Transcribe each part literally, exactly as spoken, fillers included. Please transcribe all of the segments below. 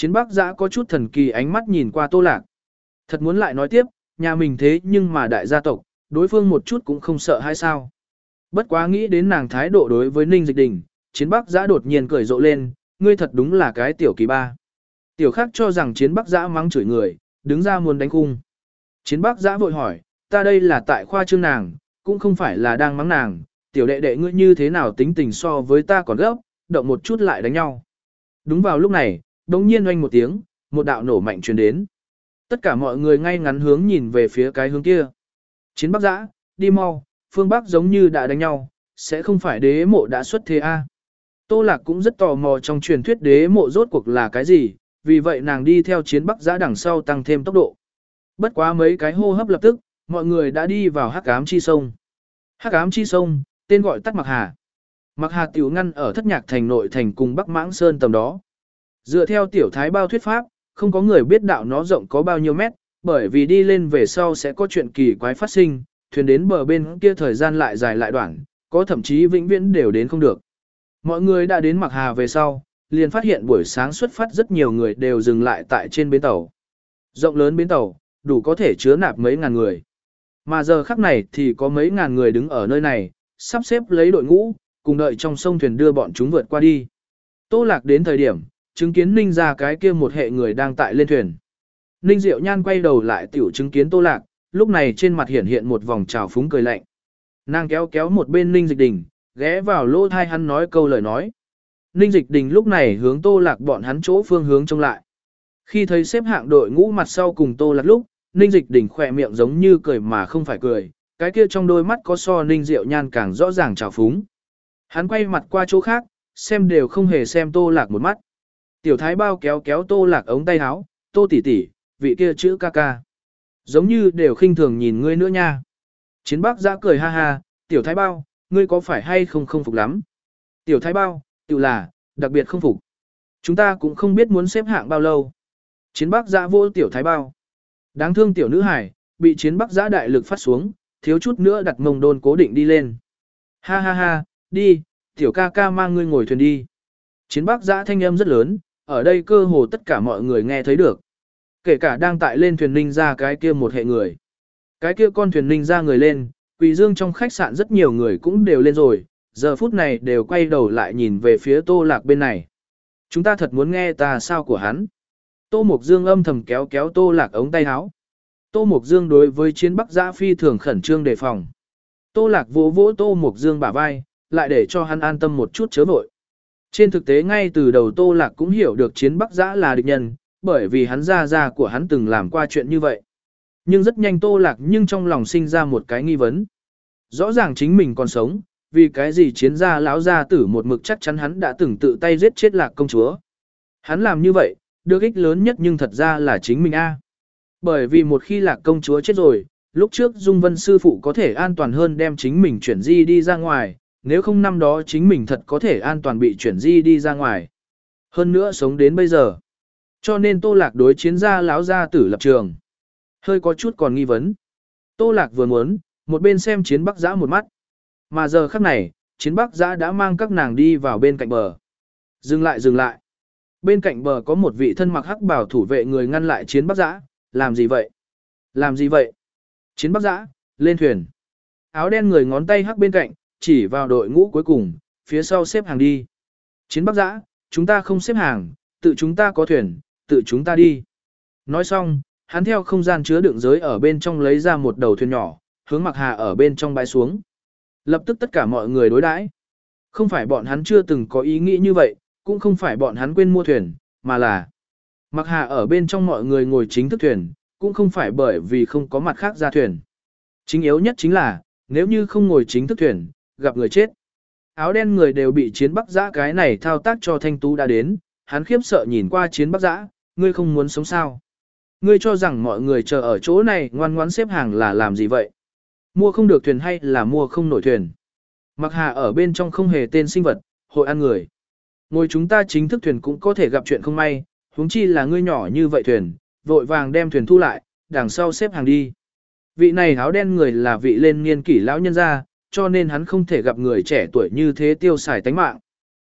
Chiến Bắc Giã có chút thần kỳ ánh mắt nhìn qua Tô Lạc. Thật muốn lại nói tiếp, nhà mình thế nhưng mà đại gia tộc, đối phương một chút cũng không sợ hay sao. Bất quá nghĩ đến nàng thái độ đối với Ninh Dịch Đình, Chiến Bắc Giã đột nhiên cười rộ lên, ngươi thật đúng là cái tiểu kỳ ba. Tiểu khác cho rằng Chiến Bắc Giã mắng chửi người, đứng ra muốn đánh cung. Chiến Bắc Giã vội hỏi, ta đây là tại khoa trương nàng, cũng không phải là đang mắng nàng, tiểu đệ đệ ngươi như thế nào tính tình so với ta còn gấp, động một chút lại đánh nhau. Đúng vào lúc này, đống nhiên oanh một tiếng, một đạo nổ mạnh truyền đến. Tất cả mọi người ngay ngắn hướng nhìn về phía cái hướng kia. Chiến Bắc Giã, đi mau, phương Bắc giống như đã đánh nhau, sẽ không phải đế mộ đã xuất thế a? Tô Lạc cũng rất tò mò trong truyền thuyết đế mộ rốt cuộc là cái gì, vì vậy nàng đi theo Chiến Bắc Giã đằng sau tăng thêm tốc độ. Bất quá mấy cái hô hấp lập tức, mọi người đã đi vào Hắc Ám Chi Sông. Hắc Ám Chi Sông, tên gọi tắt Mặc Hà. Mặc Hà tiểu ngăn ở Thất Nhạc thành nội thành cùng Bắc Mãng Sơn tầm đó. Dựa theo tiểu thái bao thuyết pháp, không có người biết đạo nó rộng có bao nhiêu mét, bởi vì đi lên về sau sẽ có chuyện kỳ quái phát sinh, thuyền đến bờ bên kia thời gian lại dài lại đoạn, có thậm chí vĩnh viễn đều đến không được. Mọi người đã đến Mặc Hà về sau, liền phát hiện buổi sáng xuất phát rất nhiều người đều dừng lại tại trên bến tàu. Rộng lớn bến tàu, đủ có thể chứa nạp mấy ngàn người. Mà giờ khắc này thì có mấy ngàn người đứng ở nơi này, sắp xếp lấy đội ngũ, cùng đợi trong sông thuyền đưa bọn chúng vượt qua đi. Tô Lạc đến thời điểm, chứng kiến Ninh ra cái kia một hệ người đang tại lên thuyền. Ninh Diệu Nhan quay đầu lại tiểu chứng kiến Tô Lạc, lúc này trên mặt hiện hiện một vòng trào phúng cười lạnh. Nàng kéo kéo một bên Ninh Dịch Đình, ghé vào lỗ thai hắn nói câu lời nói. Ninh Dịch Đình lúc này hướng Tô Lạc bọn hắn chỗ phương hướng trông lại. Khi thấy xếp hạng đội ngũ mặt sau cùng Tô Lạc lúc, Ninh Dịch Đình khỏe miệng giống như cười mà không phải cười, cái kia trong đôi mắt có so Ninh Diệu Nhan càng rõ ràng trào phúng. Hắn quay mặt qua chỗ khác, xem đều không hề xem Tô Lạc một mắt. Tiểu thái bao kéo kéo Tô Lạc ống tay áo, Tô tỷ tỷ, vị kia chữ ca ca. Giống như đều khinh thường nhìn ngươi nữa nha. Chiến Bắc Giã cười ha ha, tiểu thái bao, ngươi có phải hay không không phục lắm? Tiểu thái bao, tự là, đặc biệt không phục. Chúng ta cũng không biết muốn xếp hạng bao lâu. Chiến Bắc Giã vô tiểu thái bao. Đáng thương tiểu nữ hải, bị Chiến Bắc Giã đại lực phát xuống, thiếu chút nữa đặt mông đôn cố định đi lên. Ha ha ha, đi, tiểu ca ca mang ngươi ngồi thuyền đi. Chiến Bắc Giã thanh âm rất lớn, ở đây cơ hồ tất cả mọi người nghe thấy được. Kể cả đang tại lên thuyền ninh ra cái kia một hệ người. Cái kia con thuyền ninh ra người lên, Quỳ Dương trong khách sạn rất nhiều người cũng đều lên rồi, giờ phút này đều quay đầu lại nhìn về phía Tô Lạc bên này. Chúng ta thật muốn nghe tà sao của hắn. Tô Mộc Dương âm thầm kéo kéo Tô Lạc ống tay áo. Tô Mộc Dương đối với Chiến Bắc Giã phi thường khẩn trương đề phòng. Tô Lạc vỗ vỗ Tô Mộc Dương bả vai, lại để cho hắn an tâm một chút chớ vội. Trên thực tế ngay từ đầu Tô Lạc cũng hiểu được Chiến Bắc Giã là địch nhân, bởi vì hắn gia gia của hắn từng làm qua chuyện như vậy. Nhưng rất nhanh Tô Lạc nhưng trong lòng sinh ra một cái nghi vấn. Rõ ràng chính mình còn sống, vì cái gì Chiến gia lão gia tử một mực chắc chắn hắn đã từng tự tay giết chết Lạc công chúa. Hắn làm như vậy, được ích lớn nhất nhưng thật ra là chính mình a. Bởi vì một khi Lạc công chúa chết rồi, lúc trước Dung Vân sư phụ có thể an toàn hơn đem chính mình chuyển di đi ra ngoài, nếu không năm đó chính mình thật có thể an toàn bị chuyển di đi ra ngoài. Hơn nữa sống đến bây giờ. Cho nên Tô Lạc đối Chiến gia lão gia tử lập trường. Hơi có chút còn nghi vấn. Tô Lạc vừa muốn, một bên xem Chiến Bắc Giã một mắt. Mà giờ khắc này, Chiến Bắc Giã đã mang các nàng đi vào bên cạnh bờ. Dừng lại dừng lại. Bên cạnh bờ có một vị thân mặc hắc bào thủ vệ người ngăn lại Chiến Bắc Giã. Làm gì vậy? Làm gì vậy? Chiến Bắc Giã, lên thuyền. Áo đen người ngón tay hắc bên cạnh, chỉ vào đội ngũ cuối cùng, phía sau xếp hàng đi. Chiến Bắc Giã, chúng ta không xếp hàng, tự chúng ta có thuyền, tự chúng ta đi. Nói xong, hắn theo không gian chứa đựng giới ở bên trong lấy ra một đầu thuyền nhỏ, hướng Mặc Hà ở bên trong bãi xuống. Lập tức tất cả mọi người đối đãi. Không phải bọn hắn chưa từng có ý nghĩ như vậy, cũng không phải bọn hắn quên mua thuyền, mà là Mặc Hà ở bên trong mọi người ngồi chính thức thuyền, cũng không phải bởi vì không có mặt khác ra thuyền. Chính yếu nhất chính là, nếu như không ngồi chính thức thuyền, gặp người chết. Áo đen người đều bị Chiến Bắc Giã cái này thao tác cho Thanh Tú đã đến, hắn khiếp sợ nhìn qua Chiến Bắc Giã, ngươi không muốn sống sao? Ngươi cho rằng mọi người chờ ở chỗ này ngoan ngoãn xếp hàng là làm gì vậy? Mua không được thuyền hay là mua không nổi thuyền? Mặc Hà ở bên trong không hề tên sinh vật, hội ăn người. Ngồi chúng ta chính thức thuyền cũng có thể gặp chuyện không may, huống chi là ngươi nhỏ như vậy thuyền, vội vàng đem thuyền thu lại, đằng sau xếp hàng đi. Vị này áo đen người là vị lên niên kỷ lão nhân gia, cho nên hắn không thể gặp người trẻ tuổi như thế tiêu xài tánh mạng.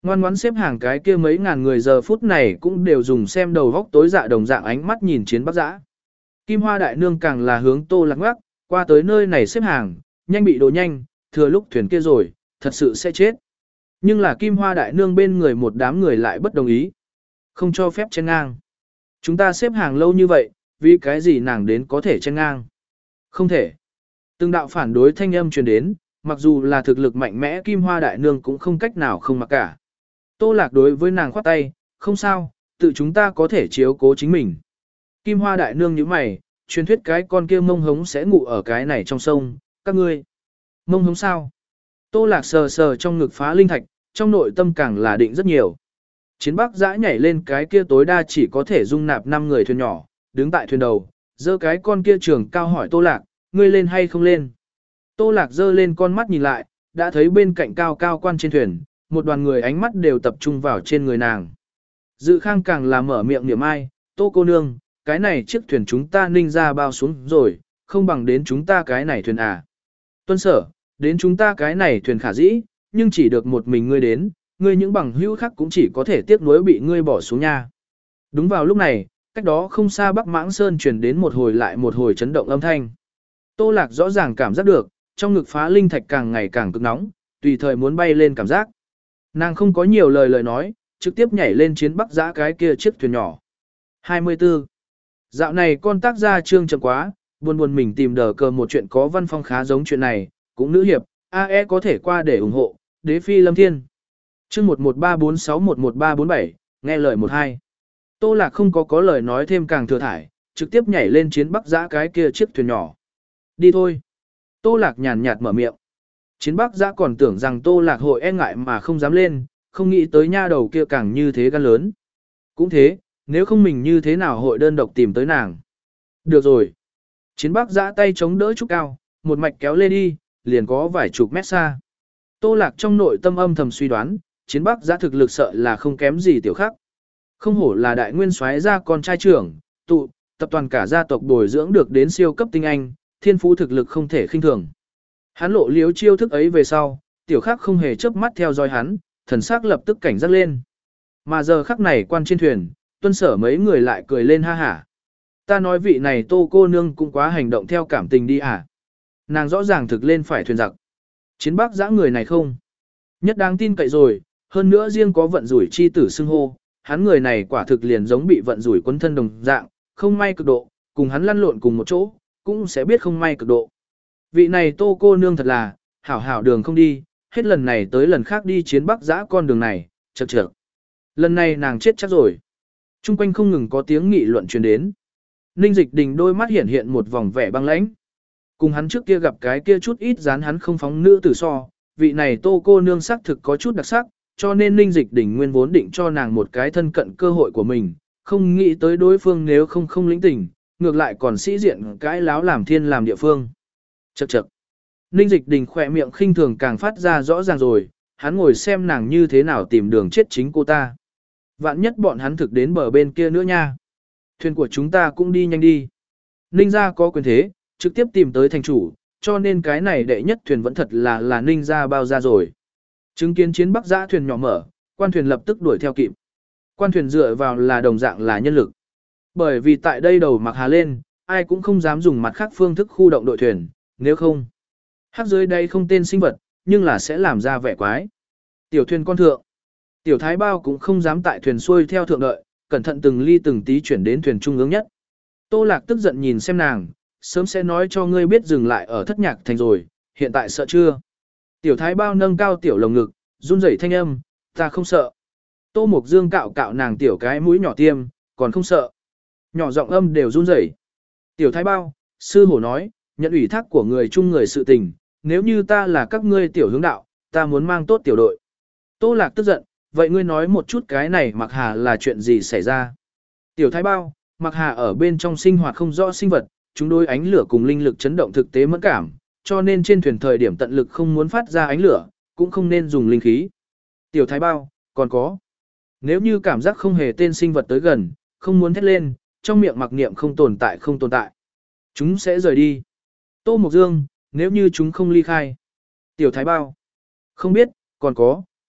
Ngoan ngoãn xếp hàng cái kia mấy ngàn người giờ phút này cũng đều dùng xem đầu góc tối dạ đồng dạng ánh mắt nhìn chiến bắc giã. Kim Hoa đại nương càng là hướng Tô Lạc ngoắc, qua tới nơi này xếp hàng, nhanh bị đồ nhanh, thừa lúc thuyền kia rồi, thật sự sẽ chết. Nhưng là Kim Hoa đại nương bên người một đám người lại bất đồng ý. Không cho phép chen ngang. Chúng ta xếp hàng lâu như vậy, vì cái gì nàng đến có thể chen ngang. Không thể. Từng đạo phản đối thanh âm truyền đến, mặc dù là thực lực mạnh mẽ Kim Hoa đại nương cũng không cách nào không mặc cả. Tô Lạc đối với nàng khoát tay, không sao, tự chúng ta có thể chiếu cố chính mình. Kim Hoa đại nương như mày, truyền thuyết cái con kia mông hống sẽ ngủ ở cái này trong sông, các ngươi. Mông hống sao? Tô Lạc sờ sờ trong ngực phá linh thạch, trong nội tâm càng là định rất nhiều. Chiến Bắc Giã nhảy lên cái kia tối đa chỉ có thể dung nạp năm người thuyền nhỏ, đứng tại thuyền đầu, giơ cái con kia trường cao hỏi Tô Lạc, ngươi lên hay không lên? Tô Lạc giơ lên con mắt nhìn lại, đã thấy bên cạnh cao cao quan trên thuyền, một đoàn người ánh mắt đều tập trung vào trên người nàng. Dự Khang càng là mở miệng niệm ai, Tô cô nương, cái này chiếc thuyền chúng ta ninh ra bao xuống rồi, không bằng đến chúng ta cái này thuyền à. Tuân sở, đến chúng ta cái này thuyền khả dĩ, nhưng chỉ được một mình ngươi đến, ngươi những bằng hữu khác cũng chỉ có thể tiếc nuối bị ngươi bỏ xuống nha. Đúng vào lúc này, cách đó không xa Bắc Mãng Sơn truyền đến một hồi lại một hồi chấn động âm thanh. Tô Lạc rõ ràng cảm giác được, trong ngực phá linh thạch càng ngày càng cực nóng, tùy thời muốn bay lên cảm giác. Nàng không có nhiều lời lời nói, trực tiếp nhảy lên chiến Bắc Giã cái kia chiếc thuyền nhỏ. hai mươi tư. Dạo này con tác gia trương chậm quá, buồn buồn mình tìm đờ cờ một chuyện có văn phong khá giống chuyện này, cũng nữ hiệp, a e có thể qua để ủng hộ, đế phi lâm thiên. Chương một một ba bốn sáu một một ba bốn bảy, nghe lời một hai. Tô Lạc không có có lời nói thêm càng thừa thải, trực tiếp nhảy lên chiến Bắc Giã cái kia chiếc thuyền nhỏ. Đi thôi. Tô Lạc nhàn nhạt mở miệng. Chiến Bắc Giã còn tưởng rằng Tô Lạc hội e ngại mà không dám lên, không nghĩ tới nha đầu kia càng như thế gan lớn. Cũng thế, nếu không mình như thế nào hội đơn độc tìm tới nàng. Được rồi. Chiến Bắc Giã tay chống đỡ trúc cao, một mạch kéo lê đi, liền có vài chục mét xa. Tô Lạc trong nội tâm âm thầm suy đoán, Chiến Bắc Giã thực lực sợ là không kém gì tiểu khắc. Không hổ là đại nguyên soái gia con trai trưởng, tụ, tập toàn cả gia tộc bồi dưỡng được đến siêu cấp tinh anh, thiên phú thực lực không thể khinh thường. Hắn lộ liếu chiêu thức ấy về sau, tiểu khắc không hề chớp mắt theo dõi hắn, thần sắc lập tức cảnh giác lên. Mà giờ khắc này quan trên thuyền, Tuân sở mấy người lại cười lên ha hả. Ta nói vị này Tô cô nương cũng quá hành động theo cảm tình đi à. Nàng rõ ràng thực lên phải thuyền giặc. Chiến Bắc Giã người này không. Nhất đáng tin cậy rồi, hơn nữa riêng có vận rủi chi tử xưng hô, hắn người này quả thực liền giống bị vận rủi quấn thân đồng dạng, không may cực độ, cùng hắn lăn lộn cùng một chỗ, cũng sẽ biết không may cực độ. Vị này Tô cô nương thật là, hảo hảo đường không đi, hết lần này tới lần khác đi Chiến Bắc Giã con đường này, chật chật. Lần này nàng chết chắc rồi. Trung quanh không ngừng có tiếng nghị luận truyền đến. Ninh Dịch Đình đôi mắt hiện hiện một vòng vẻ băng lãnh. Cùng hắn trước kia gặp cái kia chút ít dán hắn không phóng nữ tử so, vị này Tô cô nương sắc thực có chút đặc sắc, cho nên Ninh Dịch Đình nguyên vốn định cho nàng một cái thân cận cơ hội của mình, không nghĩ tới đối phương nếu không không lĩnh tình, ngược lại còn sĩ diện cái láo làm thiên làm địa phương. Chậc chậc. Ninh Dịch Đình khỏe miệng khinh thường càng phát ra rõ ràng rồi, hắn ngồi xem nàng như thế nào tìm đường chết chính cô ta. Vạn nhất bọn hắn thực đến bờ bên kia nữa nha. Thuyền của chúng ta cũng đi nhanh đi. Ninh gia có quyền thế, trực tiếp tìm tới thành chủ, cho nên cái này đệ nhất thuyền vẫn thật là là Ninh gia bao ra rồi. Chứng kiến Chiến Bắc Giã thuyền nhỏ mở, quan thuyền lập tức đuổi theo kịp. Quan thuyền dựa vào là đồng dạng là nhân lực. Bởi vì tại đây đầu mặc hà lên, ai cũng không dám dùng mặt khác phương thức khu động đội thuyền, nếu không. Hắc dưới đây không tên sinh vật, nhưng là sẽ làm ra vẻ quái. Tiểu thuyền con thượng. Tiểu thái bao cũng không dám tại thuyền xuôi theo thượng đợi, cẩn thận từng ly từng tí chuyển đến thuyền trung ương nhất. Tô Lạc tức giận nhìn xem nàng, sớm sẽ nói cho ngươi biết dừng lại ở Thất Nhạc Thành rồi, hiện tại sợ chưa? Tiểu thái bao nâng cao tiểu lồng ngực, run rẩy thanh âm, ta không sợ. Tô Mộc Dương cạo cạo nàng tiểu cái mũi nhỏ tiêm, còn không sợ. Nhỏ giọng âm đều run rẩy. Tiểu thái bao, sư hổ nói, nhận ủy thác của người chung người sự tình, nếu như ta là các ngươi tiểu hướng đạo, ta muốn mang tốt tiểu đội. Tô Lạc tức giận, vậy ngươi nói một chút cái này Mặc Hà là chuyện gì xảy ra? Tiểu thái bao, Mặc Hà ở bên trong sinh hoạt không rõ sinh vật, chúng đối ánh lửa cùng linh lực chấn động thực tế mẫn cảm, cho nên trên thuyền thời điểm tận lực không muốn phát ra ánh lửa, cũng không nên dùng linh khí. Tiểu thái bao, còn có. Nếu như cảm giác không hề tên sinh vật tới gần, không muốn thét lên, trong miệng mặc niệm không tồn tại không tồn tại. Chúng sẽ rời đi. Tô Mộc Dương, nếu như chúng không ly khai. Tiểu thái bao. Không biết, còn có,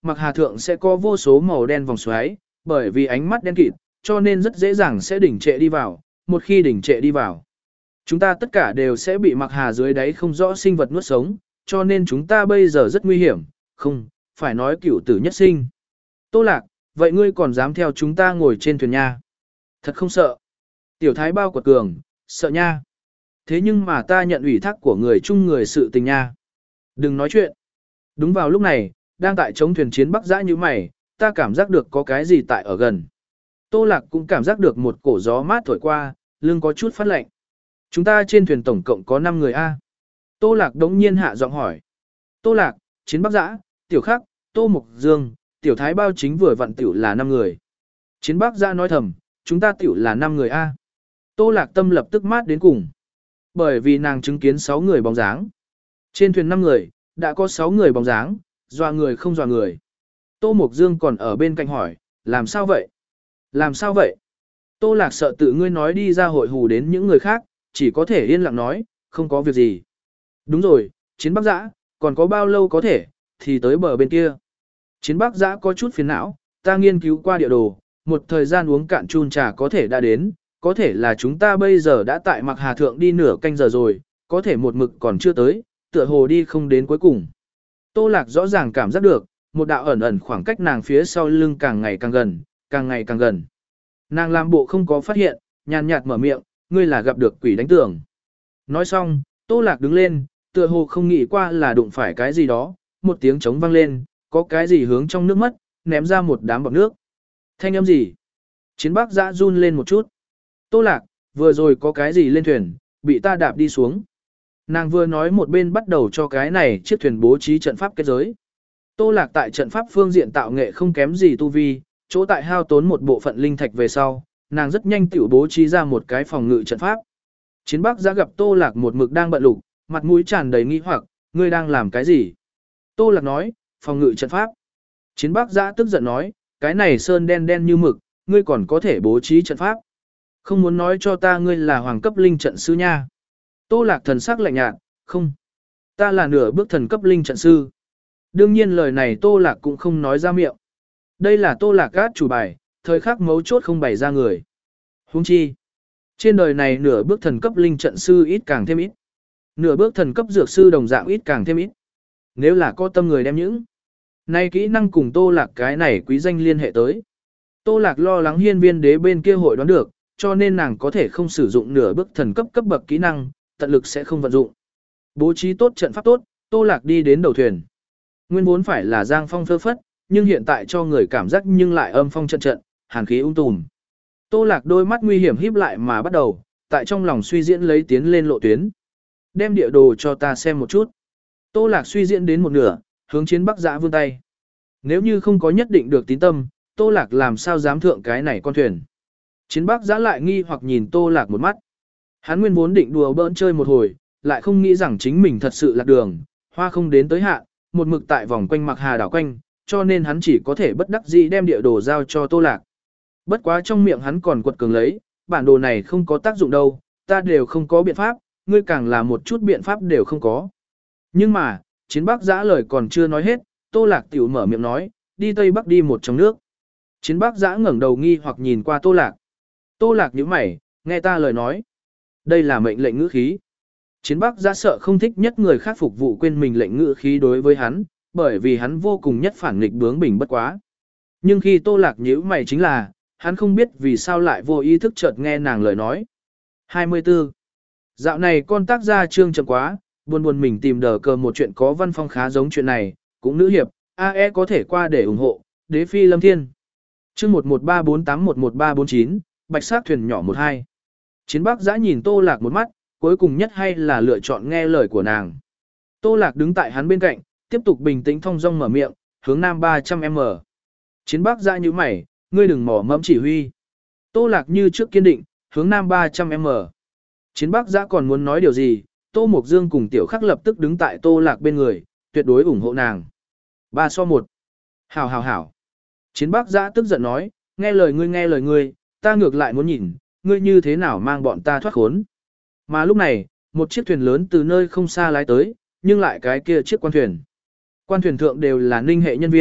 mặc hà thượng sẽ có vô số màu đen vòng xoáy, bởi vì ánh mắt đen kịt, cho nên rất dễ dàng sẽ đỉnh trệ đi vào, một khi đỉnh trệ đi vào. Chúng ta tất cả đều sẽ bị mặc hà dưới đáy không rõ sinh vật nuốt sống, cho nên chúng ta bây giờ rất nguy hiểm, không, phải nói cửu tử nhất sinh. Tô Lạc, vậy ngươi còn dám theo chúng ta ngồi trên thuyền nha? Thật không sợ. Tiểu thái bao quật cường, sợ nha. Thế nhưng mà ta nhận ủy thác của người chung người sự tình nha. Đừng nói chuyện. Đúng vào lúc này, đang tại chống thuyền chiến bắc dã như mày, ta cảm giác được có cái gì tại ở gần. Tô Lạc cũng cảm giác được một cổ gió mát thổi qua, lưng có chút phát lạnh. Chúng ta trên thuyền tổng cộng có năm người a. Tô Lạc đống nhiên hạ giọng hỏi. Tô Lạc, chiến bắc dã, tiểu khắc, Tô Mục Dương, tiểu thái bao chính vừa vặn tiểu là năm người. Chiến bắc dã nói thầm, chúng ta tiểu là năm người a. Tô Lạc tâm lập tức mát đến cùng. Bởi vì nàng chứng kiến sáu người bóng dáng. Trên thuyền năm người, đã có sáu người bóng dáng, dọa người không dọa người. Tô Mục Dương còn ở bên cạnh hỏi, làm sao vậy? Làm sao vậy? Tô Lạc sợ tự ngươi nói đi ra hội hù đến những người khác, chỉ có thể yên lặng nói, không có việc gì. Đúng rồi, chiến bắc dã, còn có bao lâu có thể, thì tới bờ bên kia. Chiến bắc dã có chút phiền não, ta nghiên cứu qua địa đồ, một thời gian uống cạn chun trà có thể đã đến, có thể là chúng ta bây giờ đã tại mặc hà thượng đi nửa canh giờ rồi, có thể một mực còn chưa tới, tựa hồ đi không đến cuối cùng. Tô Lạc rõ ràng cảm giác được, một đạo ẩn ẩn khoảng cách nàng phía sau lưng càng ngày càng gần, càng ngày càng gần. Nàng làm bộ không có phát hiện, nhàn nhạt mở miệng, ngươi là gặp được quỷ đánh tưởng. Nói xong, Tô Lạc đứng lên, tựa hồ không nghĩ qua là đụng phải cái gì đó, một tiếng trống vang lên, có cái gì hướng trong nước mất, ném ra một đám bọt nước. Thanh âm gì? Chiến bắc dã run lên một chút. Tô Lạc, vừa rồi có cái gì lên thuyền, bị ta đạp đi xuống. Nàng vừa nói một bên bắt đầu cho cái này chiếc thuyền bố trí trận pháp kết giới. Tô Lạc tại trận pháp phương diện tạo nghệ không kém gì tu vi, chỗ tại hao tốn một bộ phận linh thạch về sau, nàng rất nhanh tiểu bố trí ra một cái phòng ngự trận pháp. Chiến bắc dã gặp Tô Lạc một mực đang bận lục, mặt mũi tràn đầy nghi hoặc, ngươi đang làm cái gì? Tô Lạc nói, phòng ngự trận pháp. Chiến bắc dã tức giận nói, cái này sơn đen đen như mực, ngươi còn có thể bố trí trận pháp. Không muốn nói cho ta ngươi là hoàng cấp linh trận sư nha. Tô Lạc thần sắc lạnh nhạt, không. Ta là nửa bước thần cấp linh trận sư. Đương nhiên lời này Tô Lạc cũng không nói ra miệng. Đây là Tô Lạc gát chủ bài, thời khắc mấu chốt không bày ra người. Huống chi. Trên đời này nửa bước thần cấp linh trận sư ít càng thêm ít. Nửa bước thần cấp dược sư đồng dạng ít càng thêm ít. Nếu là có tâm người đem những này kỹ năng cùng Tô Lạc cái này quý danh liên hệ tới. Tô Lạc lo lắng hiên viên đế bên kia hội đoán được, cho nên nàng có thể không sử dụng nửa bước thần cấp cấp bậc kỹ năng, tận lực sẽ không vận dụng. Bố trí tốt trận pháp tốt, Tô Lạc đi đến đầu thuyền. Nguyên vốn phải là giang phong phơ phất, nhưng hiện tại cho người cảm giác nhưng lại âm phong trận trận, hàn khí ung tùm. Tô Lạc đôi mắt nguy hiểm híp lại mà bắt đầu, tại trong lòng suy diễn lấy tiến lên lộ tuyến. Đem địa đồ cho ta xem một chút. Tô Lạc suy diễn đến một nửa, hướng chiến bắc dã vươn tay. Nếu như không có nhất định được tín tâm, Tô Lạc làm sao dám thượng cái này con thuyền. Chiến bắc dã lại nghi hoặc nhìn Tô Lạc một mắt. Hắn nguyên vốn định đùa bỡn chơi một hồi, lại không nghĩ rằng chính mình thật sự lạc đường, hoa không đến tới hạn, một mực tại vòng quanh mặc hà đảo quanh, cho nên hắn chỉ có thể bất đắc dĩ đem địa đồ giao cho Tô Lạc. Bất quá trong miệng hắn còn quật cường lấy, bản đồ này không có tác dụng đâu, ta đều không có biện pháp, ngươi càng là một chút biện pháp đều không có. Nhưng mà, chiến bắc dã lời còn chưa nói hết, Tô Lạc tiểu mở miệng nói, đi Tây Bắc đi một trong nước. Chiến bắc dã ngẩng đầu nghi hoặc nhìn qua Tô Lạc. Tô Lạc nhíu mày, nghe ta lời nói. Đây là mệnh lệnh ngữ khí. Chiến bắc dã sợ không thích nhất người khác phục vụ quên mình lệnh ngữ khí đối với hắn, bởi vì hắn vô cùng nhất phản nghịch bướng bỉnh bất quá. Nhưng khi Tô Lạc nhíu mày chính là, hắn không biết vì sao lại vô ý thức chợt nghe nàng lời nói. hai mươi tư. Dạo này con tác gia trương chậm quá, buồn buồn mình tìm đờ cờ một chuyện có văn phong khá giống chuyện này, cũng nữ hiệp, a e có thể qua để ủng hộ, đế phi lâm thiên. Chương một một ba bốn tám một một ba bốn chín, bạch sắc thuyền nhỏ một hai. Chiến bắc dã nhìn Tô Lạc một mắt, cuối cùng nhất hay là lựa chọn nghe lời của nàng. Tô Lạc đứng tại hắn bên cạnh, tiếp tục bình tĩnh thong dong mở miệng, hướng nam ba trăm m. Chiến bắc dã như mày, ngươi đừng mỏ mẫm chỉ huy. Tô Lạc như trước kiên định, hướng nam ba trăm m. Chiến bắc dã còn muốn nói điều gì, Tô Mộc Dương cùng Tiểu Khắc lập tức đứng tại Tô Lạc bên người, tuyệt đối ủng hộ nàng. Ba so một. Hảo hảo hảo. Chiến bắc dã tức giận nói, nghe lời ngươi nghe lời ngươi, ta ngược lại muốn nhìn, ngươi như thế nào mang bọn ta thoát khốn. Mà lúc này, một chiếc thuyền lớn từ nơi không xa lái tới, nhưng lại cái kia chiếc quan thuyền. Quan thuyền thượng đều là ninh hệ nhân viên,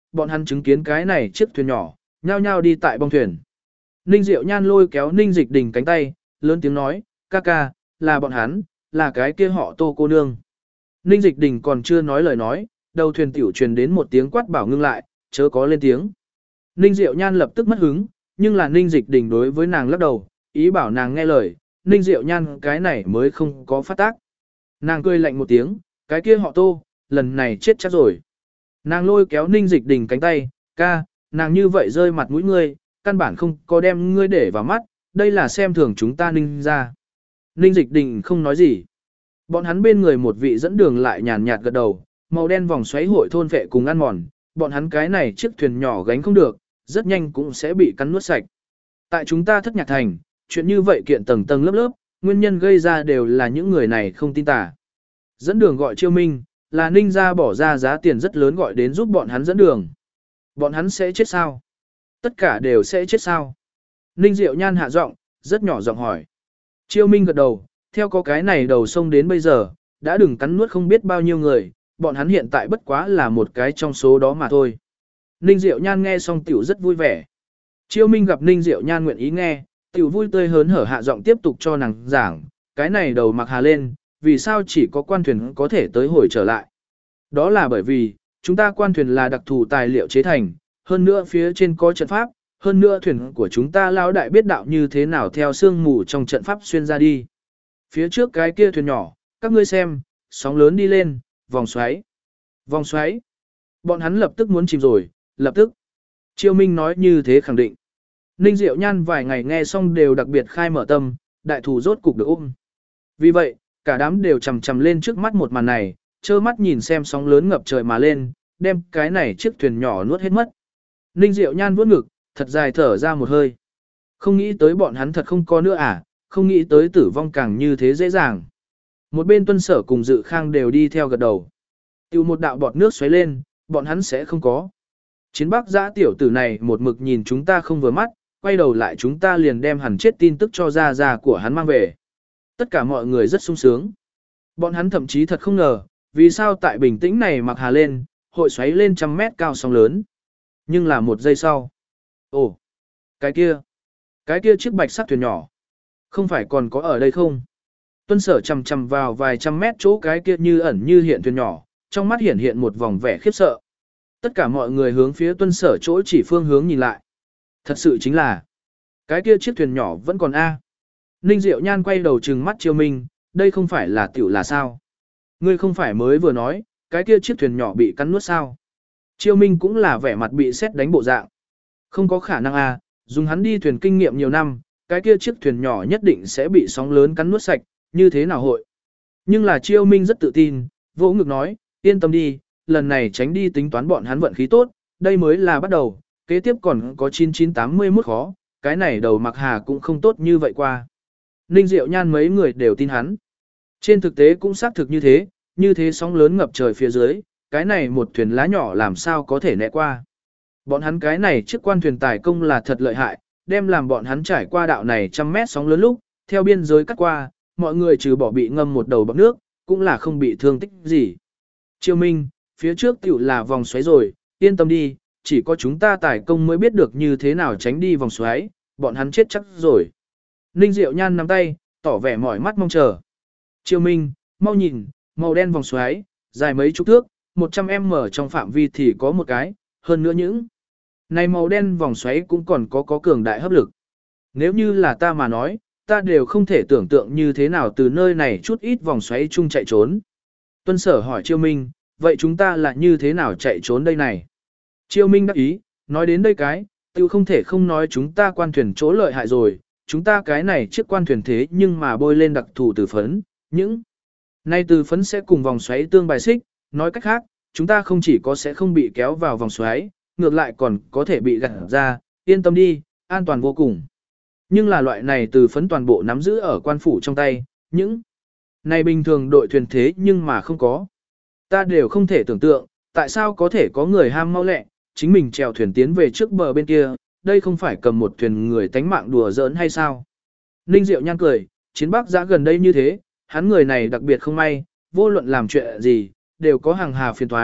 bọn hắn chứng kiến cái này chiếc thuyền nhỏ, nhao nhao đi tại bong thuyền. Ninh Diệu Nhan lôi kéo Ninh Dịch Đình cánh tay, lớn tiếng nói, ca ca, là bọn hắn, là cái kia họ Tô cô nương. Ninh Dịch Đình còn chưa nói lời nói, đầu thuyền tiểu truyền đến một tiếng quát bảo ngưng lại, chớ có lên tiếng. Ninh Diệu Nhan lập tức mất hứng, nhưng là Ninh Dịch Đình đối với nàng lắc đầu, ý bảo nàng nghe lời, Ninh Diệu Nhan cái này mới không có phát tác. Nàng cười lạnh một tiếng, cái kia họ Tô, lần này chết chắc rồi. Nàng lôi kéo Ninh Dịch Đình cánh tay, ca, nàng như vậy rơi mặt mũi ngươi, căn bản không có đem ngươi để vào mắt, đây là xem thường chúng ta Ninh ra. Ninh Dịch Đình không nói gì. Bọn hắn bên người một vị dẫn đường lại nhàn nhạt gật đầu, màu đen vòng xoáy hội thôn vệ cùng ăn mòn, bọn hắn cái này chiếc thuyền nhỏ gánh không được, rất nhanh cũng sẽ bị cắn nuốt sạch. Tại chúng ta Thất Nhạc Thành, chuyện như vậy kiện tầng tầng lớp lớp, nguyên nhân gây ra đều là những người này không tin tà. Dẫn đường gọi Chiêu Minh, là Ninh gia bỏ ra giá tiền rất lớn gọi đến giúp bọn hắn dẫn đường. Bọn hắn sẽ chết sao? Tất cả đều sẽ chết sao? Ninh Diệu Nhan hạ giọng, rất nhỏ giọng hỏi. Chiêu Minh gật đầu, theo có cái này đầu sông đến bây giờ, đã đừng cắn nuốt không biết bao nhiêu người, bọn hắn hiện tại bất quá là một cái trong số đó mà thôi. Ninh Diệu Nhan nghe xong tiểu rất vui vẻ. Chiêu Minh gặp Ninh Diệu Nhan nguyện ý nghe, tiểu vui tươi hớn hở hạ giọng tiếp tục cho nàng giảng, cái này đầu mặc hà lên, vì sao chỉ có quan thuyền có thể tới hồi trở lại. Đó là bởi vì, chúng ta quan thuyền là đặc thù tài liệu chế thành, hơn nữa phía trên có trận pháp, hơn nữa thuyền của chúng ta lão đại biết đạo như thế nào theo sương mù trong trận pháp xuyên ra đi. Phía trước cái kia thuyền nhỏ, các ngươi xem, sóng lớn đi lên, vòng xoáy. Vòng xoáy. Bọn hắn lập tức muốn chìm rồi, lập tức. Chiêu Minh nói như thế khẳng định. Ninh Diệu Nhan vài ngày nghe xong đều đặc biệt khai mở tâm, đại thù rốt cục được ôm. Vì vậy, cả đám đều chầm chầm lên trước mắt một màn này, trơ mắt nhìn xem sóng lớn ngập trời mà lên, đem cái này chiếc thuyền nhỏ nuốt hết mất. Ninh Diệu Nhan vuốt ngực, thật dài thở ra một hơi. Không nghĩ tới bọn hắn thật không có nữa à, không nghĩ tới tử vong càng như thế dễ dàng. Một bên Tuân Sở cùng Dự Khang đều đi theo gật đầu. Tiêu một đạo bọt nước xoáy lên, bọn hắn sẽ không có. Chiến Bắc Giã tiểu tử này một mực nhìn chúng ta không vừa mắt, quay đầu lại chúng ta liền đem hẳn chết tin tức cho gia gia của hắn mang về. Tất cả mọi người rất sung sướng. Bọn hắn thậm chí thật không ngờ, vì sao tại bình tĩnh này mặc hà lên, hội xoáy lên trăm mét cao sóng lớn. Nhưng là một giây sau. Ồ, cái kia, cái kia chiếc bạch sắc thuyền nhỏ. Không phải còn có ở đây không? Tuân Sở chầm chầm vào vài trăm mét chỗ cái kia như ẩn như hiện thuyền nhỏ, trong mắt hiện hiện một vòng vẻ khiếp sợ. Tất cả mọi người hướng phía Tuân Sở chỗ chỉ phương hướng nhìn lại. Thật sự chính là, cái kia chiếc thuyền nhỏ vẫn còn A. Ninh Diệu Nhan quay đầu trừng mắt Chiêu Minh, đây không phải là tiểu là sao? Ngươi không phải mới vừa nói, cái kia chiếc thuyền nhỏ bị cắn nuốt sao? Chiêu Minh cũng là vẻ mặt bị sét đánh bộ dạng. Không có khả năng A, dùng hắn đi thuyền kinh nghiệm nhiều năm, cái kia chiếc thuyền nhỏ nhất định sẽ bị sóng lớn cắn nuốt sạch, như thế nào hội? Nhưng là Chiêu Minh rất tự tin, vỗ ngực nói, yên tâm đi, lần này tránh đi tính toán bọn hắn vận khí tốt, đây mới là bắt đầu, kế tiếp còn có chín chín tám mươi mốt khó, cái này đầu mặc hà cũng không tốt như vậy qua. Ninh Diệu Nhan mấy người đều tin hắn. Trên thực tế cũng xác thực như thế, như thế sóng lớn ngập trời phía dưới, cái này một thuyền lá nhỏ làm sao có thể né qua. Bọn hắn cái này chiếc quan thuyền tài công là thật lợi hại, đem làm bọn hắn trải qua đạo này trăm mét sóng lớn lúc, theo biên giới cắt qua, mọi người trừ bỏ bị ngâm một đầu bọt nước, cũng là không bị thương tích gì. Chiêu Minh, phía trước tiểu là vòng xoáy rồi, yên tâm đi, chỉ có chúng ta tài công mới biết được như thế nào tránh đi vòng xoáy, bọn hắn chết chắc rồi. Ninh Diệu Nhan nắm tay, tỏ vẻ mỏi mắt mong chờ. Chiêu Minh, mau nhìn, màu đen vòng xoáy, dài mấy chục thước, một trăm mét trong phạm vi thì có một cái, hơn nữa những này màu đen vòng xoáy cũng còn có có cường đại hấp lực. Nếu như là ta mà nói, ta đều không thể tưởng tượng như thế nào từ nơi này chút ít vòng xoáy chung chạy trốn. Tuân Sở hỏi Chiêu Minh, vậy chúng ta là như thế nào chạy trốn đây này? Chiêu Minh đáp ý, nói đến đây cái, tiêu không thể không nói chúng ta quan thuyền chỗ lợi hại rồi, chúng ta cái này chiếc quan thuyền thế nhưng mà bôi lên đặc thù từ phấn, những này từ phấn sẽ cùng vòng xoáy tương bài xích, nói cách khác, chúng ta không chỉ có sẽ không bị kéo vào vòng xoáy, ngược lại còn có thể bị gạt ra, yên tâm đi, an toàn vô cùng. Nhưng là loại này từ phấn toàn bộ nắm giữ ở quan phủ trong tay, những này bình thường đội thuyền thế nhưng mà không có. Ta đều không thể tưởng tượng, tại sao có thể có người ham mau lẹ, chính mình chèo thuyền tiến về trước bờ bên kia, đây không phải cầm một thuyền người tánh mạng đùa giỡn hay sao? Ninh Diệu Nhan cười, Chiến Bắc Giã gần đây như thế, hắn người này đặc biệt không may, vô luận làm chuyện gì, đều có hàng hà phiền thoái,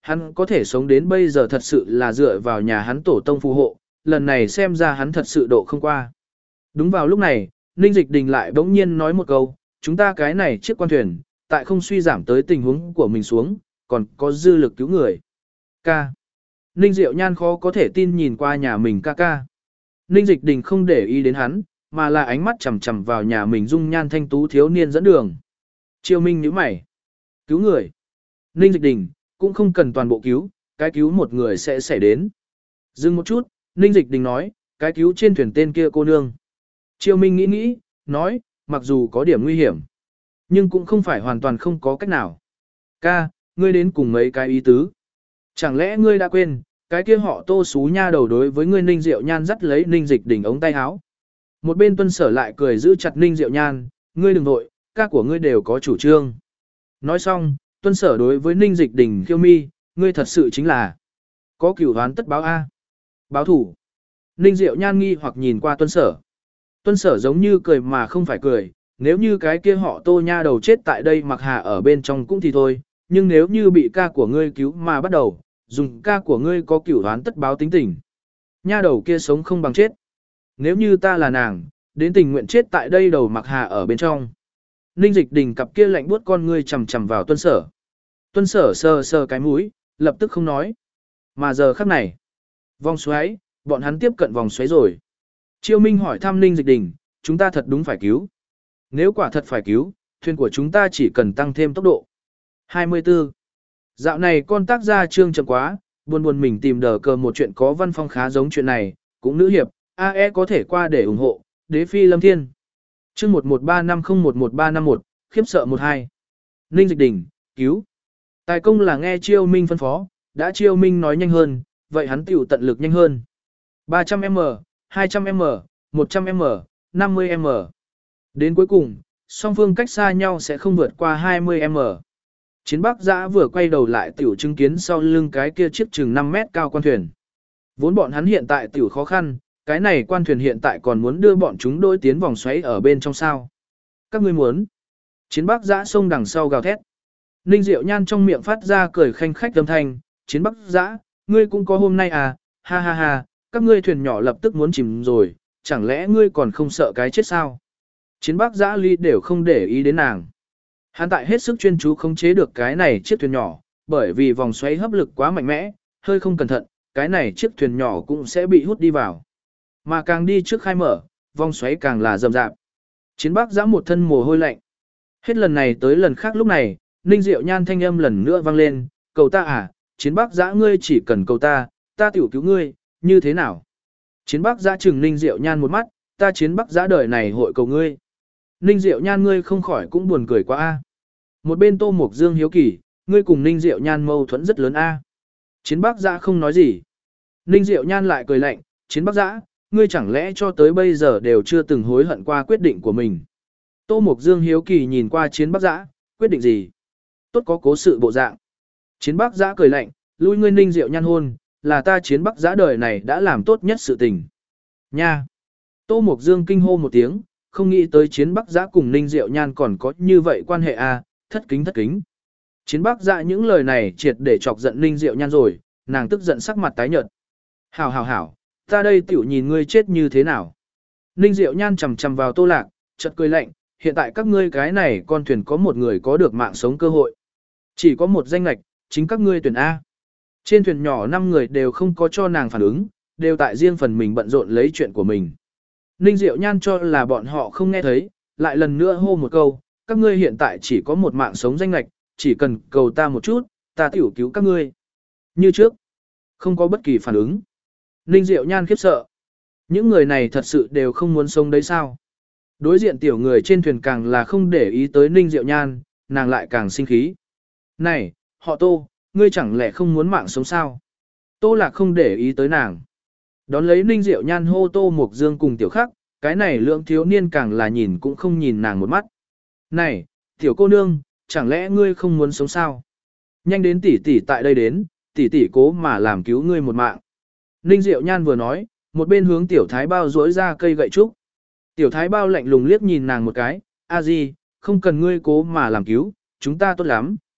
hắn có thể sống đến bây giờ thật sự là dựa vào nhà hắn tổ tông phù hộ, lần này xem ra hắn thật sự độ không qua. Đúng vào lúc này, Ninh Dịch Đình lại bỗng nhiên nói một câu, chúng ta cái này chiếc quan thuyền, tại không suy giảm tới tình huống của mình xuống, còn có dư lực cứu người. Ca. Ninh Diệu Nhan khó có thể tin nhìn qua nhà mình ca ca. Ninh Dịch Đình không để ý đến hắn, mà là ánh mắt chằm chằm vào nhà mình dung nhan thanh tú thiếu niên dẫn đường. Triều Minh nhíu mày. Cứu người. Ninh Dịch Đình, cũng không cần toàn bộ cứu, cái cứu một người sẽ xảy đến. Dừng một chút, Ninh Dịch Đình nói, cái cứu trên thuyền tên kia cô nương. Triều Minh nghĩ nghĩ, nói, mặc dù có điểm nguy hiểm, nhưng cũng không phải hoàn toàn không có cách nào. Ca, ngươi đến cùng mấy cái ý tứ. Chẳng lẽ ngươi đã quên, cái kia họ Tô xú nha đầu đối với ngươi Ninh Diệu Nhan dắt lấy Ninh Dịch Đình ống tay áo. Một bên Tuân Sở lại cười giữ chặt Ninh Diệu Nhan, ngươi đừng vội, ca của ngươi đều có chủ trương. Nói xong, Tuân Sở đối với Ninh Dịch Đình khiêu mi, ngươi thật sự chính là có cửu oán tất báo A. Báo thủ. Ninh Diệu Nhan nghi hoặc nhìn qua Tuân Sở. Tuân Sở giống như cười mà không phải cười, nếu như cái kia họ Tô nha đầu chết tại đây mặc hà ở bên trong cũng thì thôi, nhưng nếu như bị ca của ngươi cứu mà bắt đầu, dùng ca của ngươi có cửu oán tất báo tính tình. Nha đầu kia sống không bằng chết. Nếu như ta là nàng, đến tình nguyện chết tại đây đầu mặc hà ở bên trong. Ninh Dịch Đình cặp kia lạnh buốt con ngươi chằm chằm vào Tuân Sở. Tuân Sở sờ sờ cái mũi, lập tức không nói. Mà giờ khắc này, vòng xoáy, bọn hắn tiếp cận vòng xoáy rồi. Chiêu Minh hỏi thăm Ninh Dịch Đình, chúng ta thật đúng phải cứu. Nếu quả thật phải cứu, thuyền của chúng ta chỉ cần tăng thêm tốc độ. hai mươi tư. Dạo này con tác gia trương chậm quá, buồn buồn mình tìm đờ cờ một chuyện có văn phong khá giống chuyện này, cũng nữ hiệp, a e có thể qua để ủng hộ, đế phi lâm thiên. Chương một một ba năm không một một ba năm một, khiếp sợ một hai. Ninh Dịch Đình, cứu. Tài công là nghe Chiêu Minh phân phó, đã Chiêu Minh nói nhanh hơn, vậy hắn tiểu tận lực nhanh hơn. ba trăm mét, hai trăm mét, một trăm mét, năm mươi mét. Đến cuối cùng, song phương cách xa nhau sẽ không vượt qua hai mươi mét. Chiến Bắc Giã vừa quay đầu lại tiểu chứng kiến sau lưng cái kia chiếc chừng năm mét cao quan thuyền. Vốn bọn hắn hiện tại tiểu khó khăn, cái này quan thuyền hiện tại còn muốn đưa bọn chúng đôi tiến vòng xoáy ở bên trong sao. Các ngươi muốn. Chiến Bắc Giã xông đằng sau gào thét. Ninh Diệu Nhan trong miệng phát ra cười khanh khách âm thanh, Chiến Bắc Giã, ngươi cũng có hôm nay à, ha ha ha, các ngươi thuyền nhỏ lập tức muốn chìm rồi, chẳng lẽ ngươi còn không sợ cái chết sao? Chiến Bắc Giã Ly đều không để ý đến nàng. Hắn tại hết sức chuyên chú khống chế được cái này chiếc thuyền nhỏ, bởi vì vòng xoáy hấp lực quá mạnh mẽ, hơi không cẩn thận, cái này chiếc thuyền nhỏ cũng sẽ bị hút đi vào. Mà càng đi trước khai mở, vòng xoáy càng là rầm rạp. Chiến Bắc Giã một thân mồ hôi lạnh. Hết lần này tới lần khác lúc này, Ninh Diệu Nhan thanh âm lần nữa vang lên, cầu ta à, Chiến Bắc Giã ngươi chỉ cần cầu ta, ta tiểu cứu ngươi, như thế nào? Chiến Bắc Giã chừng Ninh Diệu Nhan một mắt, ta Chiến Bắc Giã đời này hội cầu ngươi. Ninh Diệu Nhan ngươi không khỏi cũng buồn cười quá a. Một bên Tô Mục Dương hiếu kỳ, ngươi cùng Ninh Diệu Nhan mâu thuẫn rất lớn a. Chiến Bắc Giã không nói gì. Ninh Diệu Nhan lại cười lạnh, Chiến Bắc Giã, ngươi chẳng lẽ cho tới bây giờ đều chưa từng hối hận qua quyết định của mình. Tô Mục Dương hiếu kỳ nhìn qua Chiến Bắc Giã, quyết định gì? Tốt có cố sự bộ dạng. Chiến Bắc Giã cười lạnh, lui ngươi Ninh Diệu Nhan hôn, là ta Chiến Bắc Giã đời này đã làm tốt nhất sự tình. Nha! Tô Mục Dương kinh hô một tiếng, không nghĩ tới Chiến Bắc Giã cùng Ninh Diệu Nhan còn có như vậy quan hệ à, thất kính thất kính. Chiến Bắc Giã những lời này triệt để chọc giận Ninh Diệu Nhan rồi, nàng tức giận sắc mặt tái nhợt. Hảo hảo hảo, ta đây tiểu nhìn ngươi chết như thế nào. Ninh Diệu Nhan chầm chầm vào Tô Lạc, chợt cười lạnh, hiện tại các ngươi cái này con thuyền có một người có được mạng sống cơ hội. Chỉ có một danh lệch, chính các ngươi tuyển A. Trên thuyền nhỏ năm người đều không có cho nàng phản ứng, đều tại riêng phần mình bận rộn lấy chuyện của mình. Ninh Diệu Nhan cho là bọn họ không nghe thấy, lại lần nữa hô một câu, các ngươi hiện tại chỉ có một mạng sống danh lệch, chỉ cần cầu ta một chút, ta tiểu cứu các ngươi. Như trước, không có bất kỳ phản ứng. Ninh Diệu Nhan khiếp sợ. Những người này thật sự đều không muốn sống đấy sao? Đối diện tiểu người trên thuyền càng là không để ý tới Ninh Diệu Nhan, nàng lại càng sinh khí. Này, họ Tô, ngươi chẳng lẽ không muốn mạng sống sao? Tô Lạc không để ý tới nàng. Đón lấy Ninh Diệu Nhan hô Tô Mục Dương cùng tiểu khắc, cái này lượng thiếu niên càng là nhìn cũng không nhìn nàng một mắt. Này, tiểu cô nương, chẳng lẽ ngươi không muốn sống sao? Nhanh đến tỷ tỷ tại đây đến, tỷ tỷ cố mà làm cứu ngươi một mạng. Ninh Diệu Nhan vừa nói, một bên hướng tiểu thái bao duỗi ra cây gậy trúc. Tiểu thái bao lạnh lùng liếc nhìn nàng một cái, a di, không cần ngươi cố mà làm cứu, chúng ta tốt lắm.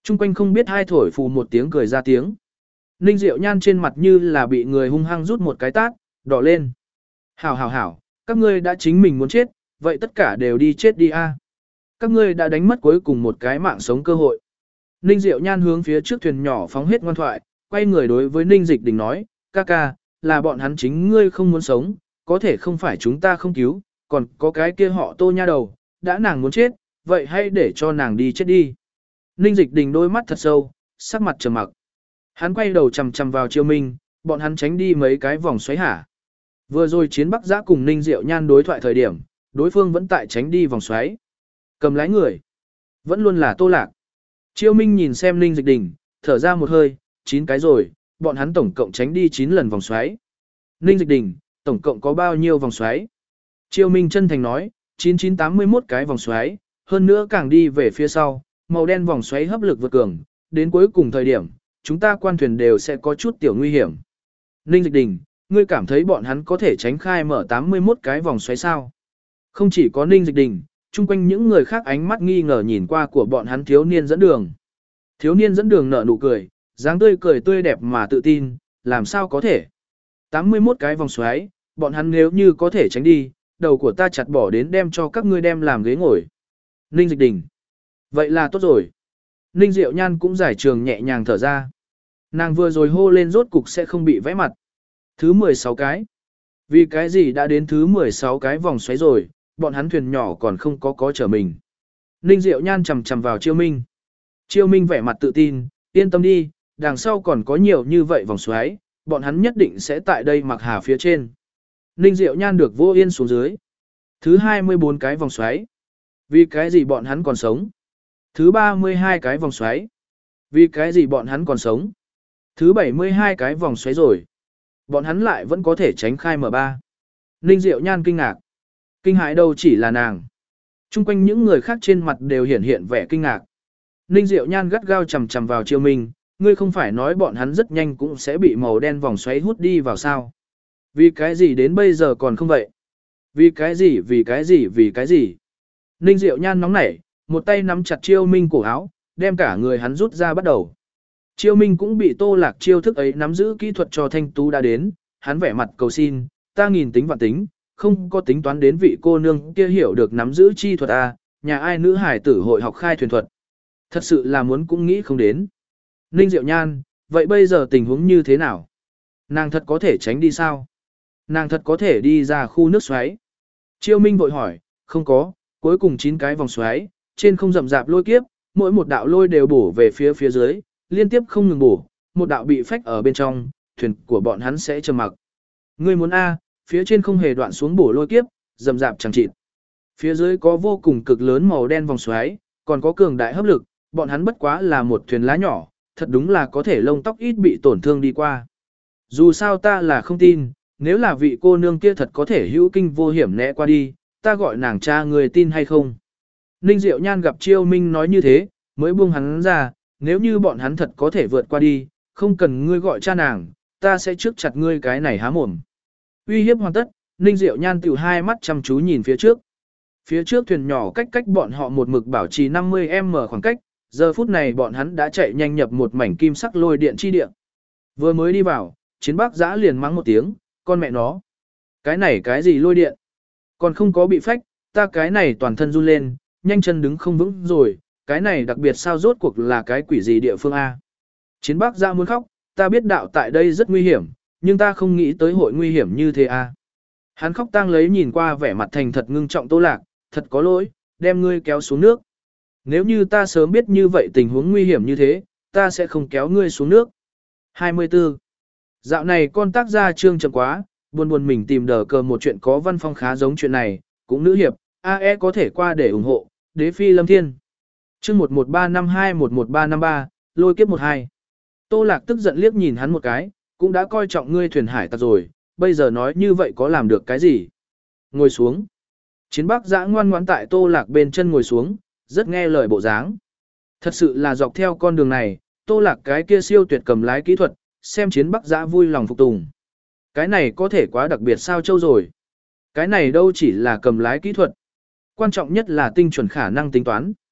Trung quanh không biết hai thổi phù một tiếng cười ra tiếng. Ninh Diệu Nhan trên mặt như là bị người hung hăng rút một cái tát, đỏ lên. Hảo hảo hảo, các ngươi đã chính mình muốn chết, vậy tất cả đều đi chết đi a. Các ngươi đã đánh mất cuối cùng một cái mạng sống cơ hội. Ninh Diệu Nhan hướng phía trước thuyền nhỏ phóng hết ngoan thoại, quay người đối với Ninh Dịch Đình nói, ca ca, là bọn hắn chính ngươi không muốn sống, có thể không phải chúng ta không cứu, còn có cái kia họ Tô nha đầu, đã nàng muốn chết, vậy hãy để cho nàng đi chết đi. Ninh Dịch Đình đôi mắt thật sâu, sắc mặt trầm mặc. Hắn quay đầu chằm chằm vào Chiêu Minh, bọn hắn tránh đi mấy cái vòng xoáy hả. Vừa rồi Chiến Bắc Giã cùng Ninh Diệu Nhan đối thoại thời điểm, đối phương vẫn tại tránh đi vòng xoáy. Cầm lái người, vẫn luôn là Tô Lạc. Chiêu Minh nhìn xem Ninh Dịch Đình, thở ra một hơi, chín cái rồi, bọn hắn tổng cộng tránh đi chín lần vòng xoáy. Ninh Dịch Đình, tổng cộng có bao nhiêu vòng xoáy? Chiêu Minh chân thành nói, chín chín tám mươi mốt cái vòng xoáy, hơn nữa càng đi về phía sau, màu đen vòng xoáy hấp lực vượt cường, đến cuối cùng thời điểm, chúng ta quan thuyền đều sẽ có chút tiểu nguy hiểm. Ninh Dịch Đình, ngươi cảm thấy bọn hắn có thể tránh khai mở tám mươi mốt cái vòng xoáy sao? Không chỉ có Ninh Dịch Đình, chung quanh những người khác ánh mắt nghi ngờ nhìn qua của bọn hắn thiếu niên dẫn đường. Thiếu niên dẫn đường nở nụ cười, dáng tươi cười tươi đẹp mà tự tin, làm sao có thể? tám mươi mốt cái vòng xoáy, bọn hắn nếu như có thể tránh đi, đầu của ta chặt bỏ đến đem cho các ngươi đem làm ghế ngồi. Ninh Dịch Đình. Vậy là tốt rồi. Ninh Diệu Nhan cũng giải trường nhẹ nhàng thở ra. Nàng vừa rồi hô lên rốt cục sẽ không bị vẽ mặt. Thứ mười sáu cái. Vì cái gì đã đến thứ mười sáu cái vòng xoáy rồi, bọn hắn thuyền nhỏ còn không có có trở mình. Ninh Diệu Nhan chầm chầm vào Chiêu Minh. Chiêu Minh vẻ mặt tự tin, yên tâm đi, đằng sau còn có nhiều như vậy vòng xoáy, bọn hắn nhất định sẽ tại đây mặc hà phía trên. Ninh Diệu Nhan được vô yên xuống dưới. Thứ hai mươi bốn cái vòng xoáy. Vì cái gì bọn hắn còn sống? Thứ ba mươi hai cái vòng xoáy. Vì cái gì bọn hắn còn sống? Thứ bảy mươi hai cái vòng xoáy rồi. Bọn hắn lại vẫn có thể tránh khai M ba. Ninh Diệu Nhan kinh ngạc. Kinh hãi đâu chỉ là nàng. Trung quanh những người khác trên mặt đều hiện hiện vẻ kinh ngạc. Ninh Diệu Nhan gắt gao chầm chầm vào Chiêu Minh, ngươi không phải nói bọn hắn rất nhanh cũng sẽ bị màu đen vòng xoáy hút đi vào sao? Vì cái gì đến bây giờ còn không vậy? Vì cái gì, vì cái gì, vì cái gì? Ninh Diệu Nhan nóng nảy, một tay nắm chặt Chiêu Minh cổ áo, đem cả người hắn rút ra bắt đầu. Chiêu Minh cũng bị Tô Lạc chiêu thức ấy nắm giữ kỹ thuật cho Thanh Tú đã đến, hắn vẻ mặt cầu xin, ta nghìn tính vạn tính, không có tính toán đến vị cô nương kia hiểu được nắm giữ chi thuật a, nhà ai nữ hải tử hội học khai thuyền thuật. Thật sự là muốn cũng nghĩ không đến. Ninh Diệu Nhan, vậy bây giờ tình huống như thế nào? Nàng thật có thể tránh đi sao? Nàng thật có thể đi ra khu nước xoáy? Chiêu Minh vội hỏi, không có, cuối cùng chín cái vòng xoáy, trên không rậm rạp lôi kiếp, mỗi một đạo lôi đều bổ về phía phía dưới, liên tiếp không ngừng bổ, một đạo bị phách ở bên trong, thuyền của bọn hắn sẽ trầm mặc. Ngươi muốn A, phía trên không hề đoạn xuống bổ lôi kiếp, rậm rạp chẳng chịt. Phía dưới có vô cùng cực lớn màu đen vòng xoáy, còn có cường đại hấp lực, bọn hắn bất quá là một thuyền lá nhỏ, thật đúng là có thể lông tóc ít bị tổn thương đi qua. Dù sao ta là không tin, nếu là vị cô nương kia thật có thể hữu kinh vô hiểm né qua đi, ta gọi nàng cha người tin hay không? Ninh Diệu Nhan gặp Chiêu Minh nói như thế, mới buông hắn ra, nếu như bọn hắn thật có thể vượt qua đi, không cần ngươi gọi cha nàng, ta sẽ trước chặt ngươi cái này há mồm. Uy hiếp hoàn tất, Ninh Diệu Nhan tiểu hai mắt chăm chú nhìn phía trước. Phía trước thuyền nhỏ cách cách bọn họ một mực bảo trì năm mươi mét khoảng cách, giờ phút này bọn hắn đã chạy nhanh nhập một mảnh kim sắc lôi điện chi điện. Vừa mới đi vào, Chiến Bắc Giã liền mắng một tiếng, con mẹ nó. Cái này cái gì lôi điện? Còn không có bị phách, ta cái này toàn thân run lên, nhanh chân đứng không vững rồi, cái này đặc biệt sao rốt cuộc là cái quỷ gì địa phương A. Chiến Bắc Giã muốn khóc, ta biết đạo tại đây rất nguy hiểm, nhưng ta không nghĩ tới hội nguy hiểm như thế A. Hắn khóc tang lấy nhìn qua vẻ mặt thành thật ngưng trọng Tô Lạc, thật có lỗi, đem ngươi kéo xuống nước. Nếu như ta sớm biết như vậy tình huống nguy hiểm như thế, ta sẽ không kéo ngươi xuống nước. hai mươi tư. Dạo này con tác gia trương chậm quá, buồn buồn mình tìm đờ cờ một chuyện có văn phong khá giống chuyện này, cũng nữ hiệp, a e có thể qua để ủng hộ, đế phi lâm thiên. Chương một một ba năm hai một một ba năm ba, lôi kiếp một hai. Tô Lạc tức giận liếc nhìn hắn một cái, cũng đã coi trọng ngươi thuyền hải tặc rồi, bây giờ nói như vậy có làm được cái gì? Ngồi xuống. Chiến Bắc Giã ngoan ngoãn tại Tô Lạc bên chân ngồi xuống, rất nghe lời bộ dáng. Thật sự là dọc theo con đường này, Tô Lạc cái kia siêu tuyệt cầm lái kỹ thuật, xem Chiến Bắc Giã vui lòng phục tùng. Cái này có thể quá đặc biệt sao châu rồi. Cái này đâu chỉ là cầm lái kỹ thuật. Quan trọng nhất là tinh chuẩn khả năng tính toán.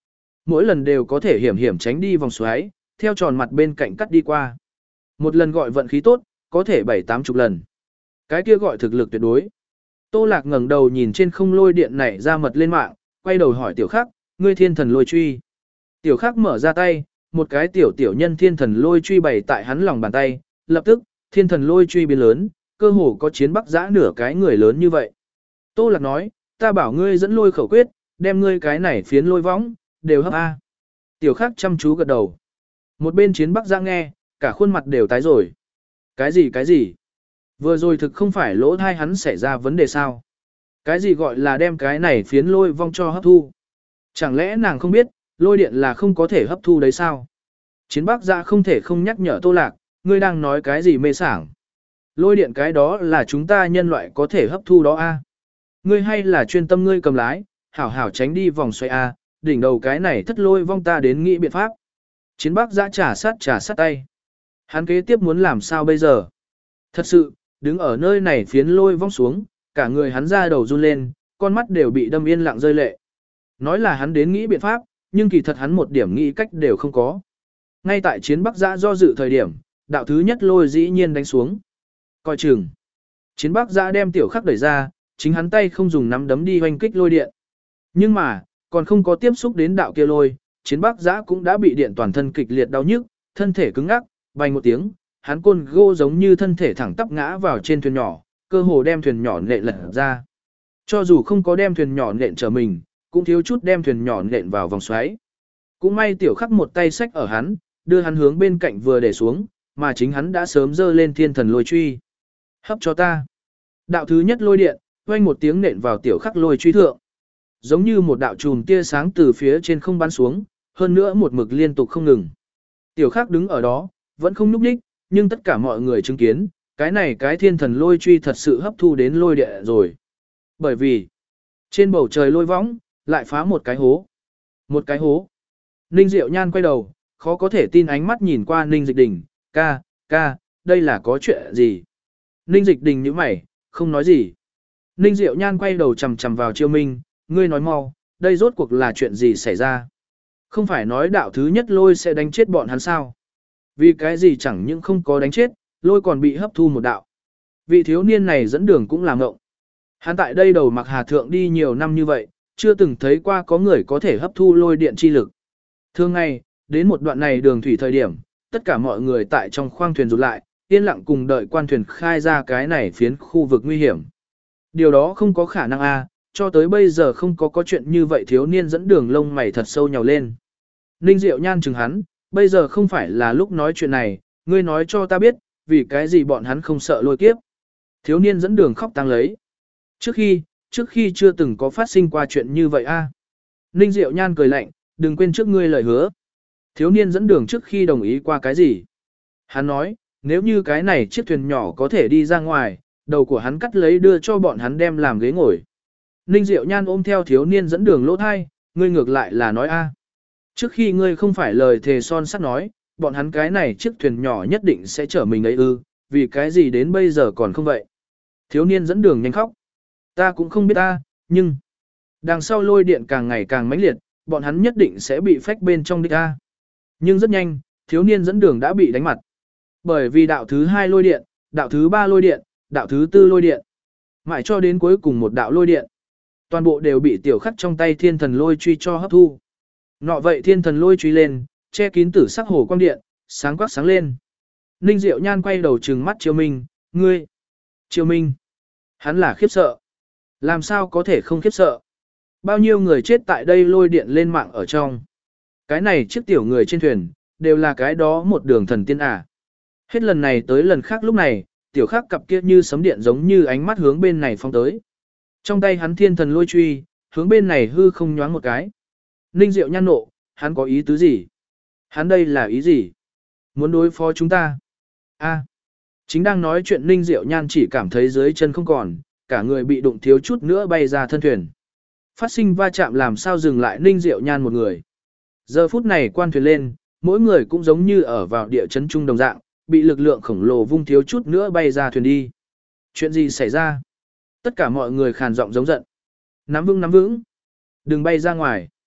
mỗi lần đều có thể hiểm hiểm tránh đi vòng xoáy, theo tròn mặt bên cạnh cắt đi qua. Một lần gọi vận khí tốt, có thể bảy tám chục lần. Cái kia gọi thực lực tuyệt đối. Tô Lạc ngẩng đầu nhìn trên không lôi điện này ra mật lên mạng, quay đầu hỏi Tiểu Khắc, ngươi thiên thần lôi truy. Tiểu Khắc mở ra tay, một cái tiểu tiểu nhân thiên thần lôi truy bày tại hắn lòng bàn tay, lập tức, thiên thần lôi truy biến lớn, cơ hồ có chiến bắc giã nửa cái người lớn như vậy. Tô Lạc nói, ta bảo ngươi dẫn lôi khẩu quyết, đem ngươi cái này phiến lôi võng, đều hấp A. Tiểu Khắc chăm chú gật đầu. Một bên chiến bắc giã nghe, cả khuôn mặt đều tái rồi. Cái gì cái gì? Vừa rồi thực không phải lỗ thai hắn xảy ra vấn đề sao? Cái gì gọi là đem cái này phiến lôi vong cho hấp thu? Chẳng lẽ nàng không biết, lôi điện là không có thể hấp thu đấy sao? Chiến bắc giã không thể không nhắc nhở Tô Lạc, ngươi đang nói cái gì mê sảng? Lôi điện cái đó là chúng ta nhân loại có thể hấp thu đó a. Ngươi hay là chuyên tâm ngươi cầm lái, hảo hảo tránh đi vòng xoay a, đỉnh đầu cái này thất lôi vong ta đến nghĩ biện pháp. Chiến bắc giã trả sát trả sát tay. Hắn kế tiếp muốn làm sao bây giờ? Thật sự, đứng ở nơi này phiến lôi vong xuống, cả người hắn ra đầu run lên, con mắt đều bị đâm yên lặng rơi lệ. Nói là hắn đến nghĩ biện pháp, nhưng kỳ thật hắn một điểm nghĩ cách đều không có. Ngay tại chiến bắc giã do dự thời điểm, đạo thứ nhất lôi dĩ nhiên đánh xuống. Coi chừng. Chiến bắc giã đem Tiểu Khắc đẩy ra, chính hắn tay không dùng nắm đấm đi hoành kích lôi điện. Nhưng mà, còn không có tiếp xúc đến đạo kia lôi, chiến bắc giã cũng đã bị điện toàn thân kịch liệt đau nhức, thân thể cứng ngắc, bành một tiếng, hắn côn gô giống như thân thể thẳng tắp ngã vào trên thuyền nhỏ, cơ hồ đem thuyền nhỏ nện lật ra. Cho dù không có đem thuyền nhỏ nện trở mình, cũng thiếu chút đem thuyền nhỏ nện vào vòng xoáy. Cũng may Tiểu Khắc một tay xách ở hắn, đưa hắn hướng bên cạnh vừa để xuống, mà chính hắn đã sớm dơ lên thiên thần lôi truy. Hấp cho ta. Đạo thứ nhất lôi điện, oanh một tiếng nện vào Tiểu Khắc lôi truy thượng. Giống như một đạo chùm tia sáng từ phía trên không bắn xuống, hơn nữa một mực liên tục không ngừng. Tiểu Khắc đứng ở đó, vẫn không nhúc nhích, nhưng tất cả mọi người chứng kiến, cái này cái thiên thần lôi truy thật sự hấp thu đến lôi địa rồi. Bởi vì, trên bầu trời lôi võng, lại phá một cái hố. Một cái hố. Ninh Diệu Nhan quay đầu, khó có thể tin ánh mắt nhìn qua Ninh Dịch Đình, ca, ca, đây là có chuyện gì? Ninh Dịch Đình nhíu mày, không nói gì. Ninh Diệu Nhan quay đầu chằm chằm vào Chiêu Minh, ngươi nói mau, đây rốt cuộc là chuyện gì xảy ra? Không phải nói đạo thứ nhất lôi sẽ đánh chết bọn hắn sao? Vì cái gì chẳng những không có đánh chết, lôi còn bị hấp thu một đạo. Vị thiếu niên này dẫn đường cũng làm ngộng. Hắn tại đây đầu mặc hà thượng đi nhiều năm như vậy, chưa từng thấy qua có người có thể hấp thu lôi điện chi lực. Thường ngày, đến một đoạn này đường thủy thời điểm, tất cả mọi người tại trong khoang thuyền rụt lại, yên lặng cùng đợi quan thuyền khai ra cái này phiến khu vực nguy hiểm. Điều đó không có khả năng a, cho tới bây giờ không có có chuyện như vậy. Thiếu niên dẫn đường lông mày thật sâu nhào lên. Ninh Diệu Nhan chừng hắn, bây giờ không phải là lúc nói chuyện này, ngươi nói cho ta biết, vì cái gì bọn hắn không sợ lôi kiếp. Thiếu niên dẫn đường khóc tăng lấy. Trước khi, trước khi chưa từng có phát sinh qua chuyện như vậy a. Ninh Diệu Nhan cười lạnh, đừng quên trước ngươi lời hứa. Thiếu niên dẫn đường trước khi đồng ý qua cái gì? Hắn nói, nếu như cái này chiếc thuyền nhỏ có thể đi ra ngoài, đầu của hắn cắt lấy đưa cho bọn hắn đem làm ghế ngồi. Ninh Diệu Nhan ôm theo thiếu niên dẫn đường lỗ thai, ngươi ngược lại là nói a. Trước khi ngươi không phải lời thề son sắt nói, bọn hắn cái này chiếc thuyền nhỏ nhất định sẽ chở mình ấy ư, vì cái gì đến bây giờ còn không vậy? Thiếu niên dẫn đường nhanh khóc. Ta cũng không biết ta, nhưng đằng sau lôi điện càng ngày càng mãnh liệt, bọn hắn nhất định sẽ bị phách bên trong đích ta. Nhưng rất nhanh, thiếu niên dẫn đường đã bị đánh mặt. Bởi vì đạo thứ hai lôi điện, đạo thứ ba lôi điện, đạo thứ tư lôi điện, mãi cho đến cuối cùng một đạo lôi điện. Toàn bộ đều bị Tiểu Khắc trong tay thiên thần lôi truy cho hấp thu. Nọ vậy thiên thần lôi truy lên, che kín tử sắc hồ quang điện, sáng quắc sáng lên. Ninh Diệu Nhan quay đầu trừng mắt Triều Minh, ngươi. Triều Minh. Hắn là khiếp sợ. Làm sao có thể không khiếp sợ? Bao nhiêu người chết tại đây lôi điện lên mạng ở trong. Cái này chiếc tiểu người trên thuyền, đều là cái đó một đường thần tiên à. Hết lần này tới lần khác lúc này, Tiểu Khắc cặp kia như sấm điện giống như ánh mắt hướng bên này phong tới. Trong tay hắn thiên thần lôi truy, hướng bên này hư không nhoáng một cái. Ninh Diệu Nhan nộ, hắn có ý tứ gì? Hắn đây là ý gì? Muốn đối phó chúng ta? A. Chính đang nói chuyện Ninh Diệu Nhan chỉ cảm thấy dưới chân không còn, cả người bị đụng thiếu chút nữa bay ra thân thuyền. Phát sinh va chạm làm sao dừng lại Ninh Diệu Nhan một người. Giờ phút này quan thuyền lên, mỗi người cũng giống như ở vào địa chấn trung đồng dạng, bị lực lượng khổng lồ vung thiếu chút nữa bay ra thuyền đi. Chuyện gì xảy ra? Tất cả mọi người khàn giọng giống giận. Nắm vững nắm vững. Đừng bay ra ngoài.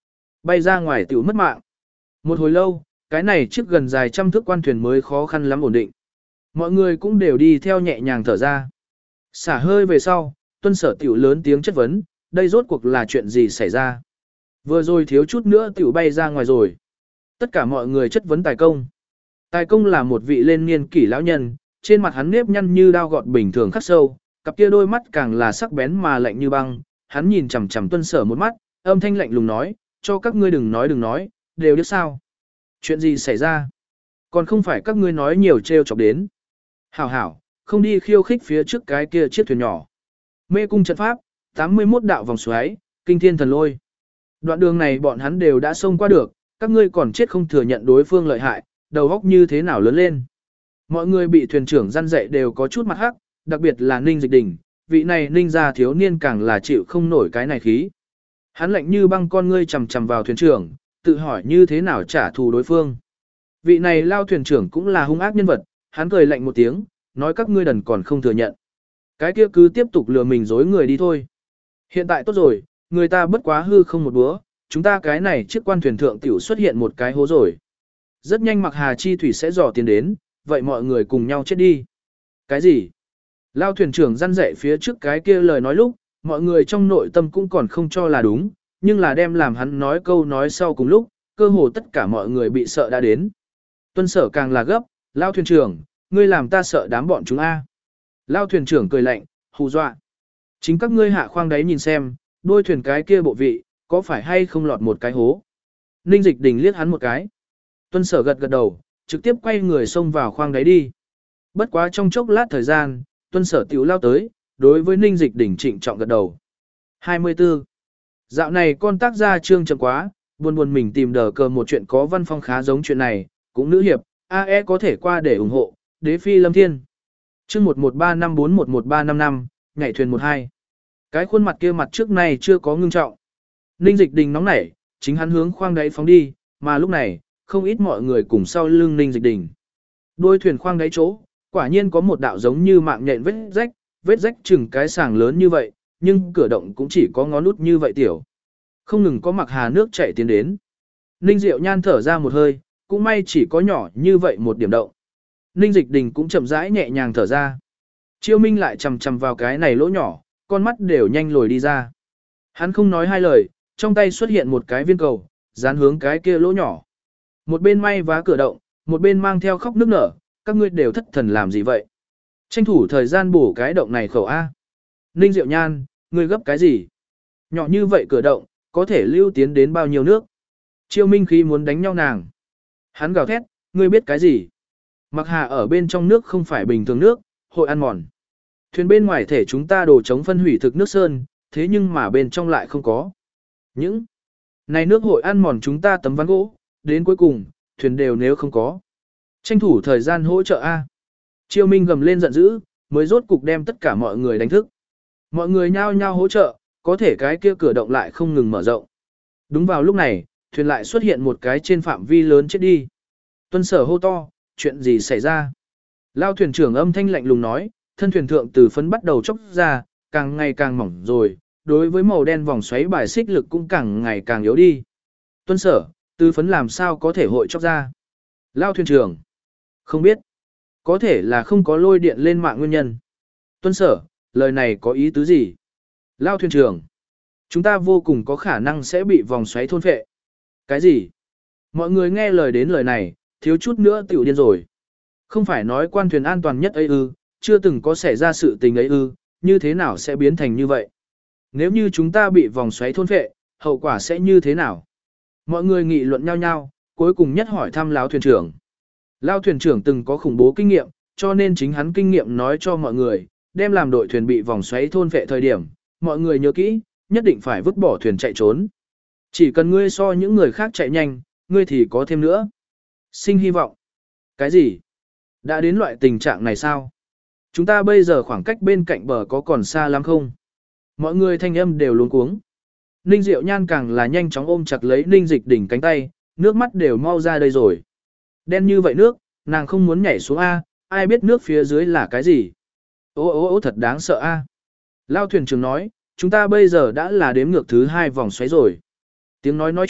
Bay ra ngoài tiểu mất mạng. Một hồi lâu, cái này chiếc gần dài trăm thước quan thuyền mới khó khăn lắm ổn định. Mọi người cũng đều đi theo nhẹ nhàng thở ra. Xả hơi về sau, Tuân Sở tiểu lớn tiếng chất vấn, đây rốt cuộc là chuyện gì xảy ra? Vừa rồi thiếu chút nữa tiểu bay ra ngoài rồi. Tất cả mọi người chất vấn Tài Công. Tài Công là một vị lên niên kỷ lão nhân, trên mặt hắn nếp nhăn như đao gọt bình thường khắc sâu, cặp kia đôi mắt càng là sắc bén mà lạnh như băng, hắn nhìn chằm chằm Tuân Sở một mắt, âm thanh lạnh lùng nói, cho các ngươi đừng nói đừng nói, đều biết sao? Chuyện gì xảy ra? Còn không phải các ngươi nói nhiều trêu chọc đến. Hảo hảo, không đi khiêu khích phía trước cái kia chiếc thuyền nhỏ. Mê cung trận pháp, tám mươi mốt đạo vòng xoáy, kinh thiên thần lôi. Đoạn đường này bọn hắn đều đã xông qua được, các ngươi còn chết không thừa nhận đối phương lợi hại, đầu óc như thế nào lớn lên. Mọi người bị thuyền trưởng răn dạy đều có chút mặt hắc, đặc biệt là Ninh Dịch Đình, vị này Ninh gia thiếu niên càng là chịu không nổi cái này khí. Hắn lạnh như băng con ngươi chằm chằm vào thuyền trưởng, tự hỏi như thế nào trả thù đối phương. Vị này lao thuyền trưởng cũng là hung ác nhân vật, hắn cười lạnh một tiếng, nói các ngươi đần còn không thừa nhận. Cái kia cứ tiếp tục lừa mình dối người đi thôi. Hiện tại tốt rồi, người ta bất quá hư không một búa, chúng ta cái này chiếc quan thuyền thượng tiểu xuất hiện một cái hố rồi. Rất nhanh Mặc Hà Chi Thủy sẽ dò tiền đến, vậy mọi người cùng nhau chết đi. Cái gì? Lao thuyền trưởng răn dạy phía trước cái kia lời nói lúc, mọi người trong nội tâm cũng còn không cho là đúng, nhưng là đem làm hắn nói câu nói sau cùng lúc, cơ hồ tất cả mọi người bị sợ đã đến. Tuân Sở càng là gấp, Lao thuyền trưởng, ngươi làm ta sợ đám bọn chúng a. Lao thuyền trưởng cười lạnh, hù dọa. Chính các ngươi hạ khoang đáy nhìn xem, đôi thuyền cái kia bộ vị, có phải hay không lọt một cái hố. Ninh Dịch Đình liếc hắn một cái. Tuân Sở gật gật đầu, trực tiếp quay người xông vào khoang đáy đi. Bất quá trong chốc lát thời gian, Tuân Sở tiểu lao tới, đối với Ninh Dịch Đình trịnh trọng gật đầu. hai mươi tư. Dạo này con tác gia trương chậm quá, buồn buồn mình tìm đờ cờ một chuyện có văn phong khá giống chuyện này, cũng nữ hiệp, a e có thể qua để ủng hộ, đế phi lâm thiên. Chương một một ba năm bốn một một ba năm năm, nhảy thuyền một hai. Cái khuôn mặt kia mặt trước này chưa có ngưng trọng. Ninh Dịch Đình nóng nảy, chính hắn hướng khoang đáy phóng đi, mà lúc này, không ít mọi người cùng sau lưng Ninh Dịch Đình. Đôi thuyền khoang đáy chỗ, quả nhiên có một đạo giống như mạng nhện vết rách, vết rách chừng cái sàng lớn như vậy, nhưng cửa động cũng chỉ có ngón út như vậy tiểu. Không ngừng có Mặc Hà nước chảy tiến đến. Ninh Diệu Nhan thở ra một hơi, cũng may chỉ có nhỏ như vậy một điểm động. Ninh Dịch Đình cũng chậm rãi nhẹ nhàng thở ra. Chiêu Minh lại chầm chầm vào cái này lỗ nhỏ, con mắt đều nhanh lồi đi ra. Hắn không nói hai lời, trong tay xuất hiện một cái viên cầu, dán hướng cái kia lỗ nhỏ. Một bên may vá cửa động, một bên mang theo khóc nức nở, các ngươi đều thất thần làm gì vậy? Tranh thủ thời gian bổ cái động này khẩu A. Ninh Diệu Nhan, ngươi gấp cái gì? Nhỏ như vậy cửa động, có thể lưu tiến đến bao nhiêu nước? Chiêu Minh khí muốn đánh nhau nàng. Hắn gào thét, ngươi biết cái gì? Mặc Hà ở bên trong nước không phải bình thường nước, hội ăn mòn. Thuyền bên ngoài thể chúng ta đổ chống phân hủy thực nước sơn, thế nhưng mà bên trong lại không có. Những này nước hội ăn mòn chúng ta tấm ván gỗ, đến cuối cùng, thuyền đều nếu không có. Tranh thủ thời gian hỗ trợ A. Chiêu Minh gầm lên giận dữ, mới rốt cục đem tất cả mọi người đánh thức. Mọi người nhao nhao hỗ trợ, có thể cái kia cửa động lại không ngừng mở rộng. Đúng vào lúc này, thuyền lại xuất hiện một cái trên phạm vi lớn chết đi. Tuân Sở hô to, chuyện gì xảy ra? Lao thuyền trưởng âm thanh lạnh lùng nói, thân thuyền thượng từ phấn bắt đầu chốc ra, càng ngày càng mỏng rồi, đối với màu đen vòng xoáy bài xích lực cũng càng ngày càng yếu đi. Tuân Sở, từ phấn làm sao có thể hội chốc ra? Lao thuyền trưởng, không biết. Có thể là không có lôi điện lên mạng nguyên nhân. Tuân Sở, lời này có ý tứ gì? Lao thuyền trưởng, chúng ta vô cùng có khả năng sẽ bị vòng xoáy thôn phệ. Cái gì? Mọi người nghe lời đến lời này, thiếu chút nữa tiểu điên rồi. Không phải nói quan thuyền an toàn nhất ấy ư, chưa từng có xảy ra sự tình ấy ư, như thế nào sẽ biến thành như vậy? Nếu như chúng ta bị vòng xoáy thôn phệ, hậu quả sẽ như thế nào? Mọi người nghị luận nhau nhau, cuối cùng nhất hỏi thăm Lão thuyền trưởng. Lão thuyền trưởng từng có khủng bố kinh nghiệm, cho nên chính hắn kinh nghiệm nói cho mọi người, đem làm đội thuyền bị vòng xoáy thôn phệ thời điểm, mọi người nhớ kỹ, nhất định phải vứt bỏ thuyền chạy trốn. Chỉ cần ngươi so những người khác chạy nhanh, ngươi thì có thêm nữa. Sinh hy vọng. Cái gì? Đã đến loại tình trạng này sao? Chúng ta bây giờ khoảng cách bên cạnh bờ có còn xa lắm không? Mọi người thanh âm đều luống cuống. Ninh Diệu Nhan càng là nhanh chóng ôm chặt lấy Ninh Dịch Đình cánh tay, nước mắt đều mau ra đây rồi. Đen như vậy nước, nàng không muốn nhảy xuống A, ai biết nước phía dưới là cái gì? Ô ô ô thật đáng sợ A. Lao thuyền trưởng nói, chúng ta bây giờ đã là đếm ngược thứ hai vòng xoáy rồi. Tiếng nói nói chuyện,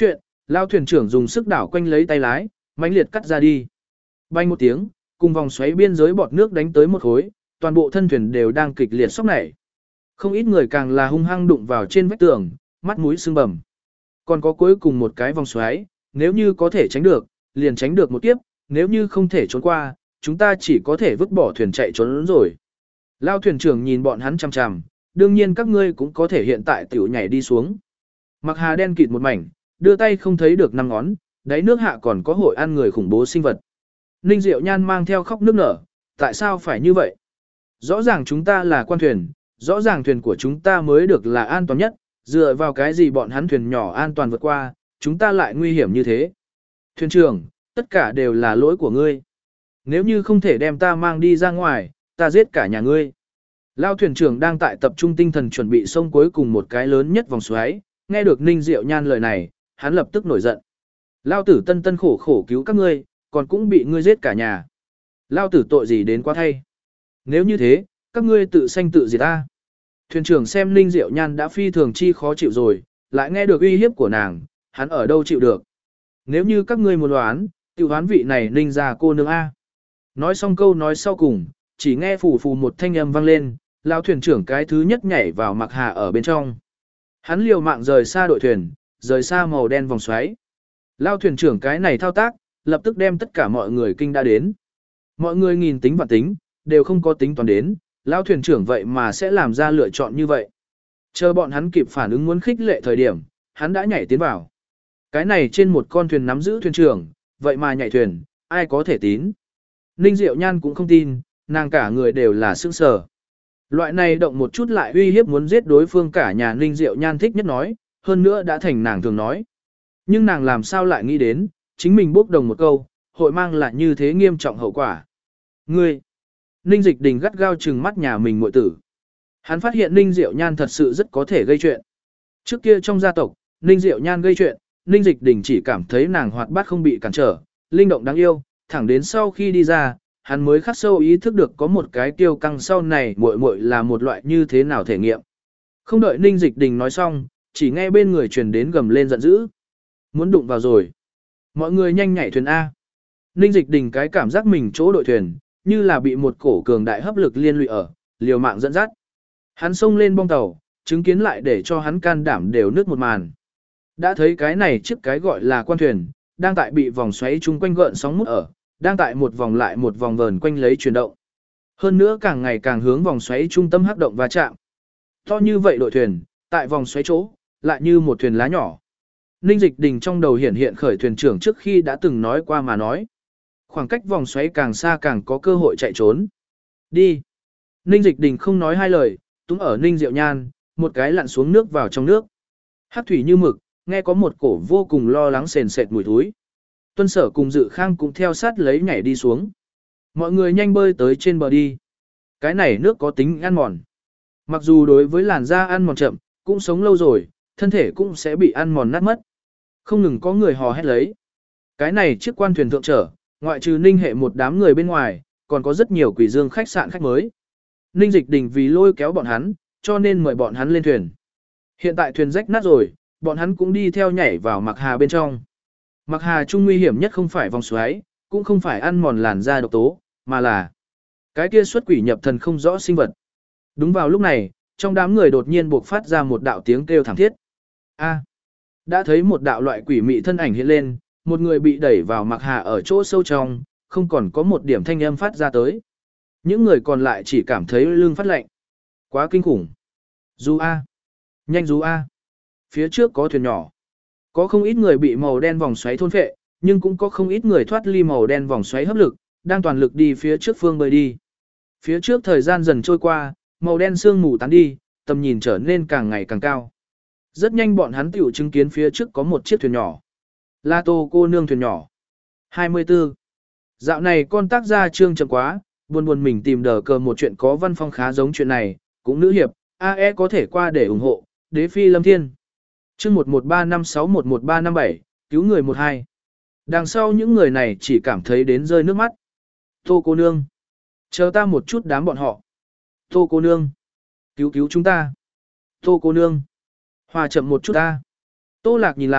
Lao thuyền trưởng dùng sức đảo quanh lấy tay lái, mãnh liệt cắt ra đi. Bay một tiếng, cùng vòng xoáy biên giới bọt nước đánh tới một khối, toàn bộ thân thuyền đều đang kịch liệt sốc nảy. Không ít người càng là hung hăng đụng vào trên vách tường, mắt mũi sưng bầm. Còn có cuối cùng một cái vòng xoáy, nếu như có thể tránh được, liền tránh được một kiếp, nếu như không thể trốn qua, chúng ta chỉ có thể vứt bỏ thuyền chạy trốn rồi. Lao thuyền trưởng nhìn bọn hắn chằm chằm, đương nhiên các ngươi cũng có thể hiện tại tiểu nhảy đi xuống. Mặc Hà đen kịt một mảnh, đưa tay không thấy được năm ngón, đáy nước hạ còn có hội ăn người khủng bố sinh vật. Ninh Diệu Nhan mang theo khóc nước nở, tại sao phải như vậy? Rõ ràng chúng ta là quan thuyền, rõ ràng thuyền của chúng ta mới được là an toàn nhất, dựa vào cái gì bọn hắn thuyền nhỏ an toàn vượt qua, chúng ta lại nguy hiểm như thế. Thuyền trưởng, tất cả đều là lỗi của ngươi. Nếu như không thể đem ta mang đi ra ngoài, ta giết cả nhà ngươi. Lao thuyền trưởng đang tại tập trung tinh thần chuẩn bị xông cuối cùng một cái lớn nhất vòng xoáy, nghe được Ninh Diệu Nhan lời này, hắn lập tức nổi giận. Lao tử tân tân khổ khổ cứu các ngươi, còn cũng bị ngươi giết cả nhà. Lao tử tội gì đến quá thay. Nếu như thế, các ngươi tự sanh tự diệt ta. Thuyền trưởng xem Ninh Diệu Nhan đã phi thường chi khó chịu rồi, lại nghe được uy hiếp của nàng, hắn ở đâu chịu được. Nếu như các ngươi muốn đoán, tiểu đoán vị này Ninh ra cô nương A. Nói xong câu nói sau cùng, chỉ nghe phù phù một thanh âm vang lên, lão thuyền trưởng cái thứ nhất nhảy vào Mặc Hà ở bên trong. Hắn liều mạng rời xa đội thuyền, rời xa màu đen vòng xoáy. Lão thuyền trưởng cái này thao tác, lập tức đem tất cả mọi người kinh đã đến. Mọi người nhìn tính và tính, đều không có tính toán đến, lão thuyền trưởng vậy mà sẽ làm ra lựa chọn như vậy. Chờ bọn hắn kịp phản ứng muốn khích lệ thời điểm, hắn đã nhảy tiến vào. Cái này trên một con thuyền nắm giữ thuyền trưởng, vậy mà nhảy thuyền, ai có thể tín. Ninh Diệu Nhan cũng không tin, nàng cả người đều là sững sờ. Loại này động một chút lại uy hiếp muốn giết đối phương cả nhà Ninh Diệu Nhan thích nhất nói, hơn nữa đã thành nàng thường nói. Nhưng nàng làm sao lại nghĩ đến, chính mình bốc đồng một câu, hội mang lại như thế nghiêm trọng hậu quả. Ngươi! Ninh Dịch Đình gắt gao trừng mắt nhà mình muội tử. Hắn phát hiện Ninh Diệu Nhan thật sự rất có thể gây chuyện. Trước kia trong gia tộc, Ninh Diệu Nhan gây chuyện, Ninh Dịch Đình chỉ cảm thấy nàng hoạt bát không bị cản trở, linh động đáng yêu, thẳng đến sau khi đi ra, hắn mới khắc sâu ý thức được có một cái tiêu căng sau này muội muội là một loại như thế nào thể nghiệm. Không đợi Ninh Dịch Đình nói xong, chỉ nghe bên người truyền đến gầm lên giận dữ. Muốn đụng vào rồi. Mọi người nhanh nhảy thuyền A. Ninh Dịch Đình cái cảm giác mình chỗ đội thuyền, như là bị một cổ cường đại hấp lực liên lụy ở, liều mạng dẫn dắt. Hắn xông lên bong tàu, chứng kiến lại để cho hắn can đảm đều nước một màn. Đã thấy cái này chiếc cái gọi là quan thuyền, đang tại bị vòng xoáy chung quanh gợn sóng mút ở, đang tại một vòng lại một vòng vờn quanh lấy chuyển động. Hơn nữa càng ngày càng hướng vòng xoáy trung tâm hấp động và chạm. To như vậy đội thuyền, tại vòng xoáy chỗ, lại như một thuyền lá nhỏ. Ninh Dịch Đình trong đầu hiện hiện khởi thuyền trưởng trước khi đã từng nói qua mà nói. Khoảng cách vòng xoáy càng xa càng có cơ hội chạy trốn. Đi. Ninh Dịch Đình không nói hai lời, túm ở Ninh Diệu Nhan, một cái lặn xuống nước vào trong nước. Hắc thủy như mực, nghe có một cổ vô cùng lo lắng sền sệt mùi thối. Tuân Sở cùng Dự Khang cũng theo sát lấy nhảy đi xuống. Mọi người nhanh bơi tới trên bờ đi. Cái này nước có tính ăn mòn. Mặc dù đối với làn da ăn mòn chậm, cũng sống lâu rồi, thân thể cũng sẽ bị ăn mòn nát mất. Không ngừng có người hò hét lấy. Cái này chiếc quan thuyền thượng trở, ngoại trừ Ninh Hệ một đám người bên ngoài, còn có rất nhiều quỷ dương khách sạn khách mới. Ninh Dịch Đình vì lôi kéo bọn hắn, cho nên mời bọn hắn lên thuyền. Hiện tại thuyền rách nát rồi, bọn hắn cũng đi theo nhảy vào Mặc Hà bên trong. Mặc Hà trung nguy hiểm nhất không phải vòng xoáy, cũng không phải ăn mòn làn da độc tố, mà là cái kia xuất quỷ nhập thần không rõ sinh vật. Đúng vào lúc này, trong đám người đột nhiên buộc phát ra một đạo tiếng kêu thảm thiết. A, đã thấy một đạo loại quỷ mị thân ảnh hiện lên, một người bị đẩy vào Mặc Hà ở chỗ sâu trong, không còn có một điểm thanh âm phát ra tới. Những người còn lại chỉ cảm thấy lưng phát lạnh. Quá kinh khủng. Du A. Nhanh du A. Phía trước có thuyền nhỏ. Có không ít người bị màu đen vòng xoáy thôn phệ, nhưng cũng có không ít người thoát ly màu đen vòng xoáy hấp lực, đang toàn lực đi phía trước phương bơi đi. Phía trước thời gian dần trôi qua, màu đen sương mù tán đi, tầm nhìn trở nên càng ngày càng cao. Rất nhanh bọn hắn tiểu chứng kiến phía trước có một chiếc thuyền nhỏ. La Tô cô nương thuyền nhỏ. hai mươi tư. Dạo này con tác gia trương chậm quá, buồn buồn mình tìm đờ cờ một chuyện có văn phong khá giống chuyện này, cũng nữ hiệp, a e có thể qua để ủng hộ, đế phi lâm thiên. Chương một một ba năm sáu một một ba năm bảy, cứu người một hai. Đằng sau những người này chỉ cảm thấy đến rơi nước mắt. Tô cô nương. Chờ ta một chút đám bọn họ. Tô cô nương. Cứu cứu chúng ta. Tô cô nương. Hòa chậm một chút ta. Tô Lạc nhìn lại,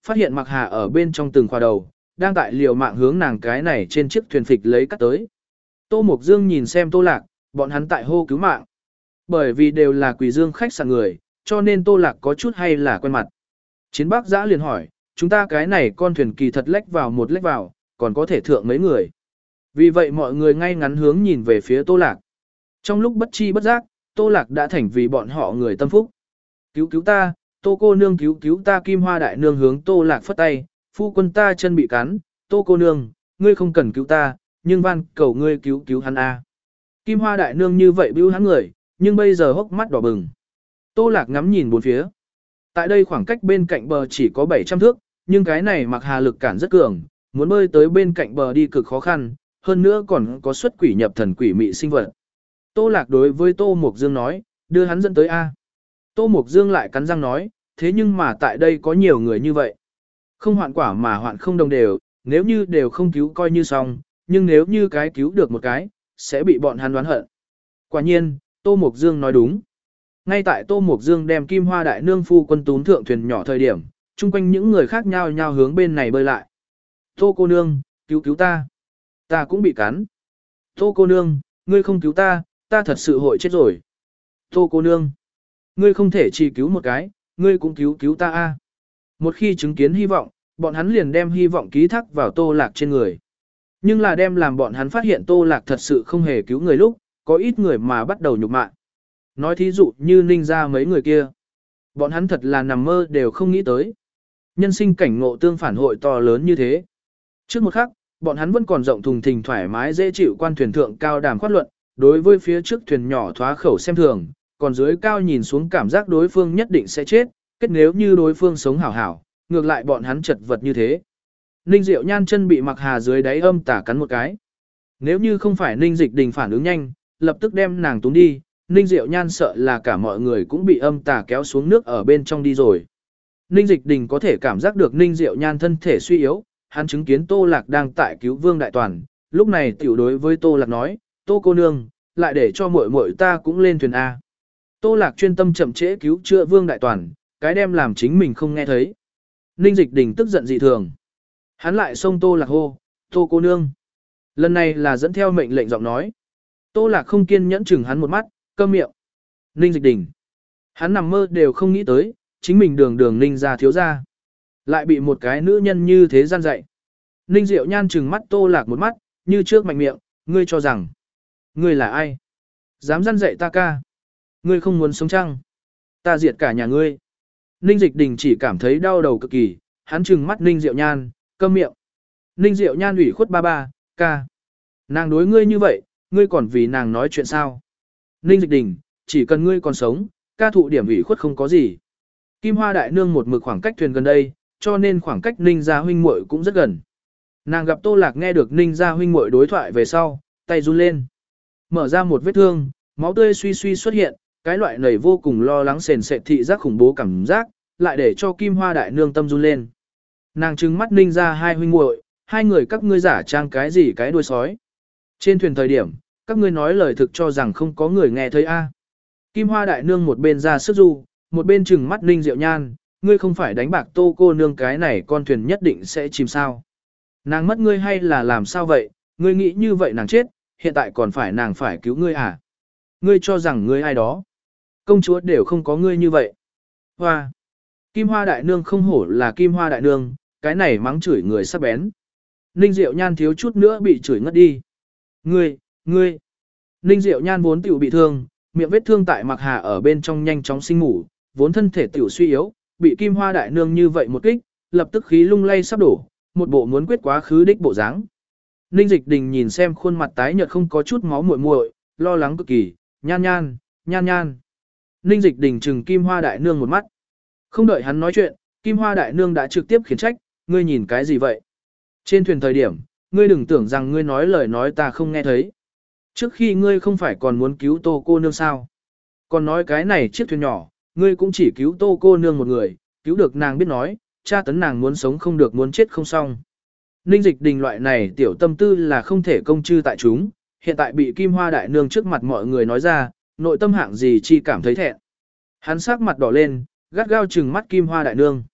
phát hiện Mặc Hà ở bên trong từng khoa đầu, đang tại liều mạng hướng nàng cái này trên chiếc thuyền phịch lấy cắt tới. Tô Mộc Dương nhìn xem Tô Lạc, bọn hắn tại hô cứu mạng. Bởi vì đều là Quỳ Dương khách sạn người, cho nên Tô Lạc có chút hay là quen mặt. Chiến Bác Giã liền hỏi, chúng ta cái này con thuyền kỳ thật lách vào một lách vào, còn có thể thượng mấy người. Vì vậy mọi người ngay ngắn hướng nhìn về phía Tô Lạc. Trong lúc bất chi bất giác, Tô Lạc đã thành vì bọn họ người tâm phúc. Cứu cứu ta, Tô cô nương cứu cứu ta. Kim Hoa đại nương hướng Tô Lạc phất tay, phu quân ta chân bị cắn, Tô cô nương, ngươi không cần cứu ta, nhưng van cầu ngươi cứu cứu hắn a. Kim Hoa đại nương như vậy bĩu hắn người, nhưng bây giờ hốc mắt đỏ bừng. Tô Lạc ngắm nhìn bốn phía. Tại đây khoảng cách bên cạnh bờ chỉ có bảy trăm thước, nhưng cái này Mặc Hà lực cản rất cường, muốn bơi tới bên cạnh bờ đi cực khó khăn, hơn nữa còn có xuất quỷ nhập thần quỷ mị sinh vật. Tô Lạc đối với Tô Mộc Dương nói, đưa hắn dẫn tới A. Tô Mộc Dương lại cắn răng nói, thế nhưng mà tại đây có nhiều người như vậy. Không hoạn quả mà hoạn không đồng đều, nếu như đều không cứu coi như xong, nhưng nếu như cái cứu được một cái, sẽ bị bọn hắn đoán hận. Quả nhiên, Tô Mộc Dương nói đúng. Ngay tại Tô Mộc Dương đem Kim Hoa đại nương phu quân tún thượng thuyền nhỏ thời điểm, chung quanh những người khác nhau nhau hướng bên này bơi lại. Tô cô nương, cứu cứu ta. Ta cũng bị cắn. Tô cô nương, ngươi không cứu ta, ta thật sự hội chết rồi. Tô cô nương, ngươi không thể chỉ cứu một cái, ngươi cũng cứu cứu ta a. Một khi chứng kiến hy vọng, bọn hắn liền đem hy vọng ký thác vào Tô Lạc trên người. Nhưng là đem làm bọn hắn phát hiện Tô Lạc thật sự không hề cứu người lúc, có ít người mà bắt đầu nhục mạ. Nói thí dụ như Ninh ra mấy người kia. Bọn hắn thật là nằm mơ đều không nghĩ tới. Nhân sinh cảnh ngộ tương phản hội to lớn như thế. Trước một khắc, bọn hắn vẫn còn rộng thùng thình thoải mái dễ chịu quan thuyền thượng cao đàm khoát luận, đối với phía trước thuyền nhỏ thoá khẩu xem thường, còn dưới cao nhìn xuống cảm giác đối phương nhất định sẽ chết, kết nếu như đối phương sống hảo hảo, ngược lại bọn hắn chật vật như thế. Ninh Diệu Nhan chân bị Mặc Hà dưới đáy âm tả cắn một cái. Nếu như không phải Ninh Dịch Đình phản ứng nhanh, lập tức đem nàng túng đi, Ninh Diệu Nhan sợ là cả mọi người cũng bị âm tà kéo xuống nước ở bên trong đi rồi. Ninh Dịch Đình có thể cảm giác được Ninh Diệu Nhan thân thể suy yếu, hắn chứng kiến Tô Lạc đang tại cứu Vương Đại Toàn, lúc này tiểu đối với Tô Lạc nói, Tô cô nương, lại để cho muội muội ta cũng lên thuyền A. Tô Lạc chuyên tâm chậm trễ cứu chữa Vương Đại Toàn, cái đem làm chính mình không nghe thấy. Ninh Dịch Đình tức giận dị thường. Hắn lại xông Tô Lạc hô, Tô cô nương. Lần này là dẫn theo mệnh lệnh giọng nói. Tô Lạc không kiên nhẫn chừng hắn một mắt, câm miệng. Ninh Dịch Đình. Hắn nằm mơ đều không nghĩ tới, chính mình đường đường Ninh ra thiếu ra. Lại bị một cái nữ nhân như thế gian dạy. Ninh Diệu Nhan chừng mắt Tô Lạc một mắt, như trước mạnh miệng, ngươi cho rằng. Ngươi là ai? Dám gian dạy ta ca. Ngươi không muốn sống chăng? Ta diệt cả nhà ngươi. Ninh Dịch Đình chỉ cảm thấy đau đầu cực kỳ, hắn chừng mắt Ninh Diệu Nhan, câm miệng. Ninh Diệu Nhan ủy khuất ba ba, ca. Nàng đối ngươi như vậy, ngươi còn vì nàng nói chuyện sao? Ninh Dịch Đình, chỉ cần ngươi còn sống, ca thụ điểm ủy khuất không có gì. Kim Hoa đại nương một mực khoảng cách thuyền gần đây, cho nên khoảng cách Ninh gia huynh muội cũng rất gần. Nàng gặp Tô Lạc nghe được Ninh gia huynh muội đối thoại về sau, tay run lên. Mở ra một vết thương, máu tươi suy suy xuất hiện, cái loại nảy vô cùng lo lắng sền sệt thị giác khủng bố cảm giác, lại để cho Kim Hoa đại nương tâm run lên. Nàng trừng mắt Ninh gia hai huynh muội, hai người các ngươi giả trang cái gì cái đuôi sói. Trên thuyền thời điểm, các ngươi nói lời thực cho rằng không có người nghe thấy a. Kim Hoa đại nương một bên ra sức du, một bên trừng mắt Ninh Diệu Nhan, ngươi không phải đánh bạc Tô cô nương cái này con thuyền nhất định sẽ chìm sao. Nàng mất ngươi hay là làm sao vậy, ngươi nghĩ như vậy nàng chết, hiện tại còn phải nàng phải cứu ngươi à. Ngươi cho rằng ngươi ai đó. Công chúa đều không có ngươi như vậy. Hoa. Kim Hoa đại nương không hổ là Kim Hoa đại nương, cái này mắng chửi người sắc bén. Ninh Diệu Nhan thiếu chút nữa bị chửi ngất đi. Ngươi, ngươi. Ninh Diệu Nhan vốn tiểu bị thương, miệng vết thương tại Mặc Hà ở bên trong nhanh chóng sinh mủ, vốn thân thể tiểu suy yếu, bị Kim Hoa đại nương như vậy một kích, lập tức khí lung lay sắp đổ, một bộ muốn quyết quá khứ đích bộ dáng. Ninh Dịch Đình nhìn xem khuôn mặt tái nhợt không có chút máu muội muội, lo lắng cực kỳ, nhan nhan, nhan nhan. Ninh Dịch Đình trừng Kim Hoa đại nương một mắt. Không đợi hắn nói chuyện, Kim Hoa đại nương đã trực tiếp khiển trách, ngươi nhìn cái gì vậy? Trên thuyền thời điểm, ngươi đừng tưởng rằng ngươi nói lời nói ta không nghe thấy. Trước khi ngươi không phải còn muốn cứu Tô cô nương sao? Còn nói cái này chiếc thuyền nhỏ, ngươi cũng chỉ cứu Tô cô nương một người, cứu được nàng biết nói, cha tấn nàng muốn sống không được muốn chết không xong. Ninh Dịch Đình loại này tiểu tâm tư là không thể công chư tại chúng, hiện tại bị Kim Hoa đại nương trước mặt mọi người nói ra, nội tâm hạng gì chi cảm thấy thẹn. Hắn sắc mặt đỏ lên, gắt gao trừng mắt Kim Hoa đại nương.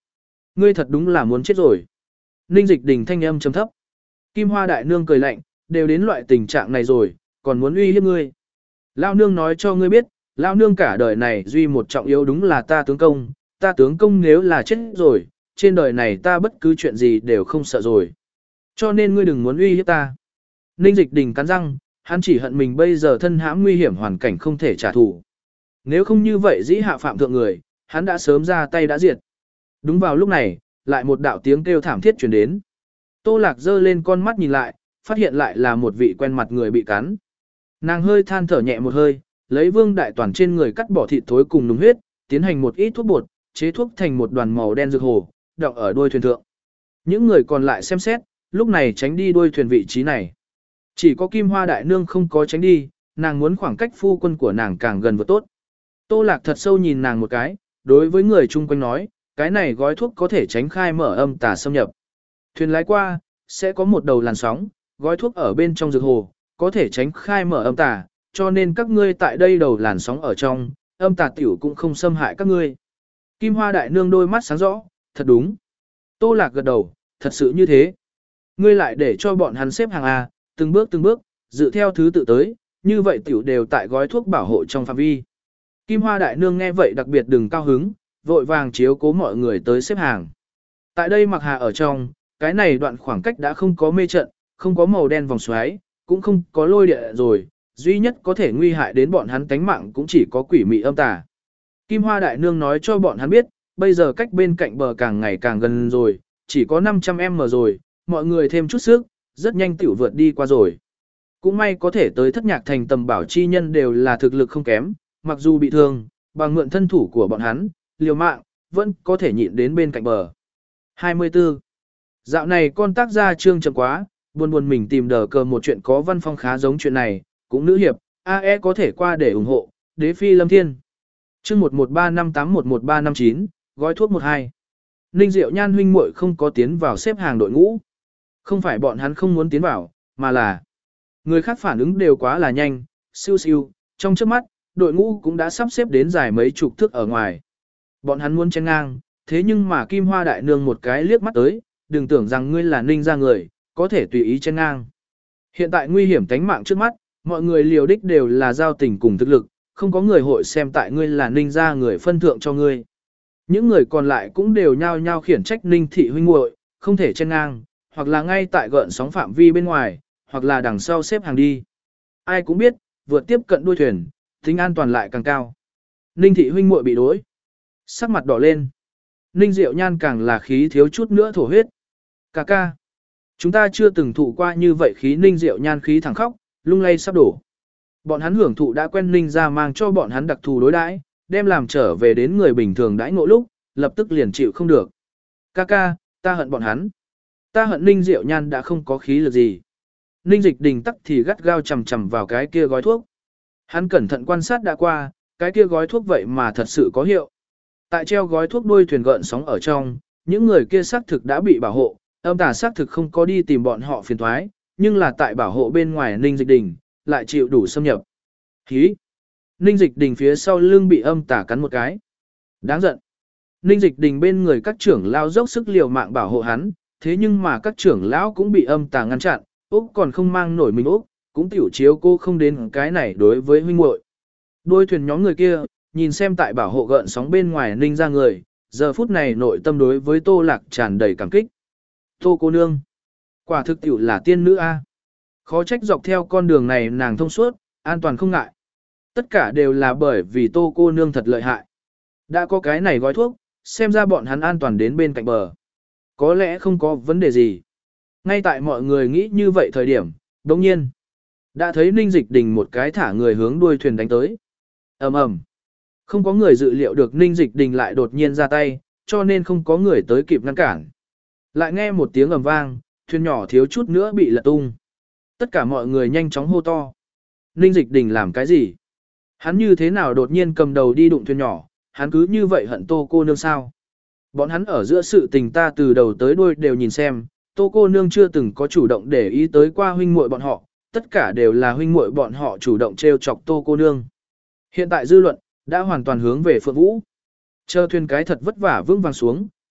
Ngươi thật đúng là muốn chết rồi. Ninh Dịch Đình thanh âm trầm thấp. Kim Hoa đại nương cười lạnh, đều đến loại tình trạng này rồi, còn muốn uy hiếp ngươi. Lão nương nói cho ngươi biết, lão nương cả đời này duy một trọng yếu đúng là ta tướng công, ta tướng công nếu là chết rồi, trên đời này ta bất cứ chuyện gì đều không sợ rồi. Cho nên ngươi đừng muốn uy hiếp ta. Ninh Dịch Đình cắn răng, hắn chỉ hận mình bây giờ thân hãm nguy hiểm hoàn cảnh không thể trả thù. Nếu không như vậy dĩ hạ phạm thượng người, hắn đã sớm ra tay đã diệt. Đúng vào lúc này, lại một đạo tiếng kêu thảm thiết truyền đến. Tô Lạc giơ lên con mắt nhìn lại, phát hiện lại là một vị quen mặt người bị cắn. Nàng hơi than thở nhẹ một hơi, lấy Vương Đại Toàn trên người cắt bỏ thịt thối cùng nung huyết, tiến hành một ít thuốc bột, chế thuốc thành một đoàn màu đen dược hồ, đọng ở đuôi thuyền thượng. Những người còn lại xem xét, lúc này tránh đi đuôi thuyền vị trí này. Chỉ có Kim Hoa đại nương không có tránh đi, nàng muốn khoảng cách phu quân của nàng càng gần vừa tốt. Tô Lạc thật sâu nhìn nàng một cái, đối với người chung quanh nói, cái này gói thuốc có thể tránh khai mở âm tà xâm nhập. Thuyền lái qua, sẽ có một đầu làn sóng, gói thuốc ở bên trong dược hồ, có thể tránh khai mở âm tà, cho nên các ngươi tại đây đầu làn sóng ở trong, âm tà tiểu cũng không xâm hại các ngươi. Kim Hoa đại nương đôi mắt sáng rõ, thật đúng. Tô Lạc gật đầu, thật sự như thế. Ngươi lại để cho bọn hắn xếp hàng A, từng bước từng bước, dự theo thứ tự tới, như vậy tiểu đều tại gói thuốc bảo hộ trong phạm vi. Kim Hoa đại nương nghe vậy đặc biệt đừng cao hứng, vội vàng chiếu cố mọi người tới xếp hàng. Tại đây mặc hà ở trong, cái này đoạn khoảng cách đã không có mê trận, không có màu đen vòng xoáy, cũng không có lôi địa rồi, duy nhất có thể nguy hại đến bọn hắn tánh mạng cũng chỉ có quỷ mị âm tà. Kim Hoa đại nương nói cho bọn hắn biết, bây giờ cách bên cạnh bờ càng ngày càng gần rồi, chỉ có năm trăm mét rồi, mọi người thêm chút sức, rất nhanh tiểu vượt đi qua rồi. Cũng may có thể tới Thất Nhạc Thành tầm bảo chi nhân đều là thực lực không kém, mặc dù bị thương, bằng mượn thân thủ của bọn hắn, liều mạng, vẫn có thể nhịn đến bên cạnh bờ. hai mươi tư. Dạo này con tác gia trương chậm quá, buồn buồn mình tìm đờ cờ một chuyện có văn phong khá giống chuyện này, cũng nữ hiệp, a e có thể qua để ủng hộ, đế phi lâm thiên. Chương một một ba năm tám một một ba năm chín, gói thuốc một hai. Ninh Diệu Nhan huynh muội không có tiến vào xếp hàng đội ngũ. Không phải bọn hắn không muốn tiến vào, mà là người khác phản ứng đều quá là nhanh, siêu siêu, trong trước mắt, đội ngũ cũng đã sắp xếp đến dài mấy chục thước ở ngoài. Bọn hắn muốn chen ngang, thế nhưng mà Kim Hoa đại nương một cái liếc mắt tới, đừng tưởng rằng ngươi là Ninh gia người, có thể tùy ý chen ngang. Hiện tại nguy hiểm tánh mạng trước mắt, mọi người liều đích đều là giao tình cùng thực lực, không có người hội xem tại ngươi là Ninh gia người phân thượng cho ngươi. Những người còn lại cũng đều nhao nhao khiển trách Ninh thị huynh muội, không thể chen ngang, hoặc là ngay tại gợn sóng phạm vi bên ngoài, hoặc là đằng sau xếp hàng đi. Ai cũng biết, vượt tiếp cận đuôi thuyền, tính an toàn lại càng cao. Ninh thị huynh muội bị đối, sắc mặt đỏ lên. Ninh Diệu Nhan càng là khí thiếu chút nữa thổ huyết. Cà ca, chúng ta chưa từng thụ qua như vậy khí. Ninh Diệu Nhan khí thẳng khóc, lung lay sắp đổ. Bọn hắn hưởng thụ đã quen Ninh gia mang cho bọn hắn đặc thù đối đãi, đem làm trở về đến người bình thường đãi ngộ lúc, lập tức liền chịu không được. Ca ca, ta hận bọn hắn. Ta hận Ninh Diệu Nhan đã không có khí lực gì. Ninh Dịch Đình tắc thì gắt gao chầm chầm vào cái kia gói thuốc. Hắn cẩn thận quan sát đã qua, cái kia gói thuốc vậy mà thật sự có hiệu. Tại treo gói thuốc đuôi thuyền gợn sóng ở trong, những người kia xác thực đã bị bảo hộ, âm tà xác thực không có đi tìm bọn họ phiền toái, nhưng là tại bảo hộ bên ngoài Ninh Dịch Đình, lại chịu đủ xâm nhập. Hí! Ninh Dịch Đình phía sau lưng bị âm tà cắn một cái. Đáng giận! Ninh Dịch Đình bên người các trưởng lao dốc sức liều mạng bảo hộ hắn, thế nhưng mà các trưởng lão cũng bị âm tà ngăn chặn, Úc còn không mang nổi mình Úc, cũng tiểu chiếu cô không đến cái này đối với huynh muội. Đôi thuyền nhóm người kia, nhìn xem tại bảo hộ gợn sóng bên ngoài Ninh ra người, giờ phút này nội tâm đối với Tô Lạc tràn đầy cảm kích. Tô cô nương, quả thực tiểu là tiên nữ a. Khó trách dọc theo con đường này nàng thông suốt, an toàn không ngại. Tất cả đều là bởi vì Tô cô nương thật lợi hại. Đã có cái này gói thuốc, xem ra bọn hắn an toàn đến bên cạnh bờ. Có lẽ không có vấn đề gì. Ngay tại mọi người nghĩ như vậy thời điểm, đồng nhiên, đã thấy Ninh Dịch Đình một cái thả người hướng đuôi thuyền đánh tới. Ầm ầm. Không có người dự liệu được Ninh Dịch Đình lại đột nhiên ra tay, cho nên không có người tới kịp ngăn cản. Lại nghe một tiếng ầm vang, thuyền nhỏ thiếu chút nữa bị lật tung. Tất cả mọi người nhanh chóng hô to. Ninh Dịch Đình làm cái gì? Hắn như thế nào đột nhiên cầm đầu đi đụng thuyền nhỏ, hắn cứ như vậy hận Tô cô nương sao? Bọn hắn ở giữa sự tình ta từ đầu tới đuôi đều nhìn xem, Tô cô nương chưa từng có chủ động để ý tới qua huynh muội bọn họ, tất cả đều là huynh muội bọn họ chủ động trêu chọc Tô cô nương. Hiện tại dư luận đã hoàn toàn hướng về Phượng Vũ. Chờ thuyền cái thật vất vả vững vàng xuống,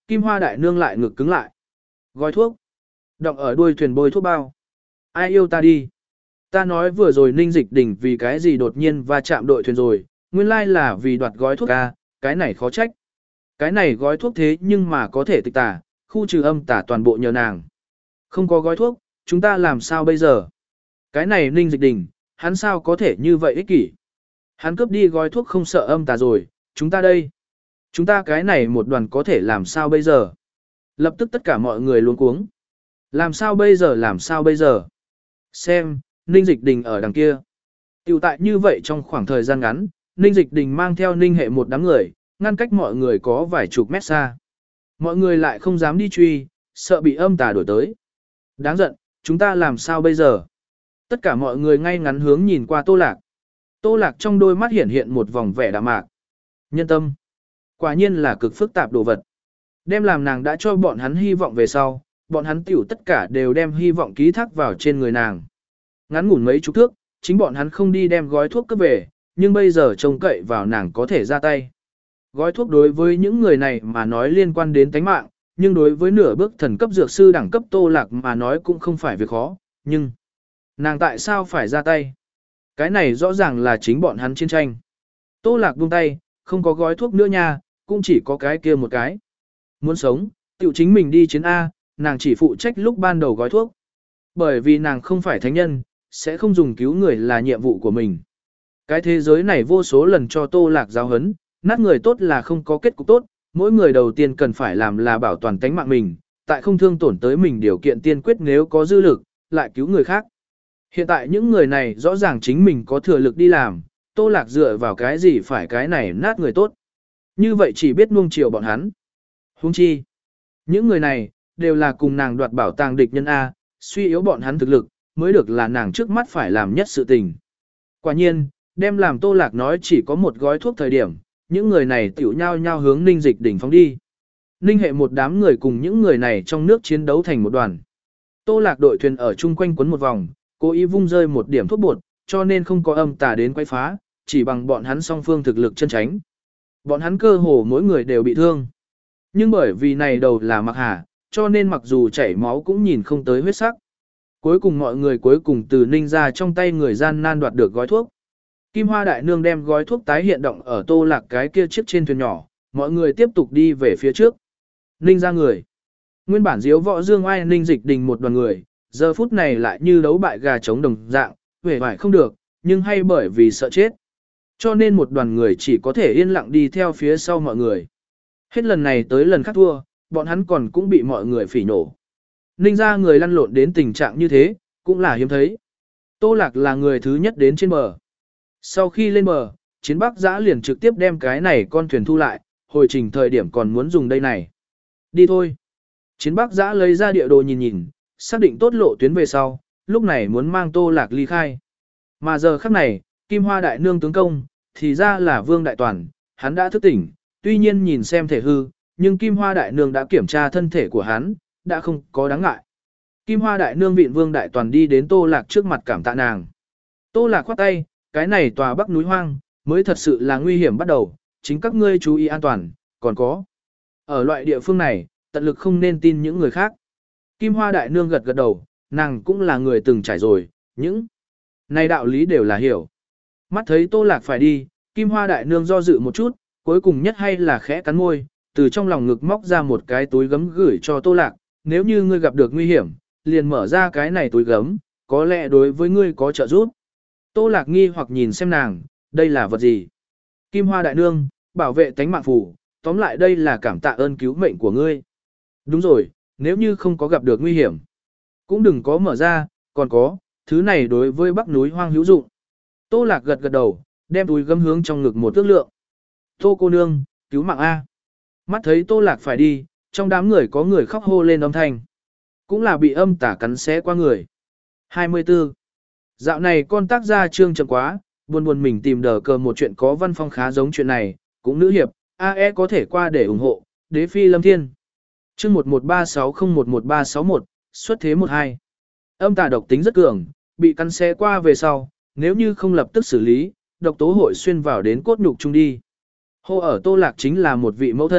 Kim Hoa đại nương lại ngực cứng lại. Gói thuốc. Đọng ở đuôi thuyền bôi thuốc bao. Ai yêu ta đi. Ta nói vừa rồi Ninh Dịch Đình vì cái gì đột nhiên va chạm đội thuyền rồi, nguyên lai là vì đoạt gói thuốc ca, cái này khó trách. Cái này gói thuốc thế nhưng mà có thể tịch tả, khu trừ âm tả toàn bộ nhờ nàng. Không có gói thuốc, chúng ta làm sao bây giờ? Cái này Ninh Dịch Đình, hắn sao có thể như vậy ích kỷ? Hắn cướp đi gói thuốc không sợ âm tà rồi, chúng ta đây. Chúng ta cái này một đoàn có thể làm sao bây giờ? Lập tức tất cả mọi người luống cuống. Làm sao bây giờ làm sao bây giờ? Xem, Ninh Dịch Đình ở đằng kia. Tiểu tại như vậy trong khoảng thời gian ngắn, Ninh Dịch Đình mang theo Ninh Hệ một đám người, ngăn cách mọi người có vài chục mét xa. Mọi người lại không dám đi truy, sợ bị âm tà đuổi tới. Đáng giận, chúng ta làm sao bây giờ? Tất cả mọi người ngay ngắn hướng nhìn qua Tô Lạc. Tô Lạc trong đôi mắt hiện hiện một vòng vẻ đạm mạc. Nhân tâm. Quả nhiên là cực phức tạp đồ vật. Đem làm nàng đã cho bọn hắn hy vọng về sau, bọn hắn tiểu tất cả đều đem hy vọng ký thác vào trên người nàng. Ngắn ngủn mấy chục thước, chính bọn hắn không đi đem gói thuốc cướp về, nhưng bây giờ trông cậy vào nàng có thể ra tay. Gói thuốc đối với những người này mà nói liên quan đến tánh mạng, nhưng đối với nửa bước thần cấp dược sư đẳng cấp Tô Lạc mà nói cũng không phải việc khó, nhưng nàng tại sao phải ra tay? Cái này rõ ràng là chính bọn hắn chiến tranh. Tô Lạc buông tay, không có gói thuốc nữa nha, cũng chỉ có cái kia một cái. Muốn sống, tiểu chính mình đi chiến A, nàng chỉ phụ trách lúc ban đầu gói thuốc. Bởi vì nàng không phải thánh nhân, sẽ không dùng cứu người là nhiệm vụ của mình. Cái thế giới này vô số lần cho Tô Lạc giáo hấn, nát người tốt là không có kết cục tốt, mỗi người đầu tiên cần phải làm là bảo toàn tánh mạng mình, tại không thương tổn tới mình điều kiện tiên quyết nếu có dư lực, lại cứu người khác. Hiện tại những người này rõ ràng chính mình có thừa lực đi làm, Tô Lạc dựa vào cái gì phải cái này nát người tốt. Như vậy chỉ biết nuông chiều bọn hắn. Huống chi, những người này, đều là cùng nàng đoạt bảo tàng địch nhân A, suy yếu bọn hắn thực lực, mới được là nàng trước mắt phải làm nhất sự tình. Quả nhiên, đem làm Tô Lạc nói chỉ có một gói thuốc thời điểm, những người này tiểu nhau nhau hướng Ninh Dịch Đỉnh phóng đi. Ninh Hệ một đám người cùng những người này trong nước chiến đấu thành một đoàn. Tô Lạc đội thuyền ở chung quanh quấn một vòng, cố ý vung rơi một điểm thuốc bột, cho nên không có âm tà đến quay phá, chỉ bằng bọn hắn song phương thực lực chân tránh. Bọn hắn cơ hồ mỗi người đều bị thương. Nhưng bởi vì này đầu là Mặc Hà, cho nên mặc dù chảy máu cũng nhìn không tới huyết sắc. Cuối cùng mọi người cuối cùng từ Ninh ra trong tay người gian nan đoạt được gói thuốc. Kim Hoa đại nương đem gói thuốc tái hiện động ở Tô Lạc cái kia chiếc trên thuyền nhỏ, mọi người tiếp tục đi về phía trước. Ninh ra người. Nguyên bản diếu võ dương ai Ninh Dịch Đình một đoàn người, giờ phút này lại như đấu bại gà trống đồng dạng, vẻ vải không được, nhưng hay bởi vì sợ chết. Cho nên một đoàn người chỉ có thể yên lặng đi theo phía sau mọi người. Hết lần này tới lần khác thua, bọn hắn còn cũng bị mọi người phỉ nổ. Ninh ra người lăn lộn đến tình trạng như thế, cũng là hiếm thấy. Tô Lạc là người thứ nhất đến trên bờ. Sau khi lên bờ, chiến bắc giã liền trực tiếp đem cái này con thuyền thu lại, hồi trình thời điểm còn muốn dùng đây này. Đi thôi. Chiến bắc giã lấy ra địa đồ nhìn nhìn, xác định tốt lộ tuyến về sau, lúc này muốn mang Tô Lạc ly khai. Mà giờ khắc này, Kim Hoa đại nương tướng công, thì ra là Vương Đại Toàn, hắn đã thức tỉnh, tuy nhiên nhìn xem thể hư, nhưng Kim Hoa đại nương đã kiểm tra thân thể của hắn, đã không có đáng ngại. Kim Hoa đại nương vịn Vương Đại Toàn đi đến Tô Lạc trước mặt cảm tạ nàng. Tô Lạc khoát tay, cái này tòa bắc núi hoang, mới thật sự là nguy hiểm bắt đầu, chính các ngươi chú ý an toàn, còn có. Ở loại địa phương này, tận lực không nên tin những người khác. Kim Hoa đại nương gật gật đầu, nàng cũng là người từng trải rồi, những này đạo lý đều là hiểu. Mắt thấy Tô Lạc phải đi, Kim Hoa đại nương do dự một chút, cuối cùng nhất hay là khẽ cắn môi, từ trong lòng ngực móc ra một cái túi gấm gửi cho Tô Lạc, nếu như ngươi gặp được nguy hiểm, liền mở ra cái này túi gấm, có lẽ đối với ngươi có trợ giúp. Tô Lạc nghi hoặc nhìn xem nàng, đây là vật gì? Kim Hoa đại nương, bảo vệ tánh mạng phù, tóm lại đây là cảm tạ ơn cứu mệnh của ngươi. Đúng rồi, nếu như không có gặp được nguy hiểm, cũng đừng có mở ra, còn có, thứ này đối với bắc núi hoang hữu dụng. Tô Lạc gật gật đầu, đem túi gấm hướng trong ngực một ước lượng. Tô cô nương, cứu mạng A. Mắt thấy Tô Lạc phải đi, trong đám người có người khóc hô lên âm thanh. Cũng là bị âm tả cắn xé qua người. hai mươi tư. Dạo này con tác gia trương chậm quá, buồn buồn mình tìm đờ cờ một chuyện có văn phong khá giống chuyện này, cũng nữ hiệp, a e có thể qua để ủng hộ, đế phi lâm thiên. Chương một một ba sáu không một một ba sáu một, xuất thế một hai. Âm tà độc tính rất cường, bị cắn xé qua về sau, nếu như không lập tức xử lý, độc tố hội xuyên vào đến cốt nhục chung đi. Hô ở Tô Lạc chính là một vị mẫu thân,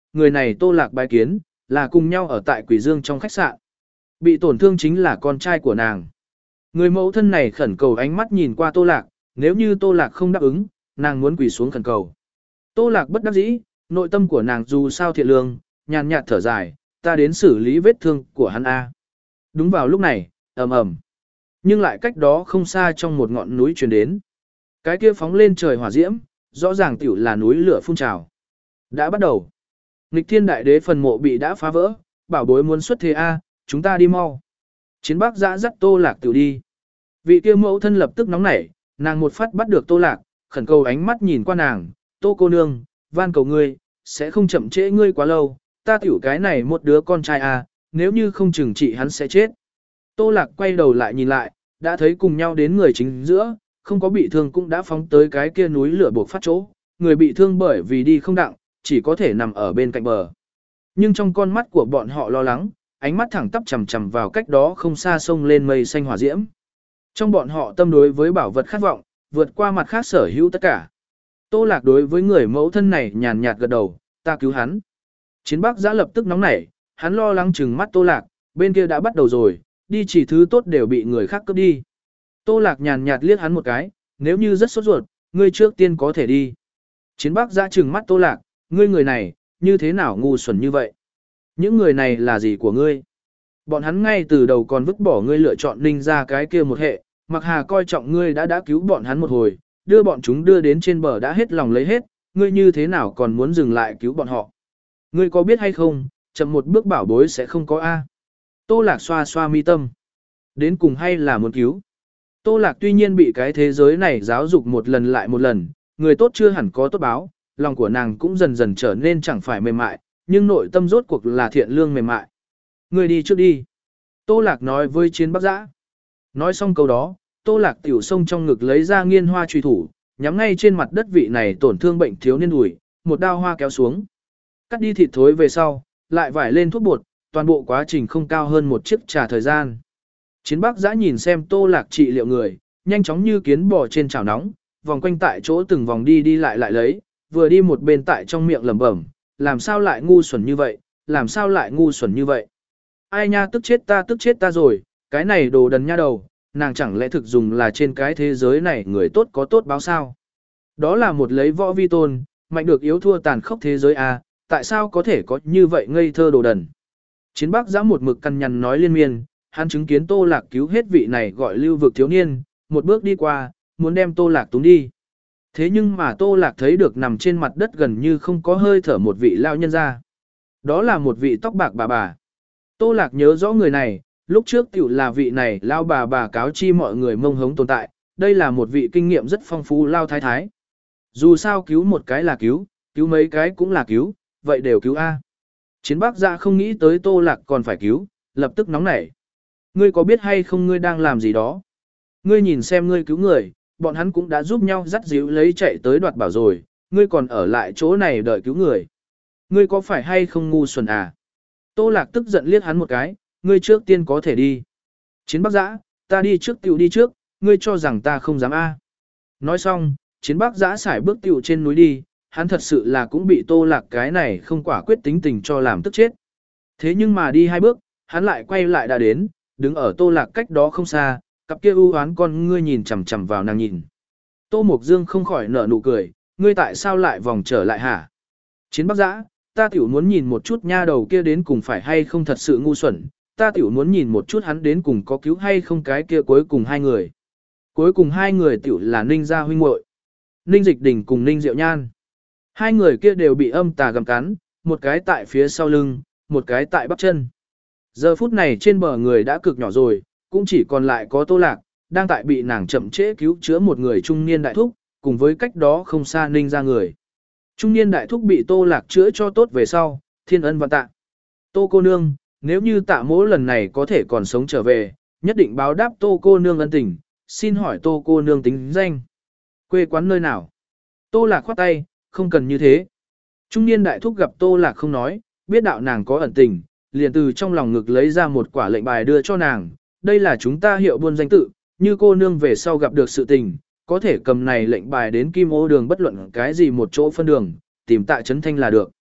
người này Tô Lạc bái kiến, là cùng nhau ở tại Quỷ Dương trong khách sạn. Bị tổn thương chính là con trai của nàng. Người mẫu thân này khẩn cầu ánh mắt nhìn qua Tô Lạc, nếu như Tô Lạc không đáp ứng, nàng muốn quỳ xuống khẩn cầu. Tô Lạc bất đắc dĩ, nội tâm của nàng dù sao thiện lương, nhàn nhạt thở dài, ta đến xử lý vết thương của hắn A. Đúng vào lúc này, ầm ầm, nhưng lại cách đó không xa trong một ngọn núi truyền đến. Cái kia phóng lên trời hỏa diễm, rõ ràng tiểu là núi lửa phun trào. Đã bắt đầu. Nghịch Thiên Đại Đế phần mộ bị đã phá vỡ, bảo bối muốn xuất thế A, chúng ta đi mau. Chiến Bắc Giã dắt Tô Lạc tiểu đi. Vị kia mẫu thân lập tức nóng nảy, nàng một phát bắt được Tô Lạc, khẩn cầu ánh mắt nhìn qua nàng, Tô cô nương, van cầu ngươi, sẽ không chậm trễ ngươi quá lâu, ta tiểu cái này một đứa con trai à, nếu như không chừng trị hắn sẽ chết. Tô Lạc quay đầu lại nhìn lại, đã thấy cùng nhau đến người chính giữa, không có bị thương cũng đã phóng tới cái kia núi lửa buộc phát chỗ, người bị thương bởi vì đi không đặng, chỉ có thể nằm ở bên cạnh bờ. Nhưng trong con mắt của bọn họ lo lắng, ánh mắt thẳng tắp chằm chằm vào cách đó không xa sông lên mây xanh hỏa diễm. Trong bọn họ tâm đối với bảo vật khát vọng, vượt qua mặt khác sở hữu tất cả. Tô Lạc đối với người mẫu thân này nhàn nhạt gật đầu, ta cứu hắn. Chiến Bắc Giã lập tức nóng nảy, hắn lo lắng chừng mắt Tô Lạc, bên kia đã bắt đầu rồi, đi chỉ thứ tốt đều bị người khác cướp đi. Tô Lạc nhàn nhạt liếc hắn một cái, nếu như rất sốt ruột, ngươi trước tiên có thể đi. Chiến Bắc Giã chừng mắt Tô Lạc, ngươi người này, như thế nào ngu xuẩn như vậy? Những người này là gì của ngươi? Bọn hắn ngay từ đầu còn vứt bỏ ngươi lựa chọn ninh ra cái kia một hệ, mặc hà coi trọng ngươi đã đã cứu bọn hắn một hồi, đưa bọn chúng đưa đến trên bờ đã hết lòng lấy hết, ngươi như thế nào còn muốn dừng lại cứu bọn họ? Ngươi có biết hay không, chậm một bước bảo bối sẽ không có A. Tô Lạc xoa xoa mi tâm. Đến cùng hay là muốn cứu? Tô Lạc tuy nhiên bị cái thế giới này giáo dục một lần lại một lần, người tốt chưa hẳn có tốt báo, lòng của nàng cũng dần dần trở nên chẳng phải mềm mại, nhưng nội tâm rốt cuộc là thiện lương mềm mại. Ngươi đi trước đi. Tô Lạc nói với Chiến Bắc Giã. Nói xong câu đó, Tô Lạc tiểu sông trong ngực lấy ra nghiên hoa truy thủ, nhắm ngay trên mặt đất vị này tổn thương bệnh thiếu niên đùi, một đao hoa kéo xuống. Cắt đi thịt thối về sau, lại vải lên thuốc bột, toàn bộ quá trình không cao hơn một chiếc trà thời gian. Chiến Bắc Giã nhìn xem Tô Lạc trị liệu người, nhanh chóng như kiến bò trên chảo nóng, vòng quanh tại chỗ từng vòng đi đi lại lại lấy, vừa đi một bên tại trong miệng lẩm bẩm, làm sao lại ngu xuẩn như vậy, làm sao lại ngu xuẩn như vậy. Ai nha, tức chết ta tức chết ta rồi, cái này đồ đần nha đầu, nàng chẳng lẽ thực dùng là trên cái thế giới này người tốt có tốt báo sao. Đó là một lấy võ vi tôn, mạnh được yếu thua tàn khốc thế giới à, tại sao có thể có như vậy ngây thơ đồ đần. Chiến Bắc Giã một mực căn nhằn nói liên miên, hắn chứng kiến Tô Lạc cứu hết vị này gọi lưu vực thiếu niên, một bước đi qua, muốn đem Tô Lạc túng đi. Thế nhưng mà Tô Lạc thấy được nằm trên mặt đất gần như không có hơi thở một vị lao nhân ra. Đó là một vị tóc bạc bà bà. Tô Lạc nhớ rõ người này, lúc trước tiểu là vị này lao bà bà cáo chi mọi người mông hống tồn tại, đây là một vị kinh nghiệm rất phong phú lao thái thái. Dù sao cứu một cái là cứu, cứu mấy cái cũng là cứu, vậy đều cứu A. Chiến Bắc Giã không nghĩ tới Tô Lạc còn phải cứu, lập tức nóng nảy. Ngươi có biết hay không ngươi đang làm gì đó? Ngươi nhìn xem ngươi cứu người, bọn hắn cũng đã giúp nhau dắt díu lấy chạy tới đoạt bảo rồi, ngươi còn ở lại chỗ này đợi cứu người. Ngươi có phải hay không ngu xuẩn à? Tô Lạc tức giận liếc hắn một cái, ngươi trước tiên có thể đi. Chiến Bắc Giã, ta đi trước tiểu đi trước, ngươi cho rằng ta không dám a? Nói xong, Chiến Bắc Giã xài bước tiểu trên núi đi, hắn thật sự là cũng bị Tô Lạc cái này không quả quyết tính tình cho làm tức chết. Thế nhưng mà đi hai bước, hắn lại quay lại đã đến, đứng ở Tô Lạc cách đó không xa, cặp kia u hoán con ngươi nhìn chằm chằm vào nàng nhìn. Tô Mộc Dương không khỏi nở nụ cười, ngươi tại sao lại vòng trở lại hả? Chiến Bắc Giã, ta tiểu muốn nhìn một chút nha đầu kia đến cùng phải hay không thật sự ngu xuẩn, ta tiểu muốn nhìn một chút hắn đến cùng có cứu hay không cái kia cuối cùng hai người. Cuối cùng hai người tiểu là Ninh gia huynh muội, Ninh Dịch Đình cùng Ninh Diệu Nhan. Hai người kia đều bị âm tà gặm cắn, một cái tại phía sau lưng, một cái tại bắp chân. Giờ phút này trên bờ người đã cực nhỏ rồi, cũng chỉ còn lại có Tô Lạc, đang tại bị nàng chậm trễ cứu chữa một người trung niên đại thúc, cùng với cách đó không xa Ninh gia người. Trung niên đại thúc bị Tô Lạc chữa cho tốt về sau, thiên ân vạn tạ. Tô cô nương, nếu như Tạ mỗ lần này có thể còn sống trở về, nhất định báo đáp Tô cô nương ân tình, xin hỏi Tô cô nương tính danh. Quê quán nơi nào? Tô Lạc khoát tay, không cần như thế. Trung niên đại thúc gặp Tô Lạc không nói, biết đạo nàng có ẩn tình, liền từ trong lòng ngực lấy ra một quả lệnh bài đưa cho nàng. Đây là chúng ta hiệu buôn danh tự, như cô nương về sau gặp được sự tình, có thể cầm này lệnh bài đến Kim Ô đường bất luận cái gì một chỗ phân đường, tìm Tạ Chấn Thanh là được.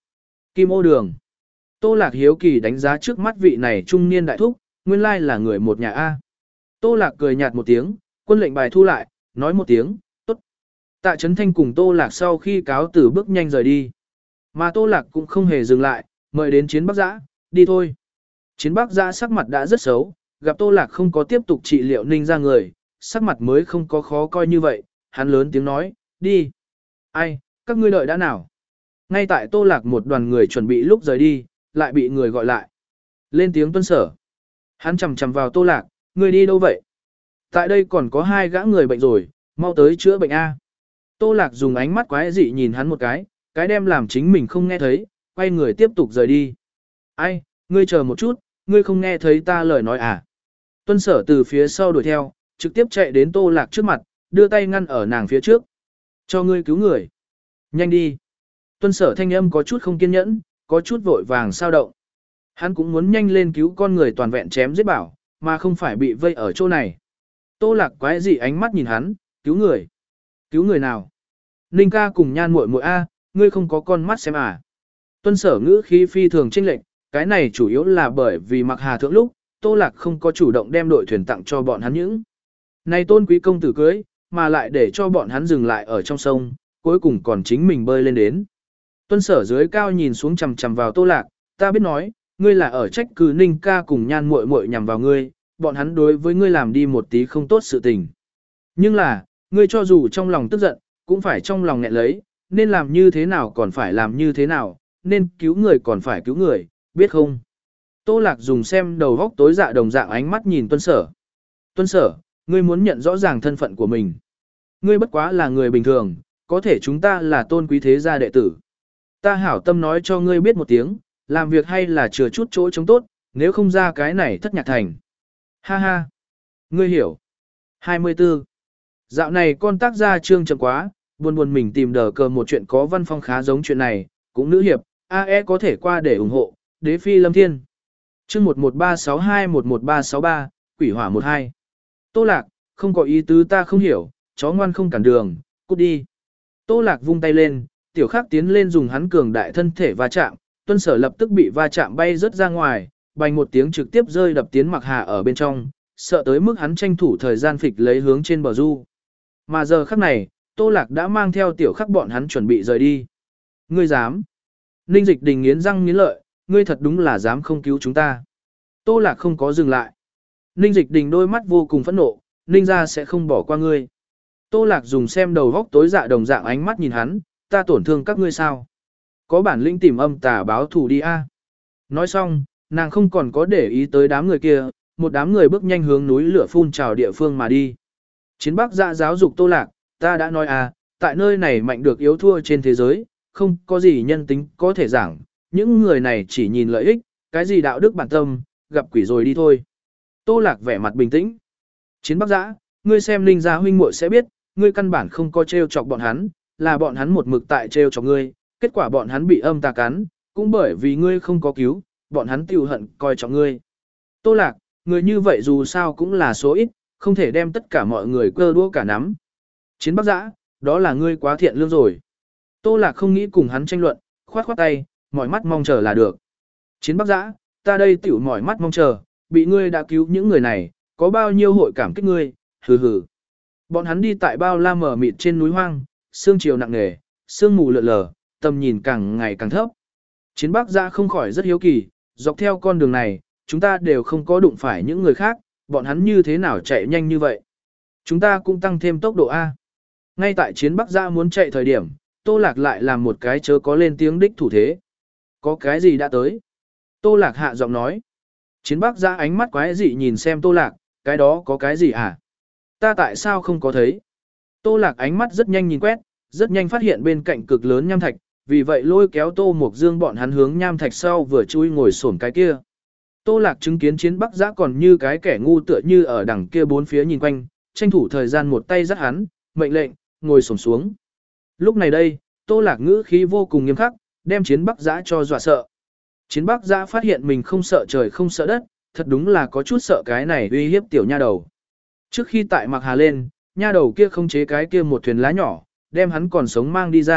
Kim ô đường. Tô Lạc hiếu kỳ đánh giá trước mắt vị này trung niên đại thúc, nguyên lai là người một nhà A. Tô Lạc cười nhạt một tiếng, quân lệnh bài thu lại, nói một tiếng, tốt. Tạ Trấn Thanh cùng Tô Lạc sau khi cáo từ bước nhanh rời đi. Mà Tô Lạc cũng không hề dừng lại, mời đến Chiến Bắc Giã, đi thôi. Chiến Bắc Giã sắc mặt đã rất xấu, gặp Tô Lạc không có tiếp tục trị liệu Ninh ra người, sắc mặt mới không có khó coi như vậy, hắn lớn tiếng nói, đi. Ai, các ngươi đợi đã nào. Ngay tại Tô Lạc một đoàn người chuẩn bị lúc rời đi, lại bị người gọi lại. Lên tiếng tuân sở. Hắn chầm chầm vào Tô Lạc, ngươi đi đâu vậy? Tại đây còn có hai gã người bệnh rồi, mau tới chữa bệnh A. Tô Lạc dùng ánh mắt quái dị nhìn hắn một cái, cái đem làm chính mình không nghe thấy, quay người tiếp tục rời đi. Ai, ngươi chờ một chút, ngươi không nghe thấy ta lời nói à? Tuân sở từ phía sau đuổi theo, trực tiếp chạy đến Tô Lạc trước mặt, đưa tay ngăn ở nàng phía trước. Cho ngươi cứu người. Nhanh đi. Tuân sở thanh âm có chút không kiên nhẫn, có chút vội vàng sao động. Hắn cũng muốn nhanh lên cứu con người toàn vẹn chém giết bảo, mà không phải bị vây ở chỗ này. Tô Lạc quái dị ánh mắt nhìn hắn, cứu người. Cứu người nào? Ninh ca cùng Nhan muội muội a, ngươi không có con mắt xem à? Tuân sở ngữ khí phi thường chênh lệch, cái này chủ yếu là bởi vì Mặc Hà thượng lúc, Tô Lạc không có chủ động đem đội thuyền tặng cho bọn hắn những. Này tôn quý công tử cưới, mà lại để cho bọn hắn dừng lại ở trong sông, cuối cùng còn chính mình bơi lên đến. Tuân sở dưới cao nhìn xuống chằm chằm vào Tô Lạc, ta biết nói, ngươi là ở trách cứ Ninh ca cùng Nhan muội muội nhằm vào ngươi, bọn hắn đối với ngươi làm đi một tí không tốt sự tình. Nhưng là, ngươi cho dù trong lòng tức giận, cũng phải trong lòng nghẹn lấy, nên làm như thế nào còn phải làm như thế nào, nên cứu người còn phải cứu người, biết không? Tô Lạc dùng xem đầu góc tối dạ đồng dạng ánh mắt nhìn Tuân sở. Tuân sở, ngươi muốn nhận rõ ràng thân phận của mình. Ngươi bất quá là người bình thường, có thể chúng ta là tôn quý thế gia đệ tử. Ta hảo tâm nói cho ngươi biết một tiếng, làm việc hay là chừa chút chỗ chống tốt, nếu không ra cái này thất nhạc thành. Ha ha. Ngươi hiểu. hai mươi tư. Dạo này con tác gia trương chậm quá, buồn buồn mình tìm đờ cờ một chuyện có văn phong khá giống chuyện này, cũng nữ hiệp, a e có thể qua để ủng hộ, đế phi lâm thiên. Chương một một ba sáu hai một một ba sáu ba, quỷ hỏa một hai. Tô Lạc, không có ý tứ ta không hiểu, chó ngoan không cản đường, cút đi. Tô Lạc vung tay lên, tiểu khắc tiến lên dùng hắn cường đại thân thể va chạm, Tuân sở lập tức bị va chạm bay rớt ra ngoài, bành một tiếng trực tiếp rơi đập tiến Mặc Hà ở bên trong, sợ tới mức hắn tranh thủ thời gian phịch lấy hướng trên bờ du. Mà giờ khắc này, Tô Lạc đã mang theo tiểu khắc bọn hắn chuẩn bị rời đi. Ngươi dám? Ninh Dịch Đình nghiến răng nghiến lợi, ngươi thật đúng là dám không cứu chúng ta. Tô Lạc không có dừng lại. Ninh Dịch Đình đôi mắt vô cùng phẫn nộ, Ninh gia sẽ không bỏ qua ngươi. Tô Lạc dùng xem đầu góc tối dạ đồng dạng ánh mắt nhìn hắn, ta tổn thương các ngươi sao? Có bản lĩnh tìm âm tà báo thù đi a. Nói xong, nàng không còn có để ý tới đám người kia, một đám người bước nhanh hướng núi lửa phun trào địa phương mà đi. Chiến Bắc Dạ giáo dục Tô Lạc, ta đã nói à, tại nơi này mạnh được yếu thua trên thế giới, không có gì nhân tính có thể giảng, những người này chỉ nhìn lợi ích, cái gì đạo đức bản tâm, gặp quỷ rồi đi thôi. Tô Lạc vẻ mặt bình tĩnh. Chiến Bắc Dạ, ngươi xem Ninh gia huynh muội sẽ biết, ngươi căn bản không có trêu chọc bọn hắn, là bọn hắn một mực tại trêu chọc ngươi, kết quả bọn hắn bị âm tà cắn, cũng bởi vì ngươi không có cứu, bọn hắn tiêu hận coi trọng ngươi. Tô Lạc, người như vậy dù sao cũng là số ít, không thể đem tất cả mọi người cơ đũa cả nắm. Chiến Bắc Giã, đó là ngươi quá thiện lương rồi. Tô Lạc không nghĩ cùng hắn tranh luận, khoát khoát tay, mỏi mắt mong chờ là được. Chiến Bắc Giã, ta đây tiểu mỏi mắt mong chờ, bị ngươi đã cứu những người này, có bao nhiêu hội cảm kích ngươi, hừ hừ. Bọn hắn đi tại bao la mở mịt trên núi hoang, sương chiều nặng nề, sương mù lượn lờ, tầm nhìn càng ngày càng thấp. Chiến Bắc Giã không khỏi rất hiếu kỳ, dọc theo con đường này, chúng ta đều không có đụng phải những người khác, bọn hắn như thế nào chạy nhanh như vậy. Chúng ta cũng tăng thêm tốc độ A. Ngay tại Chiến Bắc Giã muốn chạy thời điểm, Tô Lạc lại làm một cái chớ có lên tiếng đích thủ thế. Có cái gì đã tới? Tô Lạc hạ giọng nói. Chiến Bắc Giã ánh mắt quái dị nhìn xem Tô Lạc, cái đó có cái gì à? Ta tại sao không có thấy? Tô Lạc ánh mắt rất nhanh nhìn quét, rất nhanh phát hiện bên cạnh cực lớn nham thạch, vì vậy lôi kéo Tô Mục Dương bọn hắn hướng nham thạch sau vừa chui ngồi xổm cái kia. Tô Lạc chứng kiến Chiến Bắc Giã còn như cái kẻ ngu tựa như ở đằng kia bốn phía nhìn quanh, tranh thủ thời gian một tay dắt hắn, mệnh lệnh, ngồi xổm xuống. Lúc này đây, Tô Lạc ngữ khí vô cùng nghiêm khắc, đem Chiến Bắc Giã cho dọa sợ. Chiến Bắc Giã phát hiện mình không sợ trời không sợ đất, thật đúng là có chút sợ cái này uy hiếp tiểu nha đầu. Trước khi tại Mặc Hà lên, nha đầu kia không chế cái kia một thuyền lá nhỏ, đem hắn còn sống mang đi ra,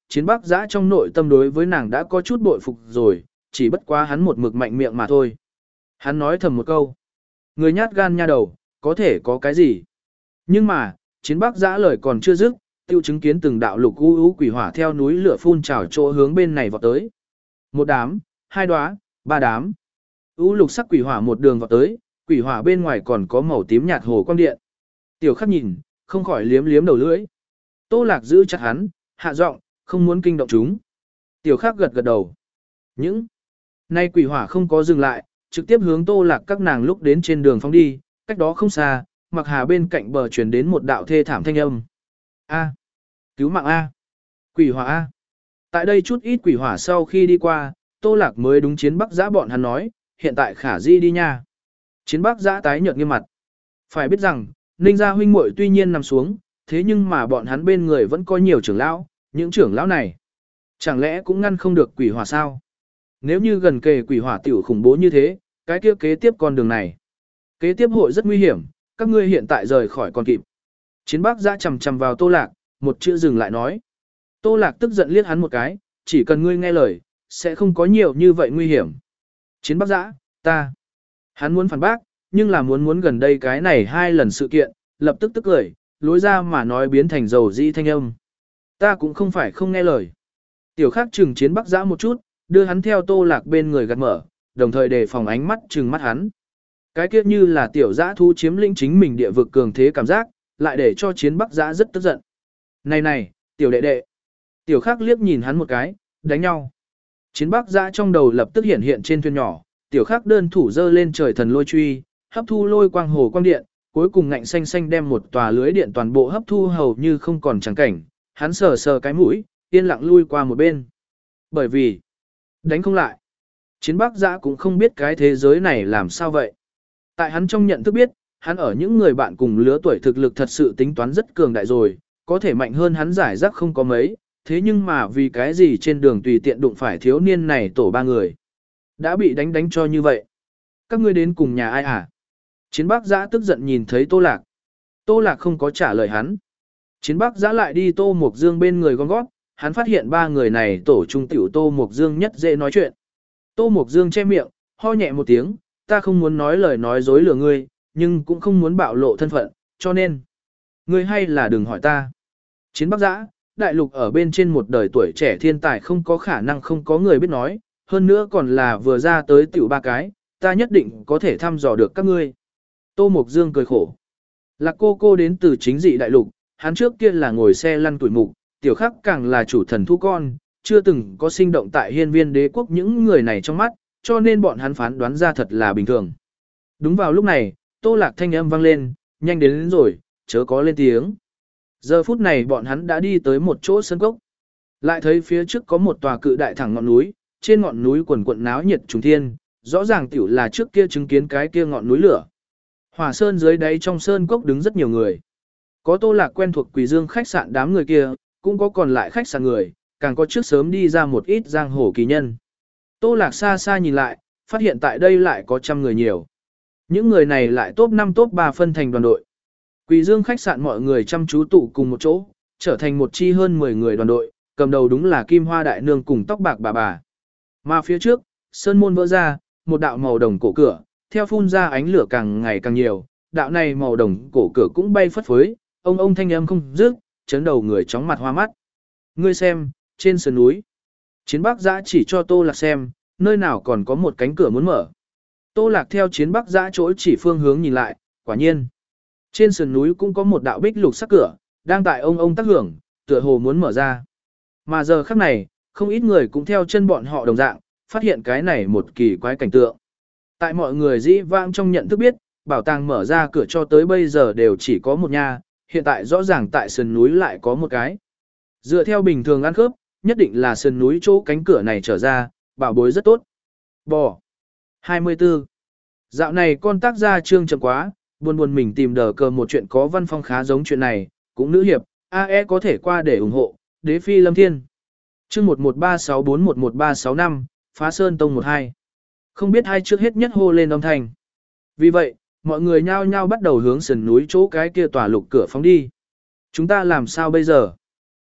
Chiến Bắc Giã trong nội tâm đối với nàng đã có chút bội phục rồi, chỉ bất quá hắn một mực mạnh miệng mà thôi. Hắn nói thầm một câu. Người nhát gan nha đầu, có thể có cái gì? Nhưng mà, Chiến Bắc Giã lời còn chưa dứt, tiêu chứng kiến từng đạo lục u u quỷ hỏa theo núi lửa phun trào chỗ hướng bên này vọt tới. Một đám, hai đóa, ba đám. U lục sắc quỷ hỏa một đường vọt tới, quỷ hỏa bên ngoài còn có màu tím nhạt hồ quang điện. Tiểu Khắc nhìn, không khỏi liếm liếm đầu lưỡi. Tô Lạc giữ chặt hắn, hạ giọng, không muốn kinh động chúng. Tiểu Khắc gật gật đầu. Những nay quỷ hỏa không có dừng lại, trực tiếp hướng Tô Lạc các nàng lúc đến trên đường phóng đi, cách đó không xa, Mặc Hà bên cạnh bờ truyền đến một đạo thê thảm thanh âm. A, cứu mạng A, quỷ hỏa A. Tại đây chút ít quỷ hỏa sau khi đi qua, Tô Lạc mới đúng Chiến Bắc Giã bọn hắn nói, hiện tại khả di đi nha. Chiến Bắc Giã tái nhợt nghiêm mặt. Phải biết rằng, Ninh gia huynh muội tuy nhiên nằm xuống, thế nhưng mà bọn hắn bên người vẫn có nhiều trưởng lão, những trưởng lão này chẳng lẽ cũng ngăn không được quỷ hỏa sao? Nếu như gần kề quỷ hỏa tiểu khủng bố như thế, cái kia kế tiếp con đường này, kế tiếp hội rất nguy hiểm, các ngươi hiện tại rời khỏi còn kịp. Chiến Bắc Giã chầm chầm vào Tô Lạc, một chữ dừng lại nói. Tô Lạc tức giận liếc hắn một cái, chỉ cần ngươi nghe lời, sẽ không có nhiều như vậy nguy hiểm. Chiến Bắc Giã, ta. Hắn muốn phản bác, nhưng là muốn muốn gần đây cái này hai lần sự kiện, lập tức tức cười, lối ra mà nói biến thành dầu dĩ thanh âm. Ta cũng không phải không nghe lời. Tiểu Khắc trừng Chiến Bắc Giã một chút, đưa hắn theo Tô Lạc bên người gạt mở, đồng thời đề phòng ánh mắt trừng mắt hắn. Cái kia như là tiểu dã thú chiếm lĩnh chính mình địa vực cường thế cảm giác, lại để cho Chiến Bắc Giã rất tức giận. Này này, tiểu đệ đệ. Tiểu Khắc liếc nhìn hắn một cái, đánh nhau. Chiến Bắc Giã trong đầu lập tức hiện hiện trên thuyền nhỏ, Tiểu Khắc đơn thủ giơ lên trời thần lôi truy, hấp thu lôi quang hồ quang điện, cuối cùng ngạnh xanh xanh đem một tòa lưới điện toàn bộ hấp thu hầu như không còn chẳng cảnh. Hắn sờ sờ cái mũi, yên lặng lui qua một bên. Bởi vì đánh không lại. Chiến Bắc Giã cũng không biết cái thế giới này làm sao vậy. Tại hắn trong nhận thức biết, hắn ở những người bạn cùng lứa tuổi thực lực thật sự tính toán rất cường đại rồi, có thể mạnh hơn hắn giải rác không có mấy, thế nhưng mà vì cái gì trên đường tùy tiện đụng phải thiếu niên này tổ ba người. Đã bị đánh đánh cho như vậy. Các ngươi đến cùng nhà ai à? Chiến Bắc Giã tức giận nhìn thấy Tô Lạc. Tô Lạc không có trả lời hắn. Chiến Bắc Giã lại đi Tô Mộc Dương bên người gom gót, hắn phát hiện ba người này tổ trung tiểu Tô Mộc Dương nhất dễ nói chuyện. Tô Mộc Dương che miệng, ho nhẹ một tiếng, ta không muốn nói lời nói dối lừa ngươi, nhưng cũng không muốn bạo lộ thân phận, cho nên ngươi hay là đừng hỏi ta. Chiến Bắc Giã, đại lục ở bên trên một đời tuổi trẻ thiên tài không có khả năng không có người biết nói, hơn nữa còn là vừa ra tới tiểu ba cái, ta nhất định có thể thăm dò được các ngươi. Tô Mộc Dương cười khổ. Lạc cô cô đến từ chính dị đại lục, hắn trước kia là ngồi xe lăn tuổi mục, Tiểu Khắc càng là chủ thần thu con, chưa từng có sinh động tại hiên viên đế quốc những người này trong mắt, cho nên bọn hắn phán đoán ra thật là bình thường. Đúng vào lúc này, Tô Lạc thanh âm vang lên, nhanh đến, đến rồi, chớ có lên tiếng. Giờ phút này bọn hắn đã đi tới một chỗ sân cốc. Lại thấy phía trước có một tòa cự đại thẳng ngọn núi, trên ngọn núi quần quận náo nhiệt trùng thiên, rõ ràng tiểu là trước kia chứng kiến cái kia ngọn núi lửa. Hỏa sơn dưới đáy trong sơn cốc đứng rất nhiều người. Có Tô Lạc quen thuộc Quỳ Dương khách sạn đám người kia, cũng có còn lại khách sạn người, càng có trước sớm đi ra một ít giang hồ kỳ nhân. Tô Lạc xa xa nhìn lại, phát hiện tại đây lại có trăm người nhiều. Những người này lại top năm top ba phân thành đoàn đội. Quỳ Dương khách sạn mọi người chăm chú tụ cùng một chỗ, trở thành một chi hơn mười người đoàn đội, cầm đầu đúng là Kim Hoa đại nương cùng tóc bạc bà bà. Mà phía trước, sơn môn vỡ ra, một đạo màu đồng cổ cửa, theo phun ra ánh lửa càng ngày càng nhiều, đạo này màu đồng cổ cửa cũng bay phất phới, ông ông thanh âm không dứt, chấn đầu người chóng mặt hoa mắt. Ngươi xem, trên sườn núi. Chiến Bắc Giã chỉ cho Tô Lạc xem, nơi nào còn có một cánh cửa muốn mở. Tô Lạc theo Chiến Bắc Giã chỗ chỉ phương hướng nhìn lại, quả nhiên. Trên sườn núi cũng có một đạo bích lục sắc cửa, đang tại ông ông tác hưởng, tựa hồ muốn mở ra. Mà giờ khắc này, không ít người cũng theo chân bọn họ đồng dạng, phát hiện cái này một kỳ quái cảnh tượng. Tại mọi người dĩ vãng trong nhận thức biết, bảo tàng mở ra cửa cho tới bây giờ đều chỉ có một nhà, hiện tại rõ ràng tại sườn núi lại có một cái. Dựa theo bình thường ăn khớp, nhất định là sườn núi chỗ cánh cửa này trở ra, bảo bối rất tốt. Bò. hai mươi tư. Dạo này con tác gia trương chậm quá, buồn buồn mình tìm đờ cờ một chuyện có văn phong khá giống chuyện này, cũng nữ hiệp, a e có thể qua để ủng hộ, đế phi lâm thiên. Chương một một ba sáu bốn một một ba sáu năm, phá sơn tông một hai. Không biết hai trước hết nhất hô lên âm thanh. Vì vậy, mọi người nhao nhao bắt đầu hướng sườn núi chỗ cái kia tòa lục cửa phóng đi. Chúng ta làm sao bây giờ?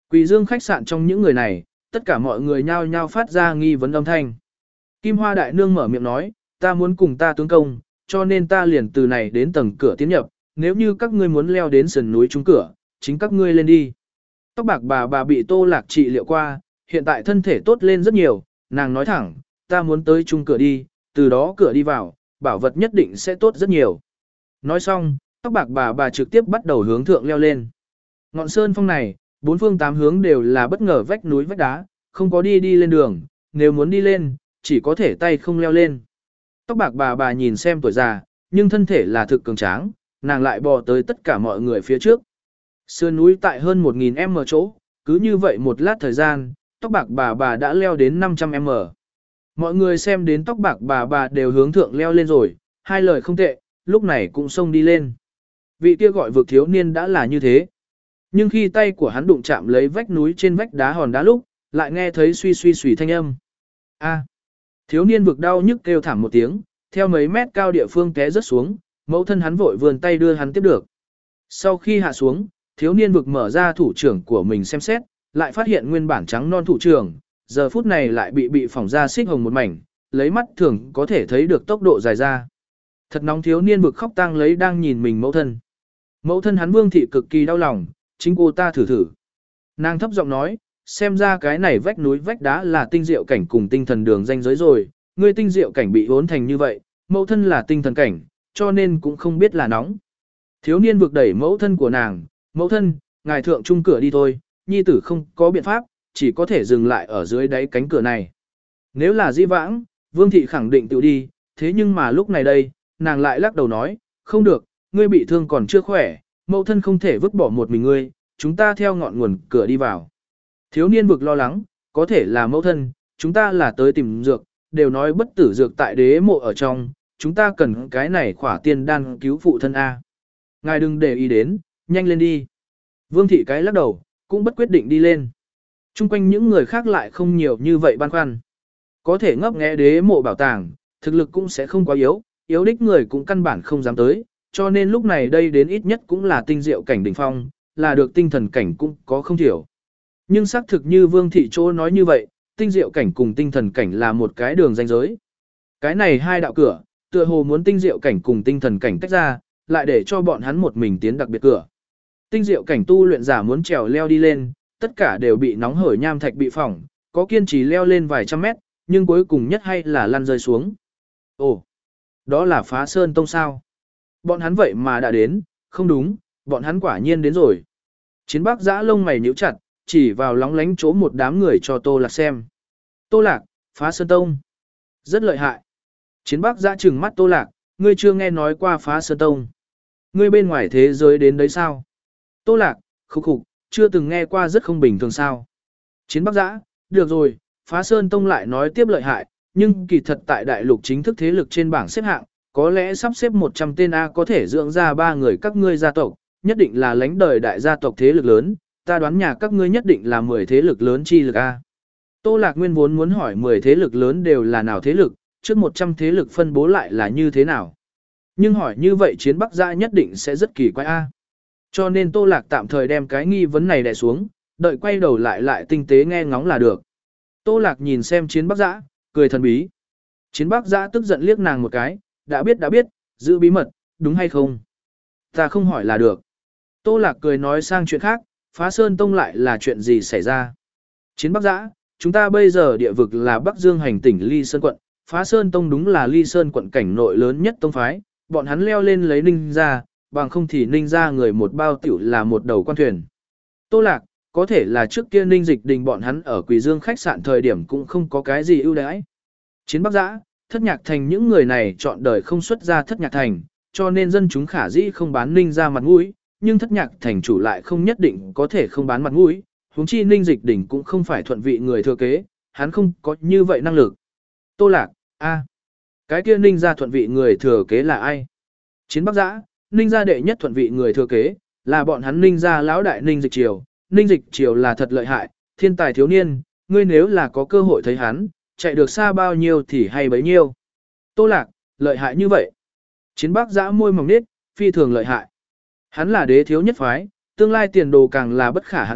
Quỳ Dương khách sạn trong những người này, tất cả mọi người nhao nhao phát ra nghi vấn âm thanh. Kim Hoa đại nương mở miệng nói, ta muốn cùng ta tướng công, cho nên ta liền từ này đến tầng cửa tiến nhập, nếu như các ngươi muốn leo đến sườn núi trúng cửa, chính các ngươi lên đi. Tóc bạc bà bà bị Tô Lạc trị liệu qua, hiện tại thân thể tốt lên rất nhiều, nàng nói thẳng, ta muốn tới trung cửa đi, từ đó cửa đi vào, bảo vật nhất định sẽ tốt rất nhiều. Nói xong, tóc bạc bà bà trực tiếp bắt đầu hướng thượng leo lên. Ngọn sơn phong này, bốn phương tám hướng đều là bất ngờ vách núi vách đá, không có đi đi lên đường, nếu muốn đi lên, chỉ có thể tay không leo lên. Tóc bạc bà bà nhìn xem tuổi già, nhưng thân thể là thực cường tráng, nàng lại bò tới tất cả mọi người phía trước. Sườn núi tại hơn một nghìn mét chỗ, cứ như vậy một lát thời gian, tóc bạc bà bà đã leo đến năm trăm mét. Mọi người xem đến tóc bạc bà bà đều hướng thượng leo lên rồi, hai lời không tệ, lúc này cũng xông đi lên. Vị kia gọi vực thiếu niên đã là như thế. Nhưng khi tay của hắn đụng chạm lấy vách núi trên vách đá hòn đá lúc, lại nghe thấy suy suy suy thanh âm. A. Thiếu niên vực đau nhức kêu thảm một tiếng, theo mấy mét cao địa phương té rớt xuống, mẫu thân hắn vội vươn tay đưa hắn tiếp được. Sau khi hạ xuống, thiếu niên vực mở ra thủ trưởng của mình xem xét, lại phát hiện nguyên bản trắng non thủ trưởng, giờ phút này lại bị bị phỏng ra xích hồng một mảnh, lấy mắt thường có thể thấy được tốc độ dài ra. Thật nóng, thiếu niên vực khóc tang lấy đang nhìn mình mẫu thân. Mẫu thân hắn Vương thị cực kỳ đau lòng, chính cô ta thử thử. Nàng thấp giọng nói, xem ra cái này vách núi vách đá là tinh diệu cảnh cùng tinh thần đường danh giới rồi, ngươi tinh diệu cảnh bị vốn thành như vậy, mẫu thân là tinh thần cảnh, cho nên cũng không biết là nóng. Thiếu niên vực đẩy mẫu thân của nàng, mẫu thân, ngài thượng trung cửa đi thôi, nhi tử không có biện pháp, chỉ có thể dừng lại ở dưới đáy cánh cửa này. Nếu là di vãng, Vương thị khẳng định tự đi, thế nhưng mà lúc này đây, nàng lại lắc đầu nói, không được, ngươi bị thương còn chưa khỏe, mẫu thân không thể vứt bỏ một mình ngươi, chúng ta theo ngọn nguồn cửa đi vào. Thiếu niên vực lo lắng, có thể là mẫu thân, chúng ta là tới tìm dược, đều nói bất tử dược tại đế mộ ở trong, chúng ta cần cái này khỏa tiên đan cứu phụ thân A. Ngài đừng để ý đến, nhanh lên đi. Vương thị cái lắc đầu, cũng bất quyết định đi lên. Trung quanh những người khác lại không nhiều như vậy băn khoăn. Có thể ngấp nghé đế mộ bảo tàng, thực lực cũng sẽ không quá yếu, yếu đích người cũng căn bản không dám tới, cho nên lúc này đây đến ít nhất cũng là tinh diệu cảnh đỉnh phong, là được tinh thần cảnh cũng có không thiểu. Nhưng xác thực như Vương thị chỗ nói như vậy, tinh diệu cảnh cùng tinh thần cảnh là một cái đường ranh giới. Cái này hai đạo cửa, tựa hồ muốn tinh diệu cảnh cùng tinh thần cảnh tách ra, lại để cho bọn hắn một mình tiến đặc biệt cửa. Tinh diệu cảnh tu luyện giả muốn trèo leo đi lên, tất cả đều bị nóng hởi nham thạch bị phỏng, có kiên trì leo lên vài trăm mét, nhưng cuối cùng nhất hay là lăn rơi xuống. Ồ, đó là Phá Sơn Tông sao? Bọn hắn vậy mà đã đến, không đúng, bọn hắn quả nhiên đến rồi. Chiến Bắc Giã lông mày nhíu chặt, chỉ vào lóng lánh chỗ một đám người cho Tô Lạc xem. Tô Lạc, Phá Sơn Tông. Rất lợi hại. Chiến Bắc Giã trừng mắt Tô Lạc, ngươi chưa nghe nói qua Phá Sơn Tông. Ngươi bên ngoài thế giới đến đấy sao? Tô Lạc, khục khục, chưa từng nghe qua rất không bình thường sao. Chiến Bắc Giã, được rồi, Phá Sơn Tông lại nói tiếp lợi hại, nhưng kỳ thật tại đại lục chính thức thế lực trên bảng xếp hạng, có lẽ sắp xếp một trăm tên A có thể dưỡng ra ba người các ngươi gia tộc, nhất định là lãnh đời đại gia tộc thế lực lớn, ta đoán nhà các ngươi nhất định là mười thế lực lớn chi lực A. Tô Lạc nguyên vốn muốn hỏi mười thế lực lớn đều là nào thế lực, trước một trăm thế lực phân bố lại là như thế nào. Nhưng hỏi như vậy Chiến Bắc Giã nhất định sẽ rất kỳ quái A. Cho nên Tô Lạc tạm thời đem cái nghi vấn này đè xuống, đợi quay đầu lại lại tinh tế nghe ngóng là được. Tô Lạc nhìn xem Chiến Bắc Giã, cười thần bí. Chiến Bắc Giã tức giận liếc nàng một cái, đã biết đã biết, giữ bí mật, đúng hay không? Ta không hỏi là được. Tô Lạc cười nói sang chuyện khác, Phá Sơn Tông lại là chuyện gì xảy ra? Chiến Bắc Giã, chúng ta bây giờ địa vực là Bắc Dương hành tỉnh Ly Sơn quận, Phá Sơn Tông đúng là Ly Sơn quận cảnh nội lớn nhất tông phái, bọn hắn leo lên lấy ninh ra, bằng không thì ninh ra người một bao tiểu là một đầu quan thuyền. Tô Lạc, có thể là trước kia ninh dịch đình bọn hắn ở Quỳ Dương khách sạn thời điểm cũng không có cái gì ưu đãi. Chiến Bắc Giã, thất nhạc thành những người này chọn đời không xuất ra thất nhạc thành, cho nên dân chúng khả dĩ không bán ninh ra mặt mũi, nhưng thất nhạc thành chủ lại không nhất định có thể không bán mặt mũi, huống chi ninh dịch đỉnh cũng không phải thuận vị người thừa kế, hắn không có như vậy năng lực. Tô Lạc, a, cái kia ninh ra thuận vị người thừa kế là ai? Chiến Bắc Giã, ninh ra đệ nhất thuận vị người thừa kế, là bọn hắn ninh ra lão đại ninh dịch triều, ninh dịch triều là thật lợi hại, thiên tài thiếu niên, ngươi nếu là có cơ hội thấy hắn, chạy được xa bao nhiêu thì hay bấy nhiêu. Tô Lạc, lợi hại như vậy. Chiến Bắc Giã môi mỏng nết, phi thường lợi hại. Hắn là đế thiếu nhất phái, tương lai tiền đồ càng là bất khả hạn lượng,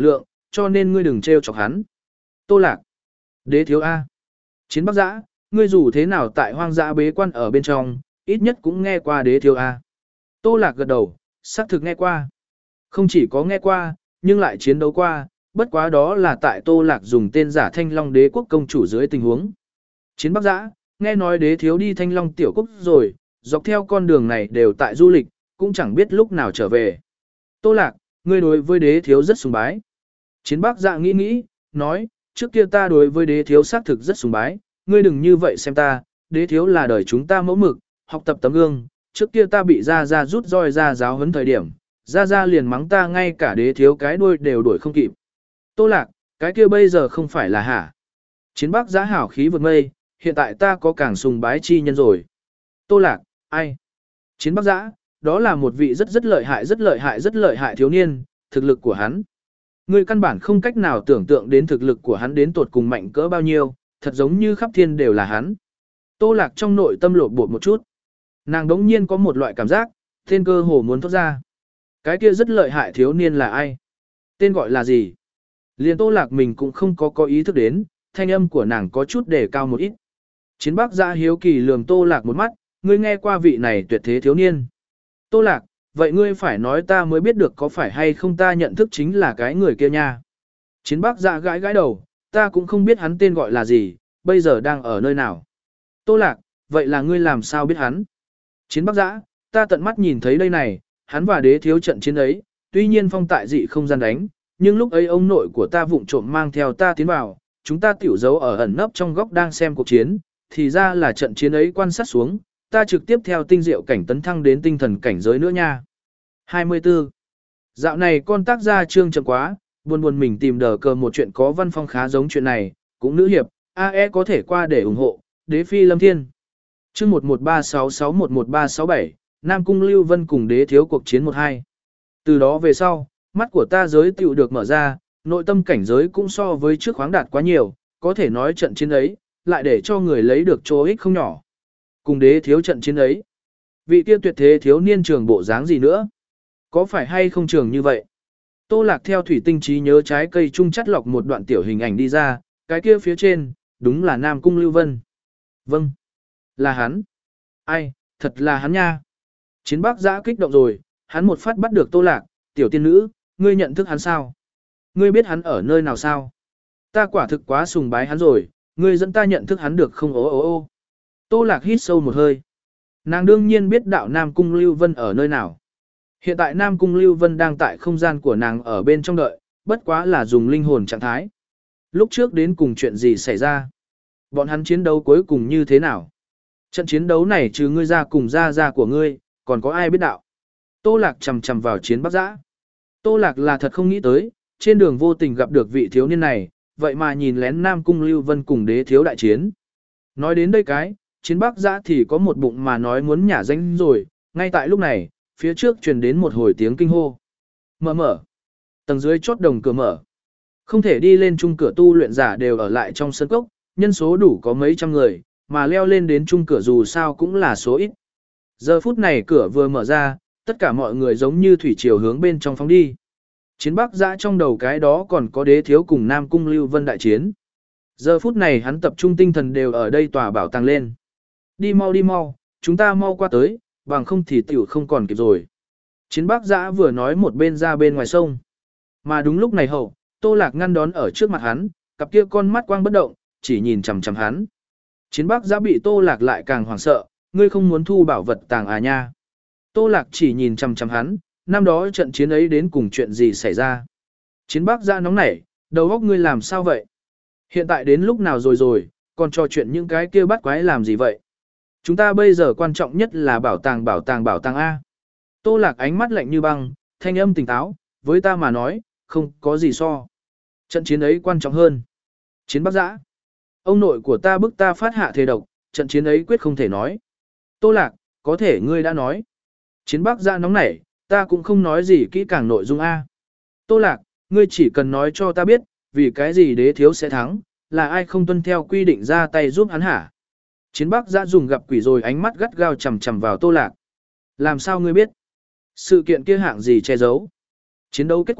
cho nên ngươi đừng trêu chọc hắn. Tô Lạc. Đế thiếu A. Chiến Bắc Giã, ngươi dù thế nào tại hoang dã bế quan ở bên trong, ít nhất cũng nghe qua đế thiếu A. Tô Lạc gật đầu, xác thực nghe qua. Không chỉ có nghe qua, nhưng lại chiến đấu qua, bất quá đó là tại Tô Lạc dùng tên giả Thanh Long đế quốc công chủ dưới tình huống. Chiến Bắc Giã, nghe nói đế thiếu đi Thanh Long tiểu quốc rồi, dọc theo con đường này đều tại du lịch, cũng chẳng biết lúc nào trở về. Tô Lạc, ngươi đối với đế thiếu rất sùng bái. Chiến Bắc Dạ nghĩ nghĩ, nói, trước kia ta đối với đế thiếu xác thực rất sùng bái, ngươi đừng như vậy xem ta, đế thiếu là đời chúng ta mẫu mực, học tập tấm gương, trước kia ta bị Gia Gia rút roi ra giáo huấn thời điểm, Gia Gia liền mắng ta ngay cả đế thiếu cái đuôi đều đuổi không kịp. Tô Lạc, cái kia bây giờ không phải là hả? Chiến Bắc Giã hảo khí vượt mây, hiện tại ta có càng sùng bái chi nhân rồi. Tô Lạc, ai? Chiến Bắc Giã, đó là một vị rất rất lợi hại rất lợi hại rất lợi hại thiếu niên, thực lực của hắn. Ngươi căn bản không cách nào tưởng tượng đến thực lực của hắn đến tột cùng mạnh cỡ bao nhiêu, thật giống như khắp thiên đều là hắn. Tô Lạc trong nội tâm lột bột một chút. Nàng đống nhiên có một loại cảm giác, tên cơ hồ muốn thốt ra. Cái kia rất lợi hại thiếu niên là ai? Tên gọi là gì? Liền Tô Lạc mình cũng không có có ý thức đến, thanh âm của nàng có chút đề cao một ít. Chiến Bắc Giã hiếu kỳ lườm Tô Lạc một mắt, ngươi nghe qua vị này tuyệt thế thiếu niên. Tô Lạc, vậy ngươi phải nói ta mới biết được có phải hay không ta nhận thức chính là cái người kia nha. Chiến Bắc Giã gãi gãi đầu, ta cũng không biết hắn tên gọi là gì, bây giờ đang ở nơi nào. Tô Lạc, vậy là ngươi làm sao biết hắn? Chiến Bắc Giã, ta tận mắt nhìn thấy đây này, hắn và đế thiếu trận chiến ấy, tuy nhiên phong tại dị không gian đánh, nhưng lúc ấy ông nội của ta vụng trộm mang theo ta tiến vào, chúng ta tiểu giấu ở ẩn nấp trong góc đang xem cuộc chiến, thì ra là trận chiến ấy quan sát xuống, ta trực tiếp theo tinh diệu cảnh tấn thăng đến tinh thần cảnh giới nữa nha. hai mươi tư. Dạo này con tác gia trương chậm quá, buồn buồn mình tìm đờ cờ một chuyện có văn phong khá giống chuyện này, cũng nữ hiệp, a e có thể qua để ủng hộ, đế phi lâm thiên. Chương một một ba sáu sáu một một ba sáu bảy, Nam Cung Lưu Vân cùng đế thiếu cuộc chiến một hai. Từ đó về sau, mắt của ta giới tiểu được mở ra, nội tâm cảnh giới cũng so với trước khoáng đạt quá nhiều, có thể nói trận chiến ấy, lại để cho người lấy được chỗ ích không nhỏ. Cùng đế thiếu trận chiến ấy, vị kia tuyệt thế thiếu niên trường bộ dáng gì nữa? Có phải hay không trường như vậy? Tô Lạc theo thủy tinh trí nhớ trái cây trung chắt lọc một đoạn tiểu hình ảnh đi ra, cái kia phía trên, đúng là Nam Cung Lưu Vân. Vâng, là hắn. Ai, thật là hắn nha. Chiến Bắc Giã kích động rồi, hắn một phát bắt được Tô Lạc, tiểu tiên nữ, ngươi nhận thức hắn sao? Ngươi biết hắn ở nơi nào sao? Ta quả thực quá sùng bái hắn rồi, ngươi dẫn ta nhận thức hắn được không? Ô ô ô. Tô Lạc hít sâu một hơi. Nàng đương nhiên biết đạo Nam Cung Lưu Vân ở nơi nào. Hiện tại Nam Cung Lưu Vân đang tại không gian của nàng ở bên trong đợi, bất quá là dùng linh hồn trạng thái. Lúc trước đến cùng chuyện gì xảy ra? Bọn hắn chiến đấu cuối cùng như thế nào? Trận chiến đấu này trừ ngươi ra cùng ra ra của ngươi, còn có ai biết đạo? Tô Lạc chầm chầm vào Chiến Bắc Giã. Tô Lạc là thật không nghĩ tới, trên đường vô tình gặp được vị thiếu niên này, vậy mà nhìn lén Nam Cung Lưu Vân cùng đế thiếu đại chiến. Nói đến đây cái, Chiến Bắc Giã thì có một bụng mà nói muốn nhả danh rồi, ngay tại lúc này, phía trước truyền đến một hồi tiếng kinh hô. Mở mở. Tầng dưới chốt đồng cửa mở. Không thể đi lên chung cửa tu luyện giả đều ở lại trong sân cốc, nhân số đủ có mấy trăm người, mà leo lên đến chung cửa dù sao cũng là số ít. Giờ phút này cửa vừa mở ra, tất cả mọi người giống như thủy triều hướng bên trong phóng đi. Chiến Bắc Giã trong đầu cái đó còn có đế thiếu cùng Nam Cung Lưu Vân đại chiến. Giờ phút này hắn tập trung tinh thần đều ở đây tòa bảo tàng lên. Đi mau đi mau, chúng ta mau qua tới, bằng không thì tiểu không còn kịp rồi. Chiến Bắc Giã vừa nói một bên ra bên ngoài sông. Mà đúng lúc này hậu, Tô Lạc ngăn đón ở trước mặt hắn, cặp kia con mắt quang bất động, chỉ nhìn chằm chằm hắn. Chiến Bắc Giã bị Tô Lạc lại càng hoảng sợ, ngươi không muốn thu bảo vật tàng à nha. Tô Lạc chỉ nhìn chằm chằm hắn, năm đó trận chiến ấy đến cùng chuyện gì xảy ra. Chiến Bắc Giã nóng nảy, đầu óc ngươi làm sao vậy? Hiện tại đến lúc nào rồi rồi, còn trò chuyện những cái kia bắt quái làm gì vậy? Chúng ta bây giờ quan trọng nhất là bảo tàng bảo tàng bảo tàng A. Tô Lạc ánh mắt lạnh như băng, thanh âm tỉnh táo, với ta mà nói, không có gì so. Trận chiến ấy quan trọng hơn. Chiến Bắc Giã. Ông nội của ta bức ta phát hạ thề độc, trận chiến ấy quyết không thể nói. Tô Lạc, có thể ngươi đã nói. Chiến Bắc Giã nóng nảy, ta cũng không nói gì kỹ càng nội dung A. Tô Lạc, ngươi chỉ cần nói cho ta biết, vì cái gì đế thiếu sẽ thắng, là ai không tuân theo quy định ra tay giúp hắn hả? Chiến Bắc Giã dùng gặp quỷ rồi ánh mắt gắt gao chằm chằm vào Tô Lạc. Làm sao ngươi biết? Sự kiện kia hạng gì che giấu? Chiến đấu kết quả,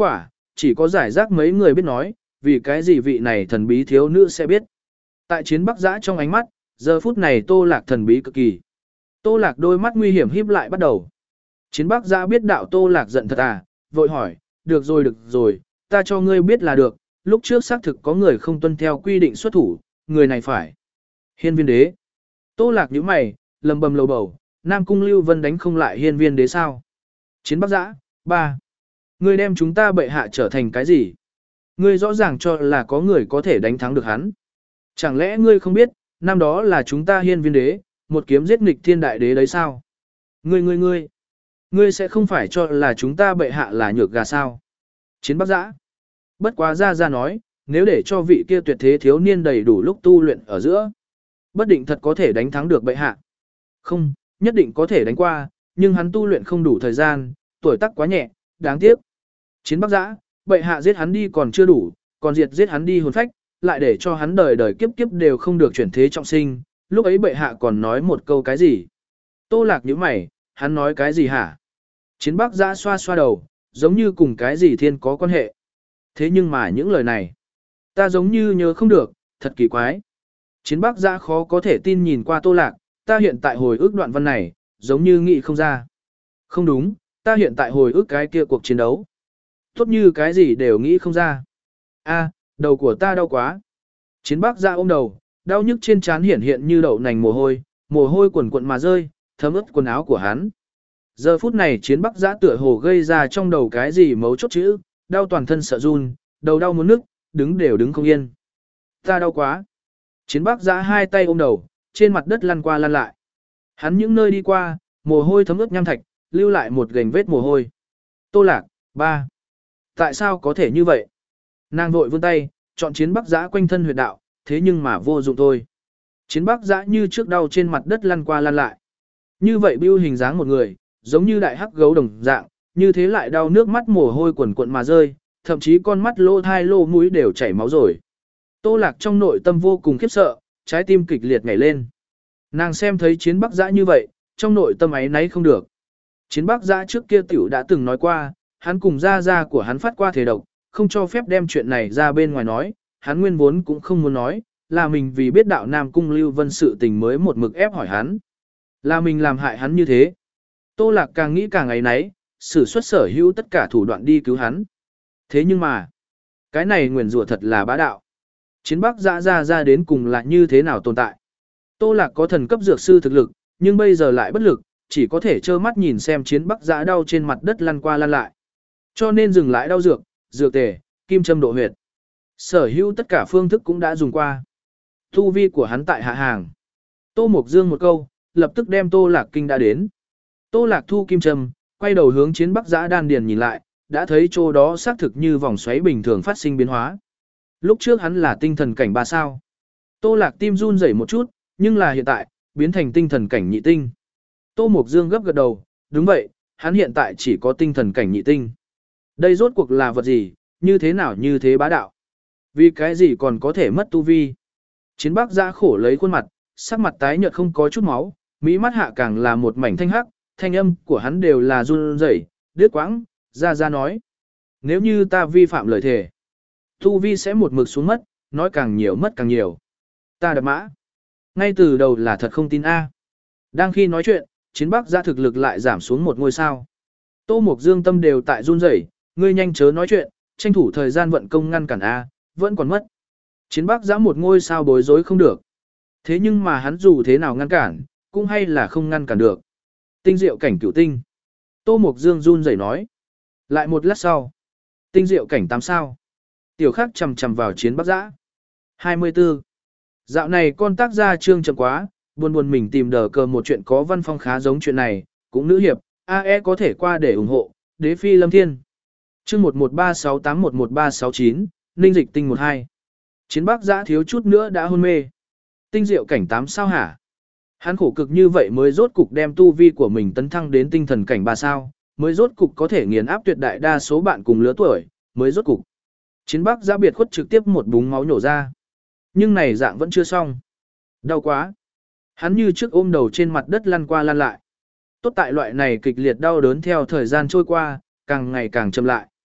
chỉ có giải rác mấy người biết nói, vì cái gì vị này thần bí thiếu nữ sẽ biết. Tại chiến bắc giã trong ánh mắt, giờ phút này Tô Lạc thần bí cực kỳ. Tô Lạc đôi mắt nguy hiểm híp lại bắt đầu. Chiến bắc giã biết đạo Tô Lạc giận thật à, vội hỏi, được rồi được rồi, ta cho ngươi biết là được, lúc trước xác thực có người không tuân theo quy định xuất thủ, người này phải. Hiên viên đế. Tô Lạc nhíu mày, lầm bầm lầu bầu, Nam Cung Lưu Vân đánh không lại hiên viên đế sao? Chiến bắc giã, ba. Ngươi đem chúng ta bệ hạ trở thành cái gì? Ngươi rõ ràng cho là có người có thể đánh thắng được hắn. Chẳng lẽ ngươi không biết, năm đó là chúng ta hiên viên đế, một kiếm giết nghịch thiên đại đế đấy sao? Ngươi ngươi ngươi, ngươi sẽ không phải cho là chúng ta bệ hạ là nhược gà sao? Chiến bắc giã. Bất quá ra ra nói, nếu để cho vị kia tuyệt thế thiếu niên đầy đủ lúc tu luyện ở giữa, bất định thật có thể đánh thắng được bệ hạ. Không, nhất định có thể đánh qua, nhưng hắn tu luyện không đủ thời gian, tuổi tác quá nhẹ, đáng tiếc. Chiến bắc giã, bệ hạ giết hắn đi còn chưa đủ, còn diệt giết hắn đi hồn phách, lại để cho hắn đời đời kiếp kiếp đều không được chuyển thế trọng sinh, lúc ấy bệ hạ còn nói một câu cái gì? Tô Lạc nhíu mày, hắn nói cái gì hả? Chiến bắc giã xoa xoa đầu, giống như cùng cái gì thiên có quan hệ. Thế nhưng mà những lời này, ta giống như nhớ không được, thật kỳ quái. Chiến bắc giã khó có thể tin nhìn qua Tô Lạc, ta hiện tại hồi ức đoạn văn này, giống như nghĩ không ra. Không đúng, ta hiện tại hồi ức cái kia cuộc chiến đấu. Tốt như cái gì đều nghĩ không ra. A, đầu của ta đau quá. Chiến bắc giã ôm đầu, đau nhức trên trán hiển hiện như đậu nành mồ hôi, mồ hôi quần quận mà rơi, thấm ướt quần áo của hắn. Giờ phút này chiến bắc giã tựa hồ gây ra trong đầu cái gì mấu chốt chữ, đau toàn thân sợ run, đầu đau muốn nức, đứng đều đứng không yên. Ta đau quá. Chiến bắc giã hai tay ôm đầu, trên mặt đất lăn qua lăn lại. Hắn những nơi đi qua, mồ hôi thấm ướt nham thạch, lưu lại một gành vết mồ hôi. Tô Lạc, ba. Tại sao có thể như vậy? Nàng vội vươn tay, chọn chiến bắc giã quanh thân huyệt đạo, thế nhưng mà vô dụng thôi. Chiến bắc giã như trước đau trên mặt đất lăn qua lăn lại. Như vậy bưu hình dáng một người, giống như đại hắc gấu đồng dạng, như thế lại đau nước mắt mồ hôi quần quận mà rơi, thậm chí con mắt lỗ thai lỗ mũi đều chảy máu rồi. Tô Lạc trong nội tâm vô cùng khiếp sợ, trái tim kịch liệt nhảy lên. Nàng xem thấy chiến bắc giã như vậy, trong nội tâm ấy nấy không được. Chiến bắc giã trước kia tiểu đã từng nói qua, hắn cùng gia gia của hắn phát qua thể độc, không cho phép đem chuyện này ra bên ngoài nói, hắn nguyên vốn cũng không muốn nói, là mình vì biết đạo Nam Cung Lưu Vân sự tình mới một mực ép hỏi hắn. Là mình làm hại hắn như thế. Tô Lạc càng nghĩ càng ấy nấy, sử xuất sở hữu tất cả thủ đoạn đi cứu hắn. Thế nhưng mà, cái này nguyền rủa thật là bá đạo. Chiến bắc giã ra ra đến cùng là như thế nào tồn tại. Tô Lạc có thần cấp dược sư thực lực, nhưng bây giờ lại bất lực, chỉ có thể trơ mắt nhìn xem chiến bắc giã đau trên mặt đất lăn qua lăn lại. Cho nên dừng lại đau dược, dược tề, kim châm độ huyệt. Sở hữu tất cả phương thức cũng đã dùng qua. Tu vi của hắn tại hạ hàng. Tô Mộc Dương một câu, lập tức đem Tô Lạc kinh đã đến. Tô Lạc thu kim châm, quay đầu hướng chiến bắc giã đan điền nhìn lại, đã thấy chỗ đó xác thực như vòng xoáy bình thường phát sinh biến hóa. Lúc trước hắn là tinh thần cảnh ba sao. Tô Lạc tim run rẩy một chút, nhưng là hiện tại, biến thành tinh thần cảnh nhị tinh. Tô Mộc Dương gấp gật đầu, đúng vậy, hắn hiện tại chỉ có tinh thần cảnh nhị tinh. Đây rốt cuộc là vật gì, như thế nào như thế bá đạo. Vì cái gì còn có thể mất tu vi. Chiến bắc giã khổ lấy khuôn mặt, sắc mặt tái nhợt không có chút máu, mỹ mắt hạ càng là một mảnh thanh hắc, thanh âm của hắn đều là run rẩy, đứt quãng, ra ra nói. Nếu như ta vi phạm lời thề, tu vi sẽ một mực xuống mất, nói càng nhiều mất càng nhiều. Ta đập mã. Ngay từ đầu là thật không tin A. Đang khi nói chuyện, chiến bắc giã thực lực lại giảm xuống một ngôi sao. Tô Mộc Dương tâm đều tại run rẩy, ngươi nhanh chớ nói chuyện, tranh thủ thời gian vận công ngăn cản A, vẫn còn mất. Chiến bắc giã một ngôi sao bối rối không được. Thế nhưng mà hắn dù thế nào ngăn cản, cũng hay là không ngăn cản được. Tinh diệu cảnh cửu tinh. Tô Mộc Dương run rẩy nói. Lại một lát sau. Tinh diệu cảnh tám sao. Tiểu Khắc chầm chầm vào chiến bắc giã. hai mươi tư. Dạo này con tác gia trương chậm quá, buồn buồn mình tìm đờ cờ một chuyện có văn phong khá giống chuyện này, cũng nữ hiệp, a e có thể qua để ủng hộ, đế phi lâm thiên. Chương một một ba sáu tám một một ba sáu chín, Ninh Dịch Tinh một hai. Chiến bắc giã thiếu chút nữa đã hôn mê. Tinh diệu cảnh tám sao hả? Hắn khổ cực như vậy mới rốt cục đem tu vi của mình tấn thăng đến tinh thần cảnh ba sao, mới rốt cục có thể nghiền áp tuyệt đại đa số bạn cùng lứa tuổi, mới rốt cục. Chiến bắc giã biệt khuất trực tiếp một búng máu nhổ ra. Nhưng này dạng vẫn chưa xong. Đau quá. Hắn như trước ôm đầu trên mặt đất lăn qua lăn lại. Tốt tại loại này kịch liệt đau đớn theo thời gian trôi qua, càng ngày càng chậm lại.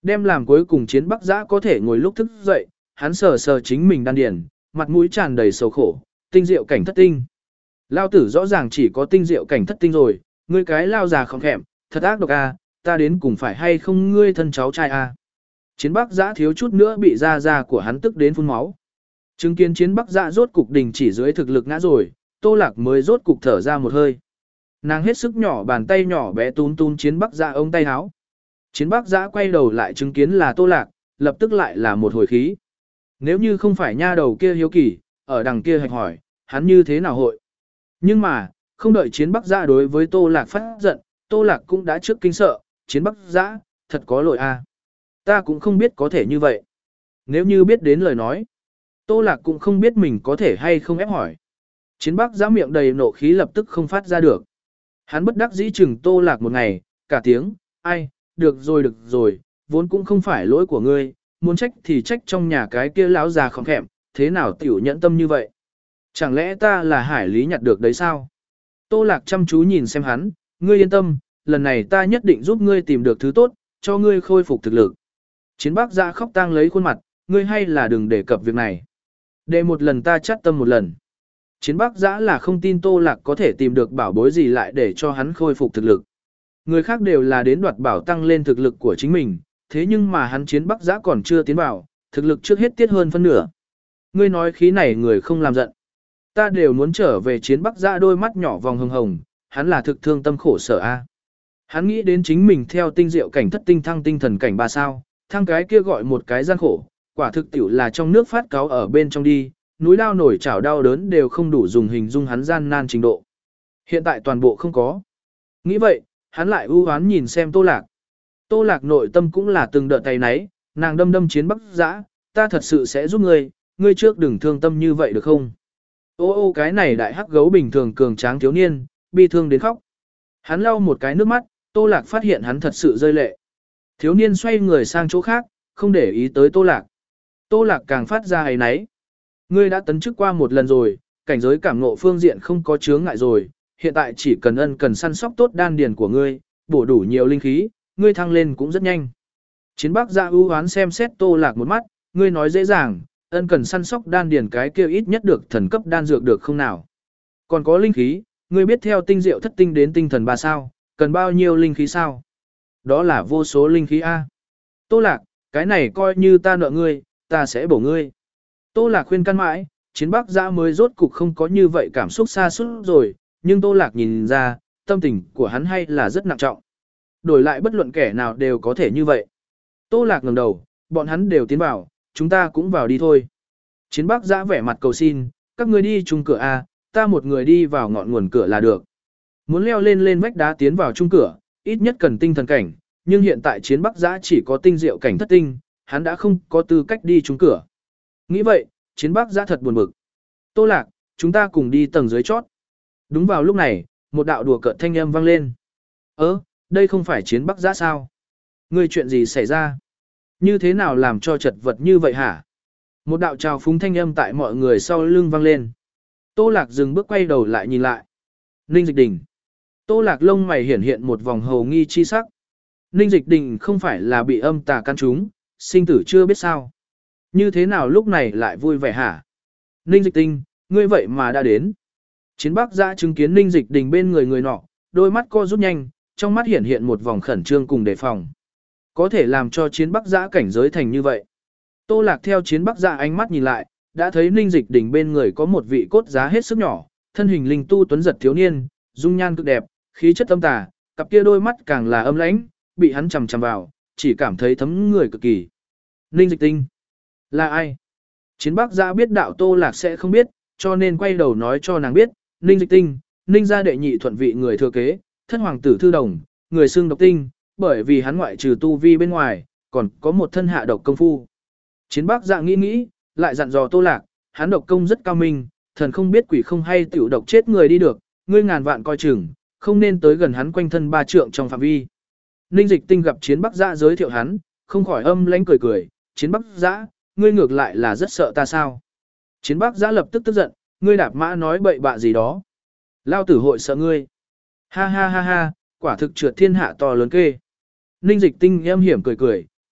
Đem làm cuối cùng chiến bắc giã có thể ngồi lúc thức dậy, hắn sờ sờ chính mình đan điền, mặt mũi tràn đầy sầu khổ, tinh diệu cảnh thất tinh. Lao tử rõ ràng chỉ có tinh diệu cảnh thất tinh rồi, ngươi cái lao già không thèm, thật ác độc a, ta đến cùng phải hay không ngươi thân cháu trai a. Chiến bắc giã thiếu chút nữa bị da da của hắn tức đến phun máu. Chứng kiến chiến bắc giã rốt cục đình chỉ dưới thực lực ngã rồi, Tô Lạc mới rốt cục thở ra một hơi. Nàng hết sức nhỏ bàn tay nhỏ bé tún tún chiến bắc giã ống tay áo. Chiến bắc giã quay đầu lại chứng kiến là Tô Lạc, lập tức lại là một hồi khí. Nếu như không phải nha đầu kia hiếu kỳ, ở đằng kia hạch hỏi, hắn như thế nào hội. Nhưng mà, không đợi chiến bắc giã đối với Tô Lạc phát giận, Tô Lạc cũng đã trước kinh sợ, chiến bắc giã, thật có lỗi a. Ta cũng không biết có thể như vậy. Nếu như biết đến lời nói, Tô Lạc cũng không biết mình có thể hay không ép hỏi. Chiến bắc giã miệng đầy nộ khí lập tức không phát ra được. Hắn bất đắc dĩ chừng Tô Lạc một ngày, cả tiếng, ai, được rồi được rồi, vốn cũng không phải lỗi của ngươi, muốn trách thì trách trong nhà cái kia lão già khỏng khẹm, thế nào tiểu nhẫn tâm như vậy? Chẳng lẽ ta là hải lý nhặt được đấy sao? Tô Lạc chăm chú nhìn xem hắn, ngươi yên tâm, lần này ta nhất định giúp ngươi tìm được thứ tốt, cho ngươi khôi phục thực lực. Chiến bắc giã khóc tang lấy khuôn mặt, ngươi hay là đừng đề cập việc này. Để một lần ta chắt tâm một lần. Chiến bắc giã là không tin Tô Lạc có thể tìm được bảo bối gì lại để cho hắn khôi phục thực lực. Người khác đều là đến đoạt bảo tăng lên thực lực của chính mình, thế nhưng mà hắn chiến bắc giã còn chưa tiến vào, thực lực trước hết tiết hơn phân nửa. Ngươi nói khí này người không làm giận. Ta đều muốn trở về chiến bắc giã đôi mắt nhỏ vòng hồng hồng, hắn là thực thương tâm khổ sở a. Hắn nghĩ đến chính mình theo tinh diệu cảnh thất tinh thăng tinh thần cảnh ba sao, thăng cái kia gọi một cái gian khổ, quả thực tiểu là trong nước phát cáo ở bên trong đi, núi đao nổi chảo đau đớn đều không đủ dùng hình dung hắn gian nan trình độ. Hiện tại toàn bộ không có. Nghĩ vậy, hắn lại ưu hoán nhìn xem Tô Lạc. Tô Lạc nội tâm cũng là từng đợt tay náy, nàng đâm đâm chiến bắc giã, ta thật sự sẽ giúp ngươi, ngươi trước đừng thương tâm như vậy được không? Ô ô cái này đại hắc gấu bình thường cường tráng thiếu niên, bi thương đến khóc. Hắn lau một cái nước mắt, Tô Lạc phát hiện hắn thật sự rơi lệ. Thiếu niên xoay người sang chỗ khác, không để ý tới Tô Lạc. Tô Lạc càng phát ra ấy náy. Ngươi đã tấn chức qua một lần rồi, cảnh giới cảm ngộ phương diện không có chướng ngại rồi, hiện tại chỉ cần ân cần săn sóc tốt đan điền của ngươi, bổ đủ nhiều linh khí, ngươi thăng lên cũng rất nhanh. Chiến bắc giã ưu hoán xem xét Tô Lạc một mắt, ngươi nói dễ dàng, ân cần săn sóc đan điền cái kia ít nhất được thần cấp đan dược được không nào. Còn có linh khí, ngươi biết theo tinh diệu thất tinh đến tinh thần ba sao, cần bao nhiêu linh khí sao? Đó là vô số linh khí A. Tô Lạc, cái này coi như ta nợ ngươi, ta sẽ bổ ngươi. Tô Lạc khuyên can mãi, chiến bắc giã mới rốt cục không có như vậy cảm xúc xa suốt rồi, nhưng Tô Lạc nhìn ra, tâm tình của hắn hay là rất nặng trọng. Đổi lại bất luận kẻ nào đều có thể như vậy. Tô Lạc ngẩng đầu, bọn hắn đều tiến vào, chúng ta cũng vào đi thôi. Chiến bắc giã vẻ mặt cầu xin, các ngươi đi chung cửa A, ta một người đi vào ngọn nguồn cửa là được. Muốn leo lên lên vách đá tiến vào chung cửa, ít nhất cần tinh thần cảnh, nhưng hiện tại chiến bắc giã chỉ có tinh diệu cảnh thất tinh, hắn đã không có tư cách đi chung cửa. Nghĩ vậy, chiến bắc giã thật buồn bực. Tô Lạc, chúng ta cùng đi tầng dưới chót. Đúng vào lúc này, một đạo đùa cợt thanh âm vang lên. Ơ, đây không phải chiến bắc giã sao? Ngươi chuyện gì xảy ra? Như thế nào làm cho chật vật như vậy hả? Một đạo trào phúng thanh âm tại mọi người sau lưng vang lên. Tô Lạc dừng bước quay đầu lại nhìn lại. Ninh Dịch Đình. Tô Lạc lông mày hiển hiện một vòng hầu nghi chi sắc. Ninh Dịch Đình không phải là bị âm tà căn trúng, sinh tử chưa biết sao. Như thế nào lúc này lại vui vẻ hả? Ninh Dịch Tinh, ngươi vậy mà đã đến. Chiến bắc giã chứng kiến Ninh Dịch Đình bên người người nọ, đôi mắt co rút nhanh, trong mắt hiển hiện một vòng khẩn trương cùng đề phòng. Có thể làm cho chiến bắc giã cảnh giới thành như vậy. Tô Lạc theo chiến bắc giã ánh mắt nhìn lại, đã thấy Ninh Dịch Đình bên người có một vị cốt giá hết sức nhỏ, thân hình linh tu tuấn giật thiếu niên, dung nhan cực đẹp, khí chất âm tà, cặp kia đôi mắt càng là âm lãnh, bị hắn chằm chằm vào, chỉ cảm thấy thấm người cực kỳ. Ninh Dịch Tinh, là ai? Chiến bắc giã biết đạo Tô Lạc sẽ không biết, cho nên quay đầu nói cho nàng biết, Ninh Dịch Tinh, Ninh gia đệ nhị thuận vị người thừa kế, thân hoàng tử thư đồng, người xưng độc tinh, bởi vì hắn ngoại trừ tu vi bên ngoài, còn có một thân hạ độc công phu. Chiến bắc giã nghĩ nghĩ, lại dặn dò Tô Lạc, hắn độc công rất cao minh, thần không biết quỷ không hay tiểu độc chết người đi được, ngươi ngàn vạn coi chừng, không nên tới gần hắn quanh thân ba trượng trong phạm vi. Ninh Dịch Tinh gặp chiến bắc giã giới thiệu hắn, không khỏi âm lãnh cười cười, chiến bắc giã, ngươi ngược lại là rất sợ ta sao? Chiến bắc giã lập tức tức giận, ngươi đạp mã nói bậy bạ gì đó. Lao tử hội sợ ngươi. Ha ha ha ha, quả thực trượt thiên hạ to lớn kê. Ninh Dịch Tinh âm hiểm cười cười,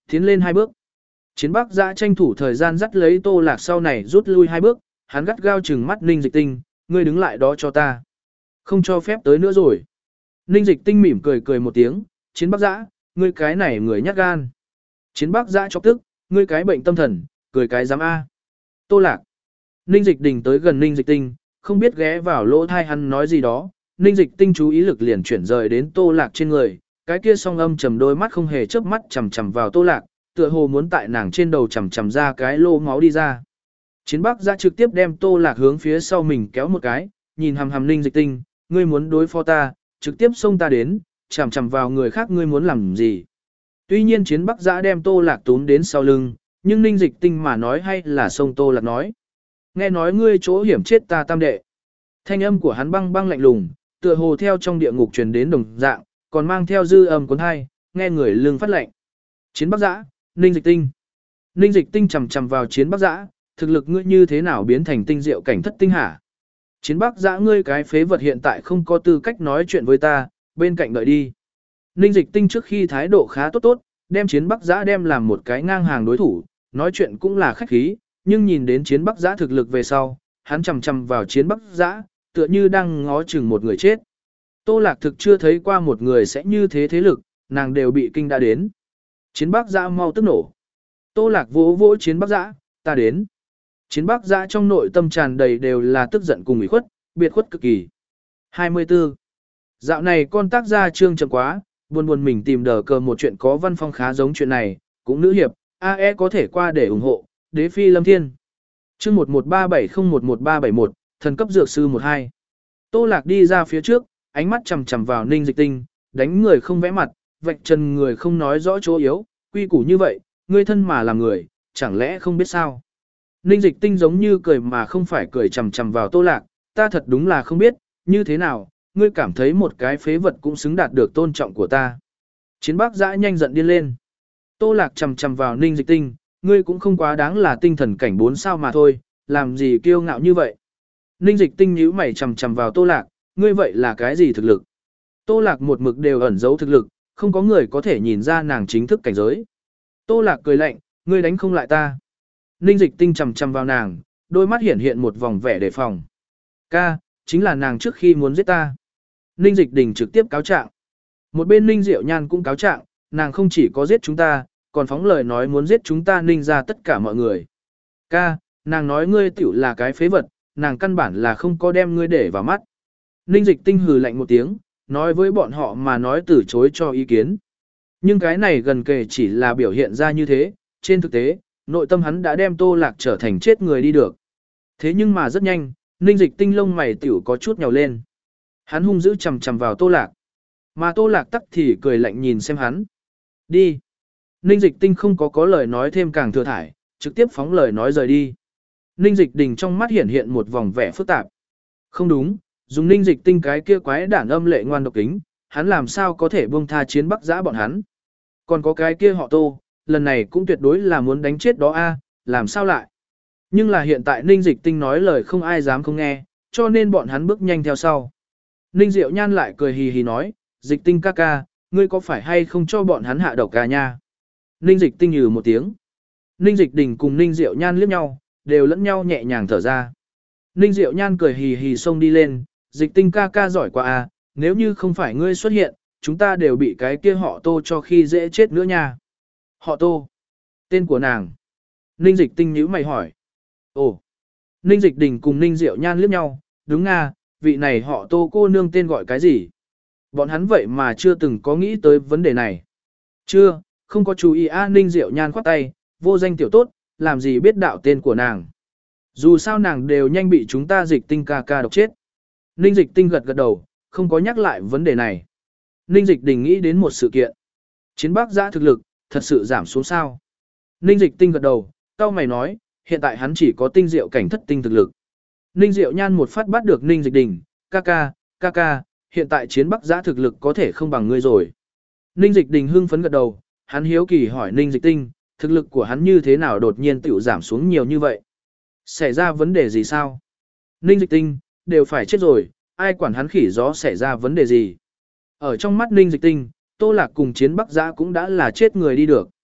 Tiến lên hai bước. Chiến Bắc Giã tranh thủ thời gian dắt lấy Tô Lạc sau này rút lui hai bước, hắn gắt gao trừng mắt Ninh Dịch Tinh, ngươi đứng lại đó cho ta. Không cho phép tới nữa rồi. Ninh Dịch Tinh mỉm cười cười một tiếng, Chiến Bắc Giã, ngươi cái này người nhát gan. Chiến Bắc Giã chọc tức, ngươi cái bệnh tâm thần, cười cái dám A. Tô Lạc. Ninh Dịch Đình tới gần Ninh Dịch Tinh, không biết ghé vào lỗ thai hắn nói gì đó, Ninh Dịch Tinh chú ý lực liền chuyển rời đến Tô Lạc trên người, cái kia song âm trầm đôi mắt không hề chớp mắt chằm chằm vào Tô Lạc, tựa hồ muốn tại nàng trên đầu chằm chằm ra cái lô máu đi ra. Chiến Bắc Giã trực tiếp đem Tô Lạc hướng phía sau mình kéo một cái, nhìn hằm hằm Ninh Dịch Tinh, ngươi muốn đối phó ta, trực tiếp xông ta đến, chằm chằm vào người khác ngươi muốn làm gì. Tuy nhiên Chiến Bắc Giã đem Tô Lạc túm đến sau lưng, nhưng Ninh Dịch Tinh mà nói hay là xông Tô Lạc nói. Nghe nói ngươi chỗ hiểm chết ta tam đệ. Thanh âm của hắn băng băng lạnh lùng, tựa hồ theo trong địa ngục truyền đến đồng dạng, còn mang theo dư âm cuốn hai, nghe người lưng phát lạnh. Chiến Bắc Giã, Ninh Dịch Tinh. Ninh Dịch Tinh chằm chằm vào Chiến Bắc Giã, thực lực ngươi như thế nào biến thành tinh diệu cảnh thất tinh hả? Chiến Bắc Giã ngươi cái phế vật hiện tại không có tư cách nói chuyện với ta, bên cạnh đợi đi. Ninh Dịch Tinh trước khi thái độ khá tốt tốt, đem Chiến Bắc Giã đem làm một cái ngang hàng đối thủ, nói chuyện cũng là khách khí, nhưng nhìn đến Chiến Bắc Giã thực lực về sau, hắn chằm chằm vào Chiến Bắc Giã, tựa như đang ngó chừng một người chết. Tô Lạc thực chưa thấy qua một người sẽ như thế thế lực, nàng đều bị kinh đã đến. Chiến Bắc Giã mau tức nổ. Tô Lạc vỗ vỗ Chiến Bắc Giã, ta đến. Chiến Bắc Giã trong nội tâm tràn đầy đều là tức giận cùng ủy khuất, biệt khuất cực kỳ. hai mươi tư. Dạo này con tác gia trương chậm quá, buồn buồn mình tìm đờ cờ một chuyện có văn phong khá giống chuyện này, cũng nữ hiệp, a e có thể qua để ủng hộ, đế phi lâm thiên. Chương một một ba bảy không một một ba bảy một, thần cấp dược sư một hai. Tô Lạc đi ra phía trước, ánh mắt chằm chằm vào Ninh Dịch Tinh, đánh người không vẽ mặt, vạch trần người không nói rõ chỗ yếu, quy củ như vậy, ngươi thân mà làm người, chẳng lẽ không biết sao? Ninh Dịch Tinh giống như cười mà không phải cười chằm chằm vào Tô Lạc, ta thật đúng là không biết, như thế nào, ngươi cảm thấy một cái phế vật cũng xứng đạt được tôn trọng của ta. Chiến Bắc Giã nhanh giận điên lên. Tô Lạc chằm chằm vào Ninh Dịch Tinh, ngươi cũng không quá đáng là tinh thần cảnh bốn sao mà thôi, làm gì kiêu ngạo như vậy. Ninh Dịch Tinh nhíu mày chằm chằm vào Tô Lạc, ngươi vậy là cái gì thực lực? Tô Lạc một mực đều ẩn giấu thực lực, không có người có thể nhìn ra nàng chính thức cảnh giới. Tô Lạc cười lạnh, ngươi đánh không lại ta. Ninh Dịch Tinh chằm chằm vào nàng, đôi mắt hiện hiện một vòng vẻ đề phòng. Ca, chính là nàng trước khi muốn giết ta. Ninh Dịch Đình trực tiếp cáo trạng. Một bên Ninh Diệu Nhan cũng cáo trạng, nàng không chỉ có giết chúng ta, còn phóng lời nói muốn giết chúng ta Ninh ra tất cả mọi người. Ca, nàng nói ngươi tiểu là cái phế vật, nàng căn bản là không có đem ngươi để vào mắt. Ninh Dịch Tinh hừ lạnh một tiếng, nói với bọn họ mà nói từ chối cho ý kiến. Nhưng cái này gần kề chỉ là biểu hiện ra như thế, trên thực tế, nội tâm hắn đã đem Tô Lạc trở thành chết người đi được. Thế nhưng mà rất nhanh, Ninh Dịch Tinh lông mày tiểu có chút nhào lên. Hắn hung dữ chằm chằm vào Tô Lạc. Mà Tô Lạc tắc thì cười lạnh nhìn xem hắn. Đi. Ninh Dịch Tinh không có có lời nói thêm càng thừa thải, trực tiếp phóng lời nói rời đi. Ninh Dịch Đình trong mắt hiện hiện một vòng vẻ phức tạp. Không đúng, dùng Ninh Dịch Tinh cái kia quái đản âm lệ ngoan độc kính, hắn làm sao có thể buông tha Chiến Bắc Giã bọn hắn. Còn có cái kia họ Tô, lần này cũng tuyệt đối là muốn đánh chết đó a, làm sao lại. Nhưng là hiện tại Ninh Dịch Tinh nói lời không ai dám không nghe, cho nên bọn hắn bước nhanh theo sau. Ninh Diệu Nhan lại cười hì hì nói, Dịch Tinh ca ca, ngươi có phải hay không cho bọn hắn hạ độc ca nha? Ninh Dịch Tinh nhừ một tiếng. Ninh Dịch Đình cùng Ninh Diệu Nhan liếc nhau, đều lẫn nhau nhẹ nhàng thở ra. Ninh Diệu Nhan cười hì hì xông đi lên, Dịch Tinh ca ca giỏi quá à, nếu như không phải ngươi xuất hiện, chúng ta đều bị cái kia họ Tô cho khi dễ chết nữa nha. Họ Tô. Tên của nàng. Ninh Dịch Tinh nhíu mày hỏi. Ồ. Ninh Dịch Đình cùng Ninh Diệu Nhan liếc nhau, đúng nga, vị này họ Tô cô nương tên gọi cái gì? Bọn hắn vậy mà chưa từng có nghĩ tới vấn đề này. Chưa, không có chú ý a. Ninh Diệu Nhan khoát tay, vô danh tiểu tốt, làm gì biết đạo tên của nàng. Dù sao nàng đều nhanh bị chúng ta Dịch Tinh ca ca độc chết. Ninh Dịch Tinh gật gật đầu, không có nhắc lại vấn đề này. Ninh Dịch Đình nghĩ đến một sự kiện. Chiến Bắc Giã thực lực, thật sự giảm xuống sao. Ninh Dịch Tinh gật đầu, cao mày nói, hiện tại hắn chỉ có tinh diệu cảnh thất tinh thực lực. Ninh Diệu Nhan một phát bắt được Ninh Dịch Đình, ca ca, ca ca, hiện tại Chiến Bắc Giã thực lực có thể không bằng ngươi rồi. Ninh Dịch Đình hưng phấn gật đầu, hắn hiếu kỳ hỏi Ninh Dịch Tinh, thực lực của hắn như thế nào đột nhiên tiểu giảm xuống nhiều như vậy? Xảy ra vấn đề gì sao? Ninh Dịch Tinh, đều phải chết rồi, ai quản hắn khỉ gió xảy ra vấn đề gì? Ở trong mắt Ninh Dịch Tinh, Tô Lạc cùng Chiến Bắc Giã cũng đã là chết người đi được.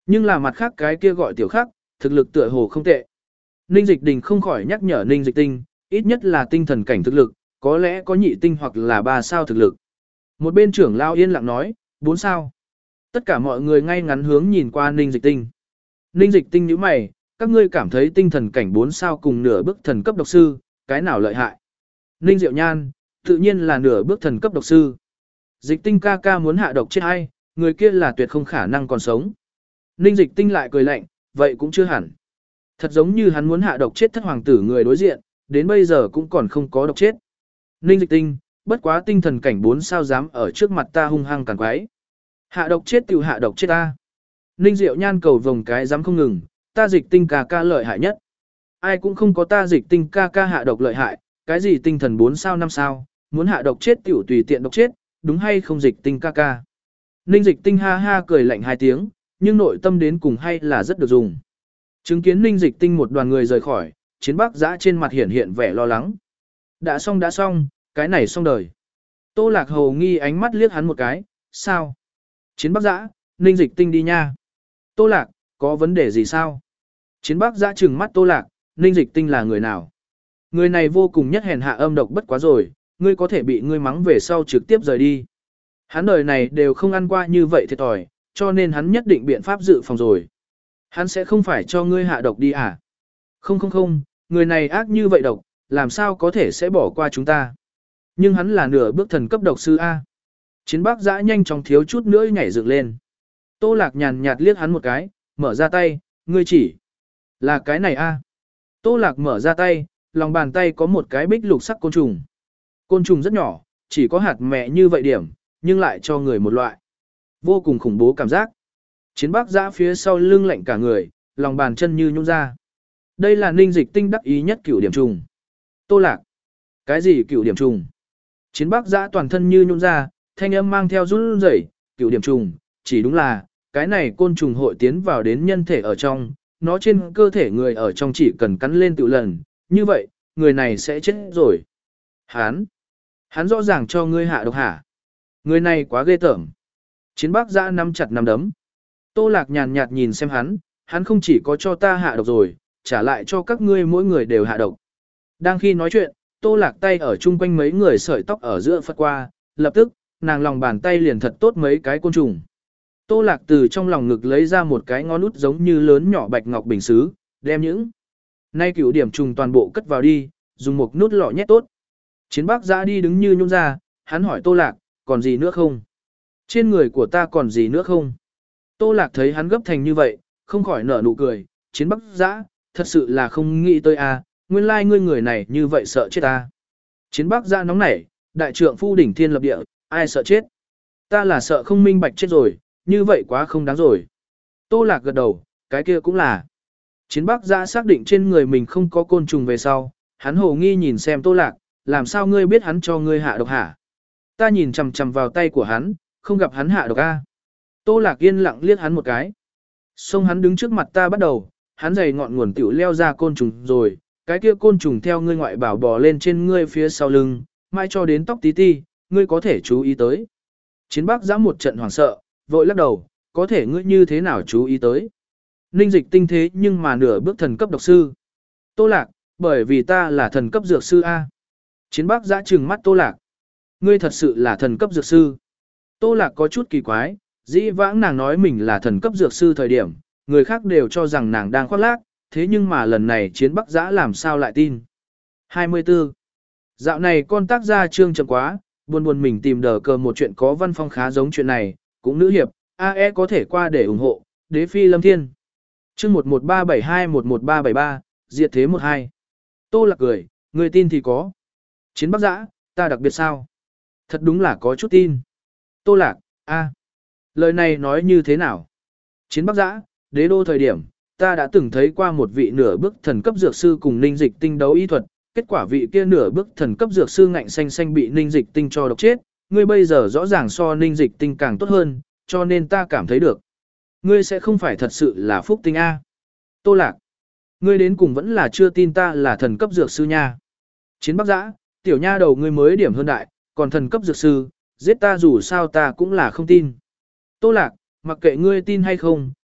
Nhưng là mặt khác cái kia gọi tiểu khắc, thực lực tựa hồ không tệ. Ninh Dịch Đình không khỏi nhắc nhở Ninh Dịch Tinh, ít nhất là tinh thần cảnh thực lực, có lẽ có nhị tinh hoặc là ba sao thực lực. Một bên trưởng lao yên lặng nói, bốn sao. Tất cả mọi người ngay ngắn hướng nhìn qua Ninh Dịch Tinh. Ninh Dịch Tinh nhíu mày, các ngươi cảm thấy tinh thần cảnh bốn sao cùng nửa bước thần cấp độc sư, cái nào lợi hại? Ninh Diệu Nhan, tự nhiên là nửa bước thần cấp độc sư. Dịch Tinh ca ca muốn hạ độc chết hay, người kia là tuyệt không khả năng còn sống. Ninh Dịch Tinh lại cười lạnh, vậy cũng chưa hẳn. Thật giống như hắn muốn hạ độc chết thất hoàng tử người đối diện, đến bây giờ cũng còn không có độc chết. Ninh Dịch Tinh, bất quá tinh thần cảnh bốn sao dám ở trước mặt ta hung hăng càn quái. Hạ độc chết tiểu hạ độc chết ta. Ninh Diệu Nhan cầu vồng cái dám không ngừng, ta Dịch Tinh ca ca lợi hại nhất. Ai cũng không có ta Dịch Tinh ca ca hạ độc lợi hại, cái gì tinh thần bốn sao năm sao, muốn hạ độc chết tiểu tùy tiện độc chết, đúng hay không Dịch Tinh ca ca. Ninh Dịch Tinh ha ha cười lạnh hai tiếng, nhưng nội tâm đến cùng hay là rất được dùng. Chứng kiến Ninh Dịch Tinh một đoàn người rời khỏi, Chiến Bắc Giã trên mặt hiện hiện vẻ lo lắng. Đã xong đã xong, cái này xong đời. Tô Lạc Hầu nghi ánh mắt liếc hắn một cái, sao? Chiến Bắc Giã, Ninh Dịch Tinh đi nha. Tô Lạc, có vấn đề gì sao? Chiến Bắc Giã trừng mắt Tô Lạc, Ninh Dịch Tinh là người nào? Người này vô cùng nhất hèn hạ âm độc bất quá rồi, ngươi có thể bị ngươi mắng về sau trực tiếp rời đi. Hắn đời này đều không ăn qua như vậy thiệt thòi, cho nên hắn nhất định biện pháp dự phòng rồi. Hắn sẽ không phải cho ngươi hạ độc đi à? Không không không, người này ác như vậy độc, làm sao có thể sẽ bỏ qua chúng ta? Nhưng hắn là nửa bước thần cấp độc sư A. Chiến Bắc Giã nhanh chóng thiếu chút nữa nhảy dựng lên. Tô Lạc nhàn nhạt liếc hắn một cái, mở ra tay, ngươi chỉ là cái này A. Tô Lạc mở ra tay, lòng bàn tay có một cái bích lục sắc côn trùng. Côn trùng rất nhỏ, chỉ có hạt mẹ như vậy điểm, nhưng lại cho người một loại vô cùng khủng bố cảm giác. Chiến Bắc Giã phía sau lưng lạnh cả người, lòng bàn chân như nhũn ra. Đây là Ninh Dịch Tinh đắc ý nhất cửu điểm trùng. Tô Lạc, cái gì cửu điểm trùng? Chiến Bắc Giã toàn thân như nhũn ra, thanh âm mang theo run rẩy, cửu điểm trùng, chỉ đúng là cái này côn trùng hội tiến vào đến nhân thể ở trong, nó trên cơ thể người ở trong chỉ cần cắn lên tự lần, như vậy, người này sẽ chết rồi. Hắn, hắn rõ ràng cho ngươi hạ độc hả? Người này quá ghê tởm. Chiến Bắc Giã nắm chặt nắm đấm. Tô Lạc nhàn nhạt nhìn xem hắn, hắn không chỉ có cho ta hạ độc rồi, trả lại cho các ngươi mỗi người đều hạ độc. Đang khi nói chuyện, Tô Lạc tay ở chung quanh mấy người sợi tóc ở giữa phất qua, lập tức, nàng lòng bàn tay liền thật tốt mấy cái côn trùng. Tô Lạc từ trong lòng ngực lấy ra một cái ngón út giống như lớn nhỏ bạch ngọc bình xứ, đem những nay cửu điểm trùng toàn bộ cất vào đi, dùng một nút lọ nhét tốt. Chiến Bắc Giã đi đứng như nhún ra, hắn hỏi Tô Lạc, còn gì nữa không? Trên người của ta còn gì nữa không? Tô Lạc thấy hắn gấp thành như vậy, không khỏi nở nụ cười, Chiến Bắc Giã, thật sự là không nghĩ tới à, nguyên lai like ngươi người này như vậy sợ chết ta. Chiến Bắc Giã nóng nảy, đại trượng phu đỉnh thiên lập địa, ai sợ chết? Ta là sợ không minh bạch chết rồi, như vậy quá không đáng rồi. Tô Lạc gật đầu, cái kia cũng là. Chiến Bắc Giã xác định trên người mình không có côn trùng về sau, hắn hồ nghi nhìn xem Tô Lạc, làm sao ngươi biết hắn cho ngươi hạ độc hả? Ta nhìn chằm chằm vào tay của hắn, không gặp hắn hạ độc a. Tô Lạc yên lặng liếc hắn một cái. Xông hắn đứng trước mặt ta bắt đầu, hắn giày ngọn nguồn tiểu leo ra côn trùng rồi, cái kia côn trùng theo ngươi ngoại bảo bò lên trên ngươi phía sau lưng, mai cho đến tóc tí ti, ngươi có thể chú ý tới. Chiến Bắc Giã một trận hoảng sợ, vội lắc đầu, có thể ngươi như thế nào chú ý tới. Ninh Dịch Tinh thế nhưng mà nửa bước thần cấp độc sư. Tô Lạc, bởi vì ta là thần cấp dược sư A. Chiến Bắc Giã trừng mắt Tô Lạc. Ngươi thật sự là thần cấp dược sư. Tô Lạc có chút kỳ quái, dĩ vãng nàng nói mình là thần cấp dược sư thời điểm, người khác đều cho rằng nàng đang khoác lác, thế nhưng mà lần này Chiến Bắc Giã làm sao lại tin. hai mươi tư. Dạo này con tác gia trương chậm quá, buồn buồn mình tìm đờ cờ một chuyện có văn phong khá giống chuyện này, cũng nữ hiệp, a e có thể qua để ủng hộ, đế phi lâm thiên. Chương một một ba bảy hai một một ba bảy ba, diệt thế một hai. Tô Lạc cười, người tin thì có. Chiến Bắc Giã, ta đặc biệt sao? Thật đúng là có chút tin. Tô Lạc, a, lời này nói như thế nào? Chiến Bắc Giã, đế đô thời điểm, ta đã từng thấy qua một vị nửa bước thần cấp dược sư cùng Ninh Dịch Tinh đấu y thuật, kết quả vị kia nửa bước thần cấp dược sư ngạnh xanh xanh bị Ninh Dịch Tinh cho độc chết, ngươi bây giờ rõ ràng so Ninh Dịch Tinh càng tốt hơn, cho nên ta cảm thấy được. Ngươi sẽ không phải thật sự là phúc tinh A. Tô Lạc, ngươi đến cùng vẫn là chưa tin ta là thần cấp dược sư nha. Chiến Bắc Giã, tiểu nha đầu ngươi mới điểm hơn đại, còn thần cấp dược sư, giết ta dù sao ta cũng là không tin. Tô Lạc, mặc kệ ngươi tin hay không,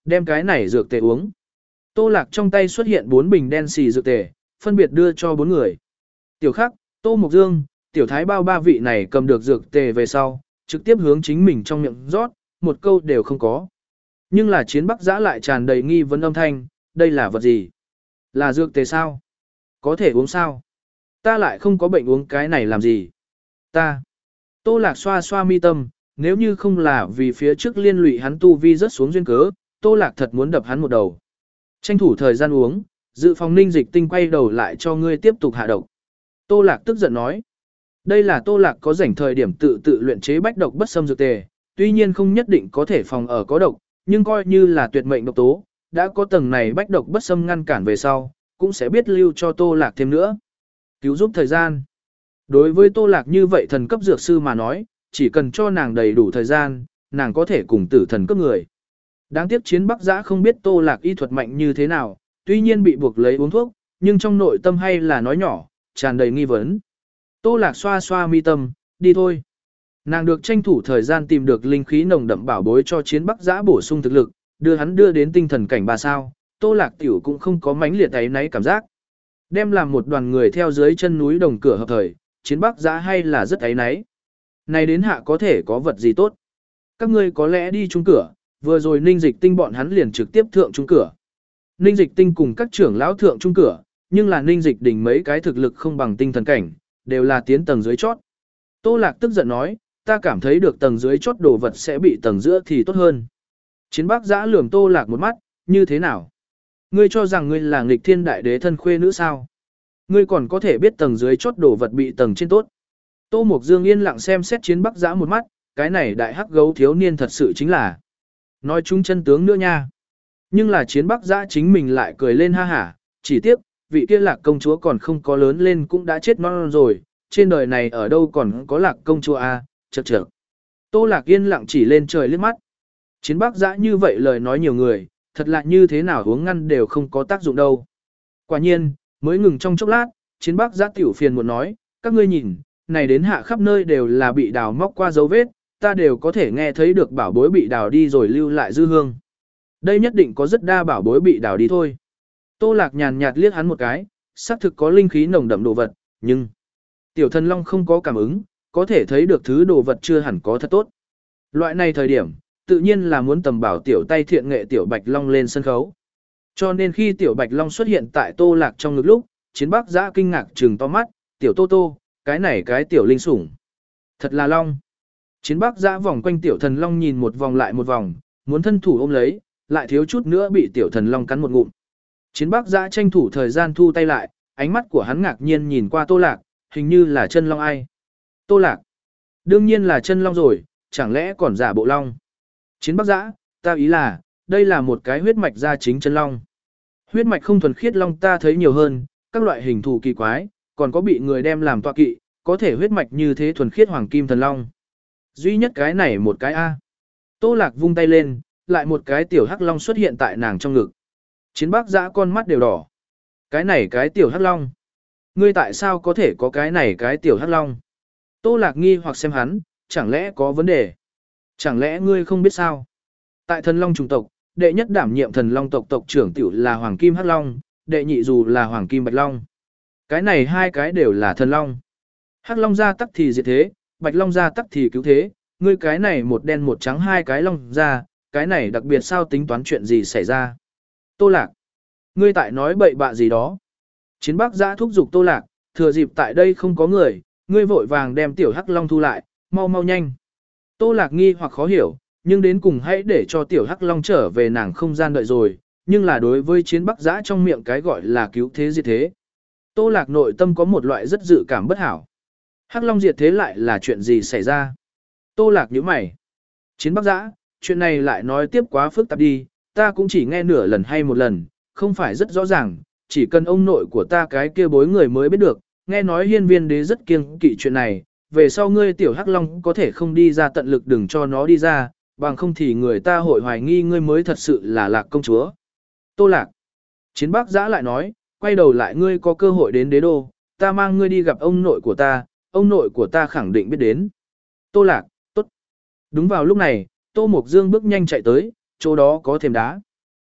Đem cái này dược tề uống. Tô Lạc trong tay xuất hiện bốn bình đen xì dược tề, phân biệt đưa cho bốn người. Tiểu Khắc, Tô Mộc Dương, Tiểu Thái Bao ba vị này cầm được dược tề về sau, trực tiếp hướng chính mình trong miệng rót, một câu đều không có. Nhưng là Chiến Bắc Giã lại tràn đầy nghi vấn âm thanh, đây là vật gì? Là dược tề sao? Có thể uống sao? Ta lại không có bệnh uống cái này làm gì? Ta. Tô Lạc xoa xoa mi tâm, nếu như không là vì phía trước liên lụy hắn tu vi rất xuống duyên cớ, Tô Lạc thật muốn đập hắn một đầu. Tranh thủ thời gian uống, dự phòng Ninh Dịch Tinh quay đầu lại cho ngươi tiếp tục hạ độc. Tô Lạc tức giận nói. Đây là Tô Lạc có rảnh thời điểm tự tự luyện chế bách độc bất xâm dược tề, tuy nhiên không nhất định có thể phòng ở có độc, nhưng coi như là tuyệt mệnh độc tố, đã có tầng này bách độc bất xâm ngăn cản về sau, cũng sẽ biết lưu cho Tô Lạc thêm nữa. Cứu giúp thời gian. Đối với Tô Lạc như vậy thần cấp dược sư mà nói, chỉ cần cho nàng đầy đủ thời gian, nàng có thể cùng tử thần cấp người. Đáng tiếc Chiến Bắc Giã không biết Tô Lạc y thuật mạnh như thế nào, tuy nhiên bị buộc lấy uống thuốc, nhưng trong nội tâm hay là nói nhỏ, tràn đầy nghi vấn. Tô Lạc xoa xoa mi tâm, đi thôi. Nàng được tranh thủ thời gian tìm được linh khí nồng đậm bảo bối cho Chiến Bắc Giã bổ sung thực lực, đưa hắn đưa đến tinh thần cảnh ba sao, Tô Lạc tiểu cũng không có mãnh liệt ấy náy cảm giác. Đem làm một đoàn người theo dưới chân núi đồng cửa hợp thời, Chiến Bắc Giã hay là rất ấy náy. Này đến hạ có thể có vật gì tốt. Các ngươi có lẽ đi chung cửa, vừa rồi Ninh Dịch Tinh bọn hắn liền trực tiếp thượng chung cửa. Ninh Dịch Tinh cùng các trưởng lão thượng chung cửa, nhưng là Ninh Dịch Đình mấy cái thực lực không bằng tinh thần cảnh, đều là tiến tầng dưới chót. Tô Lạc tức giận nói, ta cảm thấy được tầng dưới chót đồ vật sẽ bị tầng giữa thì tốt hơn. Chiến Bắc Giã lườm Tô Lạc một mắt, như thế nào? Ngươi cho rằng ngươi là nghịch thiên đại đế thân khuê nữ sao? Ngươi còn có thể biết tầng dưới chót đồ vật bị tầng trên tốt. Tô Mộc Dương yên lặng xem xét Chiến Bắc Giã một mắt, cái này đại hắc gấu thiếu niên thật sự chính là nói chung chân tướng nữa nha. Nhưng là Chiến Bắc Giã chính mình lại cười lên ha hả, chỉ tiếc, vị kia Lạc công chúa còn không có lớn lên cũng đã chết non rồi, trên đời này ở đâu còn có Lạc công chúa a, à? Chậc chậc. Tô Lạc yên lặng chỉ lên trời liếc mắt. Chiến Bắc Giã như vậy lời nói nhiều người, thật lạ như thế nào uống ngăn đều không có tác dụng đâu. Quả nhiên, mới ngừng trong chốc lát, Chiến Bắc Giã tiểu phiền muốn nói, các ngươi nhìn, này đến hạ khắp nơi đều là bị đào móc qua dấu vết, ta đều có thể nghe thấy được bảo bối bị đào đi rồi lưu lại dư hương. Đây nhất định có rất đa bảo bối bị đào đi thôi. Tô Lạc nhàn nhạt liếc hắn một cái, xác thực có linh khí nồng đậm đồ vật, nhưng Tiểu Thần Long không có cảm ứng, có thể thấy được thứ đồ vật chưa hẳn có thật tốt. Loại này thời điểm, tự nhiên là muốn tầm bảo tiểu tay thiện nghệ Tiểu Bạch Long lên sân khấu. Cho nên khi Tiểu Bạch Long xuất hiện tại Tô Lạc trong ngực lúc, Chiến Bắc Giã kinh ngạc trừng to mắt, Tiểu Tô Tô, cái này cái Tiểu Linh sủng. Thật là Long. Chiến Bắc Giã vòng quanh Tiểu Thần Long nhìn một vòng lại một vòng, muốn thân thủ ôm lấy, lại thiếu chút nữa bị Tiểu Thần Long cắn một ngụm. Chiến Bắc Giã tranh thủ thời gian thu tay lại, ánh mắt của hắn ngạc nhiên nhìn qua Tô Lạc, hình như là chân long ai. Tô Lạc. Đương nhiên là chân long rồi, chẳng lẽ còn giả bộ long. Chiến Bắc Giã, ta ý là, đây là một cái huyết mạch ra chính chân long. Huyết mạch không thuần khiết long ta thấy nhiều hơn, các loại hình thù kỳ quái, còn có bị người đem làm tọa kỵ, có thể huyết mạch như thế thuần khiết hoàng kim thần long. Duy nhất cái này một cái A. Tô Lạc vung tay lên, lại một cái tiểu hắc long xuất hiện tại nàng trong ngực. Chiến Bắc Giã con mắt đều đỏ. Cái này cái tiểu hắc long. Ngươi tại sao có thể có cái này cái tiểu hắc long? Tô Lạc nghi hoặc xem hắn, chẳng lẽ có vấn đề? Chẳng lẽ ngươi không biết sao? Tại thần long chủng tộc, đệ nhất đảm nhiệm thần long tộc tộc trưởng tiểu là hoàng kim hắc long, đệ nhị dù là hoàng kim bạch long. Cái này hai cái đều là thần long. Hắc long ra tắc thì diệt thế, bạch long ra tắc thì cứu thế, ngươi cái này một đen một trắng hai cái long ra, cái này đặc biệt sao tính toán chuyện gì xảy ra? Tô Lạc, ngươi tại nói bậy bạ gì đó? Chiến Bắc Giã thúc giục Tô Lạc, thừa dịp tại đây không có người, ngươi vội vàng đem tiểu hắc long thu lại, mau mau nhanh. Tô Lạc nghi hoặc khó hiểu, nhưng đến cùng hãy để cho tiểu hắc long trở về nàng không gian đợi rồi, nhưng là đối với Chiến Bắc Giã trong miệng cái gọi là cứu thế diệt thế. Tô Lạc nội tâm có một loại rất dự cảm bất hảo. Hắc long diệt thế lại là chuyện gì xảy ra? Tô Lạc nhíu mày. Chiến Bắc Giã, chuyện này lại nói tiếp quá phức tạp đi, ta cũng chỉ nghe nửa lần hay một lần, không phải rất rõ ràng, chỉ cần ông nội của ta cái kia bối người mới biết được, nghe nói hiên viên đế rất kiêng kỵ chuyện này, về sau ngươi tiểu hắc long có thể không đi ra tận lực đừng cho nó đi ra, bằng không thì người ta hội hoài nghi ngươi mới thật sự là Lạc công chúa. Tô Lạc. Chiến Bắc Giã lại nói, quay đầu lại ngươi có cơ hội đến đế đô, ta mang ngươi đi gặp ông nội của ta, ông nội của ta khẳng định biết đến. Tô Lạc, tốt. Đúng vào lúc này, Tô Mộc Dương bước nhanh chạy tới, chỗ đó có thềm đá.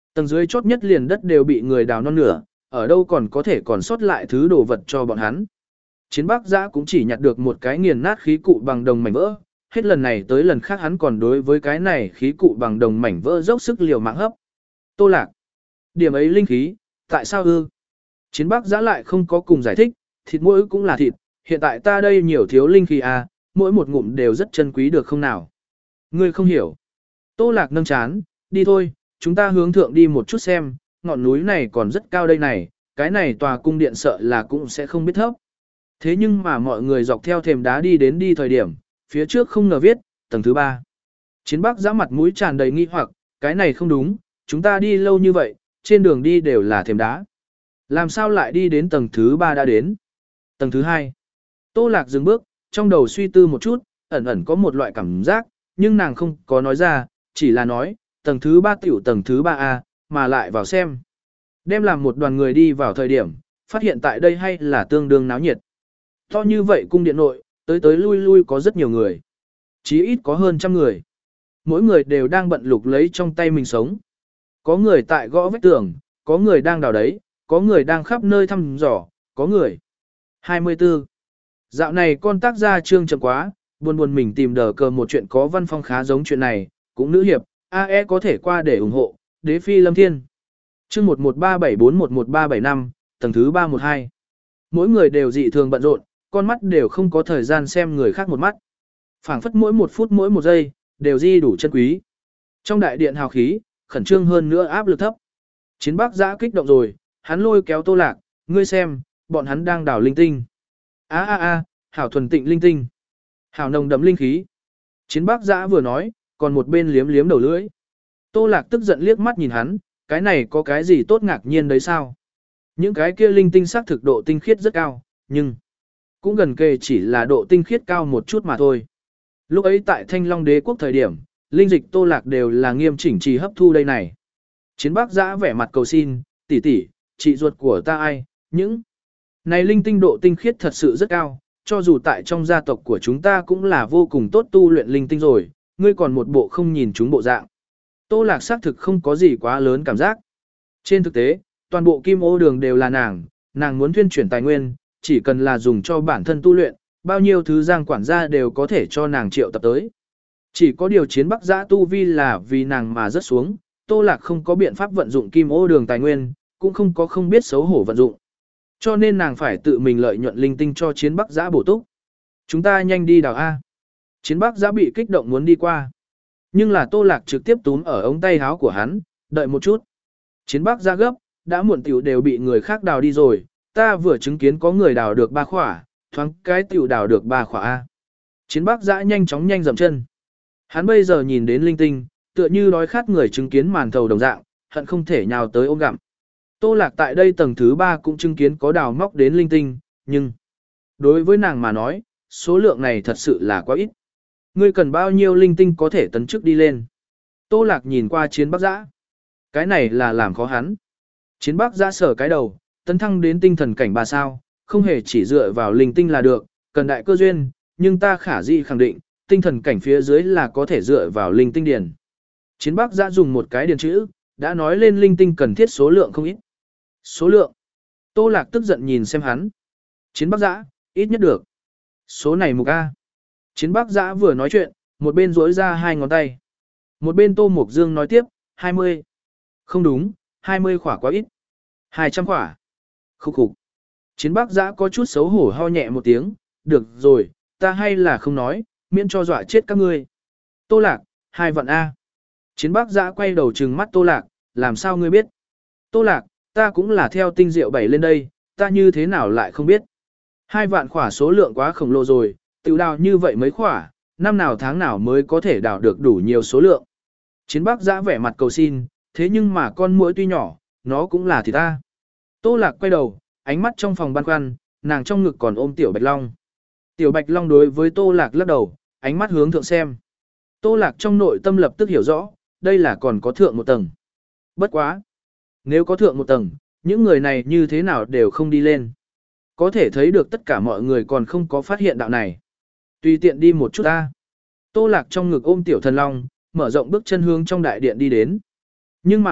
Tầng dưới chốt nhất liền đất đều bị người đào non nửa, ở đâu còn có thể còn sót lại thứ đồ vật cho bọn hắn. Chiến Bắc Giã cũng chỉ nhặt được một cái nghiền nát khí cụ bằng đồng mảnh vỡ, hết lần này tới lần khác hắn còn đối với cái này khí cụ bằng đồng mảnh vỡ dốc sức liều mạng hấp. Tô Lạc, điểm ấy linh khí, tại sao ư? Chiến Bắc Giã lại không có cùng giải thích, thịt mỗi cũng là thịt, hiện tại ta đây nhiều thiếu linh khí à, mỗi một ngụm đều rất chân quý được không nào? Ngươi không hiểu. Tô Lạc nâng chán, đi thôi, chúng ta hướng thượng đi một chút xem, ngọn núi này còn rất cao đây này, cái này tòa cung điện sợ là cũng sẽ không biết thấp. Thế nhưng mà mọi người dọc theo thềm đá đi đến đi thời điểm, phía trước không ngờ viết, tầng thứ ba. Chiến Bắc Giã mặt mũi tràn đầy nghi hoặc, cái này không đúng, chúng ta đi lâu như vậy, trên đường đi đều là thềm đá. Làm sao lại đi đến tầng thứ ba đã đến? Tầng thứ hai. Tô Lạc dừng bước, trong đầu suy tư một chút, ẩn ẩn có một loại cảm giác, nhưng nàng không có nói ra, chỉ là nói, tầng thứ ba tiểu tầng thứ ba A, mà lại vào xem. Đem làm một đoàn người đi vào thời điểm, phát hiện tại đây hay là tương đương náo nhiệt. To như vậy cung điện nội, tới tới lui lui có rất nhiều người. Chí ít có hơn trăm người. Mỗi người đều đang bận lục lấy trong tay mình sống. Có người tại gõ vách tường, có người đang đào đấy, có người đang khắp nơi thăm dò, có người. hai mươi tư. Dạo này con tác gia trương chậm quá, buồn buồn mình tìm đờ cờ một chuyện có văn phong khá giống chuyện này, cũng nữ hiệp, a e có thể qua để ủng hộ, đế phi lâm thiên. Chương một một ba bảy bốn một một ba bảy năm, tầng thứ ba một hai. Mỗi người đều dị thường bận rộn, con mắt đều không có thời gian xem người khác một mắt. Phảng phất mỗi một phút mỗi một giây, đều di đủ chân quý. Trong đại điện hào khí, khẩn trương hơn nữa áp lực thấp. Chiến Bắc Giã kích động rồi, hắn lôi kéo Tô Lạc, ngươi xem, bọn hắn đang đào linh tinh. A a a, hảo thuần tịnh linh tinh. Hảo nồng đậm linh khí. Chiến Bắc Giã vừa nói, còn một bên liếm liếm đầu lưỡi. Tô Lạc tức giận liếc mắt nhìn hắn, cái này có cái gì tốt ngạc nhiên đấy sao? Những cái kia linh tinh xác thực độ tinh khiết rất cao, nhưng cũng gần kề chỉ là độ tinh khiết cao một chút mà thôi. Lúc ấy tại Thanh Long Đế quốc thời điểm, linh dịch Tô Lạc đều là nghiêm chỉnh trì hấp thu đây này. Chiến Bắc Giã vẻ mặt cầu xin, tỷ tỷ, chị ruột của ta ai, những này linh tinh độ tinh khiết thật sự rất cao, cho dù tại trong gia tộc của chúng ta cũng là vô cùng tốt tu luyện linh tinh rồi, ngươi còn một bộ không nhìn chúng bộ dạng. Tô Lạc xác thực không có gì quá lớn cảm giác. Trên thực tế, toàn bộ kim ô đường đều là nàng, nàng muốn thuyên chuyển tài nguyên, chỉ cần là dùng cho bản thân tu luyện, bao nhiêu thứ giang quản gia đều có thể cho nàng triệu tập tới. Chỉ có điều Chiến Bắc Giã tu vi là vì nàng mà rớt xuống, Tô Lạc không có biện pháp vận dụng kim ô đường tài nguyên, cũng không có không biết xấu hổ vận dụng. Cho nên nàng phải tự mình lợi nhuận linh tinh cho Chiến Bắc Giã bổ túc. Chúng ta nhanh đi đào A. Chiến Bắc Giã bị kích động muốn đi qua. Nhưng là Tô Lạc trực tiếp túm ở ống tay áo của hắn, đợi một chút. Chiến Bắc Giã gấp, đã muộn tiểu đều bị người khác đào đi rồi, ta vừa chứng kiến có người đào được ba khỏa, thoáng cái tiểu đào được ba khỏa A. Chiến Bắc Giã nhanh chóng nhanh dậm chân. Hắn bây giờ nhìn đến linh tinh, tựa như đói khát người chứng kiến màn thầu đồng dạng, hận không thể nhào tới ôm gặm. Tô Lạc tại đây tầng thứ ba cũng chứng kiến có đào móc đến linh tinh, nhưng đối với nàng mà nói, số lượng này thật sự là quá ít. Ngươi cần bao nhiêu linh tinh có thể tấn chức đi lên? Tô Lạc nhìn qua Chiến Bắc Giã. Cái này là làm khó hắn. Chiến Bắc Giã sở cái đầu, tấn thăng đến tinh thần cảnh ba sao, không hề chỉ dựa vào linh tinh là được, cần đại cơ duyên, nhưng ta khả dĩ khẳng định, tinh thần cảnh phía dưới là có thể dựa vào linh tinh điền. Chiến Bắc Giã dùng một cái điền chữ, đã nói lên linh tinh cần thiết số lượng không ít. Số lượng. Tô Lạc tức giận nhìn xem hắn. Chiến Bắc Giã, ít nhất được. Số này mục A. Chiến Bắc Giã vừa nói chuyện, một bên duỗi ra hai ngón tay. Một bên Tô Mục Dương nói tiếp, hai mươi. Không đúng, hai mươi khỏa quá ít. hai trăm khỏa. Khúc khục. Chiến Bắc Giã có chút xấu hổ ho nhẹ một tiếng, được rồi, ta hay là không nói, miễn cho dọa chết các ngươi. Tô Lạc, hai vạn A. Chiến Bắc Giã quay đầu trừng mắt Tô Lạc, làm sao ngươi biết? Tô Lạc, ta cũng là theo tinh diệu bảy lên đây, ta như thế nào lại không biết? Hai vạn khỏa số lượng quá khổng lồ rồi, tự đào như vậy mấy khỏa, năm nào tháng nào mới có thể đào được đủ nhiều số lượng. Chiến Bắc Giã vẻ mặt cầu xin, thế nhưng mà con muỗi tuy nhỏ, nó cũng là thịt ta. Tô Lạc quay đầu, ánh mắt trong phòng băn khoăn, nàng trong ngực còn ôm Tiểu Bạch Long. Tiểu Bạch Long đối với Tô Lạc lắc đầu, ánh mắt hướng thượng xem. Tô Lạc trong nội tâm lập tức hiểu rõ, đây là còn có thượng một tầng. Bất quá. Nếu có thượng một tầng, những người này như thế nào đều không đi lên. Có thể thấy được tất cả mọi người còn không có phát hiện đạo này. Tùy tiện đi một chút ta. Tô Lạc trong ngực ôm Tiểu Thần Long, mở rộng bước chân hướng trong đại điện đi đến. Nhưng mà,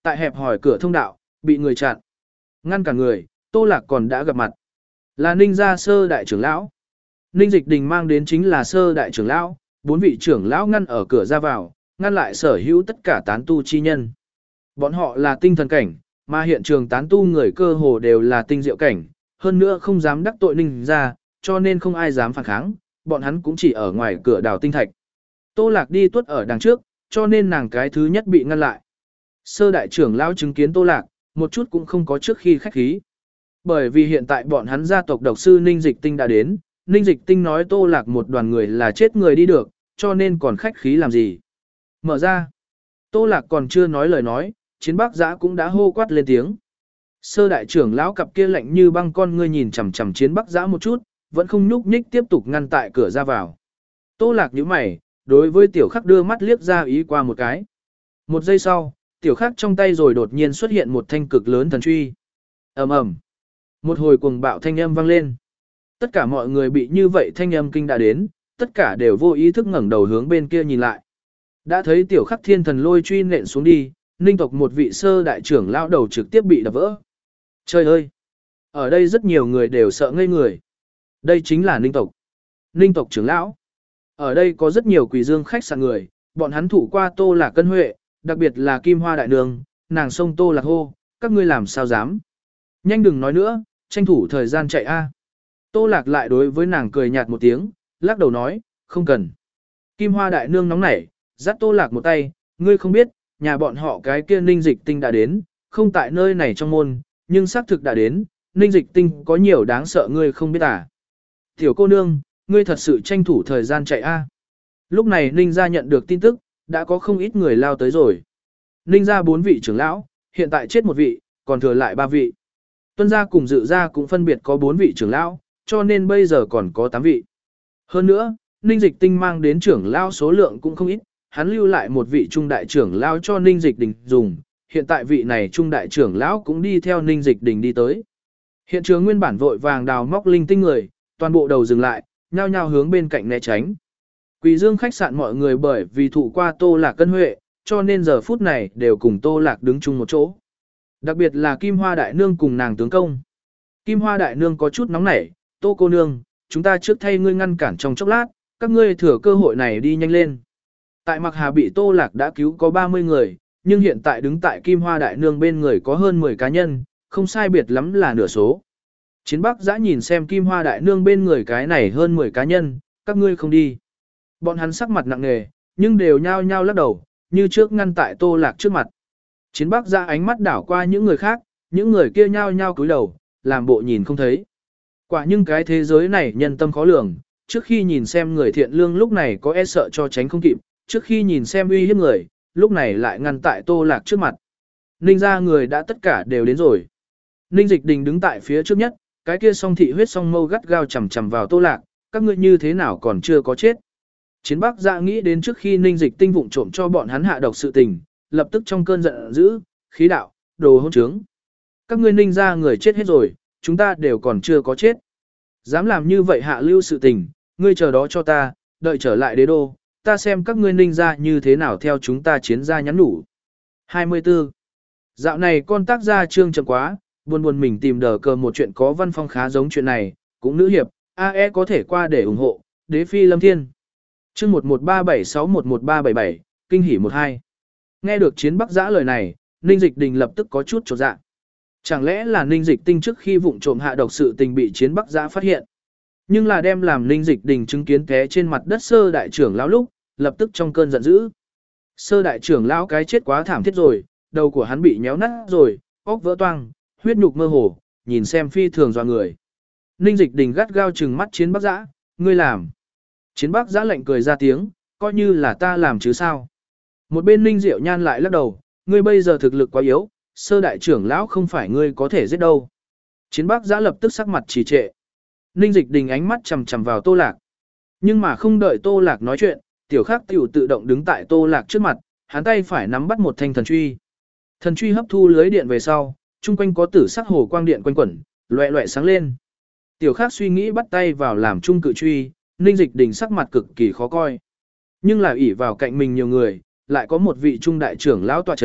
Tại hẹp hỏi cửa thông đạo, bị người chặn. Ngăn cả người, Tô Lạc còn đã gặp mặt. Là Ninh gia sơ đại trưởng lão. Ninh Dịch Đình mang đến chính là sơ đại trưởng lão, bốn vị trưởng lão ngăn ở cửa ra vào, ngăn lại sở hữu tất cả tán tu chi nhân. Bọn họ là tinh thần cảnh, mà hiện trường tán tu người cơ hồ đều là tinh diệu cảnh, hơn nữa không dám đắc tội Ninh gia, cho nên không ai dám phản kháng, bọn hắn cũng chỉ ở ngoài cửa đào tinh thạch. Tô Lạc đi tuốt ở đằng trước, cho nên nàng cái thứ nhất bị ngăn lại. Sơ đại trưởng lão chứng kiến Tô Lạc, một chút cũng không có trước khi khách khí. Bởi vì hiện tại bọn hắn gia tộc độc sư Ninh Dịch Tinh đã đến, Ninh Dịch Tinh nói Tô Lạc một đoàn người là chết người đi được, cho nên còn khách khí làm gì. Mở ra, Tô Lạc còn chưa nói lời nói, Chiến Bắc Giã cũng đã hô quát lên tiếng. Sơ đại trưởng lão cặp kia lạnh như băng con ngươi nhìn chằm chằm Chiến Bắc Giã một chút, vẫn không nhúc nhích tiếp tục ngăn tại cửa ra vào. Tô Lạc nhíu mày, đối với tiểu khắc đưa mắt liếc ra ý qua một cái. Một giây sau, tiểu khắc trong tay rồi đột nhiên xuất hiện một thanh cực lớn thần truy. Ầm ầm, một hồi cuồng bạo thanh âm vang lên. Tất cả mọi người bị như vậy thanh âm kinh đã đến, tất cả đều vô ý thức ngẩng đầu hướng bên kia nhìn lại. Đã thấy tiểu khắc thiên thần lôi truy nện xuống đi, Ninh tộc một vị sơ đại trưởng lão đầu trực tiếp bị đập vỡ. Trời ơi! Ở đây rất nhiều người đều sợ ngây người. Đây chính là Ninh tộc. Ninh tộc trưởng lão. Ở đây có rất nhiều quỷ dương khách sạn người, bọn hắn thủ qua Tô Lạc cân huệ, đặc biệt là Kim Hoa đại nương, nàng sông Tô Lạc hô, các ngươi làm sao dám? Nhanh đừng nói nữa, tranh thủ thời gian chạy a. Tô Lạc lại đối với nàng cười nhạt một tiếng, lắc đầu nói, không cần. Kim Hoa đại nương nóng nảy, dắt Tô Lạc một tay, ngươi không biết, nhà bọn họ cái kia Ninh Dịch Tinh đã đến, không tại nơi này trong môn, nhưng xác thực đã đến, Ninh Dịch Tinh có nhiều đáng sợ ngươi không biết à. Tiểu cô nương, ngươi thật sự tranh thủ thời gian chạy a. Lúc này Ninh gia nhận được tin tức, đã có không ít người lao tới rồi. Ninh gia bốn vị trưởng lão, hiện tại chết một vị, còn thừa lại ba vị. Tuân gia cùng Dự gia cũng phân biệt có bốn vị trưởng lão, cho nên bây giờ còn có tám vị. Hơn nữa, Ninh Dịch Tinh mang đến trưởng lão số lượng cũng không ít, hắn lưu lại một vị trung đại trưởng lão cho Ninh Dịch Đình dùng, hiện tại vị này trung đại trưởng lão cũng đi theo Ninh Dịch Đình đi tới. Hiện trường nguyên bản vội vàng đào móc linh tinh người, toàn bộ đầu dừng lại, nhao nhao hướng bên cạnh né tránh. Quỳ Dương khách sạn mọi người bởi vì thụ qua Tô Lạc cân huệ, cho nên giờ phút này đều cùng Tô Lạc đứng chung một chỗ. Đặc biệt là Kim Hoa đại nương cùng nàng tướng công. Kim Hoa đại nương có chút nóng nảy, Tô cô nương, chúng ta trước thay ngươi ngăn cản trong chốc lát, các ngươi thừa cơ hội này đi nhanh lên. Tại Mặc Hà bị Tô Lạc đã cứu có ba mươi người, nhưng hiện tại đứng tại Kim Hoa đại nương bên người có hơn mười cá nhân, không sai biệt lắm là nửa số. Chiến Bắc Giã nhìn xem Kim Hoa đại nương bên người cái này hơn mười cá nhân, các ngươi không đi. Bọn hắn sắc mặt nặng nề, nhưng đều nhao nhao lắc đầu, như trước ngăn tại Tô Lạc trước mặt. Chiến Bắc Giã ánh mắt đảo qua những người khác, những người kia nhao nhao cúi đầu, làm bộ nhìn không thấy. Quả nhưng cái thế giới này nhân tâm khó lường, trước khi nhìn xem người thiện lương lúc này có e sợ cho tránh không kịp, trước khi nhìn xem uy hiếp người, lúc này lại ngăn tại Tô Lạc trước mặt. Ninh gia người đã tất cả đều đến rồi. Ninh Dịch Đình đứng tại phía trước nhất, cái kia song thị huyết song mâu gắt gao chằm chằm vào Tô Lạc, các ngươi như thế nào còn chưa có chết. Chiến Bắc Dạ nghĩ đến trước khi Ninh Dịch Tinh vụng trộm cho bọn hắn hạ độc sự tình, lập tức trong cơn giận dữ, khí đạo, đồ hỗn trướng. Các ngươi Ninh gia người chết hết rồi, chúng ta đều còn chưa có chết. Dám làm như vậy hạ lưu sự tình, ngươi chờ đó cho ta, đợi trở lại đế đô, ta xem các ngươi Ninh gia như thế nào theo chúng ta chiến gia nhắn nhủ. hai mươi tư. Dạo này con tác gia trương chậm quá, buồn buồn mình tìm đờ cờ một chuyện có văn phong khá giống chuyện này, cũng nữ hiệp, a e có thể qua để ủng hộ, đế phi lâm thiên. Chương một một ba bảy sáu một một ba bảy bảy, kinh hỉ một hai. Nghe được Chiến Bắc Giã lời này, Ninh Dịch Đình lập tức có chút chột dạ. Chẳng lẽ là Ninh Dịch Tinh trước khi vụng trộm hạ độc sự tình bị Chiến Bắc Giã phát hiện. Nhưng là đem làm Ninh Dịch Đình chứng kiến té trên mặt đất sơ đại trưởng lão lúc, lập tức trong cơn giận dữ. Sơ đại trưởng lão cái chết quá thảm thiết rồi, đầu của hắn bị nhéo nát rồi, óc vỡ toang, huyết nhục mơ hồ, nhìn xem phi thường dọa người. Ninh Dịch Đình gắt gao trừng mắt Chiến Bắc Giã, ngươi làm. Chiến Bắc Giã lạnh cười ra tiếng, coi như là ta làm chứ sao. Một bên Ninh Diệu Nhan lại lắc đầu, ngươi bây giờ thực lực quá yếu, sơ đại trưởng lão không phải ngươi có thể giết đâu. Chiến Bắc Giã lập tức sắc mặt trì trệ. Ninh Dịch Đình ánh mắt chằm chằm vào Tô Lạc. Nhưng mà không đợi Tô Lạc nói chuyện, tiểu khắc tiểu tự động đứng tại Tô Lạc trước mặt, hắn tay phải nắm bắt một thanh thần truy. Thần truy hấp thu lưới điện về sau, chung quanh có tử sắc hồ quang điện quanh quẩn, loẹ loẹ sáng lên. Tiểu khắc suy nghĩ bắt tay vào làm chung cự truy, Ninh Dịch Đình sắc mặt cực kỳ khó coi. Nhưng là ỷ vào cạnh mình nhiều người, lại có một vị trung đại trưởng lão tọa chấn,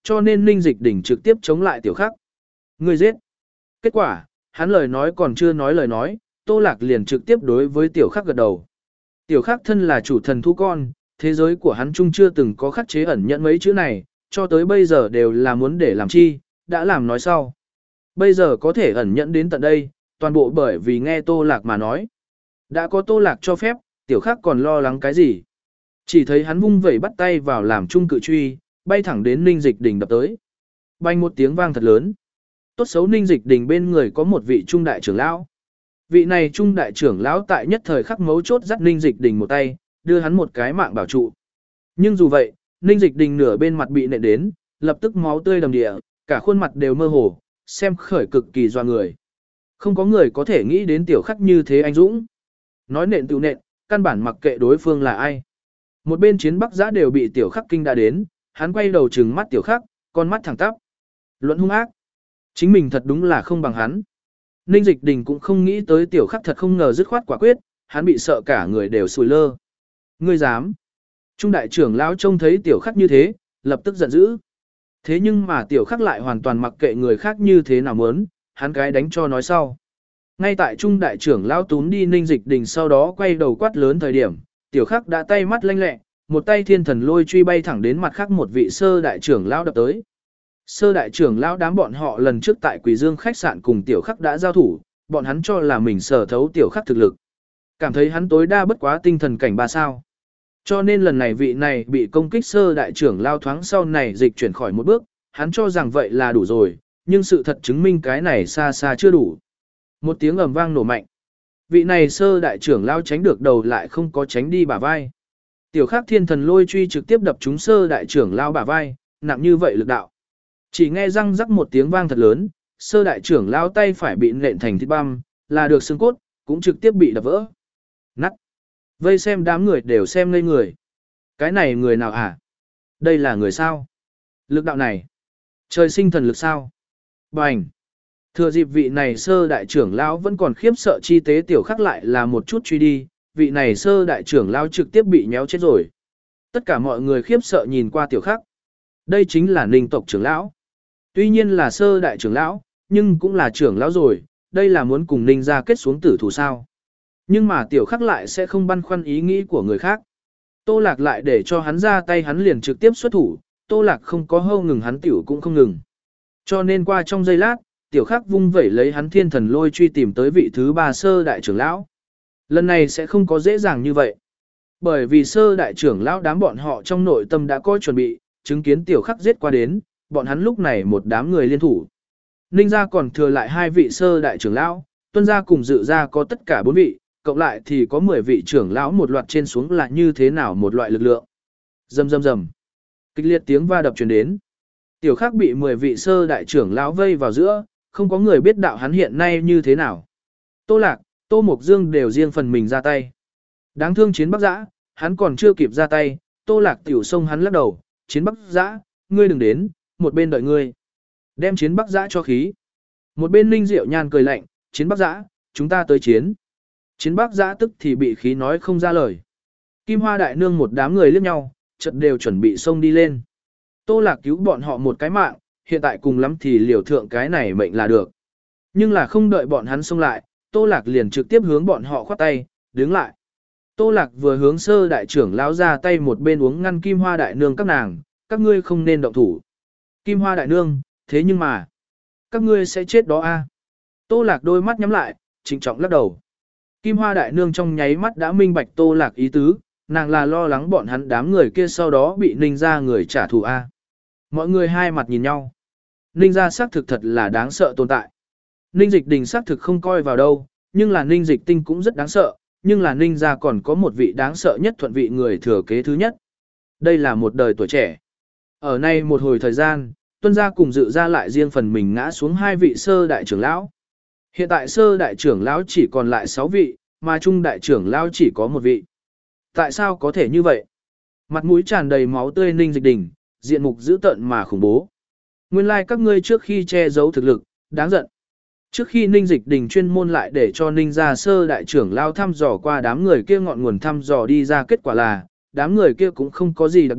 cho nên Ninh Dịch Đình trực tiếp chống lại Tiểu Khắc. Ngươi giết. Kết quả, hắn lời nói còn chưa nói lời nói, Tô Lạc liền trực tiếp đối với Tiểu Khắc gật đầu. Tiểu Khắc thân là chủ thần thú con, thế giới của hắn chung chưa từng có khắc chế ẩn nhận mấy chữ này, cho tới bây giờ đều là muốn để làm chi, đã làm nói sau. Bây giờ có thể ẩn nhận đến tận đây, toàn bộ bởi vì nghe Tô Lạc mà nói. Đã có Tô Lạc cho phép, Tiểu Khắc còn lo lắng cái gì? Chỉ thấy hắn vung vẩy bắt tay vào làm trung cự truy, bay thẳng đến Ninh Dịch Đình đập tới. Bành một tiếng vang thật lớn. Tốt xấu Ninh Dịch Đình bên người có một vị trung đại trưởng lão. Vị này trung đại trưởng lão tại nhất thời khắc mấu chốt dắt Ninh Dịch Đình một tay, đưa hắn một cái mạng bảo trụ. Nhưng dù vậy, Ninh Dịch Đình nửa bên mặt bị nện đến, lập tức máu tươi đầm địa, cả khuôn mặt đều mơ hồ, xem khởi cực kỳ doa người. Không có người có thể nghĩ đến Tiểu Khắc như thế anh dũng. Nói nện tự nện, căn bản mặc kệ đối phương là ai. Một bên chiến bắc giã đều bị Tiểu Khắc kinh đã đến, hắn quay đầu trừng mắt Tiểu Khắc, con mắt thẳng tắp. Luận hung ác. Chính mình thật đúng là không bằng hắn. Ninh Dịch Đình cũng không nghĩ tới Tiểu Khắc thật không ngờ dứt khoát quả quyết, hắn bị sợ cả người đều sùi lơ. Ngươi dám. Trung đại trưởng lão trông thấy Tiểu Khắc như thế, lập tức giận dữ. Thế nhưng mà Tiểu Khắc lại hoàn toàn mặc kệ người khác như thế nào muốn, hắn cái đánh cho nói sau. Ngay tại Trung đại trưởng lão tún đi Ninh Dịch Đình sau đó quay đầu quát lớn thời điểm, Tiểu Khắc đã tay mắt lanh lẹ, một tay thiên thần lôi truy bay thẳng đến mặt khác một vị sơ đại trưởng lão đập tới. Sơ đại trưởng lão đám bọn họ lần trước tại Quỷ Dương khách sạn cùng Tiểu Khắc đã giao thủ, bọn hắn cho là mình sở thấu Tiểu Khắc thực lực. Cảm thấy hắn tối đa bất quá tinh thần cảnh ba sao. Cho nên lần này vị này bị công kích sơ đại trưởng lao thoáng sau này dịch chuyển khỏi một bước, hắn cho rằng vậy là đủ rồi, nhưng sự thật chứng minh cái này xa xa chưa đủ. Một tiếng ầm vang nổ mạnh. Vị này sơ đại trưởng lao tránh được đầu lại không có tránh đi bả vai. Tiểu Khắc thiên thần lôi truy trực tiếp đập trúng sơ đại trưởng lao bả vai, nặng như vậy lực đạo. Chỉ nghe răng rắc một tiếng vang thật lớn, sơ đại trưởng lao tay phải bị nện thành thịt băm, là được xương cốt, cũng trực tiếp bị đập vỡ. Nắt. Vây xem đám người đều xem ngây người. Cái này người nào hả? Đây là người sao? Lực đạo này. Trời sinh thần lực sao? Bành. Thừa dịp vị này sơ đại trưởng lão vẫn còn khiếp sợ chi tế Tiểu Khắc lại là một chút truy đi, vị này sơ đại trưởng lão trực tiếp bị nhéo chết rồi. Tất cả mọi người khiếp sợ nhìn qua Tiểu Khắc. Đây chính là Ninh tộc trưởng lão. Tuy nhiên là sơ đại trưởng lão, nhưng cũng là trưởng lão rồi, đây là muốn cùng Ninh gia kết xuống tử thù sao. Nhưng mà Tiểu Khắc lại sẽ không băn khoăn ý nghĩ của người khác. Tô Lạc lại để cho hắn ra tay hắn liền trực tiếp xuất thủ, Tô Lạc không có hâu ngừng hắn tiểu cũng không ngừng. Cho nên qua trong giây lát, Tiểu Khắc vung vẩy lấy hắn thiên thần lôi truy tìm tới vị thứ ba sơ đại trưởng lão. Lần này sẽ không có dễ dàng như vậy. Bởi vì sơ đại trưởng lão đám bọn họ trong nội tâm đã có chuẩn bị, chứng kiến Tiểu Khắc giết qua đến, bọn hắn lúc này một đám người liên thủ. Ninh gia còn thừa lại hai vị sơ đại trưởng lão, Tuân gia cùng Dự gia có tất cả bốn vị, cộng lại thì có mười vị trưởng lão một loạt trên xuống là như thế nào một loại lực lượng. Rầm rầm rầm. Kịch liệt tiếng va đập truyền đến. Tiểu Khắc bị mười vị sơ đại trưởng lão vây vào giữa, không có người biết đạo hắn hiện nay như thế nào. Tô Lạc, Tô Mộc Dương đều riêng phần mình ra tay. Đáng thương Chiến Bắc Giã, hắn còn chưa kịp ra tay, Tô Lạc tiểu xông hắn lắc đầu, Chiến Bắc Giã, ngươi đừng đến, một bên đợi ngươi. Đem Chiến Bắc Giã cho khí. Một bên Ninh Diệu Nhan cười lạnh, Chiến Bắc Giã, chúng ta tới chiến. Chiến Bắc Giã tức thì bị khí nói không ra lời. Kim Hoa Đại Nương một đám người liếc nhau, chợt đều chuẩn bị xông đi lên. Tô Lạc cứu bọn họ một cái mạng, hiện tại cùng lắm thì liều thượng cái này mệnh là được. Nhưng là không đợi bọn hắn xông lại, Tô Lạc liền trực tiếp hướng bọn họ khoát tay, đứng lại. Tô Lạc vừa hướng sơ đại trưởng lão ra tay một bên uống ngăn Kim Hoa Đại Nương các nàng, các ngươi không nên động thủ. Kim Hoa Đại Nương, thế nhưng mà, các ngươi sẽ chết đó a. Tô Lạc đôi mắt nhắm lại, trịnh trọng lắc đầu. Kim Hoa Đại Nương trong nháy mắt đã minh bạch Tô Lạc ý tứ, nàng là lo lắng bọn hắn đám người kia sau đó bị Ninh gia người trả thù a. Mọi người hai mặt nhìn nhau. Ninh gia xác thực thật là đáng sợ tồn tại. Ninh Dịch Đình xác thực không coi vào đâu, nhưng là Ninh Dịch Tinh cũng rất đáng sợ, nhưng là Ninh gia còn có một vị đáng sợ nhất thuận vị người thừa kế thứ nhất. Đây là một đời tuổi trẻ. Ở nay một hồi thời gian, Tuân gia cùng Dự gia lại riêng phần mình ngã xuống hai vị sơ đại trưởng lão. Hiện tại sơ đại trưởng lão chỉ còn lại sáu vị, mà trung đại trưởng lão chỉ có một vị. Tại sao có thể như vậy? Mặt mũi tràn đầy máu tươi Ninh Dịch Đình, diện mục dữ tợn mà khủng bố. Nguyên lai like các ngươi trước khi che giấu thực lực, đáng giận. Trước khi Ninh Dịch Đình chuyên môn lại để cho Ninh gia sơ đại trưởng lão thăm dò qua đám người kia ngọn nguồn thăm dò đi ra kết quả là, đám người kia cũng không có gì đặc biệt,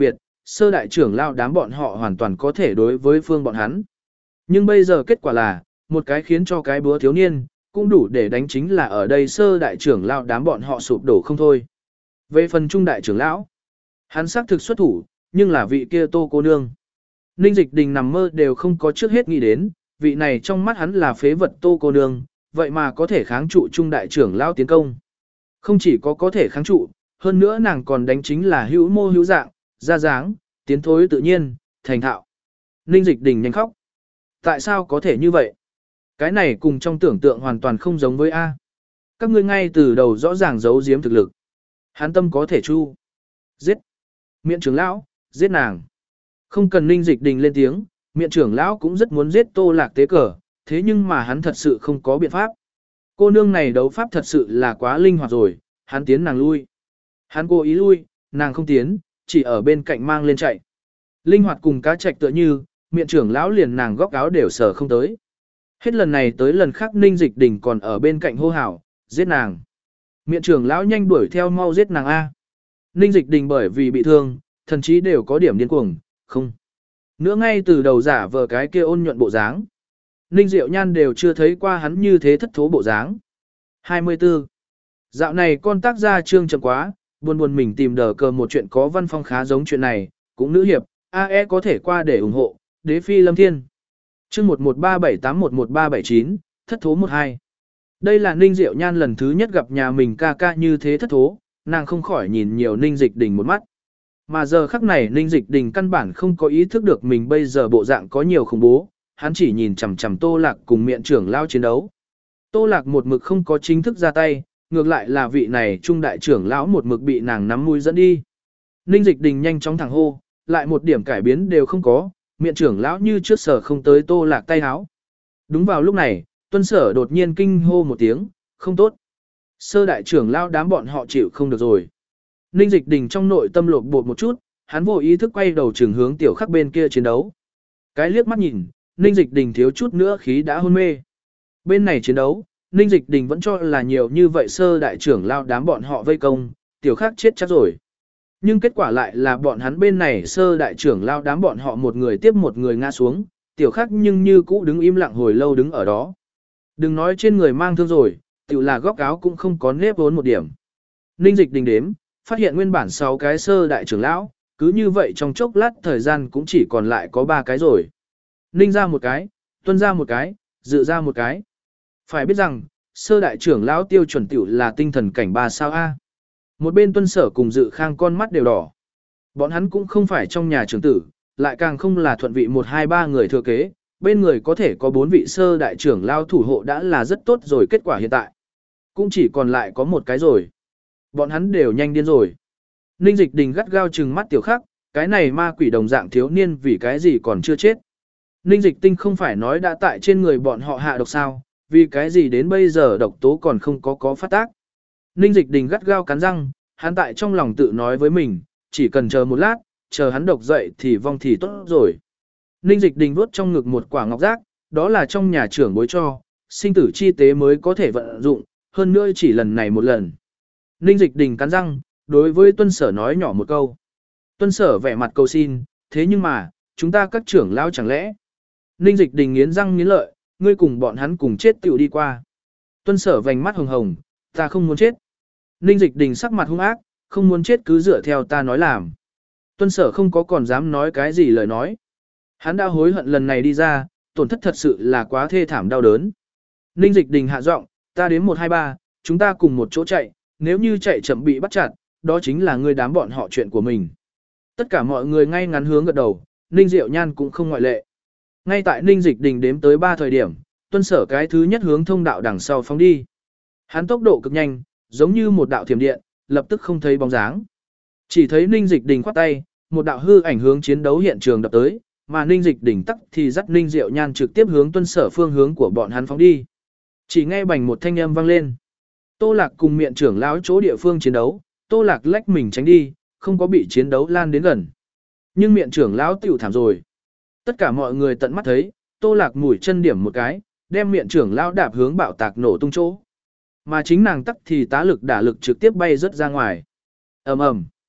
sơ đại trưởng lao đám bọn họ hoàn toàn có thể đối với phương bọn hắn. Nhưng bây giờ kết quả là, một cái khiến cho cái búa thiếu niên, cũng đủ để đánh chính là ở đây sơ đại trưởng lao đám bọn họ sụp đổ không thôi. Về phần trung đại trưởng lão, hắn xác thực xuất thủ, nhưng là vị kia Tô cô nương. Ninh Dịch Đình nằm mơ đều không có trước hết nghĩ đến, vị này trong mắt hắn là phế vật Tô cô nương, vậy mà có thể kháng trụ trung đại trưởng lão tiến công. Không chỉ có có thể kháng trụ, hơn nữa nàng còn đánh chính là hữu mô hữu dạng, ra dáng, tiến thối tự nhiên, thành thạo. Ninh Dịch Đình nhanh khóc. Tại sao có thể như vậy? Cái này cùng trong tưởng tượng hoàn toàn không giống với A. Các ngươi ngay từ đầu rõ ràng giấu giếm thực lực. Hắn tâm có thể chu. Giết. Miện trưởng lão, giết nàng. Không cần Ninh Dịch Đình lên tiếng, miện trưởng lão cũng rất muốn giết Tô Lạc tế cờ, thế nhưng mà hắn thật sự không có biện pháp. Cô nương này đấu pháp thật sự là quá linh hoạt rồi, hắn tiến nàng lui. Hắn cố ý lui, nàng không tiến, chỉ ở bên cạnh mang lên chạy. Linh hoạt cùng cá trạch tựa như, miện trưởng lão liền nàng góc áo đều sờ không tới. Hết lần này tới lần khác Ninh Dịch Đình còn ở bên cạnh hô hào, giết nàng. Miện trưởng lão nhanh đuổi theo mau giết nàng A. Ninh Dịch Đình bởi vì bị thương, thần chí đều có điểm điên cuồng, không. Nữa ngay từ đầu giả vờ cái kia ôn nhuận bộ dáng. Ninh Diệu Nhan đều chưa thấy qua hắn như thế thất thố bộ dáng. hai mươi tư. Dạo này con tác gia trương chậm quá, buồn buồn mình tìm đờ cờ một chuyện có văn phong khá giống chuyện này, cũng nữ hiệp, a e có thể qua để ủng hộ, đế phi lâm thiên. Chương một một ba bảy tám một một ba bảy chín, thất thố một hai. Đây là Ninh Diệu Nhan lần thứ nhất gặp nhà mình ca ca như thế thất thố, nàng không khỏi nhìn nhiều Ninh Dịch Đình một mắt. Mà giờ khắc này Ninh Dịch Đình căn bản không có ý thức được mình bây giờ bộ dạng có nhiều khủng bố, hắn chỉ nhìn chằm chằm Tô Lạc cùng miện trưởng lao chiến đấu. Tô Lạc một mực không có chính thức ra tay, ngược lại là vị này trung đại trưởng lão một mực bị nàng nắm mũi dẫn đi. Ninh Dịch Đình nhanh chóng thẳng hô, lại một điểm cải biến đều không có, miện trưởng lão như trước sở không tới Tô Lạc tay háo. Đúng vào lúc này, Tuân Sở đột nhiên kinh hô một tiếng, không tốt. Sơ đại trưởng lão đám bọn họ chịu không được rồi. Ninh Dịch Đình trong nội tâm lột bột một chút, hắn vô ý thức quay đầu trường hướng tiểu khắc bên kia chiến đấu. Cái liếc mắt nhìn, Ninh Dịch Đình thiếu chút nữa khí đã hôn mê. Bên này chiến đấu, Ninh Dịch Đình vẫn cho là nhiều như vậy sơ đại trưởng lao đám bọn họ vây công, tiểu khắc chết chắc rồi. Nhưng kết quả lại là bọn hắn bên này sơ đại trưởng lao đám bọn họ một người tiếp một người ngã xuống, tiểu khắc nhưng như cũ đứng im lặng hồi lâu đứng ở đó. Đừng nói trên người mang thương rồi, tiểu là góc áo cũng không có nếp vốn một điểm. Ninh Dịch Đình đếm, phát hiện nguyên bản sáu cái sơ đại trưởng lão, cứ như vậy trong chốc lát thời gian cũng chỉ còn lại có ba cái rồi. Ninh ra một cái, Tuân ra một cái, Dự ra một cái. Phải biết rằng, sơ đại trưởng lão tiêu chuẩn tiểu là tinh thần cảnh ba sao A. Một bên Tuân Sở cùng Dự Khang con mắt đều đỏ. Bọn hắn cũng không phải trong nhà trưởng tử, lại càng không là thuận vị một hai ba người thừa kế, bên người có thể có bốn vị sơ đại trưởng lão thủ hộ đã là rất tốt rồi, kết quả hiện tại. Cũng chỉ còn lại có một cái rồi. Bọn hắn đều nhanh điên rồi. Ninh Dịch Đình gắt gao trừng mắt tiểu khắc, cái này ma quỷ đồng dạng thiếu niên vì cái gì còn chưa chết. Ninh Dịch Tinh không phải nói đã tại trên người bọn họ hạ độc sao, vì cái gì đến bây giờ độc tố còn không có có phát tác. Ninh Dịch Đình gắt gao cắn răng, hắn tại trong lòng tự nói với mình, chỉ cần chờ một lát, chờ hắn độc dậy thì vong thì tốt rồi. Ninh Dịch Đình vuốt trong ngực một quả ngọc giác, đó là trong nhà trưởng bối cho, sinh tử chi tế mới có thể vận dụng, hơn nữa chỉ lần này một lần. Ninh Dịch Đình cắn răng, đối với Tuân Sở nói nhỏ một câu. Tuân Sở vẻ mặt cầu xin, thế nhưng mà, chúng ta các trưởng lão chẳng lẽ. Ninh Dịch Đình nghiến răng nghiến lợi, ngươi cùng bọn hắn cùng chết tiểu đi qua. Tuân Sở vành mắt hồng hồng, ta không muốn chết. Ninh Dịch Đình sắc mặt hung ác, không muốn chết cứ dựa theo ta nói làm. Tuân Sở không có còn dám nói cái gì lời nói. Hắn đã hối hận lần này đi ra, tổn thất thật sự là quá thê thảm đau đớn. Ninh Dịch Đình hạ giọng, ta đến một hai ba, chúng ta cùng một chỗ chạy, nếu như chạy chậm bị bắt chặt, đó chính là ngươi đám bọn họ chuyện của mình. Tất cả mọi người ngay ngắn hướng gật đầu, Ninh Diệu Nhan cũng không ngoại lệ. Ngay tại Ninh Dịch Đình đếm tới ba thời điểm, Tuân Sở cái thứ nhất hướng thông đạo đằng sau phóng đi. Hắn tốc độ cực nhanh, giống như một đạo thiểm điện, lập tức không thấy bóng dáng. Chỉ thấy Ninh Dịch Đình khoát tay, một đạo hư ảnh hướng chiến đấu hiện trường đập tới, mà Ninh Dịch Đình tắc thì dắt Ninh Diệu Nhan trực tiếp hướng Tuân Sở phương hướng của bọn hắn phóng đi. Chỉ nghe bành một thanh âm vang lên. Tô Lạc cùng miện trưởng lão chỗ địa phương chiến đấu, Tô Lạc lách mình tránh đi, không có bị chiến đấu lan đến gần. Nhưng miện trưởng lão tiểu thảm rồi. Tất cả mọi người tận mắt thấy, Tô Lạc mũi chân điểm một cái, đem miện trưởng lão đạp hướng bạo tạc nổ tung chỗ. Mà chính nàng tắc thì tá lực đả lực trực tiếp bay rất ra ngoài. Ầm ầm.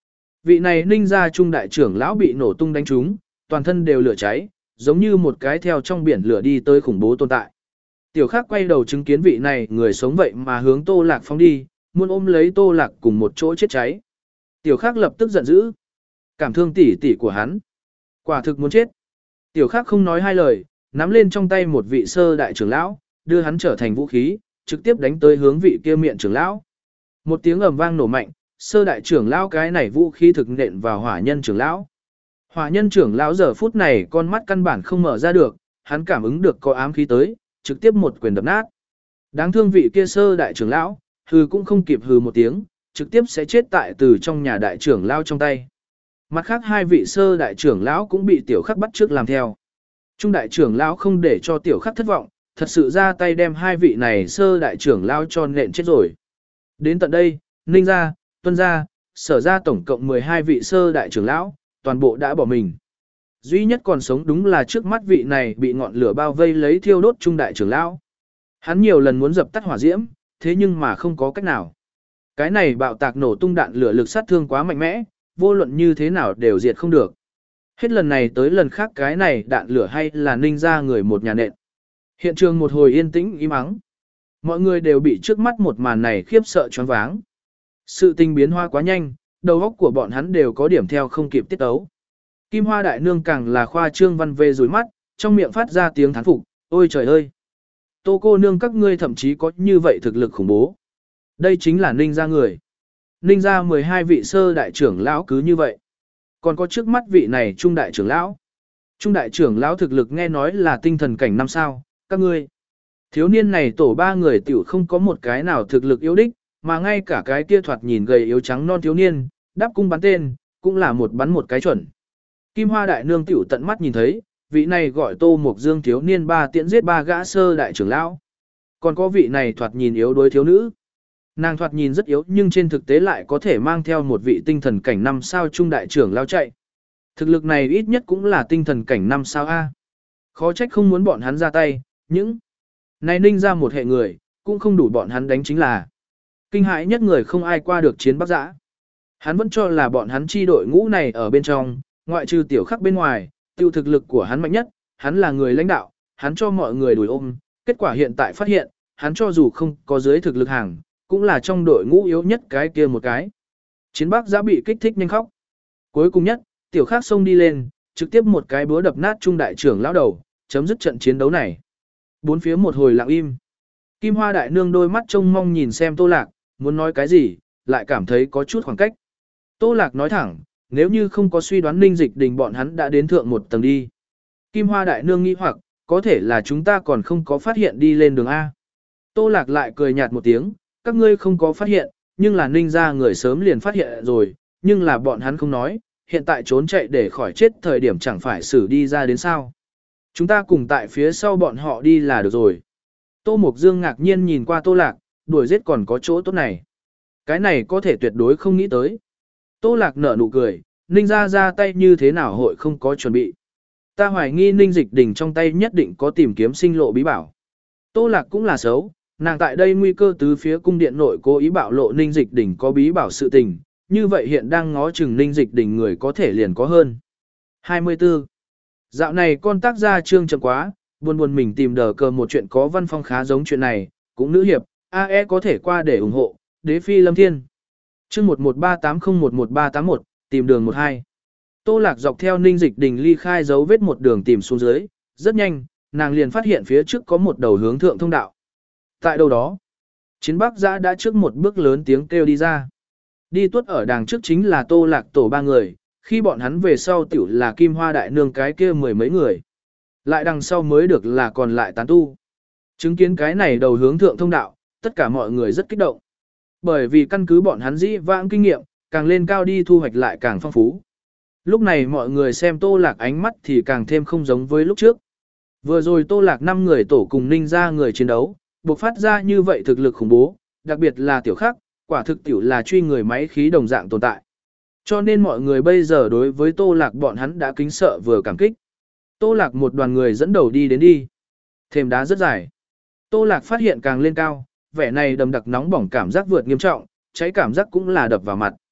Vị này ninh gia trung đại trưởng lão bị nổ tung đánh trúng, toàn thân đều lửa cháy, giống như một cái theo trong biển lửa đi tới khủng bố tồn tại. Tiểu Khắc quay đầu chứng kiến vị này người sống vậy mà hướng Tô Lạc phóng đi, muốn ôm lấy Tô Lạc cùng một chỗ chết cháy. Tiểu Khắc lập tức giận dữ, cảm thương tỷ tỷ của hắn, quả thực muốn chết. Tiểu Khắc không nói hai lời, nắm lên trong tay một vị sơ đại trưởng lão, đưa hắn trở thành vũ khí, trực tiếp đánh tới hướng vị kia miệng trưởng lão. Một tiếng ầm vang nổ mạnh, sơ đại trưởng lão cái này vũ khí thực nện vào hỏa nhân trưởng lão. Hỏa nhân trưởng lão giờ phút này con mắt căn bản không mở ra được, hắn cảm ứng được có ám khí tới, trực tiếp một quyền đập nát. Đáng thương vị kia sơ đại trưởng lão, hừ cũng không kịp hừ một tiếng, trực tiếp sẽ chết tại từ trong nhà đại trưởng lão trong tay. Mặt khác hai vị sơ đại trưởng lão cũng bị Tiểu Khắc bắt trước làm theo. Trung đại trưởng lão không để cho Tiểu Khắc thất vọng, thật sự ra tay đem hai vị này sơ đại trưởng lão cho nện chết rồi. Đến tận đây, Ninh gia, Tuân gia, Sở gia tổng cộng mười hai vị sơ đại trưởng lão, toàn bộ đã bỏ mình. Duy nhất còn sống đúng là trước mắt vị này bị ngọn lửa bao vây lấy thiêu đốt trung đại trưởng lão. Hắn nhiều lần muốn dập tắt hỏa diễm, thế nhưng mà không có cách nào. Cái này bạo tạc nổ tung đạn lửa lực sát thương quá mạnh mẽ, vô luận như thế nào đều diệt không được. Hết lần này tới lần khác cái này đạn lửa hay là Ninh gia người một nhà nện. Hiện trường một hồi yên tĩnh im ắng. Mọi người đều bị trước mắt một màn này khiếp sợ choáng váng. Sự tình biến hóa quá nhanh, đầu óc của bọn hắn đều có điểm theo không kịp tiết tấu. Kim Hoa đại nương càng là khoa trương văn về rối mắt, trong miệng phát ra tiếng thán phục, ôi trời ơi! Tô cô nương các ngươi thậm chí có như vậy thực lực khủng bố. Đây chính là Ninh gia người. Ninh gia mười hai vị sơ đại trưởng lão cứ như vậy. Còn có trước mắt vị này trung đại trưởng lão. Trung đại trưởng lão thực lực nghe nói là tinh thần cảnh năm sao, các ngươi. Thiếu niên này tổ ba người tiểu không có một cái nào thực lực yếu đích, mà ngay cả cái kia thoạt nhìn gầy yếu trắng non thiếu niên, đáp cung bắn tên, cũng là một bắn một cái chuẩn. Kim Hoa đại nương tiểu tận mắt nhìn thấy, vị này gọi Tô Mộc Dương thiếu niên ba tiễn giết ba gã sơ đại trưởng lão. Còn có vị này thoạt nhìn yếu đối thiếu nữ. Nàng thoạt nhìn rất yếu nhưng trên thực tế lại có thể mang theo một vị tinh thần cảnh năm sao trung đại trưởng lão chạy. Thực lực này ít nhất cũng là tinh thần cảnh năm sao A. Khó trách không muốn bọn hắn ra tay, những này Ninh ra một hệ người, cũng không đủ bọn hắn đánh chính là. Kinh hãi nhất người không ai qua được chiến Bắc Giã. Hắn vẫn cho là bọn hắn chi đội ngũ này ở bên trong, ngoại trừ Tiểu Khắc bên ngoài, tiêu thực lực của hắn mạnh nhất, hắn là người lãnh đạo, hắn cho mọi người đuổi ôm. Kết quả hiện tại phát hiện, hắn cho dù không có dưới thực lực hàng, cũng là trong đội ngũ yếu nhất cái kia một cái. Chiến Bắc Giã bị kích thích nhanh khóc. Cuối cùng nhất, Tiểu Khắc xông đi lên, trực tiếp một cái búa đập nát trung đại trưởng lão đầu, chấm dứt trận chiến đấu này. Bốn phía một hồi lặng im. Kim Hoa đại nương đôi mắt trông mong nhìn xem Tô Lạc, muốn nói cái gì, lại cảm thấy có chút khoảng cách. Tô Lạc nói thẳng, nếu như không có suy đoán Ninh Dịch Đình bọn hắn đã đến thượng một tầng đi. Kim Hoa đại nương nghĩ hoặc, có thể là chúng ta còn không có phát hiện đi lên đường A. Tô Lạc lại cười nhạt một tiếng, các ngươi không có phát hiện, nhưng là Ninh ra người sớm liền phát hiện rồi, nhưng là bọn hắn không nói, hiện tại trốn chạy để khỏi chết thời điểm chẳng phải xử đi ra đến sao. Chúng ta cùng tại phía sau bọn họ đi là được rồi. Tô Mộc Dương ngạc nhiên nhìn qua Tô Lạc, đuổi giết còn có chỗ tốt này. Cái này có thể tuyệt đối không nghĩ tới. Tô Lạc nở nụ cười, Ninh ra ra tay như thế nào hội không có chuẩn bị. Ta hoài nghi Ninh Dịch Đình trong tay nhất định có tìm kiếm sinh lộ bí bảo. Tô Lạc cũng là xấu, nàng tại đây nguy cơ tứ phía cung điện nội cố ý bạo lộ Ninh Dịch Đình có bí bảo sự tình, như vậy hiện đang ngó chừng Ninh Dịch Đình người có thể liền có hơn. hai mươi tư. Dạo này con tác gia trương chậm quá, buồn buồn mình tìm đờ cờ một chuyện có văn phong khá giống chuyện này, cũng nữ hiệp, a e có thể qua để ủng hộ, đế phi lâm thiên. Chương một một ba tám không một một ba tám một, tìm đường một hai. Tô Lạc dọc theo Ninh Dịch Đình ly khai dấu vết một đường tìm xuống dưới, rất nhanh, nàng liền phát hiện phía trước có một đầu hướng thượng thông đạo. Tại đâu đó, Chiến Bắc Giã đã trước một bước lớn tiếng kêu đi ra. Đi tuốt ở đằng trước chính là Tô Lạc tổ ba người, khi bọn hắn về sau tiểu là Kim Hoa đại nương cái kia mười mấy người. Lại đằng sau mới được là còn lại tán tu. Chứng kiến cái này đầu hướng thượng thông đạo, tất cả mọi người rất kích động. Bởi vì căn cứ bọn hắn dĩ vãng kinh nghiệm, càng lên cao đi thu hoạch lại càng phong phú. Lúc này mọi người xem Tô Lạc ánh mắt thì càng thêm không giống với lúc trước. Vừa rồi Tô Lạc năm người tổ cùng Ninh ra người chiến đấu, buộc phát ra như vậy thực lực khủng bố, đặc biệt là Tiểu Khắc, quả thực tiểu là truy người máy khí đồng dạng tồn tại. Cho nên mọi người bây giờ đối với Tô Lạc bọn hắn đã kính sợ vừa cảm kích. Tô Lạc một đoàn người dẫn đầu đi đến đi. Thềm đá rất dài. Tô Lạc phát hiện càng lên cao, vẻ này đầm đặc nóng bỏng cảm giác vượt nghiêm trọng, cháy cảm giác cũng là đập vào mặt.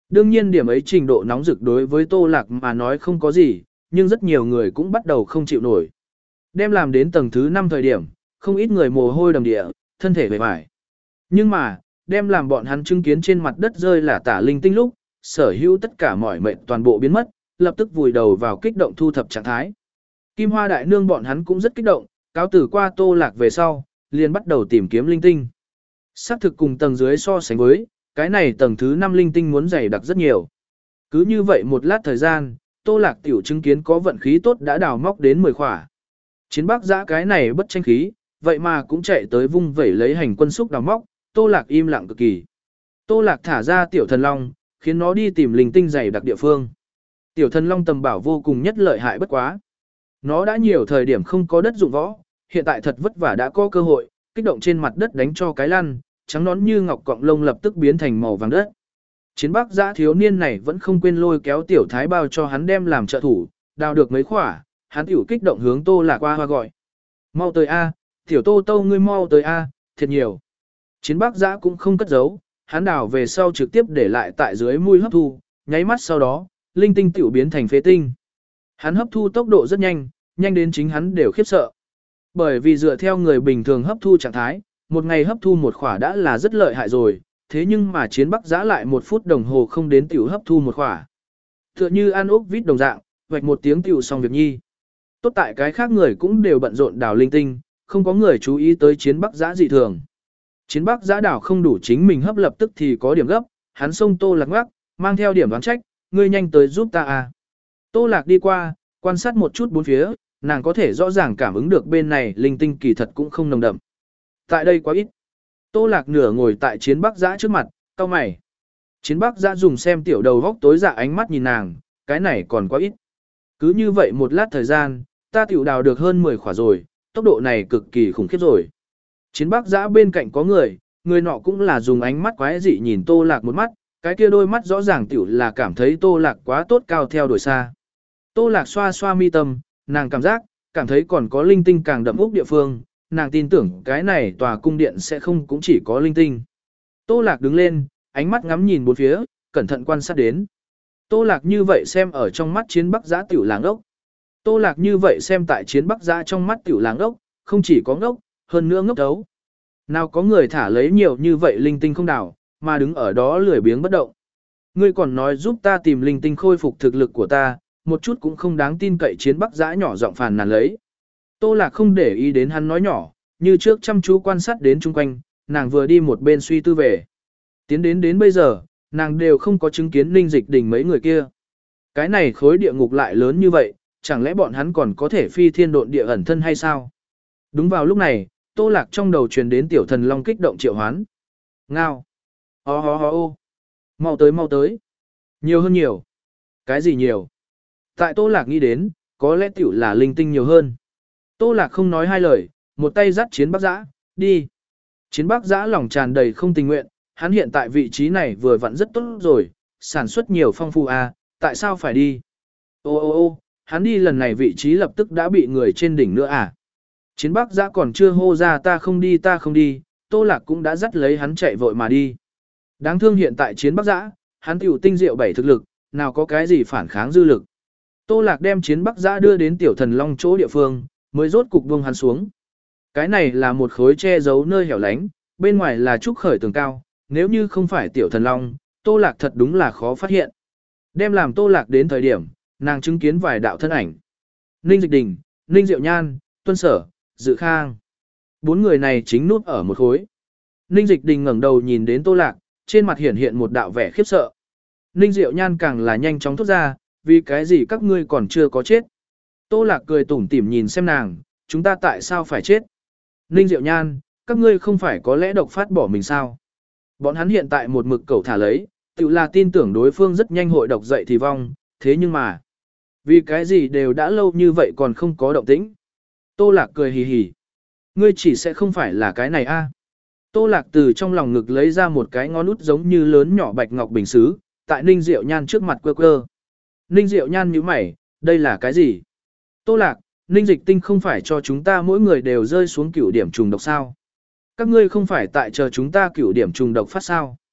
Đương nhiên điểm ấy trình độ nóng rực đối với Tô Lạc mà nói không có gì, nhưng rất nhiều người cũng bắt đầu không chịu nổi. Đem làm đến tầng thứ năm thời điểm, không ít người mồ hôi đầm địa, thân thể vẻ vải. Nhưng mà, đem làm bọn hắn chứng kiến trên mặt đất rơi là tả linh tinh lúc, sở hữu tất cả mọi mệnh toàn bộ biến mất, lập tức vùi đầu vào kích động thu thập trạng thái. Kim Hoa Đại Nương bọn hắn cũng rất kích động, cáo tử qua Tô Lạc về sau, liền bắt đầu tìm kiếm linh tinh. Xác thực cùng tầng dưới so sánh với, cái này tầng thứ năm linh tinh muốn dày đặc rất nhiều. Cứ như vậy một lát thời gian, Tô Lạc tiểu chứng kiến có vận khí tốt đã đào móc đến mười khỏa. Chiến Bắc Giã cái này bất tranh khí, vậy mà cũng chạy tới vung vẩy lấy hành quân xúc đào móc, Tô Lạc im lặng cực kỳ. Tô Lạc thả ra tiểu thần long, khiến nó đi tìm linh tinh dày đặc địa phương. Tiểu thần long tầm bảo vô cùng nhất lợi hại bất quá. Nó đã nhiều thời điểm không có đất dụng võ, hiện tại thật vất vả đã có cơ hội, kích động trên mặt đất đánh cho cái lăn, trắng nón như ngọc cọng lông lập tức biến thành màu vàng đất. Chiến Bắc Giã thiếu niên này vẫn không quên lôi kéo tiểu thái bao cho hắn đem làm trợ thủ, đào được mấy khỏa, hắn tiểu kích động hướng Tô Lạc qua hoa gọi. Mau tới A, tiểu Tô Tô ngươi mau tới A, thiệt nhiều. Chiến Bắc Giã cũng không cất giấu, hắn đào về sau trực tiếp để lại tại dưới mũi hấp thu, nháy mắt sau đó, linh tinh tiểu biến thành phế tinh. Hắn hấp thu tốc độ rất nhanh, nhanh đến chính hắn đều khiếp sợ. Bởi vì dựa theo người bình thường hấp thu trạng thái, một ngày hấp thu một khỏa đã là rất lợi hại rồi, thế nhưng mà Chiến Bắc Giã lại một phút đồng hồ không đến tiểu hấp thu một khỏa. Tựa như ăn ốc vít đồng dạng, vạch một tiếng tiểu xong việc nhi. Tốt tại cái khác người cũng đều bận rộn đào linh tinh, không có người chú ý tới Chiến Bắc Giã dị thường. Chiến Bắc Giã đảo không đủ chính mình hấp lập tức thì có điểm gấp, hắn xông Tô Lạc ngoắc, mang theo điểm đoán trách, ngươi nhanh tới giúp ta à. Tô Lạc đi qua, quan sát một chút bốn phía, nàng có thể rõ ràng cảm ứng được bên này linh tinh kỳ thật cũng không nồng đậm. Tại đây quá ít. Tô Lạc nửa ngồi tại Chiến Bắc Giã trước mặt, cau mày. Chiến Bắc Giã dùng xem tiểu đầu góc tối dạ ánh mắt nhìn nàng, cái này còn quá ít. Cứ như vậy một lát thời gian, ta tiểu đào được hơn mười khỏa rồi, tốc độ này cực kỳ khủng khiếp rồi. Chiến Bắc Giã bên cạnh có người, người nọ cũng là dùng ánh mắt quái dị nhìn Tô Lạc một mắt, cái kia đôi mắt rõ ràng tiểu là cảm thấy Tô Lạc quá tốt cao theo đuổi xa. Tô Lạc xoa xoa mi tâm, nàng cảm giác, cảm thấy còn có linh tinh càng đậm úc địa phương, nàng tin tưởng cái này tòa cung điện sẽ không cũng chỉ có linh tinh. Tô Lạc đứng lên, ánh mắt ngắm nhìn bốn phía, cẩn thận quan sát đến. Tô Lạc như vậy xem ở trong mắt Chiến Bắc Giã tiểu làng ốc. Tô Lạc như vậy xem tại Chiến Bắc Giã trong mắt tiểu làng ốc, không chỉ có ngốc, hơn nữa ngốc đấu. Nào có người thả lấy nhiều như vậy linh tinh không đảo, mà đứng ở đó lười biếng bất động. Ngươi còn nói giúp ta tìm linh tinh khôi phục thực lực của ta, một chút cũng không đáng tin cậy. Chiến Bắc Giã nhỏ giọng phàn nàn lấy. Tô Lạc không để ý đến hắn nói nhỏ, như trước chăm chú quan sát đến chung quanh, nàng vừa đi một bên suy tư về. Tiến đến đến bây giờ, nàng đều không có chứng kiến Ninh Dịch Đình mấy người kia. Cái này khối địa ngục lại lớn như vậy, chẳng lẽ bọn hắn còn có thể phi thiên độn địa ẩn thân hay sao? Đúng vào lúc này, Tô Lạc trong đầu truyền đến tiểu thần long kích động triệu hoán. Ngao. Ho ho ho ô. Mau tới mau tới. Nhiều hơn nhiều. Cái gì nhiều? Tại Tô Lạc nghĩ đến, có lẽ tiểu là linh tinh nhiều hơn. Tô Lạc không nói hai lời, một tay dắt Chiến Bắc Giã, đi. Chiến Bắc Giã lòng tràn đầy không tình nguyện, hắn hiện tại vị trí này vừa vặn rất tốt rồi, sản xuất nhiều phong phú à, tại sao phải đi? Ô ô ô, hắn đi lần này vị trí lập tức đã bị người trên đỉnh nữa à? Chiến Bắc Giã còn chưa hô ra ta không đi ta không đi, Tô Lạc cũng đã dắt lấy hắn chạy vội mà đi. Đáng thương hiện tại Chiến Bắc Giã, hắn tiểu tinh diệu bảy thực lực, nào có cái gì phản kháng dư lực. Tô Lạc đem Chiến Bắc Giã đưa đến tiểu thần long chỗ địa phương, mới rốt cục buông hắn xuống. Cái này là một khối che giấu nơi hẻo lánh, bên ngoài là trúc khởi tường cao, nếu như không phải tiểu thần long, Tô Lạc thật đúng là khó phát hiện. Đem làm Tô Lạc đến thời điểm, nàng chứng kiến vài đạo thân ảnh. Ninh Dịch Đình, Ninh Diệu Nhan, Tuân Sở, Dự Khang. Bốn người này chính nút ở một khối. Ninh Dịch Đình ngẩng đầu nhìn đến Tô Lạc, trên mặt hiển hiện một đạo vẻ khiếp sợ. Ninh Diệu Nhan càng là nhanh chóng thốt ra, vì cái gì các ngươi còn chưa có chết. Tô Lạc cười tủm tỉm nhìn xem nàng, chúng ta tại sao phải chết? Ninh Diệu Nhan, các ngươi không phải có lẽ độc phát bỏ mình sao? Bọn hắn hiện tại một mực cầu thả lấy, tự là tin tưởng đối phương rất nhanh hội độc dậy thì vong, thế nhưng mà, vì cái gì đều đã lâu như vậy còn không có động tĩnh. Tô Lạc cười hì hì. Ngươi chỉ sẽ không phải là cái này a? Tô Lạc từ trong lòng ngực lấy ra một cái ngón út giống như lớn nhỏ bạch ngọc bình sứ, tại Ninh Diệu Nhan trước mặt quơ quơ. Ninh Diệu Nhan nhíu mày, đây là cái gì? Tô Lạc, Ninh Dịch Tinh không phải cho chúng ta mỗi người đều rơi xuống cửu điểm trùng độc sao? Các ngươi không phải tại chờ chúng ta cửu điểm trùng độc phát sao?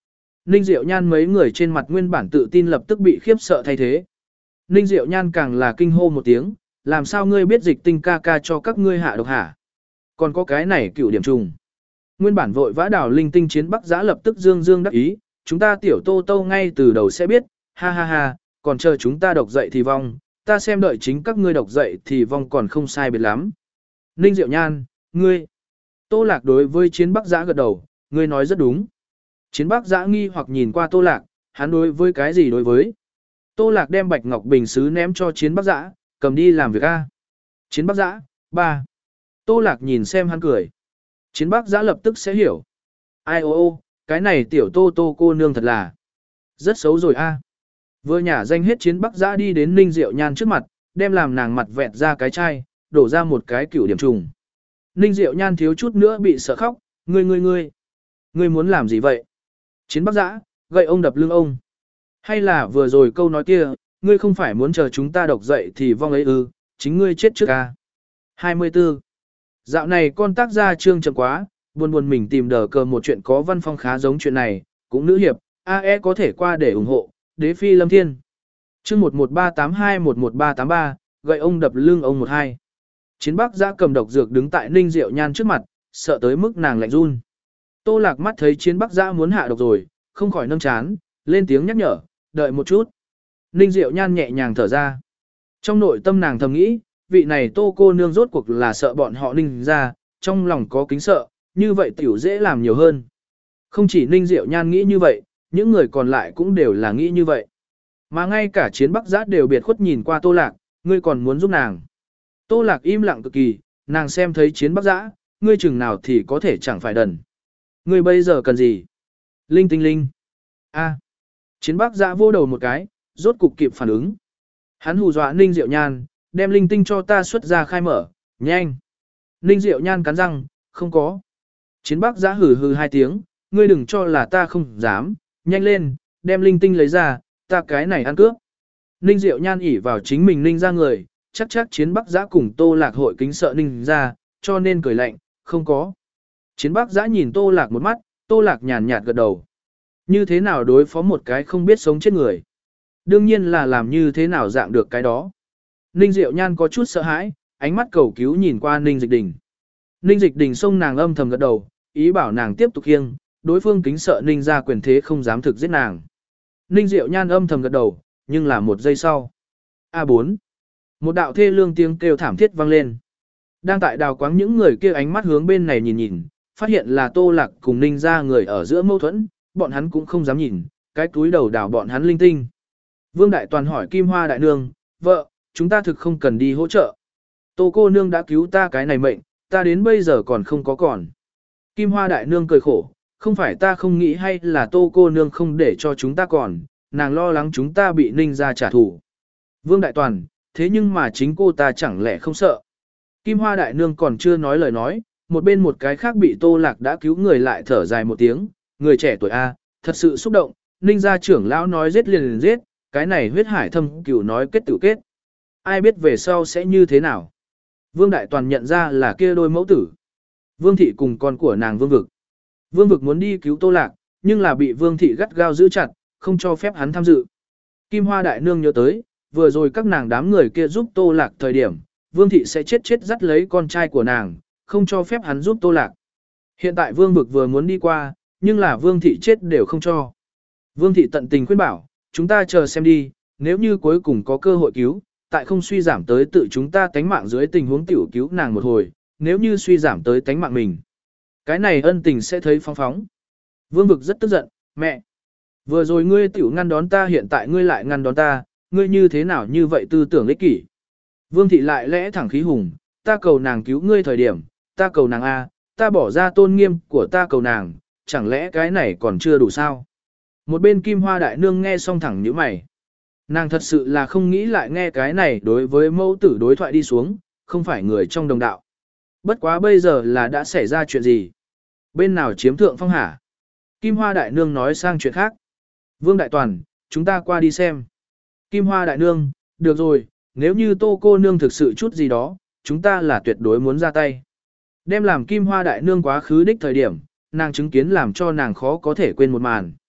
Ninh Diệu Nhan mấy người trên mặt nguyên bản tự tin lập tức bị khiếp sợ thay thế. Ninh Diệu Nhan càng là kinh hô một tiếng, làm sao ngươi biết dịch tinh ca ca cho các ngươi hạ độc hả? Còn có cái này cựu điểm trùng. Nguyên bản vội vã đảo linh tinh chiến bắc giã lập tức dương dương đắc ý, chúng ta tiểu tô tô ngay từ đầu sẽ biết, ha ha ha, còn chờ chúng ta độc dậy thì vong, ta xem đợi chính các ngươi độc dậy thì vong còn không sai biệt lắm. Ninh Diệu Nhan, ngươi. Tô Lạc đối với chiến bắc giã gật đầu, ngươi nói rất đúng. Chiến bắc giã nghi hoặc nhìn qua Tô Lạc, hắn đối với cái gì đối với. Tô Lạc đem bạch ngọc bình sứ ném cho chiến bắc giã, cầm đi làm việc A. Chiến bắc giã, ba. Tô Lạc nhìn xem hắn cười. Chiến bắc giã lập tức sẽ hiểu. Ai ô ô, cái này tiểu tô tô cô nương thật là rất xấu rồi A. Vừa nhả danh hết chiến bắc giã đi đến Ninh Diệu Nhan trước mặt, đem làm nàng mặt vẹt ra cái chai, đổ ra một cái cửu điểm trùng. Ninh Diệu Nhan thiếu chút nữa bị sợ khóc, ngươi ngươi ngươi. Ngươi muốn làm gì vậy? Chiến bắc giã, gậy ông đập lưng ông. Hay là vừa rồi câu nói kia, ngươi không phải muốn chờ chúng ta độc dậy thì vong ấy ư, chính ngươi chết trước A. hai mươi tư. Dạo này con tác gia trương chậm quá, buồn buồn mình tìm đờ cờ một chuyện có văn phong khá giống chuyện này, cũng nữ hiệp, a e có thể qua để ủng hộ, đế phi lâm thiên. Chương một một ba tám hai một một ba tám ba, gậy ông đập lưng ông một hai. Chiến bắc giã cầm độc dược đứng tại Ninh Diệu Nhan trước mặt, sợ tới mức nàng lạnh run. Tô Lạc mắt thấy chiến bắc giã muốn hạ độc rồi, không khỏi nâng chán, lên tiếng nhắc nhở, đợi một chút. Ninh Diệu Nhan nhẹ nhàng thở ra. Trong nội tâm nàng thầm nghĩ, vị này tô cô nương rốt cuộc là sợ bọn họ Ninh ra, trong lòng có kính sợ, như vậy tiểu dễ làm nhiều hơn. Không chỉ Ninh Diệu Nhan nghĩ như vậy, những người còn lại cũng đều là nghĩ như vậy. Mà ngay cả chiến bắc giã đều biệt khuất nhìn qua Tô Lạc, ngươi còn muốn giúp nàng. Tô Lạc im lặng cực kỳ, nàng xem thấy chiến bắc giã, ngươi chừng nào thì có thể chẳng phải đần. Ngươi bây giờ cần gì? Linh tinh linh. A. Chiến bắc giã vô đầu một cái, rốt cục kịp phản ứng. Hắn hù dọa Ninh Diệu Nhan, đem linh tinh cho ta xuất ra khai mở, nhanh. Ninh Diệu Nhan cắn răng, không có. Chiến bắc giã hừ hừ hai tiếng, ngươi đừng cho là ta không dám, nhanh lên, đem linh tinh lấy ra, ta cái này ăn cướp. Ninh Diệu Nhan ỉ vào chính mình Ninh ra người, chắc chắc chiến bắc giã cùng Tô Lạc hội kính sợ Ninh ra, cho nên cười lạnh, không có. Chiến bắc giã nhìn Tô Lạc một mắt, Tô Lạc nhàn nhạt gật đầu. Như thế nào đối phó một cái không biết sống chết người? Đương nhiên là làm như thế nào dạng được cái đó. Ninh Diệu Nhan có chút sợ hãi, ánh mắt cầu cứu nhìn qua Ninh Dịch Đình. Ninh Dịch Đình xông nàng âm thầm gật đầu, ý bảo nàng tiếp tục khiêng, đối phương kính sợ Ninh ra quyền thế không dám thực giết nàng. Ninh Diệu Nhan âm thầm gật đầu, nhưng là một giây sau. a bốn. Một đạo thê lương tiếng kêu thảm thiết vang lên. Đang tại đào quáng những người kia ánh mắt hướng bên này nhìn nhìn, phát hiện là Tô Lạc cùng Ninh ra người ở giữa mâu thuẫn, bọn hắn cũng không dám nhìn, cái túi đầu đào bọn hắn linh tinh. Vương Đại Toàn hỏi Kim Hoa Đại Nương, vợ, chúng ta thực không cần đi hỗ trợ. Tô cô nương đã cứu ta cái này mệnh, ta đến bây giờ còn không có còn. Kim Hoa Đại Nương cười khổ, không phải ta không nghĩ hay là Tô cô nương không để cho chúng ta còn, nàng lo lắng chúng ta bị Ninh ra trả thù. Vương Đại Toàn, thế nhưng mà chính cô ta chẳng lẽ không sợ. Kim Hoa Đại Nương còn chưa nói lời nói, một bên một cái khác bị Tô Lạc đã cứu người lại thở dài một tiếng, người trẻ tuổi A, thật sự xúc động, Ninh gia trưởng lão nói giết liền liền giết, cái này huyết hải thâm cửu nói kết tự kết. Ai biết về sau sẽ như thế nào. Vương Đại Toàn nhận ra là kia đôi mẫu tử. Vương Thị cùng con của nàng Vương Vực. Vương Vực muốn đi cứu Tô Lạc, nhưng là bị Vương Thị gắt gao giữ chặt, không cho phép hắn tham dự. Kim Hoa Đại Nương nhớ tới, vừa rồi các nàng đám người kia giúp Tô Lạc thời điểm, Vương Thị sẽ chết chết dắt lấy con trai của nàng, không cho phép hắn giúp Tô Lạc. Hiện tại Vương Vực vừa muốn đi qua, nhưng là Vương Thị chết đều không cho. Vương Thị tận tình khuyên bảo, chúng ta chờ xem đi, nếu như cuối cùng có cơ hội cứu, tại không suy giảm tới tự chúng ta tánh mạng dưới tình huống tiểu cứu nàng một hồi, nếu như suy giảm tới tánh mạng mình. Cái này ân tình sẽ thấy phong phóng. Vương Vực rất tức giận, mẹ. Vừa rồi ngươi tiểu ngăn đón ta, hiện tại ngươi lại ngăn đón ta, ngươi như thế nào như vậy tư tưởng ích kỷ. Vương Thị lại lẽ thẳng khí hùng, ta cầu nàng cứu ngươi thời điểm, ta cầu nàng A, ta bỏ ra tôn nghiêm của ta cầu nàng, chẳng lẽ cái này còn chưa đủ sao? Một bên Kim Hoa Đại Nương nghe xong thẳng nhíu mày. Nàng thật sự là không nghĩ lại nghe cái này đối với mẫu tử đối thoại đi xuống, không phải người trong đồng đạo. Bất quá bây giờ là đã xảy ra chuyện gì? Bên nào chiếm thượng phong hả? Kim Hoa Đại Nương nói sang chuyện khác. Vương Đại Toàn, chúng ta qua đi xem. Kim Hoa Đại Nương, được rồi, nếu như Tô cô nương thực sự chút gì đó, chúng ta là tuyệt đối muốn ra tay. Đem làm Kim Hoa Đại Nương quá khứ đích thời điểm, nàng chứng kiến làm cho nàng khó có thể quên một màn.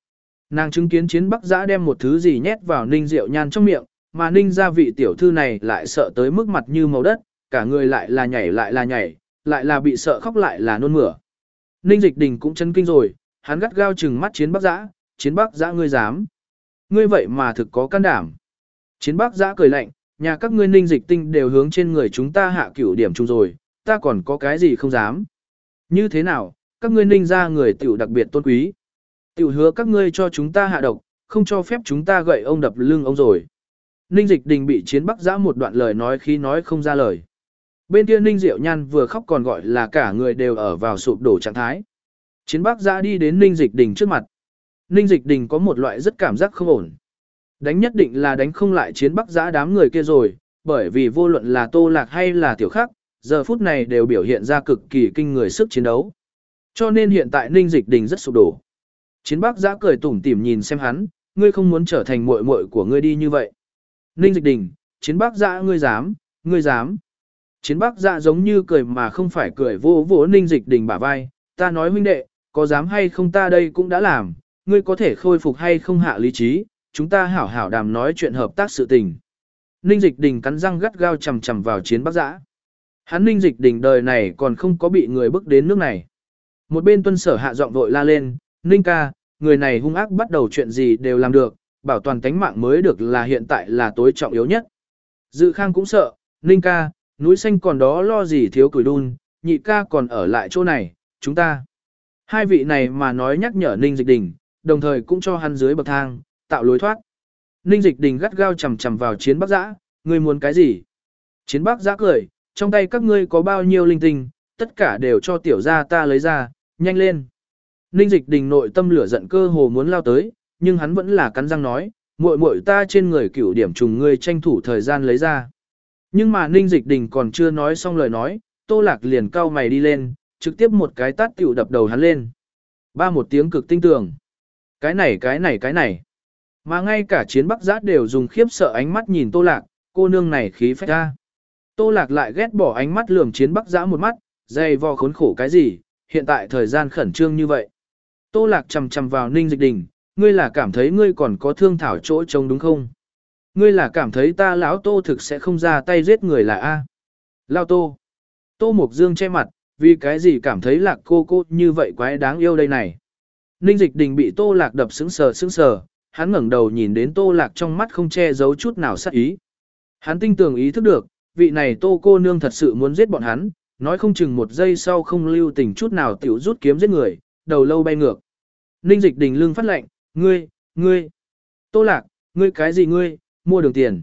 Nàng chứng kiến Chiến Bắc Giã đem một thứ gì nhét vào Ninh Diệu Nhan trong miệng, mà Ninh gia vị tiểu thư này lại sợ tới mức mặt như màu đất, cả người lại là nhảy lại là nhảy, lại là bị sợ khóc lại là nôn mửa. Ninh Dịch Đình cũng chấn kinh rồi, hắn gắt gao trừng mắt Chiến Bắc Giã, Chiến Bắc Giã ngươi dám. Ngươi vậy mà thực có can đảm. Chiến Bắc Giã cười lạnh, nhà các ngươi Ninh Dịch Tinh đều hướng trên người chúng ta hạ cửu điểm chung rồi, ta còn có cái gì không dám. Như thế nào, các ngươi Ninh gia người tiểu đặc biệt tôn quý. Tiểu hứa các ngươi cho chúng ta hạ độc, không cho phép chúng ta gậy ông đập lưng ông rồi. Ninh Dịch Đình bị Chiến Bắc Giã một đoạn lời nói khi nói không ra lời. Bên kia Ninh Diệu Nhan vừa khóc còn gọi là cả người đều ở vào sụp đổ trạng thái. Chiến Bắc Giã đi đến Ninh Dịch Đình trước mặt. Ninh Dịch Đình có một loại rất cảm giác không ổn. Đánh nhất định là đánh không lại Chiến Bắc Giã đám người kia rồi, bởi vì vô luận là Tô Lạc hay là Tiểu Khắc, giờ phút này đều biểu hiện ra cực kỳ kinh người sức chiến đấu. Cho nên hiện tại Ninh Dịch Đình rất sụp đổ. Chiến Bắc Giã cười tủm tỉm nhìn xem hắn, ngươi không muốn trở thành muội muội của ngươi đi như vậy. Ninh Dịch Đình, Chiến Bắc Giã ngươi dám, ngươi dám. Chiến Bắc Giã giống như cười mà không phải cười, vỗ vỗ Ninh Dịch Đình bả vai, ta nói huynh đệ, có dám hay không ta đây cũng đã làm, ngươi có thể khôi phục hay không hạ lý trí, chúng ta hảo hảo đàm nói chuyện hợp tác sự tình. Ninh Dịch Đình cắn răng gắt gao chầm chầm vào Chiến Bắc Giã. Hắn Ninh Dịch Đình đời này còn không có bị người bức đến nước này. Một bên Tuân Sở hạ giọng vội la lên, Ninh ca, người này hung ác bắt đầu chuyện gì đều làm được, bảo toàn tánh mạng mới được là hiện tại là tối trọng yếu nhất. Dự Khang cũng sợ, Ninh ca, núi xanh còn đó lo gì thiếu củi đun, nhị ca còn ở lại chỗ này, chúng ta. Hai vị này mà nói nhắc nhở Ninh Dịch Đình, đồng thời cũng cho hắn dưới bậc thang, tạo lối thoát. Ninh Dịch Đình gắt gao chầm chầm vào Chiến Bắc Giã, ngươi muốn cái gì? Chiến Bắc Giã cười, trong tay các ngươi có bao nhiêu linh tinh, tất cả đều cho tiểu gia ta lấy ra, nhanh lên. Ninh Dịch Đình nội tâm lửa giận cơ hồ muốn lao tới, nhưng hắn vẫn là cắn răng nói, muội muội ta trên người cửu điểm trùng ngươi tranh thủ thời gian lấy ra. Nhưng mà Ninh Dịch Đình còn chưa nói xong lời nói, Tô Lạc liền cau mày đi lên, trực tiếp một cái tát tiểu đập đầu hắn lên. Ba một tiếng cực tinh tường. Cái này cái này cái này. Mà ngay cả Chiến Bắc Giã đều dùng khiếp sợ ánh mắt nhìn Tô Lạc, cô nương này khí phách ra. Tô Lạc lại ghét bỏ ánh mắt lườm Chiến Bắc Giã một mắt, dày vò khốn khổ cái gì, hiện tại thời gian khẩn trương như vậy. Tô Lạc chầm chầm vào Ninh Dịch Đình, ngươi là cảm thấy ngươi còn có thương thảo chỗ trống đúng không? Ngươi là cảm thấy ta lão Tô thực sẽ không ra tay giết người là A. Lao Tô. Tô Mộc Dương che mặt, vì cái gì cảm thấy Lạc cô cô như vậy quái đáng yêu đây này. Ninh Dịch Đình bị Tô Lạc đập sững sờ sững sờ, hắn ngẩng đầu nhìn đến Tô Lạc trong mắt không che giấu chút nào sát ý. Hắn tinh tường ý thức được, vị này Tô cô nương thật sự muốn giết bọn hắn, nói không chừng một giây sau không lưu tình chút nào tiểu rút kiếm giết người, đầu lâu bay ngược. Ninh Dịch Đình lưng phát lệnh, ngươi, ngươi, Tô Lạc, ngươi cái gì ngươi, mua đường tiền.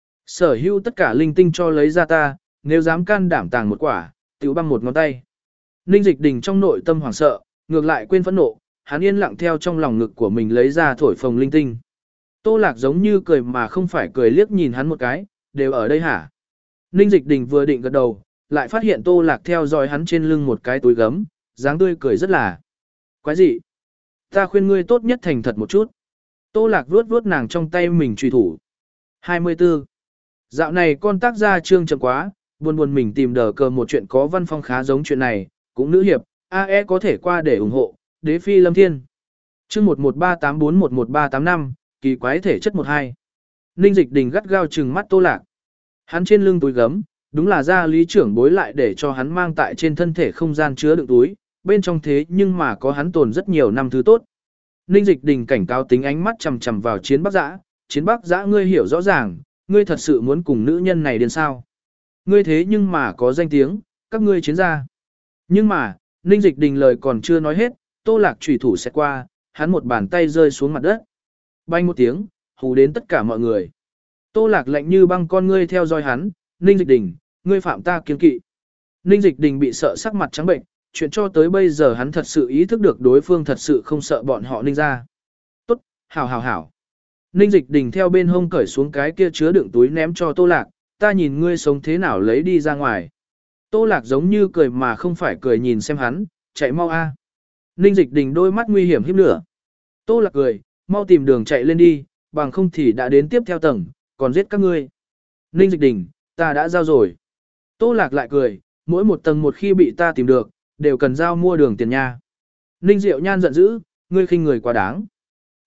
Sở hữu tất cả linh tinh cho lấy ra ta, nếu dám can đảm tàng một quả, tiểu băng một ngón tay. Ninh Dịch Đình trong nội tâm hoảng sợ, ngược lại quên phẫn nộ, hắn yên lặng theo trong lòng ngực của mình lấy ra thổi phồng linh tinh. Tô Lạc giống như cười mà không phải cười liếc nhìn hắn một cái, đều ở đây hả? Ninh Dịch Đình vừa định gật đầu, lại phát hiện Tô Lạc theo dõi hắn trên lưng một cái túi gấm, dáng tươi cười rất là quái dị. Ta khuyên ngươi tốt nhất thành thật một chút. Tô Lạc vuốt vuốt nàng trong tay mình truy thủ. hai mươi tư. Dạo này con tác gia trương chậm quá, buồn buồn mình tìm đờ cờ một chuyện có văn phong khá giống chuyện này, cũng nữ hiệp, a e có thể qua để ủng hộ, đế phi lâm thiên. Chương một một ba tám bốn một một ba tám năm, kỳ quái thể chất một hai. Ninh Dịch Đình gắt gao trừng mắt Tô Lạc. Hắn trên lưng túi gấm, đúng là gia lý trưởng bối lại để cho hắn mang tại trên thân thể không gian chứa đựng túi, bên trong thế nhưng mà có hắn tồn rất nhiều năm thứ tốt. Ninh Dịch Đình cảnh cáo tính ánh mắt chằm chằm vào Chiến Bắc Giã, Chiến Bắc Giã ngươi hiểu rõ ràng, ngươi thật sự muốn cùng nữ nhân này đến sao? Ngươi thế nhưng mà có danh tiếng, các ngươi chiến gia. Nhưng mà, Ninh Dịch Đình lời còn chưa nói hết, Tô Lạc chủy thủ sẽ qua, hắn một bàn tay rơi xuống mặt đất. Bay một tiếng, hù đến tất cả mọi người. Tô Lạc lạnh như băng con ngươi theo dõi hắn, Ninh Dịch Đình, ngươi phạm ta kiêng kỵ. Ninh Dịch Đình bị sợ sắc mặt trắng bệnh, chuyện cho tới bây giờ hắn thật sự ý thức được đối phương thật sự không sợ bọn họ Ninh ra. Tốt, hảo hảo hảo. Ninh Dịch Đình theo bên hông cởi xuống cái kia chứa đựng túi ném cho Tô Lạc, ta nhìn ngươi sống thế nào lấy đi ra ngoài. Tô Lạc giống như cười mà không phải cười nhìn xem hắn, chạy mau a. Ninh Dịch Đình đôi mắt nguy hiểm híp lửa. Tô Lạc cười, mau tìm đường chạy lên đi, bằng không thì đã đến tiếp theo tầng, còn giết các ngươi. Ninh Dịch Đình, ta đã giao rồi. Tô Lạc lại cười, mỗi một tầng một khi bị ta tìm được, đều cần giao mua đường tiền nha. Ninh Diệu Nhan giận dữ, ngươi khinh người quá đáng.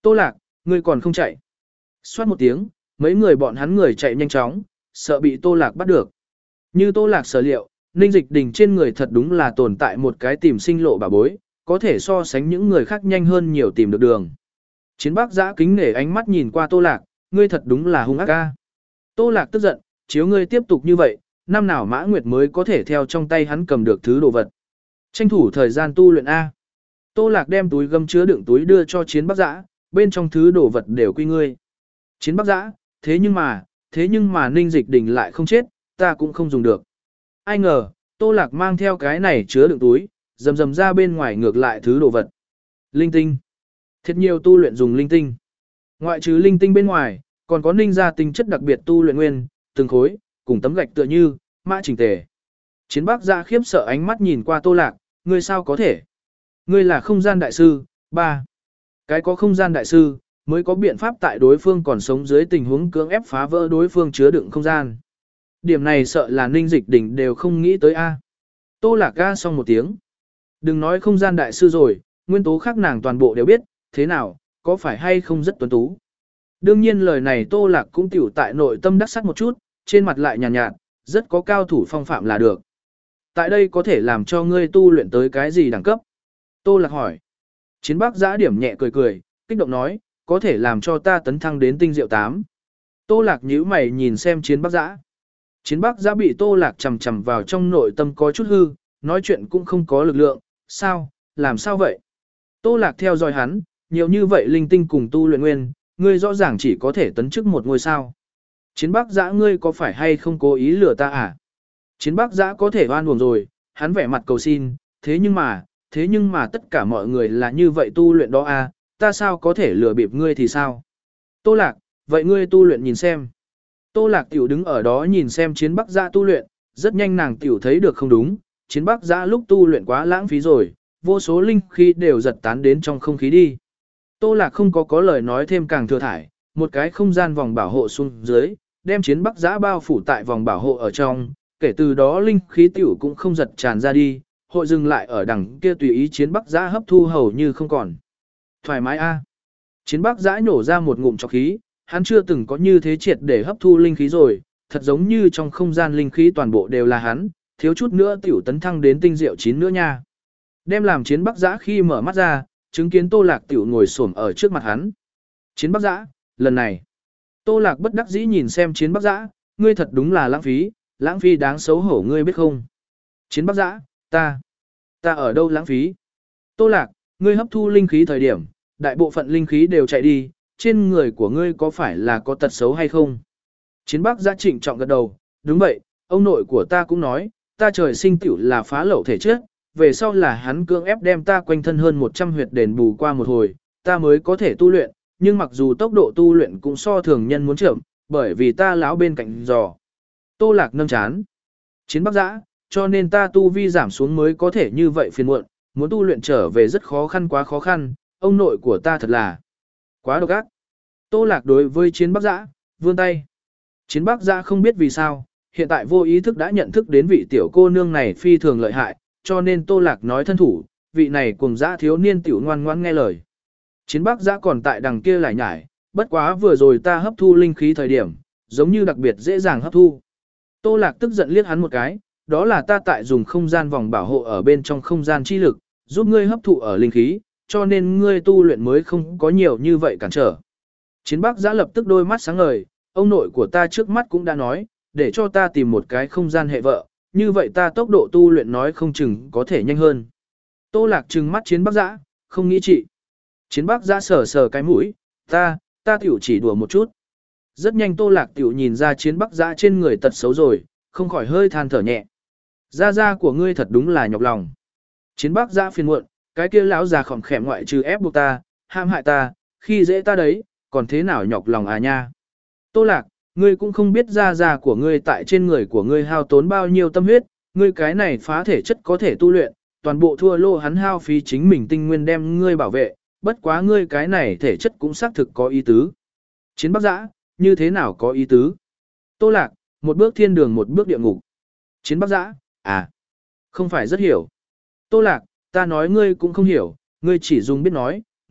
Tô Lạc, ngươi còn không chạy. Xoát một tiếng, mấy người bọn hắn người chạy nhanh chóng, sợ bị Tô Lạc bắt được. Như Tô Lạc sở liệu, Ninh Dịch Đình trên người thật đúng là tồn tại một cái tìm sinh lộ bà bối, có thể so sánh những người khác nhanh hơn nhiều tìm được đường. Chiến Bắc Giã kính nể ánh mắt nhìn qua Tô Lạc, ngươi thật đúng là hung ác ca. Tô Lạc tức giận, chiếu ngươi tiếp tục như vậy, năm nào Mã Nguyệt mới có thể theo trong tay hắn cầm được thứ đồ vật. Tranh thủ thời gian tu luyện A. Tô Lạc đem túi gấm chứa đựng túi đưa cho Chiến Bắc Giã, bên trong thứ đồ vật đều quy ngươi. Chiến Bắc Giã, thế nhưng mà, thế nhưng mà Ninh Dịch Đình lại không chết, ta cũng không dùng được. Ai ngờ, Tô Lạc mang theo cái này chứa đựng túi, rầm rầm ra bên ngoài ngược lại thứ đồ vật. Linh tinh. Thật nhiều tu luyện dùng linh tinh. Ngoại trừ linh tinh bên ngoài, còn có ninh ra tinh chất đặc biệt tu luyện nguyên, từng khối, cùng tấm gạch tựa như, mã chỉnh tề. Chiến Bắc Giã khiếp sợ ánh mắt nhìn qua Tô Lạc, ngươi sao có thể? Ngươi là không gian đại sư, ba. Cái có không gian đại sư, mới có biện pháp tại đối phương còn sống dưới tình huống cưỡng ép phá vỡ đối phương chứa đựng không gian. Điểm này sợ là Ninh Dịch Đình đều không nghĩ tới A. Tô Lạc ga xong một tiếng. Đừng nói không gian đại sư rồi, nguyên tố khác nàng toàn bộ đều biết, thế nào, có phải hay không rất tuấn tú. Đương nhiên lời này Tô Lạc cũng tiểu tại nội tâm đắc sắc một chút, trên mặt lại nhàn nhạt, nhạt, rất có cao thủ phong phạm là được. Tại đây có thể làm cho ngươi tu luyện tới cái gì đẳng cấp? Tô Lạc hỏi. Chiến Bắc Giã điểm nhẹ cười cười, kích động nói, có thể làm cho ta tấn thăng đến tinh diệu tám. Tô Lạc nhíu mày nhìn xem Chiến Bắc Giã. Chiến Bắc Giã bị Tô Lạc chầm chầm vào trong nội tâm có chút hư, nói chuyện cũng không có lực lượng, sao, làm sao vậy? Tô Lạc theo dõi hắn, nhiều như vậy linh tinh cùng tu luyện nguyên, ngươi rõ ràng chỉ có thể tấn chức một ngôi sao. Chiến Bắc Giã ngươi có phải hay không cố ý lừa ta à? Chiến Bắc Giã có thể oan uổng rồi, hắn vẻ mặt cầu xin, thế nhưng mà, thế nhưng mà tất cả mọi người là như vậy tu luyện đó à, ta sao có thể lừa bịp ngươi thì sao? Tô Lạc, vậy ngươi tu luyện nhìn xem. Tô Lạc tiểu đứng ở đó nhìn xem Chiến Bắc Giã tu luyện, rất nhanh nàng tiểu thấy được không đúng, Chiến Bắc Giã lúc tu luyện quá lãng phí rồi, vô số linh khí đều giật tán đến trong không khí đi. Tô Lạc không có có lời nói thêm càng thừa thải, một cái không gian vòng bảo hộ xuống dưới, đem Chiến Bắc Giã bao phủ tại vòng bảo hộ ở trong, kể từ đó linh khí tiểu cũng không giật tràn ra đi, hội dừng lại ở đằng kia tùy ý Chiến Bắc Giã hấp thu hầu như không còn. Thoải mái a. Chiến Bắc Giã nổ ra một ngụm trọc khí, hắn chưa từng có như thế triệt để hấp thu linh khí rồi, thật giống như trong không gian linh khí toàn bộ đều là hắn, thiếu chút nữa tiểu tấn thăng đến tinh diệu chín nữa nha. Đem làm Chiến Bắc Giã khi mở mắt ra, chứng kiến Tô Lạc tiểu ngồi xổm ở trước mặt hắn. Chiến Bắc Giã, lần này. Tô Lạc bất đắc dĩ nhìn xem Chiến Bắc Giã, ngươi thật đúng là lãng phí, lãng phí đáng xấu hổ ngươi biết không? Chiến Bắc Giã, ta, ta ở đâu lãng phí? Tô Lạc, ngươi hấp thu linh khí thời điểm, đại bộ phận linh khí đều chạy đi, trên người của ngươi có phải là có tật xấu hay không? Chiến Bắc Giã trịnh trọng gật đầu, đúng vậy, ông nội của ta cũng nói, ta trời sinh tiểu là phá lậu thể chất, về sau là hắn cưỡng ép đem ta quanh thân hơn một trăm huyệt đền bù qua một hồi, ta mới có thể tu luyện, nhưng mặc dù tốc độ tu luyện cũng so thường nhân muốn chậm, bởi vì ta láo bên cạnh giò. Tô Lạc nâng chán. Chiến Bắc Giã, cho nên ta tu vi giảm xuống mới có thể như vậy phiền muộn, muốn tu luyện trở về rất khó khăn quá khó khăn, ông nội của ta thật là quá độc ác. Tô Lạc đối với Chiến Bắc Giã, vươn tay. Chiến Bắc Giã không biết vì sao, hiện tại vô ý thức đã nhận thức đến vị tiểu cô nương này phi thường lợi hại, cho nên Tô Lạc nói thân thủ, vị này cùng dã thiếu niên tiểu ngoan ngoãn nghe lời. Chiến Bắc Giã còn tại đằng kia lại nhải, bất quá vừa rồi ta hấp thu linh khí thời điểm, giống như đặc biệt dễ dàng hấp thu. Tô Lạc tức giận liếc hắn một cái, đó là ta tại dùng không gian vòng bảo hộ ở bên trong không gian chi lực, giúp ngươi hấp thụ ở linh khí, cho nên ngươi tu luyện mới không có nhiều như vậy cản trở. Chiến Bắc Giã lập tức đôi mắt sáng ngời, ông nội của ta trước mắt cũng đã nói, để cho ta tìm một cái không gian hệ vợ, như vậy ta tốc độ tu luyện nói không chừng có thể nhanh hơn. Tô Lạc trừng mắt Chiến Bắc Giã, không nghĩ chị. Chiến Bắc Giã sờ sờ cái mũi, ta, ta tiểu chỉ đùa một chút. Rất nhanh Tô Lạc tiểu nhìn ra Chiến Bắc Giã trên người tật xấu rồi, không khỏi hơi than thở nhẹ. Gia gia của ngươi thật đúng là nhọc lòng. Chiến Bắc Giã phiền muộn, cái kia lão già khỏm khẻm ngoại trừ ép buộc ta, ham hại ta, khi dễ ta đấy, còn thế nào nhọc lòng à nha. Tô Lạc, ngươi cũng không biết gia gia của ngươi tại trên người của ngươi hao tốn bao nhiêu tâm huyết, ngươi cái này phá thể chất có thể tu luyện, toàn bộ thua lô hắn hao phí chính mình tinh nguyên đem ngươi bảo vệ, bất quá ngươi cái này thể chất cũng xác thực có ý tứ. Chiến Bắc Giã, như thế nào có ý tứ? Tô Lạc, một bước thiên đường một bước địa ngục. Chiến Bắc Giã, à, không phải rất hiểu. Tô Lạc, ta nói ngươi cũng không hiểu, ngươi chỉ dùng biết nói,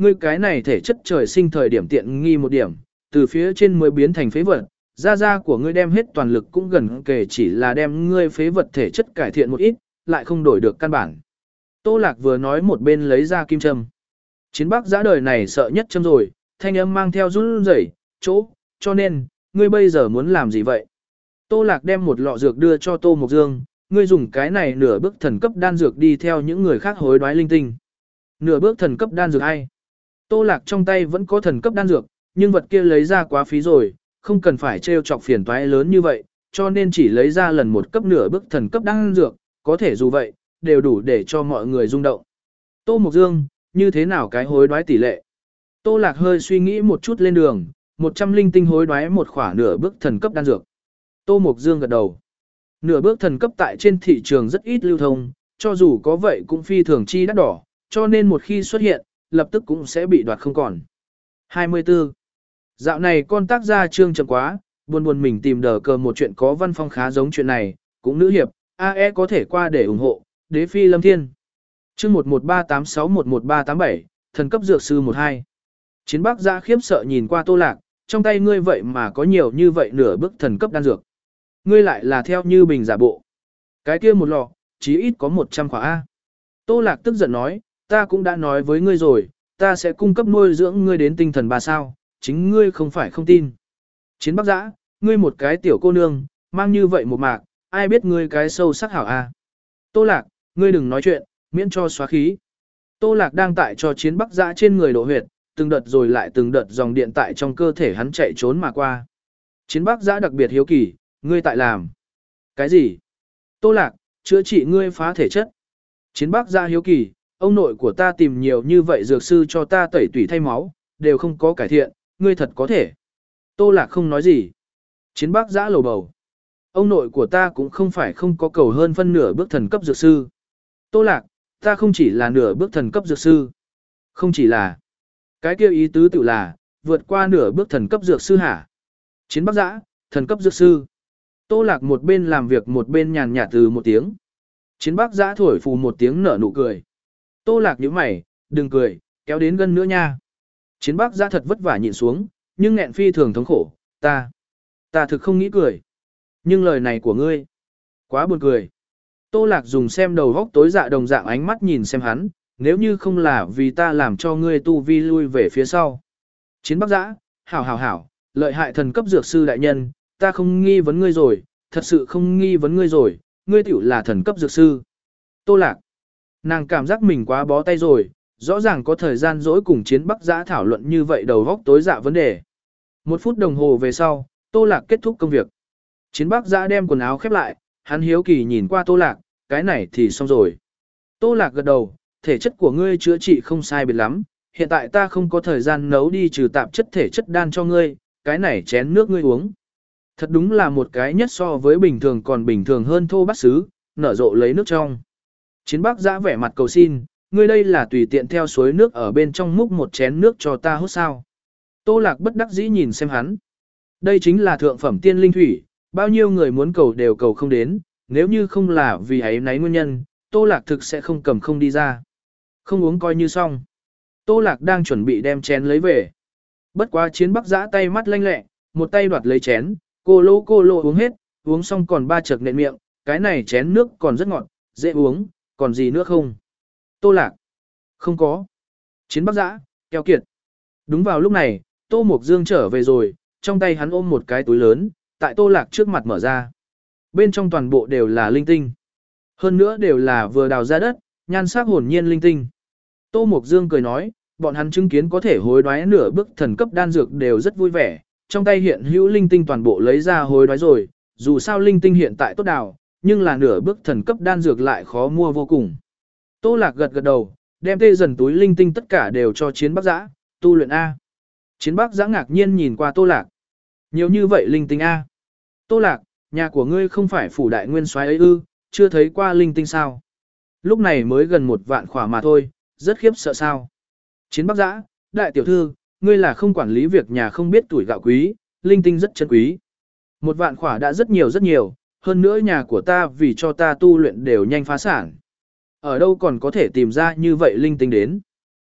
ngươi cái này thể chất trời sinh thời điểm tiện nghi một điểm, từ phía trên mới biến thành phế vật, da da của ngươi đem hết toàn lực cũng gần kể chỉ là đem ngươi phế vật thể chất cải thiện một ít, lại không đổi được căn bản. Tô Lạc vừa nói một bên lấy ra kim châm. Chiến Bắc Giã đời này sợ nhất châm rồi, thanh âm mang theo run rẩy, chỗ, cho nên, ngươi bây giờ muốn làm gì vậy? Tô Lạc đem một lọ dược đưa cho Tô Mộc Dương, ngươi dùng cái này nửa bước thần cấp đan dược đi theo những người khác hối đoái linh tinh. Nửa bước thần cấp đan dược hay? Tô Lạc trong tay vẫn có thần cấp đan dược, nhưng vật kia lấy ra quá phí rồi, không cần phải trêu chọc phiền toái lớn như vậy, cho nên chỉ lấy ra lần một cấp nửa bước thần cấp đan dược, có thể dù vậy, đều đủ để cho mọi người rung động. Tô Mộc Dương, như thế nào cái hối đoái tỷ lệ? Tô Lạc hơi suy nghĩ một chút lên đường, một trăm linh tinh hối đoái một khỏa nửa bước thần cấp đan dược. Tô Mộc Dương gật đầu. Nửa bước thần cấp tại trên thị trường rất ít lưu thông, cho dù có vậy cũng phi thường chi đắt đỏ, cho nên một khi xuất hiện, lập tức cũng sẽ bị đoạt không còn. hai mươi tư. Dạo này con tác gia trương chậm quá, buồn buồn mình tìm đờ cờ một chuyện có văn phong khá giống chuyện này, cũng nữ hiệp, a e có thể qua để ủng hộ, đế phi lâm thiên. Chương một một ba tám sáu một một ba tám bảy, thần cấp dược sư một hai. Chiến Bắc Giã khiếp sợ nhìn qua Tô Lạc, trong tay ngươi vậy mà có nhiều như vậy nửa bước thần cấp đan dược. Ngươi lại là theo như bình giả bộ. Cái kia một lọ, chí ít có một trăm khỏa A. Tô Lạc tức giận nói, ta cũng đã nói với ngươi rồi, ta sẽ cung cấp nuôi dưỡng ngươi đến tinh thần ba sao, chính ngươi không phải không tin. Chiến Bắc Giã, ngươi một cái tiểu cô nương, mang như vậy một mạc, ai biết ngươi cái sâu sắc hảo A. Tô Lạc, ngươi đừng nói chuyện, miễn cho xóa khí. Tô Lạc đang tại cho Chiến Bắc Giã trên người độ huyệt, từng đợt rồi lại từng đợt dòng điện tại trong cơ thể hắn chạy trốn mà qua. Chiến Bắc Giã đặc biệt hiếu kỳ, ngươi tại làm cái gì? Tô Lạc, chữa trị ngươi phá thể chất. Chiến Bắc Giã hiếu kỳ, ông nội của ta tìm nhiều như vậy dược sư cho ta tẩy tủy thay máu, đều không có cải thiện, ngươi thật có thể. Tô Lạc không nói gì. Chiến Bắc Giã lầu bầu. Ông nội của ta cũng không phải không có cầu hơn phân nửa bước thần cấp dược sư. Tô Lạc, ta không chỉ là nửa bước thần cấp dược sư. Không chỉ là. Cái kêu ý tứ tự là, vượt qua nửa bước thần cấp dược sư hả? Chiến Bắc Giã, thần cấp dược sư. Tô Lạc một bên làm việc một bên nhàn nhạt từ một tiếng. Chiến Bắc Giã thổi phù một tiếng nở nụ cười. Tô Lạc nhíu mày, đừng cười, kéo đến gân nữa nha. Chiến Bắc Giã thật vất vả nhịn xuống, nhưng nghẹn phi thường thống khổ, ta, ta thực không nghĩ cười. Nhưng lời này của ngươi, quá buồn cười. Tô Lạc dùng xem đầu góc tối dạ đồng dạng ánh mắt nhìn xem hắn, nếu như không là vì ta làm cho ngươi tu vi lui về phía sau. Chiến Bắc Giã, hảo hảo hảo, lợi hại thần cấp dược sư đại nhân, ta không nghi vấn ngươi rồi, thật sự không nghi vấn ngươi rồi, ngươi tiểu là thần cấp dược sư. Tô Lạc, nàng cảm giác mình quá bó tay rồi, rõ ràng có thời gian dỗi cùng Chiến Bắc Giã thảo luận như vậy đầu góc tối dạ vấn đề. Một phút đồng hồ về sau, Tô Lạc kết thúc công việc. Chiến Bắc Giã đem quần áo khép lại, hắn hiếu kỳ nhìn qua Tô Lạc, cái này thì xong rồi. Tô Lạc gật đầu, thể chất của ngươi chữa trị không sai biệt lắm, hiện tại ta không có thời gian nấu đi trừ tạp chất thể chất đan cho ngươi, cái này chén nước ngươi uống. Thật đúng là một cái nhất so với bình thường còn bình thường hơn thô bát sứ, nở rộ lấy nước trong. Chiến Bắc Giã vẻ mặt cầu xin, ngươi đây là tùy tiện theo suối nước ở bên trong múc một chén nước cho ta hút sao. Tô Lạc bất đắc dĩ nhìn xem hắn. Đây chính là thượng phẩm tiên linh thủy, bao nhiêu người muốn cầu đều cầu không đến, nếu như không là vì ấy nấy nguyên nhân, Tô Lạc thực sẽ không cầm không đi ra. Không uống coi như xong. Tô Lạc đang chuẩn bị đem chén lấy về. Bất quá Chiến Bắc Giã tay mắt lanh lẹ, một tay đoạt lấy chén, cô lô cô lô uống hết, uống xong còn ba chật nện miệng, cái này chén nước còn rất ngọt, dễ uống, còn gì nữa không? Tô Lạc. Không có. Chiến Bắc Giã, keo kiệt. Đúng vào lúc này, Tô Mộc Dương trở về rồi, trong tay hắn ôm một cái túi lớn, tại Tô Lạc trước mặt mở ra. Bên trong toàn bộ đều là linh tinh. Hơn nữa đều là vừa đào ra đất, nhan sắc hồn nhiên linh tinh. Tô Mộc Dương cười nói, bọn hắn chứng kiến có thể hối đoái nửa bước thần cấp đan dược đều rất vui vẻ, trong tay hiện hữu linh tinh toàn bộ lấy ra hối đoái rồi, dù sao linh tinh hiện tại tốt đào, nhưng là nửa bước thần cấp đan dược lại khó mua vô cùng. Tô Lạc gật gật đầu, đem tê dần túi linh tinh tất cả đều cho Chiến Bắc Giã, tu luyện A. Chiến Bắc Giã ngạc nhiên nhìn qua Tô Lạc. Nhiều như vậy linh tinh A. Tô Lạc, nhà của ngươi không phải phủ đại nguyên soái ấy ư, chưa thấy qua linh tinh sao. Lúc này mới gần một vạn khỏa mà thôi, rất khiếp sợ sao. Chiến Bắc Giã, đại tiểu thư, ngươi là không quản lý việc nhà không biết tuổi gạo quý, linh tinh rất chân quý. Một vạn khỏa đã rất nhiều rất nhiều, hơn nữa nhà của ta vì cho ta tu luyện đều nhanh phá sản. Ở đâu còn có thể tìm ra như vậy linh tinh đến.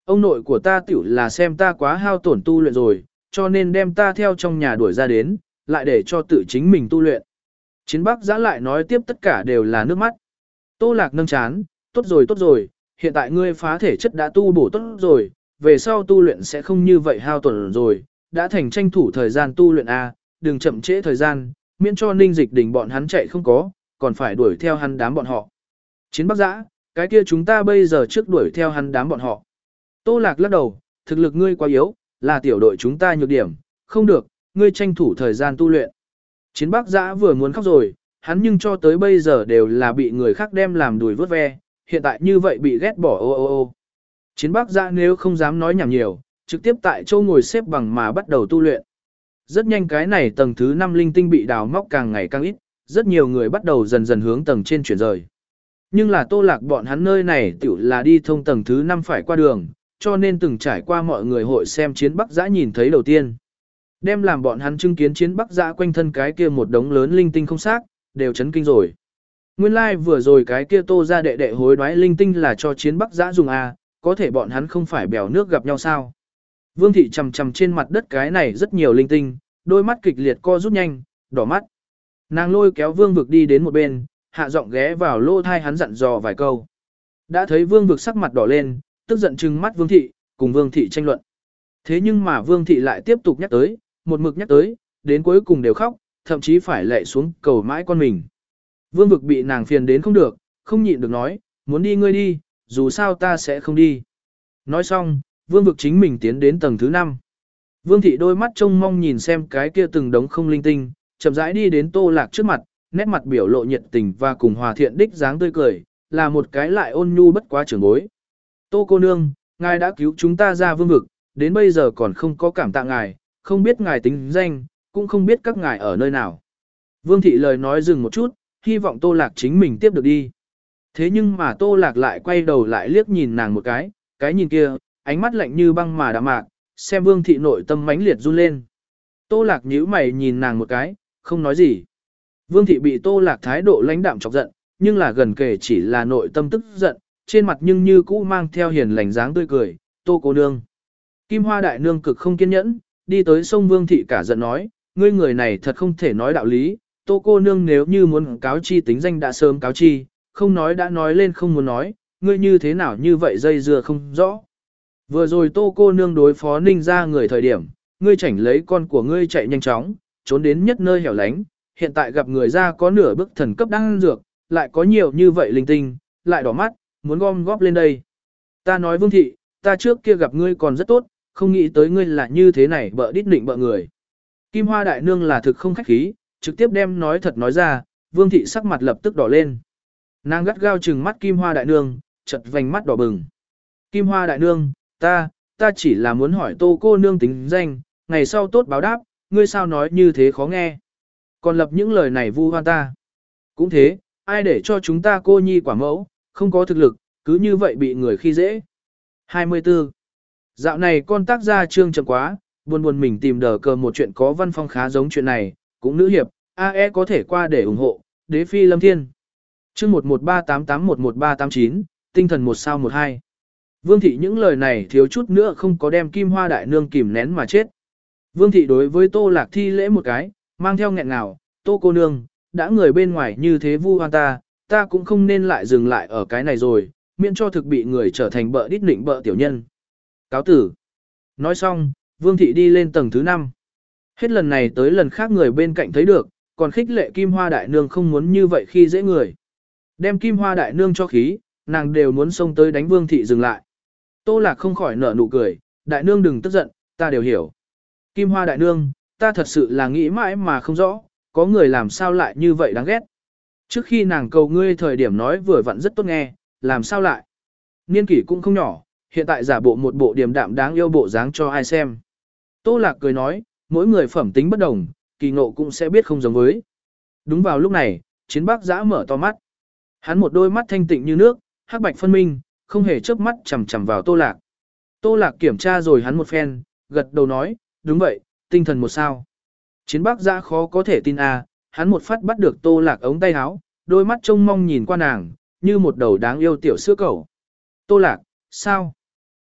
ông nội của ta tiểu là xem ta quá hao tổn tu luyện rồi, cho nên đem ta theo trong nhà đuổi ra đến, lại để cho tự chính mình tu luyện. Chiến Bắc Giã lại nói tiếp tất cả đều là nước mắt. Tô Lạc nâng chán, tốt rồi tốt rồi, hiện tại ngươi phá thể chất đã tu bổ tốt rồi, về sau tu luyện sẽ không như vậy hao tổn rồi, đã thành tranh thủ thời gian tu luyện A, đừng chậm trễ thời gian, miễn cho Ninh Dịch Đình bọn hắn chạy không có, còn phải đuổi theo hắn đám bọn họ. Chiến Bắc Giã, cái kia chúng ta bây giờ trước đuổi theo hắn đám bọn họ. Tô Lạc lắc đầu, thực lực ngươi quá yếu, là tiểu đội chúng ta nhược điểm, không được, ngươi tranh thủ thời gian tu luyện. Chiến Bắc Giã vừa muốn khóc rồi, hắn nhưng cho tới bây giờ đều là bị người khác đem làm đùi vớt ve, hiện tại như vậy bị ghét bỏ ô ô ô. Chiến Bắc Giã nếu không dám nói nhảm nhiều, trực tiếp tại chỗ ngồi xếp bằng mà bắt đầu tu luyện. Rất nhanh cái này tầng thứ năm linh tinh bị đào móc càng ngày càng ít, rất nhiều người bắt đầu dần dần hướng tầng trên chuyển rời. Nhưng là Tô Lạc bọn hắn nơi này tiểu là đi thông tầng thứ năm phải qua đường, cho nên từng trải qua mọi người hội xem Chiến Bắc Giã nhìn thấy đầu tiên. Đem làm bọn hắn chứng kiến Chiến Bắc Giã quanh thân cái kia một đống lớn linh tinh không xác, đều chấn kinh rồi. Nguyên lai like vừa rồi cái kia Tô ra đệ đệ hối đoái linh tinh là cho Chiến Bắc Giã dùng à, có thể bọn hắn không phải bèo nước gặp nhau sao. Vương thị chầm chầm trên mặt đất cái này rất nhiều linh tinh, đôi mắt kịch liệt co rút nhanh, đỏ mắt. Nàng lôi kéo Vương Vực đi đến một bên, hạ giọng ghé vào lỗ thai hắn dặn dò vài câu. Đã thấy Vương Vực sắc mặt đỏ lên, tức giận trừng mắt Vương thị, cùng Vương thị tranh luận. Thế nhưng mà Vương thị lại tiếp tục nhắc tới, một mực nhắc tới, đến cuối cùng đều khóc, thậm chí phải lệ xuống cầu mãi con mình. Vương Vực bị nàng phiền đến không được, không nhịn được nói, muốn đi ngươi đi, dù sao ta sẽ không đi. Nói xong, Vương Vực chính mình tiến đến tầng thứ năm. Vương thị đôi mắt trông mong nhìn xem cái kia từng đống không linh tinh, chậm rãi đi đến Tô Lạc trước mặt, nét mặt biểu lộ nhiệt tình và cùng hòa thiện đích dáng tươi cười, là một cái lại ôn nhu bất quá trưởng bối. Tô cô nương, ngài đã cứu chúng ta ra Vương Vực, đến bây giờ còn không có cảm tạ ngài, không biết ngài tính danh, cũng không biết các ngài ở nơi nào. Vương thị lời nói dừng một chút, hy vọng Tô Lạc chính mình tiếp được đi. Thế nhưng mà Tô Lạc lại quay đầu lại liếc nhìn nàng một cái, cái nhìn kia, ánh mắt lạnh như băng mà đạm mạc, xem Vương thị nội tâm mãnh liệt run lên. Tô Lạc nhíu mày nhìn nàng một cái, không nói gì. Vương thị bị Tô Lạc thái độ lãnh đạm chọc giận, nhưng là gần kể chỉ là nội tâm tức giận, trên mặt nhưng như cũ mang theo hiền lành dáng tươi cười, Tô cô nương. Kim Hoa đại nương cực không kiên nhẫn, đi tới sông Vương thị cả giận nói, ngươi người này thật không thể nói đạo lý, Tô cô nương nếu như muốn cáo chi tính danh đã sớm cáo chi, không nói đã nói lên không muốn nói, ngươi như thế nào như vậy dây dưa không rõ. Vừa rồi Tô cô nương đối phó Ninh ra người thời điểm, ngươi chảnh lấy con của ngươi chạy nhanh chóng, trốn đến nhất nơi hẻo lánh, hiện tại gặp người ra có nửa bức thần cấp đang dược, lại có nhiều như vậy linh tinh, lại đỏ mắt, muốn gom góp lên đây. Ta nói Vương thị, ta trước kia gặp ngươi còn rất tốt, không nghĩ tới ngươi là như thế này bợ đít định bợ người. Kim Hoa đại nương là thực không khách khí, trực tiếp đem nói thật nói ra, Vương thị sắc mặt lập tức đỏ lên. Nàng gắt gao trừng mắt Kim Hoa đại nương, chật vành mắt đỏ bừng. Kim Hoa đại nương, ta, ta chỉ là muốn hỏi Tô cô nương tính danh, ngày sau tốt báo đáp, ngươi sao nói như thế khó nghe. Còn lập những lời này vu oan ta. Cũng thế, ai để cho chúng ta cô nhi quả mẫu, không có thực lực, cứ như vậy bị người khi dễ. hai mươi tư. Dạo này con tác gia trương chậm quá, buồn buồn mình tìm đờ cờ một chuyện có văn phong khá giống chuyện này, cũng nữ hiệp, a e có thể qua để ủng hộ, đế phi lâm thiên. Chương một một ba tám tám một một ba tám chín, tinh thần một sao một hai. Vương thị những lời này thiếu chút nữa không có đem Kim Hoa đại nương kìm nén mà chết. Vương thị đối với Tô Lạc thi lễ một cái, mang theo nghẹn ngào, Tô cô nương, đã người bên ngoài như thế vu oan ta, ta cũng không nên lại dừng lại ở cái này rồi, miễn cho thực bị người trở thành bợ đít nịnh bợ tiểu nhân. Cáo tử. Nói xong, Vương thị đi lên tầng thứ năm. Hết lần này tới lần khác người bên cạnh thấy được, còn khích lệ Kim Hoa đại nương không muốn như vậy khi dễ người. Đem Kim Hoa đại nương cho khí, nàng đều muốn xông tới đánh Vương thị dừng lại. Tô Lạc không khỏi nở nụ cười, đại nương đừng tức giận, ta đều hiểu. Kim Hoa đại nương, ta thật sự là nghĩ mãi mà không rõ, có người làm sao lại như vậy đáng ghét. Trước khi nàng cầu ngươi thời điểm nói vừa vặn rất tốt nghe, làm sao lại. Niên kỷ cũng không nhỏ, hiện tại giả bộ một bộ điềm đạm đáng yêu bộ dáng cho ai xem. Tô Lạc cười nói, mỗi người phẩm tính bất đồng, kỳ ngộ cũng sẽ biết không giống với. Đúng vào lúc này, Chiến Bắc Giã mở to mắt. Hắn một đôi mắt thanh tịnh như nước, hắc bạch phân minh, không hề chớp mắt chằm chằm vào Tô Lạc. Tô Lạc kiểm tra rồi hắn một phen, gật đầu nói, đúng vậy, tinh thần một sao. Chiến Bắc Giã khó có thể tin à, hắn một phát bắt được Tô Lạc ống tay áo, đôi mắt trông mong nhìn qua nàng, như một đầu đáng yêu tiểu sữa cẩu. Tô Lạc, sao?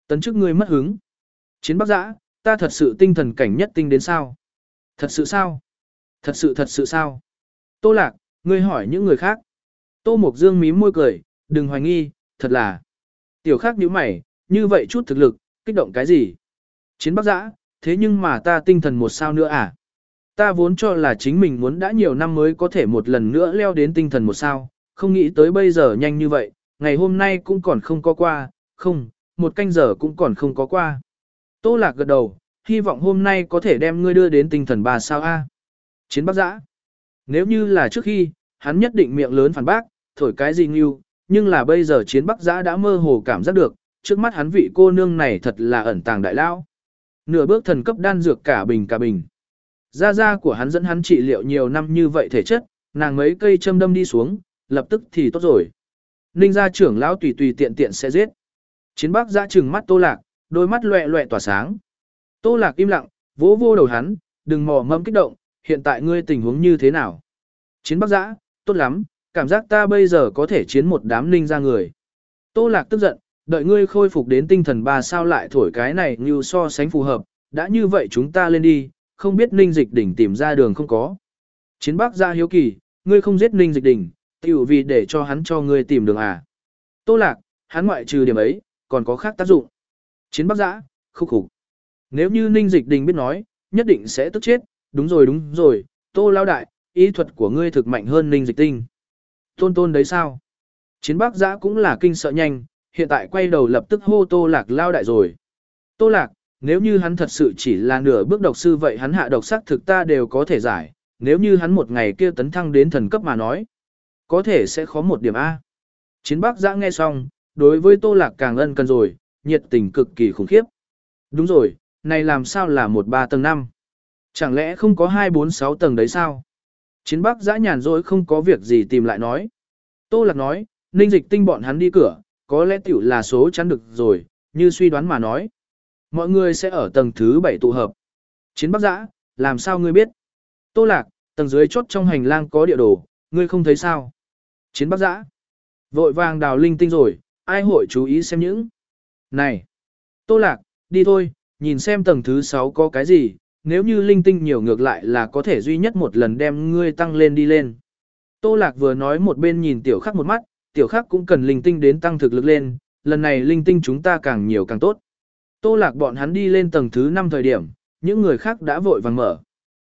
Tấn chức ngươi mất hứng. Chiến Bắc Giã, ta thật sự tinh thần cảnh nhất tinh đến sao? Thật sự sao? Thật sự thật sự sao? Tô Lạc, ngươi hỏi những người khác. Tô Mộc Dương mím môi cười, đừng hoài nghi, thật là. Tiểu Khắc nhíu mày, như vậy chút thực lực, kích động cái gì? Chiến Bắc Giã, thế nhưng mà ta tinh thần một sao nữa à? Ta vốn cho là chính mình muốn đã nhiều năm mới có thể một lần nữa leo đến tinh thần một sao, không nghĩ tới bây giờ nhanh như vậy, ngày hôm nay cũng còn không có qua, không, một canh giờ cũng còn không có qua. Tô Lạc gật đầu, hy vọng hôm nay có thể đem ngươi đưa đến tinh thần ba sao A. Chiến Bắc Giã. Nếu như là trước khi, hắn nhất định miệng lớn phản bác, thổi cái gì nghiêu, nhưng là bây giờ Chiến Bắc Giã đã mơ hồ cảm giác được, trước mắt hắn vị cô nương này thật là ẩn tàng đại lao. Nửa bước thần cấp đan dược cả bình cả bình. Gia gia của hắn dẫn hắn trị liệu nhiều năm như vậy thể chất, nàng mấy cây châm đâm đi xuống, lập tức thì tốt rồi. Ninh gia trưởng lão tùy tùy tiện tiện sẽ giết. Chiến Bắc Giã trừng mắt Tô Lạc, đôi mắt loẹ loẹ tỏa sáng. Tô Lạc im lặng, vỗ vô đầu hắn, đừng mò mẫm kích động, hiện tại ngươi tình huống như thế nào? Chiến Bắc Giã, tốt lắm, cảm giác ta bây giờ có thể chiến một đám ninh gia người. Tô Lạc tức giận, đợi ngươi khôi phục đến tinh thần ba sao lại thổi cái này như so sánh phù hợp, đã như vậy chúng ta lên đi, không biết ninh dịch đỉnh tìm ra đường không có. Chiến Bắc Giã hiếu kỳ, ngươi không giết ninh dịch đỉnh, tiểu vì để cho hắn cho ngươi tìm đường à. Tô Lạc, hắn ngoại trừ điểm ấy, còn có khác tác dụng. Chiến Bắc Giã, khúc khục. Nếu như ninh dịch đình biết nói, nhất định sẽ tức chết, đúng rồi đúng rồi, Tô Lao Đại, ý thuật của ngươi thực mạnh hơn ninh dịch tinh. Tôn tôn đấy sao? Chiến Bắc Giã cũng là kinh sợ nhanh, hiện tại quay đầu lập tức hô Tô Lạc Lao Đại rồi. Tô Lạc, nếu như hắn thật sự chỉ là nửa bước độc sư vậy hắn hạ độc sắc thực ta đều có thể giải, nếu như hắn một ngày kia tấn thăng đến thần cấp mà nói, có thể sẽ khó một điểm A. Chiến Bắc Giã nghe xong, đối với Tô Lạc càng ân cần rồi, nhiệt tình cực kỳ khủng khiếp. Đúng rồi, này làm sao là một ba tầng năm? Chẳng lẽ không có hai bốn sáu tầng đấy sao? Chiến Bắc Giã nhàn rỗi không có việc gì tìm lại nói. Tô Lạc nói, ninh dịch tinh bọn hắn đi cửa, có lẽ tiểu là số chắn được rồi, như suy đoán mà nói. Mọi người sẽ ở tầng thứ bảy tụ hợp. Chiến Bắc Giã, làm sao ngươi biết? Tô Lạc, tầng dưới chốt trong hành lang có địa đồ, ngươi không thấy sao? Chiến Bắc Giã, vội vàng đào linh tinh rồi, ai hội chú ý xem những. Này, Tô Lạc, đi thôi, nhìn xem tầng thứ sáu có cái gì, nếu như linh tinh nhiều ngược lại là có thể duy nhất một lần đem ngươi tăng lên đi lên. Tô Lạc vừa nói một bên nhìn Tiểu Khắc một mắt, Tiểu Khắc cũng cần linh tinh đến tăng thực lực lên, lần này linh tinh chúng ta càng nhiều càng tốt. Tô Lạc bọn hắn đi lên tầng thứ năm thời điểm, những người khác đã vội vàng mở.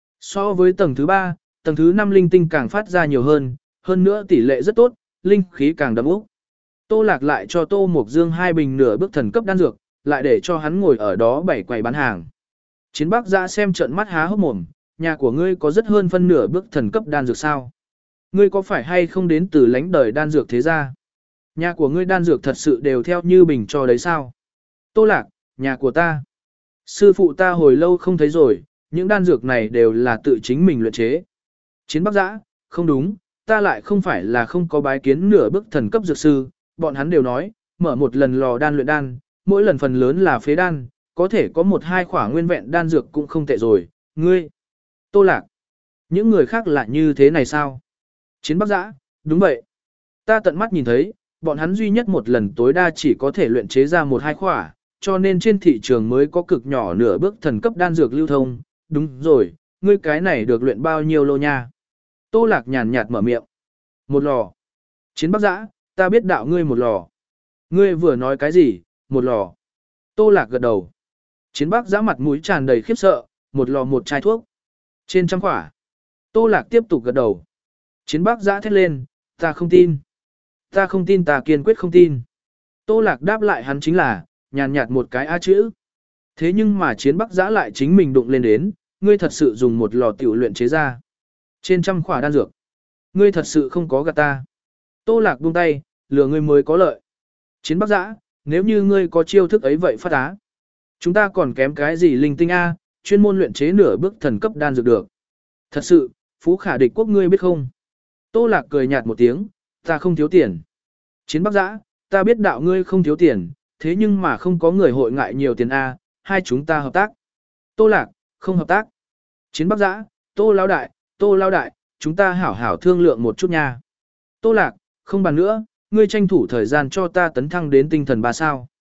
So với tầng thứ ba, tầng thứ năm linh tinh càng phát ra nhiều hơn, hơn nữa tỷ lệ rất tốt, linh khí càng đậm úc. Tô Lạc lại cho Tô Mộc Dương hai bình nửa bước thần cấp đan dược, lại để cho hắn ngồi ở đó bảy quầy bán hàng. Chiến Bắc Giã xem trận mắt há hốc mồm, nhà của ngươi có rất hơn phân nửa bước thần cấp đan dược sao? Ngươi có phải hay không đến từ lãnh đời đan dược thế gia? Nhà của ngươi đan dược thật sự đều theo như bình cho đấy sao? Tô Lạc, nhà của ta. Sư phụ ta hồi lâu không thấy rồi, những đan dược này đều là tự chính mình luyện chế. Chiến Bắc Giã, không đúng, ta lại không phải là không có bái kiến nửa bước thần cấp dược sư, bọn hắn đều nói, mở một lần lò đan luyện đan, mỗi lần phần lớn là phế đan, có thể có một hai khỏa nguyên vẹn đan dược cũng không tệ rồi, ngươi. Tô Lạc, những người khác lại như thế này sao? Chiến Bắc Giã, đúng vậy. Ta tận mắt nhìn thấy, bọn hắn duy nhất một lần tối đa chỉ có thể luyện chế ra một hai khỏa, cho nên trên thị trường mới có cực nhỏ nửa bước thần cấp đan dược lưu thông. Đúng rồi, ngươi cái này được luyện bao nhiêu lô nha? Tô Lạc nhàn nhạt mở miệng. Một lò. Chiến Bắc Giã, ta biết đạo ngươi một lò. Ngươi vừa nói cái gì, một lò. Tô Lạc gật đầu. Chiến Bắc Giã mặt mũi tràn đầy khiếp sợ, một lò một chai thuốc. Trên trăm khỏa. Tô Lạc tiếp tục gật đầu. Chiến Bắc Giã thét lên, ta không tin. Ta không tin ta kiên quyết không tin. Tô Lạc đáp lại hắn chính là, nhàn nhạt một cái A chữ. Thế nhưng mà Chiến Bắc Giã lại chính mình đụng lên đến, ngươi thật sự dùng một lò tiểu luyện chế ra. Trên trăm khỏa đan dược. Ngươi thật sự không có gạt ta. Tô Lạc buông tay, lừa ngươi mới có lợi. Chiến Bắc Giã, nếu như ngươi có chiêu thức ấy vậy phát á. Chúng ta còn kém cái gì linh tinh A, chuyên môn luyện chế nửa bước thần cấp đan dược được. Thật sự, Phú Khả địch quốc ngươi biết không? Tô Lạc cười nhạt một tiếng, ta không thiếu tiền. Chiến Bắc Giã, ta biết đạo ngươi không thiếu tiền, thế nhưng mà không có người hội ngại nhiều tiền A, hai chúng ta hợp tác. Tô Lạc, không hợp tác. Chiến Bắc Giã, Tô Lao Đại, Tô Lao Đại, chúng ta hảo hảo thương lượng một chút nha. Tô Lạc, không bàn nữa, ngươi tranh thủ thời gian cho ta tấn thăng đến tinh thần ba sao.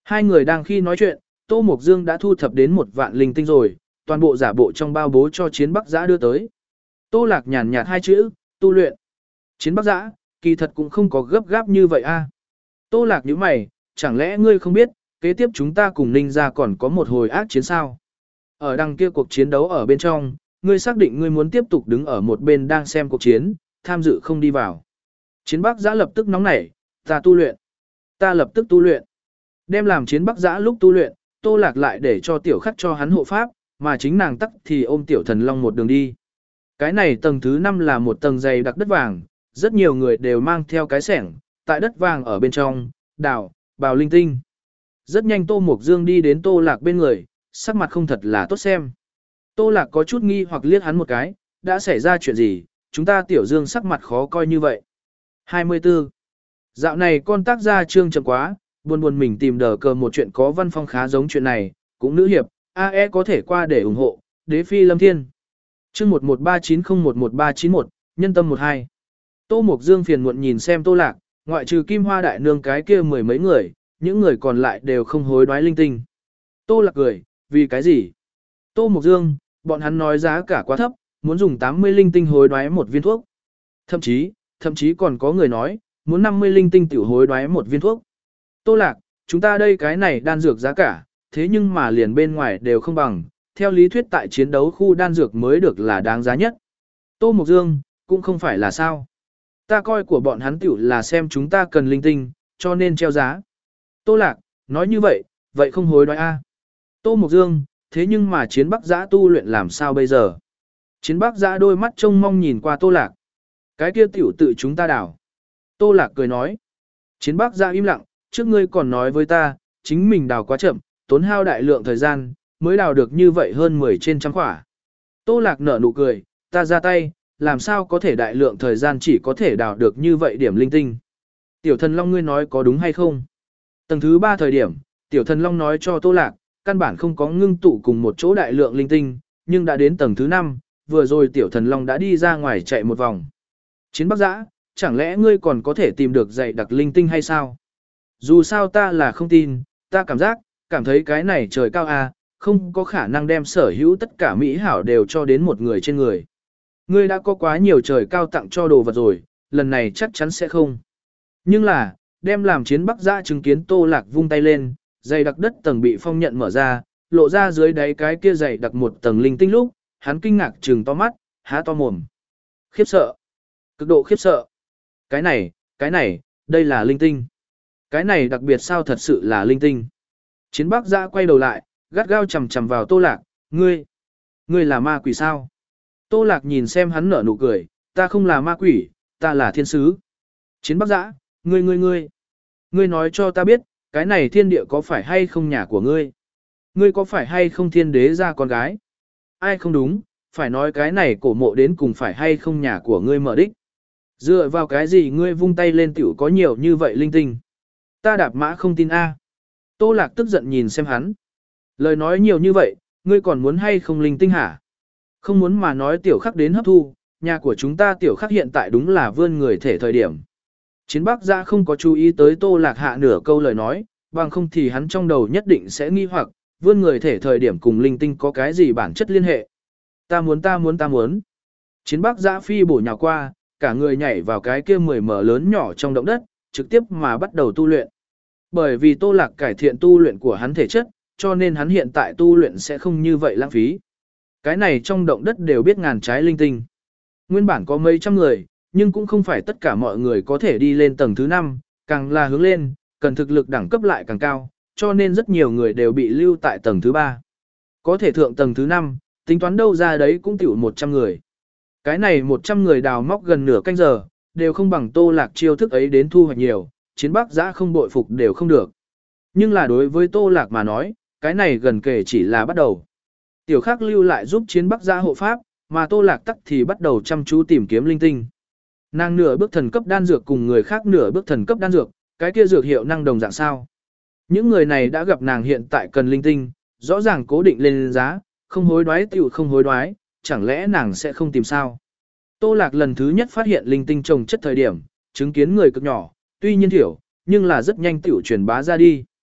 Hai người đang khi nói chuyện, Tô Mộc Dương đã thu thập đến một vạn linh tinh rồi, toàn bộ giả bộ trong bao bố cho Chiến Bắc Giã đưa tới. Tô Lạc nhàn nhạt hai chữ, tu luyện. Chiến Bắc Giã, kỳ thật cũng không có gấp gáp như vậy a. Tô Lạc nhíu mày, chẳng lẽ ngươi không biết, kế tiếp chúng ta cùng Ninh gia còn có một hồi ác chiến sao? Ở đằng kia cuộc chiến đấu ở bên trong, ngươi xác định ngươi muốn tiếp tục đứng ở một bên đang xem cuộc chiến, tham dự không đi vào. Chiến Bắc Giã lập tức nóng nảy, ta tu luyện. Ta lập tức tu luyện. Đem làm Chiến Bắc Giã lúc tu luyện, Tô Lạc lại để cho tiểu khắc cho hắn hộ pháp, mà chính nàng tắc thì ôm tiểu thần long một đường đi. Cái này tầng thứ năm là một tầng dày đặc đất vàng, rất nhiều người đều mang theo cái sẻng, tại đất vàng ở bên trong, đào, bào linh tinh. Rất nhanh Tô Mộc Dương đi đến Tô Lạc bên người, sắc mặt không thật là tốt xem. Tô Lạc có chút nghi hoặc liếc hắn một cái, đã xảy ra chuyện gì, chúng ta tiểu Dương sắc mặt khó coi như vậy. hai mươi tư. Dạo này con tác gia trương chậm quá, buồn buồn mình tìm đờ cờ một chuyện có văn phong khá giống chuyện này, cũng nữ hiệp, a e có thể qua để ủng hộ, đế phi lâm thiên. Chương một một ba chín không một một ba chín một, nhân tâm một hai. Tô Mộc Dương phiền muộn nhìn xem Tô Lạc, ngoại trừ Kim Hoa đại nương cái kia mười mấy người, những người còn lại đều không hối đoái linh tinh. Tô Lạc cười, vì cái gì? Tô Mộc Dương, bọn hắn nói giá cả quá thấp, muốn dùng tám mươi linh tinh hối đoái một viên thuốc. Thậm chí, thậm chí còn có người nói, muốn năm mươi linh tinh tiểu hối đoái một viên thuốc. Tô Lạc, chúng ta đây cái này đan dược giá cả, thế nhưng mà liền bên ngoài đều không bằng, theo lý thuyết tại chiến đấu khu đan dược mới được là đáng giá nhất. Tô Mộc Dương, cũng không phải là sao. Ta coi của bọn hắn tiểu là xem chúng ta cần linh tinh, cho nên treo giá. Tô Lạc, nói như vậy, vậy không hối đoái a. Tô Mộc Dương, thế nhưng mà Chiến Bắc Giã tu luyện làm sao bây giờ? Chiến Bắc Giã đôi mắt trông mong nhìn qua Tô Lạc. Cái kia tiểu tự chúng ta đảo. Tô Lạc cười nói. Chiến Bắc Giã im lặng, trước ngươi còn nói với ta, chính mình đào quá chậm, tốn hao đại lượng thời gian, mới đào được như vậy hơn mười trên trăm khỏa. Tô Lạc nở nụ cười, ta ra tay, làm sao có thể đại lượng thời gian chỉ có thể đào được như vậy điểm linh tinh. Tiểu thần Long ngươi nói có đúng hay không? Tầng thứ ba thời điểm, Tiểu thần Long nói cho Tô Lạc, căn bản không có ngưng tụ cùng một chỗ đại lượng linh tinh, nhưng đã đến tầng thứ năm, vừa rồi Tiểu thần Long đã đi ra ngoài chạy một vòng. Chiến Bắc Giã, chẳng lẽ ngươi còn có thể tìm được dạy đặc linh tinh hay sao? Dù sao ta là không tin, ta cảm giác, cảm thấy cái này trời cao à, không có khả năng đem sở hữu tất cả mỹ hảo đều cho đến một người trên người. Ngươi đã có quá nhiều trời cao tặng cho đồ vật rồi, lần này chắc chắn sẽ không. Nhưng là, đem làm Chiến Bắc Giã chứng kiến Tô Lạc vung tay lên, dày đặc đất tầng bị phong nhận mở ra, lộ ra dưới đáy cái kia dày đặc một tầng linh tinh lúc, hắn kinh ngạc trừng to mắt, há to mồm. Khiếp sợ. Cực độ khiếp sợ. Cái này, cái này, đây là linh tinh. Cái này đặc biệt sao thật sự là linh tinh. Chiến Bắc Giã quay đầu lại, gắt gao chầm chầm vào Tô Lạc, ngươi, ngươi là ma quỷ sao? Tô Lạc nhìn xem hắn nở nụ cười, ta không là ma quỷ, ta là thiên sứ. Chiến Bắc Giã, ngươi ngươi ngươi, ngươi nói cho ta biết, cái này thiên địa có phải hay không nhà của ngươi? Ngươi có phải hay không thiên đế ra con gái? Ai không đúng, phải nói cái này cổ mộ đến cùng phải hay không nhà của ngươi mở đích. Dựa vào cái gì ngươi vung tay lên tiểu có nhiều như vậy linh tinh? Ta đạp mã không tin a. Tô Lạc tức giận nhìn xem hắn. Lời nói nhiều như vậy, ngươi còn muốn hay không linh tinh hả? Không muốn mà nói tiểu khắc đến hấp thu, nhà của chúng ta tiểu khắc hiện tại đúng là vươn người thể thời điểm. Chiến Bắc Giã không có chú ý tới Tô Lạc hạ nửa câu lời nói, bằng không thì hắn trong đầu nhất định sẽ nghi hoặc, vươn người thể thời điểm cùng linh tinh có cái gì bản chất liên hệ. Ta muốn ta muốn ta muốn. Chiến Bắc Giã phi bổ nhào qua, cả người nhảy vào cái kia mười mở lớn nhỏ trong động đất, trực tiếp mà bắt đầu tu luyện. Bởi vì Tô Lạc cải thiện tu luyện của hắn thể chất, cho nên hắn hiện tại tu luyện sẽ không như vậy lãng phí. Cái này trong động đất đều biết ngàn trái linh tinh. Nguyên bản có mấy trăm người, nhưng cũng không phải tất cả mọi người có thể đi lên tầng thứ năm, càng là hướng lên, cần thực lực đẳng cấp lại càng cao, cho nên rất nhiều người đều bị lưu tại tầng thứ ba. Có thể thượng tầng thứ năm, tính toán đâu ra đấy cũng tiểu một trăm người. Cái này một trăm người đào móc gần nửa canh giờ, đều không bằng Tô Lạc chiêu thức ấy đến thu hoạch nhiều, Chiến Bắc Giã không bội phục đều không được. Nhưng là đối với Tô Lạc mà nói, cái này gần kể chỉ là bắt đầu. Tiểu Khắc lưu lại giúp Chiến Bắc Giã hộ pháp, mà Tô Lạc tắc thì bắt đầu chăm chú tìm kiếm linh tinh. Nàng nửa bước thần cấp đan dược cùng người khác nửa bước thần cấp đan dược, cái kia dược hiệu năng đồng dạng sao? Những người này đã gặp nàng hiện tại cần linh tinh, rõ ràng cố định lên giá, không hối đoái tiểu không hối đoái, chẳng lẽ nàng sẽ không tìm sao? Tô Lạc lần thứ nhất phát hiện linh tinh trồng chất thời điểm, chứng kiến người cực nhỏ, tuy nhiên thiểu, nhưng là rất nhanh tiểu truyền bá ra đi.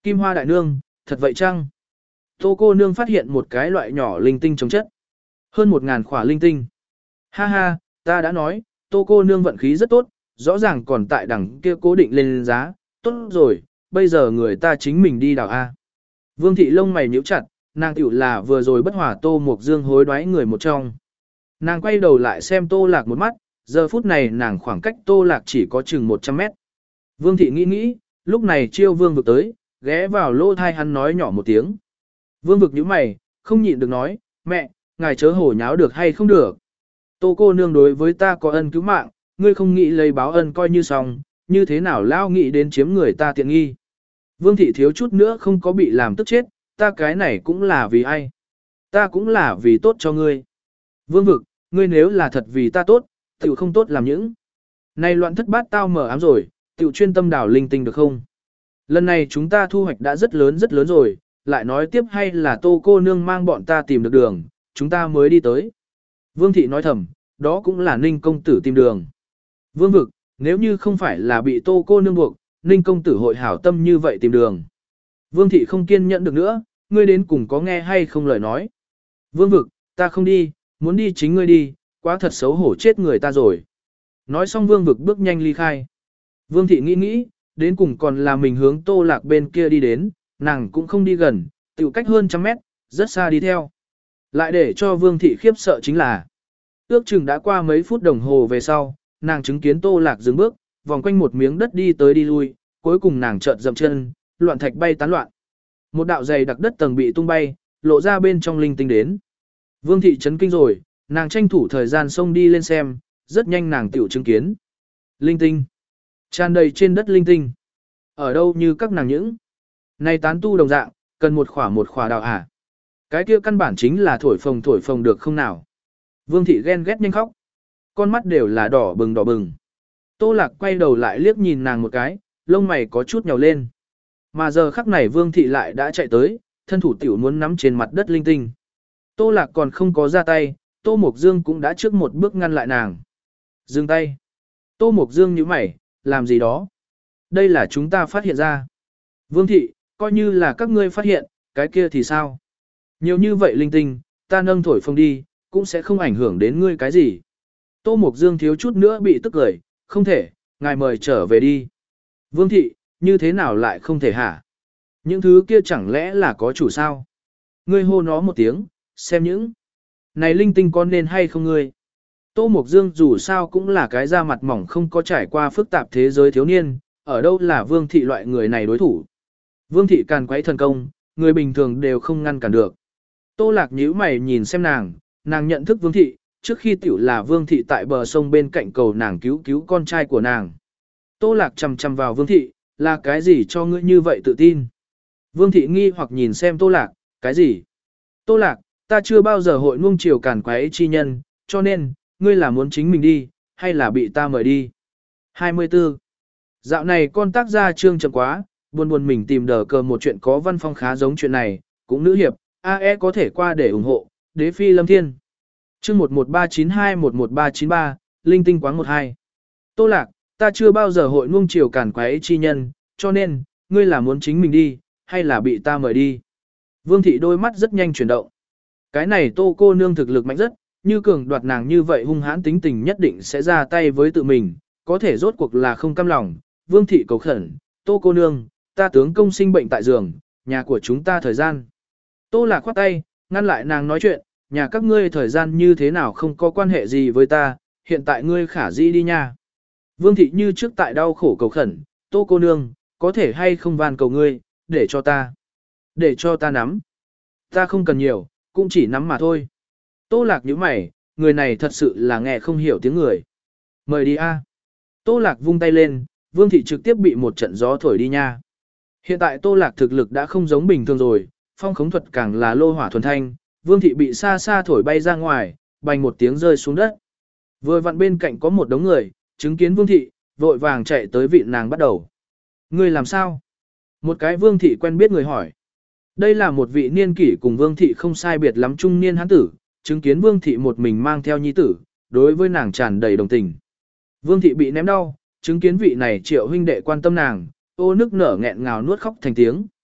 Kim Hoa đại nương, thật vậy chăng? Tô cô nương phát hiện một cái loại nhỏ linh tinh chống chất. Hơn một ngàn khỏa linh tinh. Ha ha, ta đã nói, tô cô nương vận khí rất tốt, rõ ràng còn tại đẳng kia cố định lên giá. Tốt rồi, bây giờ người ta chính mình đi đào A. Vương thị lông mày nhíu chặt, nàng tiểu là vừa rồi bất hòa Tô Mộc Dương hối đoái người một trong. Nàng quay đầu lại xem Tô Lạc một mắt, giờ phút này nàng khoảng cách Tô Lạc chỉ có chừng một trăm mét. Vương thị nghĩ nghĩ, lúc này chiêu vương vực tới, ghé vào lỗ thai hắn nói nhỏ một tiếng. Vương vực nhíu mày, không nhịn được nói, mẹ, ngài chớ hổ nháo được hay không được. Tô cô nương đối với ta có ân cứu mạng, ngươi không nghĩ lấy báo ân coi như xong, như thế nào lao nghĩ đến chiếm người ta tiện nghi. Vương thị thiếu chút nữa không có bị làm tức chết, ta cái này cũng là vì ai. Ta cũng là vì tốt cho ngươi. Vương vực, ngươi nếu là thật vì ta tốt, tiểu không tốt làm những. Này loạn thất bát tao mở ám rồi, tiểu chuyên tâm đảo linh tinh được không? Lần này chúng ta thu hoạch đã rất lớn rất lớn rồi, lại nói tiếp hay là tô cô nương mang bọn ta tìm được đường, chúng ta mới đi tới. Vương thị nói thầm, đó cũng là ninh công tử tìm đường. Vương vực, nếu như không phải là bị tô cô nương buộc, ninh công tử hội hảo tâm như vậy tìm đường. Vương thị không kiên nhẫn được nữa, ngươi đến cùng có nghe hay không lời nói. Vương vực, ta không đi, muốn đi chính ngươi đi, quá thật xấu hổ chết người ta rồi. Nói xong vương vực bước nhanh ly khai. Vương thị nghĩ nghĩ, đến cùng còn là mình hướng Tô Lạc bên kia đi đến, nàng cũng không đi gần, tiểu cách hơn trăm mét, rất xa đi theo. Lại để cho vương thị khiếp sợ chính là, ước chừng đã qua mấy phút đồng hồ về sau, nàng chứng kiến Tô Lạc dừng bước, vòng quanh một miếng đất đi tới đi lui, cuối cùng nàng chợt dậm chân, loạn thạch bay tán loạn. Một đạo dày đặc đất tầng bị tung bay, lộ ra bên trong linh tinh đến. Vương thị chấn kinh rồi, nàng tranh thủ thời gian xông đi lên xem, rất nhanh nàng tiểu chứng kiến. Linh tinh. Tràn đầy trên đất linh tinh. Ở đâu như các nàng những. Này tán tu đồng dạng, cần một khỏa một khỏa đào hả. Cái kia căn bản chính là thổi phồng thổi phồng được không nào. Vương thị ghen ghét nhanh khóc. Con mắt đều là đỏ bừng đỏ bừng. Tô Lạc quay đầu lại liếc nhìn nàng một cái, lông mày có chút nhàu lên. Mà giờ khắc này Vương thị lại đã chạy tới, thân thủ tiểu muốn nắm trên mặt đất linh tinh. Tô Lạc còn không có ra tay, Tô Mộc Dương cũng đã trước một bước ngăn lại nàng. Dừng tay. Tô Mộc Dương nhíu mày, làm gì đó? Đây là chúng ta phát hiện ra. Vương thị, coi như là các ngươi phát hiện, cái kia thì sao? Nhiều như vậy linh tinh, ta nâng thổi phồng đi, cũng sẽ không ảnh hưởng đến ngươi cái gì. Tô Mộc Dương thiếu chút nữa bị tức cười, không thể, ngài mời trở về đi. Vương thị, như thế nào lại không thể hả? Những thứ kia chẳng lẽ là có chủ sao? Ngươi hô nó một tiếng, xem những. Này linh tinh có nên hay không ngươi? Tô Mộc Dương dù sao cũng là cái da mặt mỏng không có trải qua phức tạp thế giới thiếu niên, ở đâu là Vương thị loại người này đối thủ. Vương thị càn quấy thần công, người bình thường đều không ngăn cản được. Tô Lạc nhíu mày nhìn xem nàng, nàng nhận thức Vương thị, trước khi tiểu là Vương thị tại bờ sông bên cạnh cầu nàng cứu cứu con trai của nàng. Tô Lạc chằm chằm vào Vương thị, là cái gì cho ngươi như vậy tự tin? Vương thị nghi hoặc nhìn xem Tô Lạc, cái gì? Tô Lạc, ta chưa bao giờ hội nuông chiều càn quấy chi nhân, cho nên, ngươi là muốn chính mình đi, hay là bị ta mời đi? hai mươi tư. Dạo này con tác gia trương chậm quá, buồn buồn mình tìm đờ cờ một chuyện có văn phong khá giống chuyện này, cũng nữ hiệp, a e có thể qua để ủng hộ, đế phi lâm thiên. Chương một một ba chín hai một một ba chín ba, linh tinh quáng một hai. Tô Lạc, ta chưa bao giờ hội nuông chiều càn quấy chi nhân, cho nên, ngươi là muốn chính mình đi, hay là bị ta mời đi? Vương thị đôi mắt rất nhanh chuyển động. Cái này Tô cô nương thực lực mạnh rất, như cường đoạt nàng như vậy hung hãn tính tình nhất định sẽ ra tay với tự mình, có thể rốt cuộc là không cam lòng. Vương thị cầu khẩn, Tô cô nương, ta tướng công sinh bệnh tại giường, nhà của chúng ta thời gian. Tô Lạc khoát tay, ngăn lại nàng nói chuyện, nhà các ngươi thời gian như thế nào không có quan hệ gì với ta, hiện tại ngươi khả dĩ đi nha. Vương thị như trước tại đau khổ cầu khẩn, Tô cô nương, có thể hay không van cầu ngươi, để cho ta, để cho ta nắm. Ta không cần nhiều, cũng chỉ nắm mà thôi. Tô Lạc nhíu mày, người này thật sự là nghe không hiểu tiếng người. Mời đi a. Tô Lạc vung tay lên, Vương thị trực tiếp bị một trận gió thổi đi nha. Hiện tại Tô Lạc thực lực đã không giống bình thường rồi, phong khống thuật càng là lô hỏa thuần thanh, Vương thị bị xa xa thổi bay ra ngoài, bành một tiếng rơi xuống đất. Vừa vặn bên cạnh có một đống người, chứng kiến Vương thị, vội vàng chạy tới vị nàng bắt đầu. Ngươi làm sao? Một cái Vương thị quen biết người hỏi. Đây là một vị niên kỷ cùng Vương thị không sai biệt lắm trung niên hán tử, chứng kiến Vương thị một mình mang theo nhi tử, đối với nàng tràn đầy đồng tình. Vương thị bị ném đau, chứng kiến vị này Triệu huynh đệ quan tâm nàng, ô nức nở nghẹn ngào nuốt khóc thành tiếng.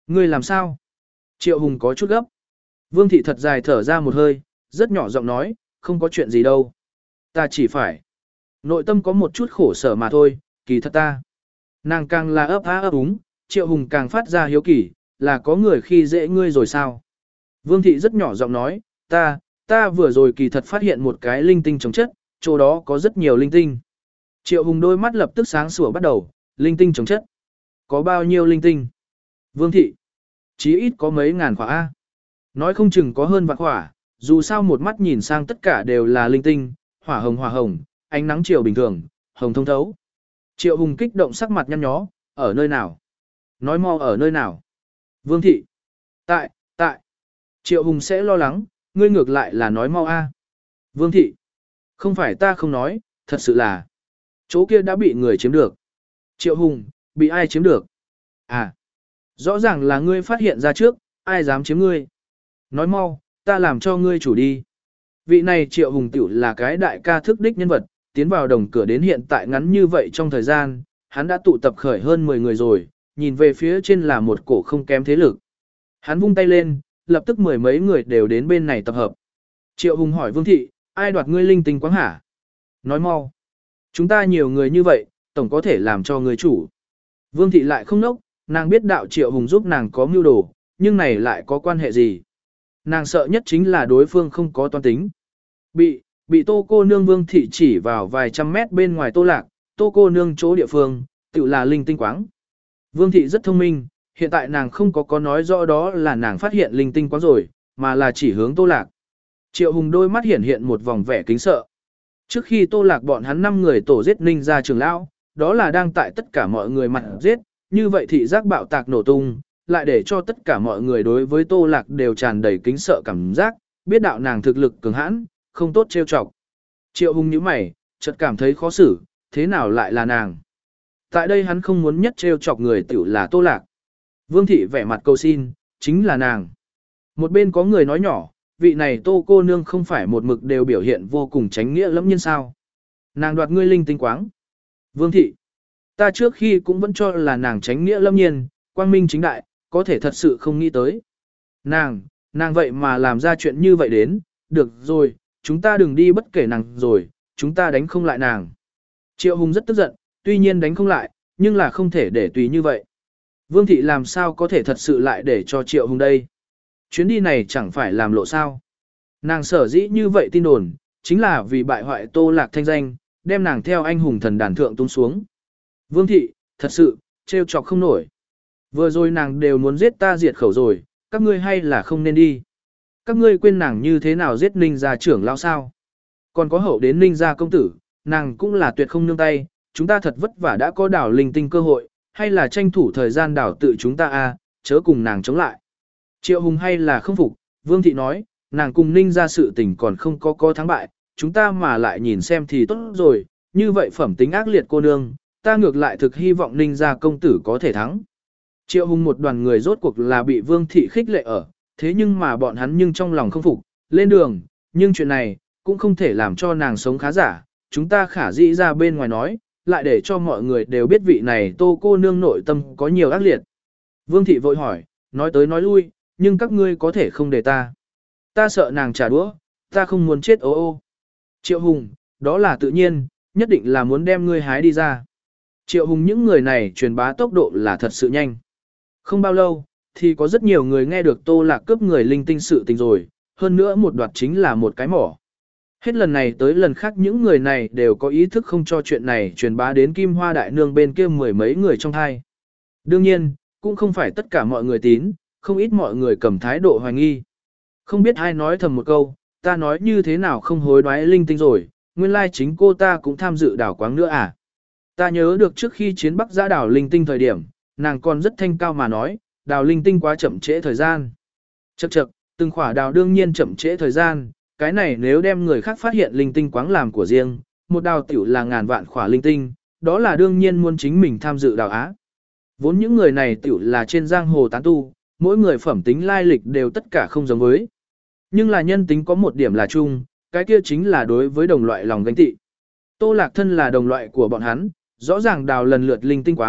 Ngươi làm sao? Triệu Hùng có chút gấp. Vương thị thật dài thở ra một hơi, rất nhỏ giọng nói, không có chuyện gì đâu. Ta chỉ phải. Nội tâm có một chút khổ sở mà thôi, kỳ thật ta. Nàng càng là ấp á ấp úng, Triệu Hùng càng phát ra hiếu kỳ, là có người khi dễ ngươi rồi sao? Vương thị rất nhỏ giọng nói, ta, ta vừa rồi kỳ thật phát hiện một cái linh tinh chống chất, chỗ đó có rất nhiều linh tinh. Triệu Hùng đôi mắt lập tức sáng sủa bắt đầu, linh tinh chống chất. Có bao nhiêu linh tinh? Vương thị, chí ít có mấy ngàn khỏa A. Nói không chừng có hơn vạn khỏa, dù sao một mắt nhìn sang tất cả đều là linh tinh, hỏa hồng hỏa hồng, ánh nắng chiều bình thường, hồng thông thấu. Triệu Hùng kích động sắc mặt nhăn nhó, ở nơi nào? Nói mau ở nơi nào? Vương thị, tại, tại. Triệu Hùng sẽ lo lắng, ngươi ngược lại là nói mau A. Vương thị, không phải ta không nói, thật sự là, chỗ kia đã bị người chiếm được. Triệu Hùng, bị ai chiếm được? À, rõ ràng là ngươi phát hiện ra trước, ai dám chiếm ngươi? Nói mau, ta làm cho ngươi chủ đi. Vị này Triệu Hùng tiểu là cái đại ca thức đích nhân vật, tiến vào đồng cửa đến hiện tại ngắn như vậy trong thời gian, hắn đã tụ tập khởi hơn mười người rồi, nhìn về phía trên là một cổ không kém thế lực. Hắn vung tay lên, lập tức mười mấy người đều đến bên này tập hợp. Triệu Hùng hỏi Vương thị, ai đoạt ngươi linh tinh quáng hả? Nói mau. Chúng ta nhiều người như vậy, tổng có thể làm cho người chủ. Vương thị lại không nốc, nàng biết đạo Triệu Hùng giúp nàng có mưu đồ, nhưng này lại có quan hệ gì? Nàng sợ nhất chính là đối phương không có toan tính. Bị, bị tô cô nương Vương thị chỉ vào vài trăm mét bên ngoài Tô Lạc, tô cô nương chỗ địa phương, tự là linh tinh quáng. Vương thị rất thông minh, hiện tại nàng không có có nói rõ đó là nàng phát hiện linh tinh quáng rồi, mà là chỉ hướng Tô Lạc. Triệu Hùng đôi mắt hiện hiện một vòng vẻ kính sợ. Trước khi Tô Lạc bọn hắn năm người tổ giết Ninh gia trưởng lão, đó là đang tại tất cả mọi người mặt giết, như vậy thị giác bạo tạc nổ tung, lại để cho tất cả mọi người đối với Tô Lạc đều tràn đầy kính sợ cảm giác, biết đạo nàng thực lực cường hãn, không tốt trêu chọc. Triệu Hùng nhíu mày, chợt cảm thấy khó xử, thế nào lại là nàng? Tại đây hắn không muốn nhất trêu chọc người tiểu là Tô Lạc. Vương thị vẻ mặt cầu xin, chính là nàng. Một bên có người nói nhỏ, vị này Tô cô nương không phải một mực đều biểu hiện vô cùng tránh nghĩa lẫm nhiên sao? Nàng đoạt ngươi linh tinh quáng. Vương thị, ta trước khi cũng vẫn cho là nàng tránh nghĩa lẫm nhiên, quang minh chính đại, có thể thật sự không nghĩ tới. Nàng, nàng vậy mà làm ra chuyện như vậy đến, được rồi, chúng ta đừng đi bất kể nàng rồi, chúng ta đánh không lại nàng. Triệu Hùng rất tức giận, tuy nhiên đánh không lại, nhưng là không thể để tùy như vậy. Vương thị làm sao có thể thật sự lại để cho Triệu Hùng đây? Chuyến đi này chẳng phải làm lộ sao? Nàng sở dĩ như vậy tin đồn, chính là vì bại hoại Tô Lạc thanh danh, đem nàng theo anh hùng thần đàn thượng tung xuống. Vương thị, thật sự, trêu chọc không nổi. Vừa rồi nàng đều muốn giết ta diệt khẩu rồi, các ngươi hay là không nên đi. Các ngươi quên nàng như thế nào giết Ninh gia trưởng lão sao? Còn có hậu đến Ninh gia công tử, nàng cũng là tuyệt không nương tay, chúng ta thật vất vả đã có đảo linh tinh cơ hội, hay là tranh thủ thời gian đảo tự chúng ta a, chớ cùng nàng chống lại. Triệu Hùng hay là không phục, Vương thị nói, nàng cùng Ninh gia sự tình còn không có có thắng bại, chúng ta mà lại nhìn xem thì tốt rồi, như vậy phẩm tính ác liệt cô nương, ta ngược lại thực hy vọng Ninh gia công tử có thể thắng. Triệu Hùng một đoàn người rốt cuộc là bị Vương thị khích lệ ở, thế nhưng mà bọn hắn nhưng trong lòng không phục, lên đường, nhưng chuyện này, cũng không thể làm cho nàng sống khá giả, chúng ta khả dĩ ra bên ngoài nói, lại để cho mọi người đều biết vị này Tô cô nương nội tâm có nhiều ác liệt. Vương thị vội hỏi, nói tới nói lui, nhưng các ngươi có thể không để ta. Ta sợ nàng trả đũa, ta không muốn chết ô ô. Triệu Hùng, đó là tự nhiên, nhất định là muốn đem ngươi hái đi ra. Triệu Hùng những người này truyền bá tốc độ là thật sự nhanh. Không bao lâu, thì có rất nhiều người nghe được Tô Lạc cướp người linh tinh sự tình rồi, hơn nữa một đoạt chính là một cái mỏ. Hết lần này tới lần khác những người này đều có ý thức không cho chuyện này truyền bá đến Kim Hoa Đại Nương bên kia mười mấy người trong thai. Đương nhiên, cũng không phải tất cả mọi người tín, không ít mọi người cầm thái độ hoài nghi. Không biết ai nói thầm một câu, ta nói như thế nào không hối đoái linh tinh rồi, nguyên lai chính cô ta cũng tham dự đảo quáng nữa à. Ta nhớ được trước khi chiến Bắc giã đảo linh tinh thời điểm, nàng còn rất thanh cao mà nói, đào linh tinh quá chậm trễ thời gian. Chậc chậc, từng khỏa đào đương nhiên chậm trễ thời gian, cái này nếu đem người khác phát hiện linh tinh quáng làm của riêng, một đào tiểu là ngàn vạn khỏa linh tinh, đó là đương nhiên muốn chính mình tham dự đào á. Vốn những người này tiểu là trên giang hồ tán tu, mỗi người phẩm tính lai lịch đều tất cả không giống với. Nhưng là nhân tính có một điểm là chung, cái kia chính là đối với đồng loại lòng ganh tị. Tô Lạc thân là đồng loại của bọn hắn, rõ ràng đào lần lượt linh tinh quáng,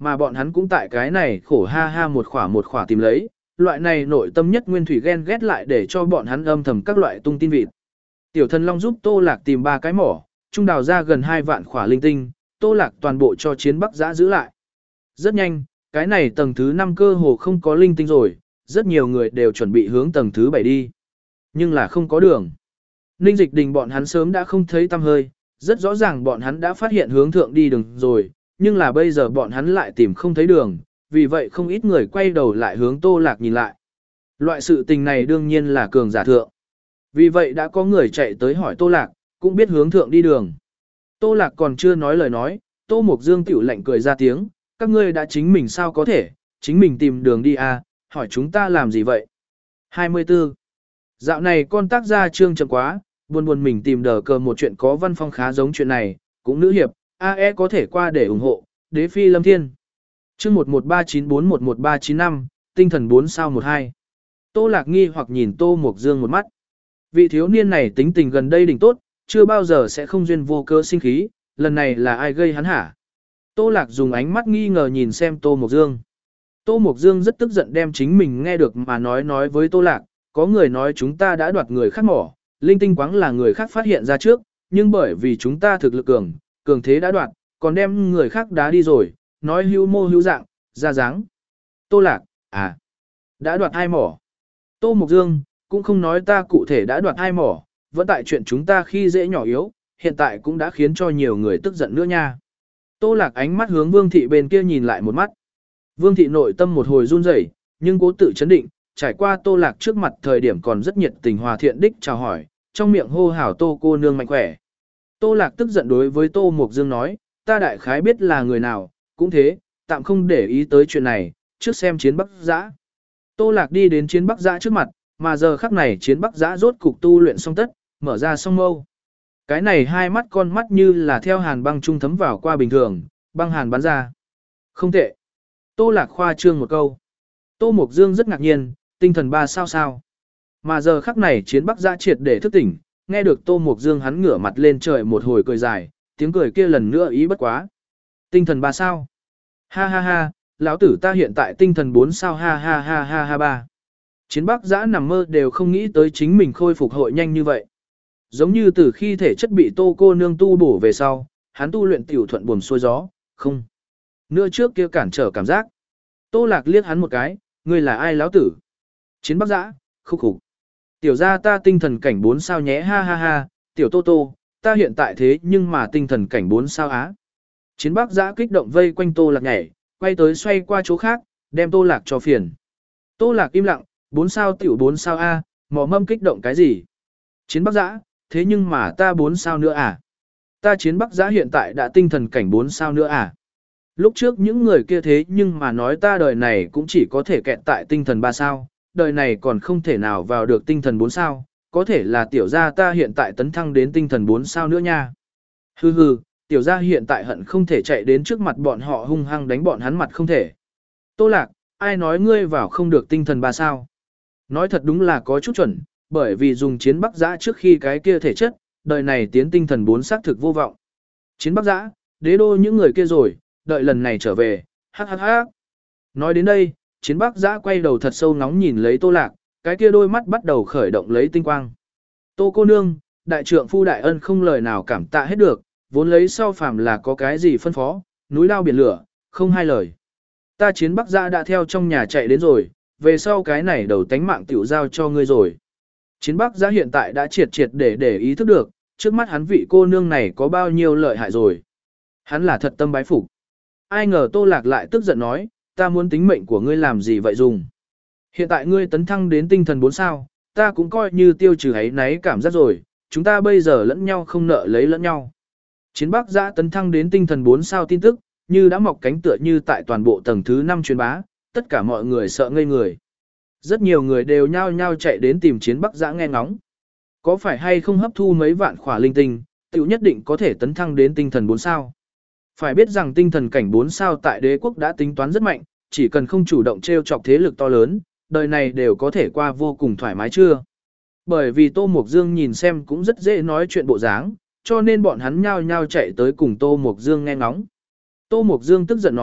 mà bọn hắn cũng tại cái này khổ ha ha một khỏa một khỏa tìm lấy, loại này nội tâm nhất nguyên thủy ghen ghét lại để cho bọn hắn âm thầm các loại tung tin vịt. Tiểu Thần Long giúp Tô Lạc tìm ba cái mỏ, trung đào ra gần hai vạn khỏa linh tinh, Tô Lạc toàn bộ cho Chiến Bắc Giã giữ lại. Rất nhanh, cái này tầng thứ năm cơ hồ không có linh tinh rồi, rất nhiều người đều chuẩn bị hướng tầng thứ bảy đi. Nhưng là không có đường. Ninh Dịch Đình bọn hắn sớm đã không thấy tăm hơi, rất rõ ràng bọn hắn đã phát hiện hướng thượng đi đường rồi, nhưng là bây giờ bọn hắn lại tìm không thấy đường, vì vậy không ít người quay đầu lại hướng Tô Lạc nhìn lại. Loại sự tình này đương nhiên là cường giả thượng. Vì vậy đã có người chạy tới hỏi Tô Lạc, cũng biết hướng thượng đi đường. Tô Lạc còn chưa nói lời nói, Tô Mộc Dương tiểu lạnh cười ra tiếng, các ngươi đã chính mình sao có thể, chính mình tìm đường đi à, hỏi chúng ta làm gì vậy? hai mươi tư. Dạo này con tác gia trương chậm quá, buồn buồn mình tìm đờ cờ một chuyện có văn phong khá giống chuyện này, cũng nữ hiệp, a e có thể qua để ủng hộ, đế phi lâm thiên. Chương một một ba chín bốn một một ba chín năm, tinh thần bốn sao một hai. Tô Lạc nghi hoặc nhìn Tô Mộc Dương một mắt. Vị thiếu niên này tính tình gần đây đỉnh tốt, chưa bao giờ sẽ không duyên vô cớ sinh khí, lần này là ai gây hắn hả? Tô Lạc dùng ánh mắt nghi ngờ nhìn xem Tô Mộc Dương. Tô Mộc Dương rất tức giận đem chính mình nghe được mà nói nói với Tô Lạc, có người nói chúng ta đã đoạt người khác mỏ, linh tinh quáng là người khác phát hiện ra trước, nhưng bởi vì chúng ta thực lực cường, cường thế đã đoạt, còn đem người khác đá đi rồi, nói hưu mô hưu dạng, ra dáng. Tô Lạc, à, đã đoạt hai mỏ. Tô Mộc Dương, cũng không nói ta cụ thể đã đoạt hai mỏ, vẫn tại chuyện chúng ta khi dễ nhỏ yếu, hiện tại cũng đã khiến cho nhiều người tức giận nữa nha. Tô Lạc ánh mắt hướng Vương Thị bên kia nhìn lại một mắt. Vương Thị nội tâm một hồi run rẩy, nhưng cố tự chấn định, trải qua Tô Lạc trước mặt thời điểm còn rất nhiệt tình hòa thiện đích chào hỏi, trong miệng hô hào Tô cô nương mạnh khỏe. Tô Lạc tức giận đối với Tô Mộc Dương nói, ta đại khái biết là người nào, cũng thế, tạm không để ý tới chuyện này, trước xem Chiến Bắc Giã. Tô Lạc đi đến Chiến Bắc Giã trước mặt, mà giờ khắc này Chiến Bắc Giã rốt cục tu luyện xong tất, mở ra song mâu. Cái này hai mắt con mắt như là theo hàn băng trung thấm vào qua bình thường, băng hàn bắn ra. Không tệ. Tô Lạc khoa trương một câu. Tô Mộc Dương rất ngạc nhiên, tinh thần ba sao sao. Mà giờ khắc này Chiến Bắc Giã triệt để thức tỉnh, nghe được Tô Mộc Dương hắn ngửa mặt lên trời một hồi cười dài, tiếng cười kia lần nữa ý bất quá. Tinh thần ba sao. Ha ha ha, lão tử ta hiện tại tinh thần bốn sao ha ha ha ha ha ba. Chiến Bắc Giã nằm mơ đều không nghĩ tới chính mình khôi phục hội nhanh như vậy. Giống như từ khi thể chất bị Tô cô nương tu bổ về sau, hắn tu luyện tiểu thuận buồm xuôi gió, không. Nữa trước kia cản trở cảm giác. Tô Lạc liếc hắn một cái, ngươi là ai lão tử? Chiến Bắc Giã, khúc khục. Tiểu ra ta tinh thần cảnh bốn sao nhé ha ha ha, tiểu Tô Tô, ta hiện tại thế nhưng mà tinh thần cảnh bốn sao á. Chiến Bắc Giã kích động vây quanh Tô Lạc nhảy, quay tới xoay qua chỗ khác, đem Tô Lạc cho phiền. Tô Lạc im lặng, bốn sao tiểu bốn sao a, mò mâm kích động cái gì? Chiến Bắc Giã, thế nhưng mà ta bốn sao nữa à? Ta Chiến Bắc Giã hiện tại đã tinh thần cảnh bốn sao nữa à? Lúc trước những người kia thế nhưng mà nói ta đời này cũng chỉ có thể kẹt tại tinh thần ba sao, đời này còn không thể nào vào được tinh thần bốn sao, có thể là tiểu gia ta hiện tại tấn thăng đến tinh thần bốn sao nữa nha. Hừ hừ, tiểu gia hiện tại hận không thể chạy đến trước mặt bọn họ hung hăng đánh bọn hắn mặt không thể. Tô Lạc, ai nói ngươi vào không được tinh thần ba sao? Nói thật đúng là có chút chuẩn, bởi vì dùng Chiến Bắc Giã trước khi cái kia thể chất, đời này tiến tinh thần bốn xác thực vô vọng. Chiến Bắc Giã, đế đô những người kia rồi, đợi lần này trở về, hắc hắc hắc. Nói đến đây, Chiến Bắc Giã quay đầu thật sâu ngóng nhìn lấy Tô Lạc, cái kia đôi mắt bắt đầu khởi động lấy tinh quang. Tô cô nương, đại trượng phu đại ân không lời nào cảm tạ hết được, vốn lấy sau phàm là có cái gì phân phó, núi lao biển lửa, không hai lời. Ta Chiến Bắc Giã đã theo trong nhà chạy đến rồi, về sau cái này đầu tánh mạng tiểu giao cho ngươi rồi. Chiến Bắc Giã hiện tại đã triệt triệt để để ý thức được, trước mắt hắn vị cô nương này có bao nhiêu lợi hại rồi. Hắn là thật tâm bái phục. Ai ngờ Tô Lạc lại tức giận nói, ta muốn tính mệnh của ngươi làm gì vậy dùng. Hiện tại ngươi tấn thăng đến tinh thần bốn sao, ta cũng coi như tiêu trừ ấy náy cảm giác rồi, chúng ta bây giờ lẫn nhau không nợ lấy lẫn nhau. Chiến Bắc Giã tấn thăng đến tinh thần bốn sao tin tức, như đã mọc cánh tựa như tại toàn bộ tầng thứ năm truyền bá, tất cả mọi người sợ ngây người. Rất nhiều người đều nhao nhao chạy đến tìm Chiến Bắc Giã nghe ngóng. Có phải hay không hấp thu mấy vạn khỏa linh tinh, tiểu nhất định có thể tấn thăng đến tinh thần bốn sao. Phải biết rằng tinh thần cảnh bốn sao tại đế quốc đã tính toán rất mạnh, chỉ cần không chủ động treo chọc thế lực to lớn, đời này đều có thể qua vô cùng thoải mái chưa. Bởi vì Tô Mộc Dương nhìn xem cũng rất dễ nói chuyện bộ dáng, cho nên bọn hắn nhao nhao chạy tới cùng Tô Mộc Dương nghe ngóng. Tô Mộc Dương tức giận nói,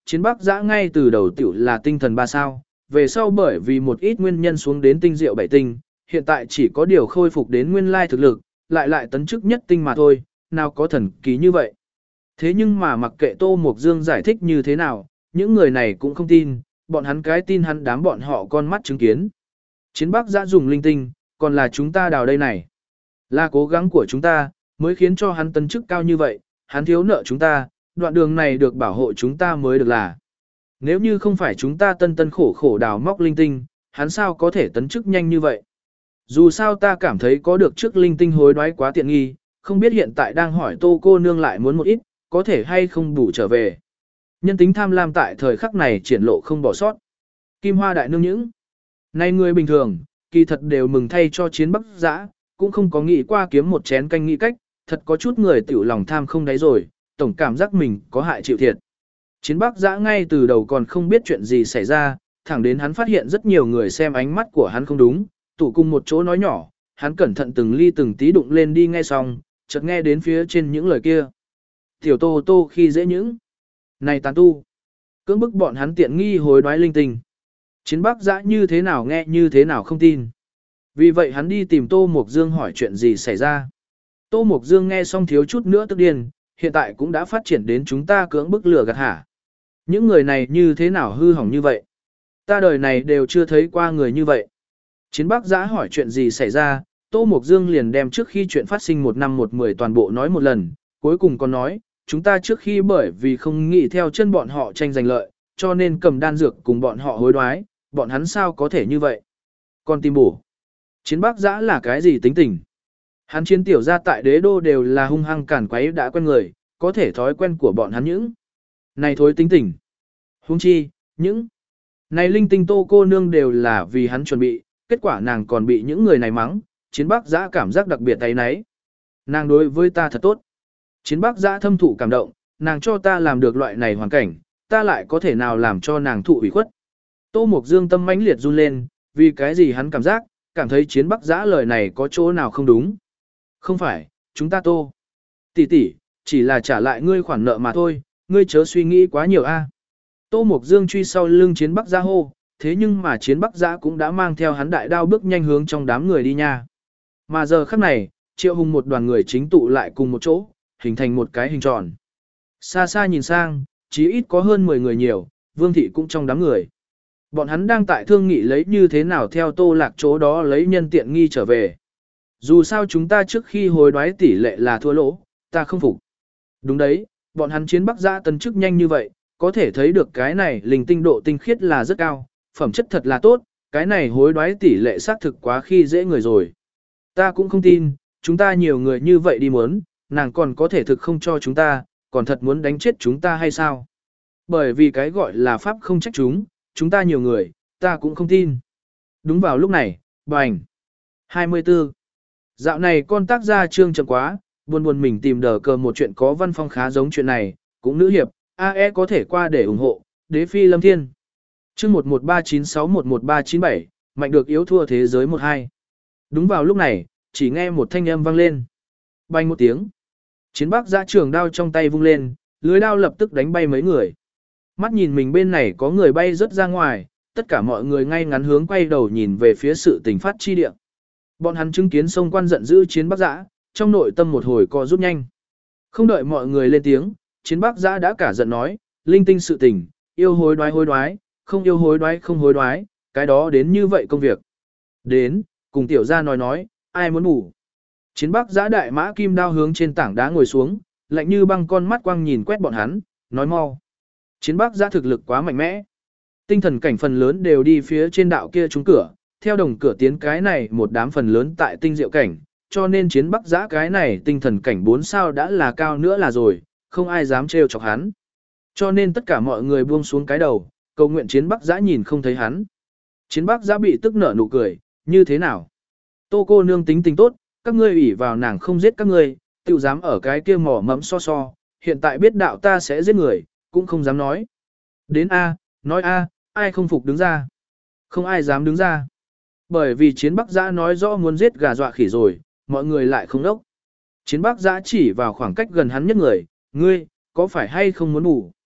chiến bắc giã ngay từ đầu tiểu là tinh thần ba sao, về sau bởi vì một ít nguyên nhân xuống đến tinh diệu bảy tinh, hiện tại chỉ có điều khôi phục đến nguyên lai thực lực, lại lại tấn chức nhất tinh mà thôi, nào có thần kỳ như vậy. Thế nhưng mà mặc kệ Tô Mộc Dương giải thích như thế nào, những người này cũng không tin, bọn hắn cái tin hắn đám bọn họ con mắt chứng kiến. Chiến bắc giã dùng linh tinh, còn là chúng ta đào đây này. Là cố gắng của chúng ta, mới khiến cho hắn tấn chức cao như vậy, hắn thiếu nợ chúng ta, đoạn đường này được bảo hộ chúng ta mới được là. Nếu như không phải chúng ta tân tân khổ khổ đào móc linh tinh, hắn sao có thể tấn chức nhanh như vậy. Dù sao ta cảm thấy có được trước linh tinh hối đoái quá tiện nghi, không biết hiện tại đang hỏi Tô cô nương lại muốn một ít, có thể hay không đủ trở về. Nhân tính tham lam tại thời khắc này triển lộ không bỏ sót. Kim Hoa đại nương những này người bình thường, kỳ thật đều mừng thay cho chiến bắc giã, cũng không có nghĩ qua kiếm một chén canh nghĩ cách, thật có chút người tiểu lòng tham không đáy rồi, tổng cảm giác mình có hại chịu thiệt. Chiến bắc giã ngay từ đầu còn không biết chuyện gì xảy ra, thẳng đến hắn phát hiện rất nhiều người xem ánh mắt của hắn không đúng, tụ cùng một chỗ nói nhỏ, hắn cẩn thận từng ly từng tí đụng lên đi nghe xong, chợt nghe đến phía trên những lời kia. Tiểu Tô Tô khi dễ những này tán tu, cưỡng bức bọn hắn tiện nghi hối đoái linh tinh. Chiến bắc giã như thế nào nghe như thế nào không tin. Vì vậy hắn đi tìm Tô Mộc Dương hỏi chuyện gì xảy ra. Tô Mộc Dương nghe xong thiếu chút nữa tức điên, hiện tại cũng đã phát triển đến chúng ta cưỡng bức lửa gạt hả. Những người này như thế nào hư hỏng như vậy? Ta đời này đều chưa thấy qua người như vậy. Chiến bắc giã hỏi chuyện gì xảy ra, Tô Mộc Dương liền đem trước khi chuyện phát sinh một năm một mười toàn bộ nói một lần, cuối cùng còn nói, chúng ta trước khi bởi vì không nghĩ theo chân bọn họ tranh giành lợi, cho nên cầm đan dược cùng bọn họ hối đoái, bọn hắn sao có thể như vậy? Còn tìm bổ. Chiến bắc giã là cái gì tính tình? Hắn chiến tiểu ra tại đế đô đều là hung hăng cản quấy đã quen người, có thể thói quen của bọn hắn những. Này thối tính tình. Huống chi, những. Này linh tinh Tô cô nương đều là vì hắn chuẩn bị, kết quả nàng còn bị những người này mắng, chiến bắc giã cảm giác đặc biệt thấy nấy. Nàng đối với ta thật tốt. Chiến bắc giã thâm thụ cảm động, nàng cho ta làm được loại này hoàn cảnh, ta lại có thể nào làm cho nàng thụ ủy khuất. Tô Mộc Dương tâm mãnh liệt run lên, vì cái gì hắn cảm giác, cảm thấy chiến bắc giã lời này có chỗ nào không đúng. Không phải, chúng ta Tô tỷ tỷ, chỉ là trả lại ngươi khoản nợ mà thôi, ngươi chớ suy nghĩ quá nhiều a. Tô Mộc Dương truy sau lưng chiến bắc giã hô, thế nhưng mà chiến bắc giã cũng đã mang theo hắn đại đao bước nhanh hướng trong đám người đi nha. Mà giờ khắc này, Triệu Hùng một đoàn người chính tụ lại cùng một chỗ, hình thành một cái hình tròn. Xa xa nhìn sang, chí ít có hơn mười người nhiều, Vương Thị cũng trong đám người. Bọn hắn đang tại thương nghị lấy như thế nào theo Tô Lạc chỗ đó lấy nhân tiện nghi trở về. Dù sao chúng ta trước khi hối đoái tỷ lệ là thua lỗ, ta không phục. Đúng đấy, bọn hắn chiến bắc giã tấn chức nhanh như vậy, có thể thấy được cái này linh tinh độ tinh khiết là rất cao, phẩm chất thật là tốt, cái này hối đoái tỷ lệ xác thực quá khi dễ người rồi. Ta cũng không tin, chúng ta nhiều người như vậy đi muốn, nàng còn có thể thực không cho chúng ta, còn thật muốn đánh chết chúng ta hay sao? Bởi vì cái gọi là pháp không trách chúng, chúng ta nhiều người, ta cũng không tin. Đúng vào lúc này, bành. hai mươi tư. Dạo này con tác gia trương chậm quá, buồn buồn mình tìm đờ cờ một chuyện có văn phong khá giống chuyện này, cũng nữ hiệp, a e có thể qua để ủng hộ, đế phi lâm thiên. Chương một một ba chín sáu một một ba chín bảy, mạnh được yếu thua thế giới một hai. Đúng vào lúc này, chỉ nghe một thanh âm vang lên. Bành một tiếng. Chiến bắc giã trường đao trong tay vung lên, lưới đao lập tức đánh bay mấy người. Mắt nhìn mình bên này có người bay rất ra ngoài, tất cả mọi người ngay ngắn hướng quay đầu nhìn về phía sự tình phát chi địa. Bọn hắn chứng kiến sông quan giận dữ chiến bắc giã, trong nội tâm một hồi co rút nhanh. Không đợi mọi người lên tiếng, chiến bắc giã đã cả giận nói, linh tinh sự tình, yêu hối đoái hối đoái, không yêu hối đoái không hối đoái, cái đó đến như vậy công việc. Đến, cùng tiểu gia nói nói, ai muốn ngủ. Chiến bắc giã đại mã kim đao hướng trên tảng đá ngồi xuống, lạnh như băng con mắt quang nhìn quét bọn hắn, nói mau. Chiến bắc giã thực lực quá mạnh mẽ. Tinh thần cảnh phần lớn đều đi phía trên đạo kia trúng cửa, theo đồng cửa tiến cái này một đám phần lớn tại tinh diệu cảnh, cho nên chiến bắc giã cái này tinh thần cảnh bốn sao đã là cao nữa là rồi, không ai dám trêu chọc hắn. Cho nên tất cả mọi người buông xuống cái đầu, cầu nguyện chiến bắc giã nhìn không thấy hắn. Chiến bắc giã bị tức nở nụ cười, như thế nào? Tô cô nương tính tình tốt, các ngươi ủy vào nàng không giết các ngươi, tự dám ở cái kia mỏ mẫm so so, hiện tại biết đạo ta sẽ giết người, cũng không dám nói. Đến A, nói A, ai không phục đứng ra? Không ai dám đứng ra. Bởi vì chiến bắc giã nói rõ muốn giết gà dọa khỉ rồi, mọi người lại không đốc. Chiến bắc giã chỉ vào khoảng cách gần hắn nhất người, ngươi, có phải hay không muốn ngủ?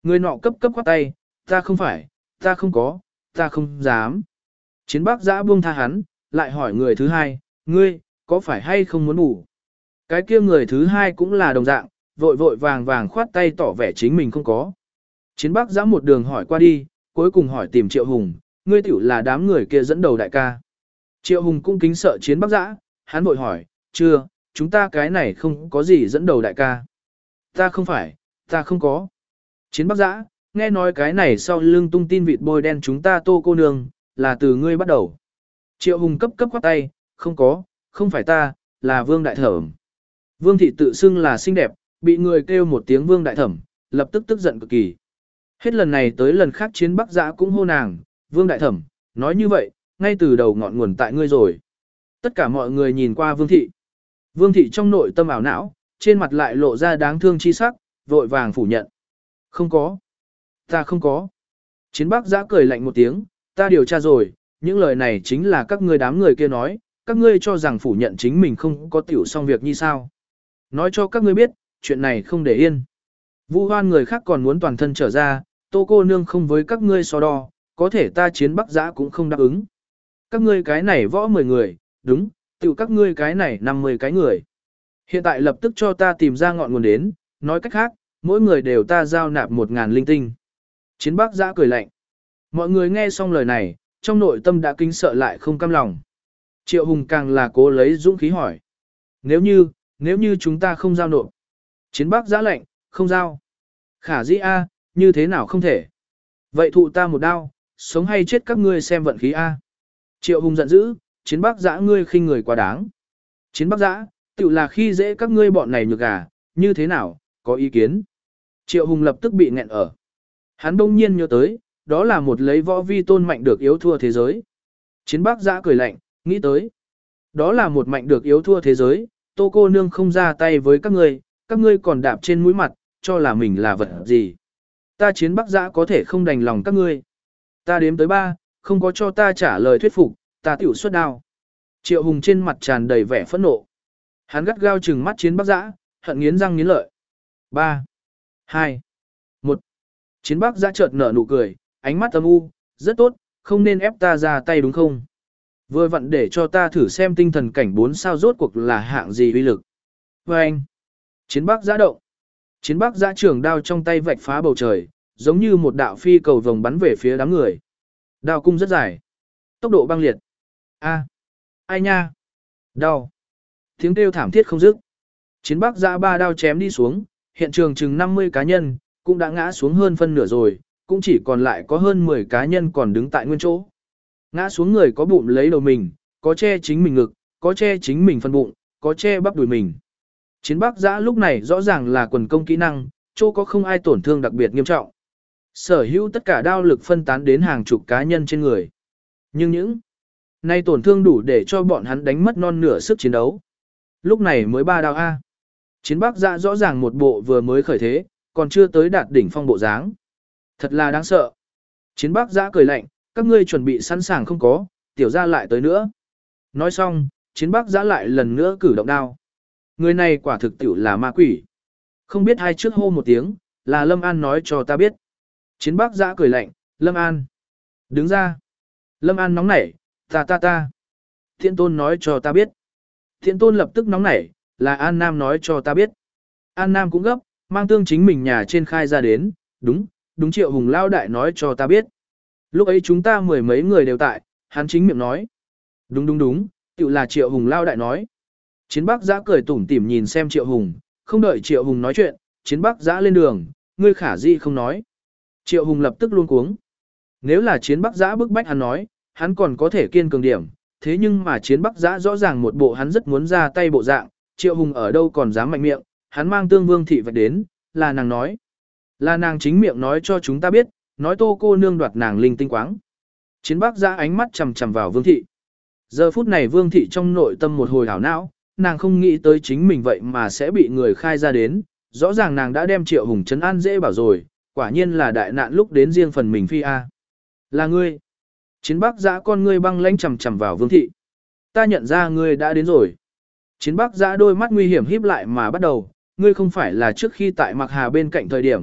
Người nọ cấp cấp khoát tay, ta không phải, ta không có, ta không dám. Chiến Bắc Giã buông tha hắn, lại hỏi người thứ hai, ngươi, có phải hay không muốn ngủ? Cái kia người thứ hai cũng là đồng dạng, vội vội vàng vàng khoát tay tỏ vẻ chính mình không có. Chiến Bắc Giã một đường hỏi qua đi, cuối cùng hỏi tìm Triệu Hùng, ngươi tiểu là đám người kia dẫn đầu đại ca. Triệu Hùng cũng kính sợ Chiến Bắc Giã, hắn vội hỏi, chưa, chúng ta cái này không có gì dẫn đầu đại ca. Ta không phải, ta không có. Chiến Bắc Giã, nghe nói cái này sau lưng tung tin vịt bôi đen chúng ta Tô cô nương, là từ ngươi bắt đầu. Triệu Hùng cấp cấp khoát tay, không có, không phải ta, là Vương Đại Thẩm. Vương thị tự xưng là xinh đẹp, bị người kêu một tiếng Vương Đại Thẩm, lập tức tức giận cực kỳ. Hết lần này tới lần khác Chiến Bắc Giã cũng hô nàng, Vương Đại Thẩm, nói như vậy, ngay từ đầu ngọn nguồn tại ngươi rồi. Tất cả mọi người nhìn qua Vương thị. Vương thị trong nội tâm ảo não, trên mặt lại lộ ra đáng thương chi sắc, vội vàng phủ nhận. Không có. Ta không có. Chiến Bắc Giã cười lạnh một tiếng, ta điều tra rồi, những lời này chính là các ngươi đám người kia nói, các ngươi cho rằng phủ nhận chính mình không có tiểu xong việc như sao. Nói cho các ngươi biết, chuyện này không để yên. Vu hoan người khác còn muốn toàn thân trở ra, Tô cô nương không với các ngươi so đo, có thể ta Chiến Bắc Giã cũng không đáp ứng. Các ngươi cái này võ mười người, đúng, tiểu các ngươi cái này năm mươi cái người. Hiện tại lập tức cho ta tìm ra ngọn nguồn đến, nói cách khác, mỗi người đều ta giao nạp một ngàn linh tinh. Chiến Bắc Giã cười lạnh. Mọi người nghe xong lời này, trong nội tâm đã kinh sợ lại không cam lòng. Triệu Hùng càng là cố lấy dũng khí hỏi. Nếu như, nếu như chúng ta không giao nộp. Chiến Bắc Giã lệnh, không giao. Khả dĩ A, như thế nào không thể. Vậy thụ ta một đao, sống hay chết các ngươi xem vận khí A. Triệu Hùng giận dữ, Chiến Bắc Giã ngươi khinh người quá đáng. Chiến Bắc Giã, tự là khi dễ các ngươi bọn này nhược gà, như thế nào, có ý kiến. Triệu Hùng lập tức bị nghẹn ở. Hắn đông nhiên nhớ tới, đó là một lấy võ vi tôn mạnh được yếu thua thế giới. Chiến Bắc Giã cười lạnh, nghĩ tới. Đó là một mạnh được yếu thua thế giới, Tô cô nương không ra tay với các ngươi, các ngươi còn đạp trên mũi mặt, cho là mình là vật gì. Ta Chiến Bắc Giã có thể không đành lòng các ngươi. Ta đếm tới ba, không có cho ta trả lời thuyết phục, ta tiểu xuất đao. Triệu Hùng trên mặt tràn đầy vẻ phẫn nộ. Hắn gắt gao trừng mắt Chiến Bắc Giã, hận nghiến răng nghiến lợi. ba, hai, một. Chiến Bắc Giã chợt nở nụ cười, ánh mắt âm u, rất tốt, không nên ép ta ra tay đúng không? Vừa vặn để cho ta thử xem tinh thần cảnh bốn sao rốt cuộc là hạng gì uy lực. Và anh, Chiến Bắc Giã động. Chiến Bắc Giã trường đao trong tay vạch phá bầu trời, giống như một đạo phi cầu vồng bắn về phía đám người. Đao cung rất dài, tốc độ băng liệt. A, ai nha, đau. Tiếng kêu thảm thiết không dứt. Chiến Bắc Giã ba đao chém đi xuống, hiện trường chừng năm mươi cá nhân, cũng đã ngã xuống hơn phân nửa rồi, cũng chỉ còn lại có hơn mười cá nhân còn đứng tại nguyên chỗ. Ngã xuống người có bụng lấy đầu mình, có che chính mình ngực, có che chính mình phân bụng, có che bắp đùi mình. Chiến Bắc Giã lúc này rõ ràng là quần công kỹ năng, chỗ có không ai tổn thương đặc biệt nghiêm trọng. Sở hữu tất cả đao lực phân tán đến hàng chục cá nhân trên người. Nhưng những nay tổn thương đủ để cho bọn hắn đánh mất non nửa sức chiến đấu. Lúc này mới ba đao A. Chiến Bắc Giã rõ ràng một bộ vừa mới khởi thế, còn chưa tới đạt đỉnh phong bộ dáng. Thật là đáng sợ. Chiến Bắc Giã cười lạnh, các ngươi chuẩn bị sẵn sàng không có, tiểu ra lại tới nữa. Nói xong, Chiến Bắc Giã lại lần nữa cử động đao. Người này quả thực tiểu là ma quỷ. Không biết hai trước hô một tiếng, là Lâm An nói cho ta biết. Chiến Bắc Giã cười lạnh, Lâm An. Đứng ra. Lâm An nóng nảy, ta ta ta. Thiện Tôn nói cho ta biết. Thiện Tôn lập tức nóng nảy, là An Nam nói cho ta biết. An Nam cũng gấp, mang tương chính mình nhà trên khai ra đến, đúng, đúng Triệu Hùng lao đại nói cho ta biết. Lúc ấy chúng ta mười mấy người đều tại, hắn chính miệng nói. Đúng đúng đúng, tự là Triệu Hùng lao đại nói. Chiến Bắc Giã cười tủm tỉm nhìn xem Triệu Hùng, không đợi Triệu Hùng nói chuyện, Chiến Bắc Giã lên đường, ngươi khả di không nói. Triệu Hùng lập tức luôn cuống. Nếu là Chiến Bắc Giã bức bách hắn nói, hắn còn có thể kiên cường điểm, thế nhưng mà Chiến Bắc Giã rõ ràng một bộ hắn rất muốn ra tay bộ dạng, Triệu Hùng ở đâu còn dám mạnh miệng, hắn mang tương Vương thị vạch đến, là nàng nói. Là nàng chính miệng nói cho chúng ta biết, nói Tô cô nương đoạt nàng linh tinh quáng. Chiến Bắc Giã ánh mắt chằm chằm vào Vương thị. Giờ phút này Vương thị trong nội tâm một hồi hảo não, nàng không nghĩ tới chính mình vậy mà sẽ bị người khai ra đến, rõ ràng nàng đã đem Triệu Hùng trấn an dễ bảo rồi, quả nhiên là đại nạn lúc đến riêng phần mình phi a. Là ngươi. Chiến Bắc Giã con ngươi băng lãnh chằm chằm vào Vương thị. Ta nhận ra ngươi đã đến rồi. Chiến Bắc Giã đôi mắt nguy hiểm híp lại mà bắt đầu, ngươi không phải là trước khi tại Mạc Hà bên cạnh thời điểm,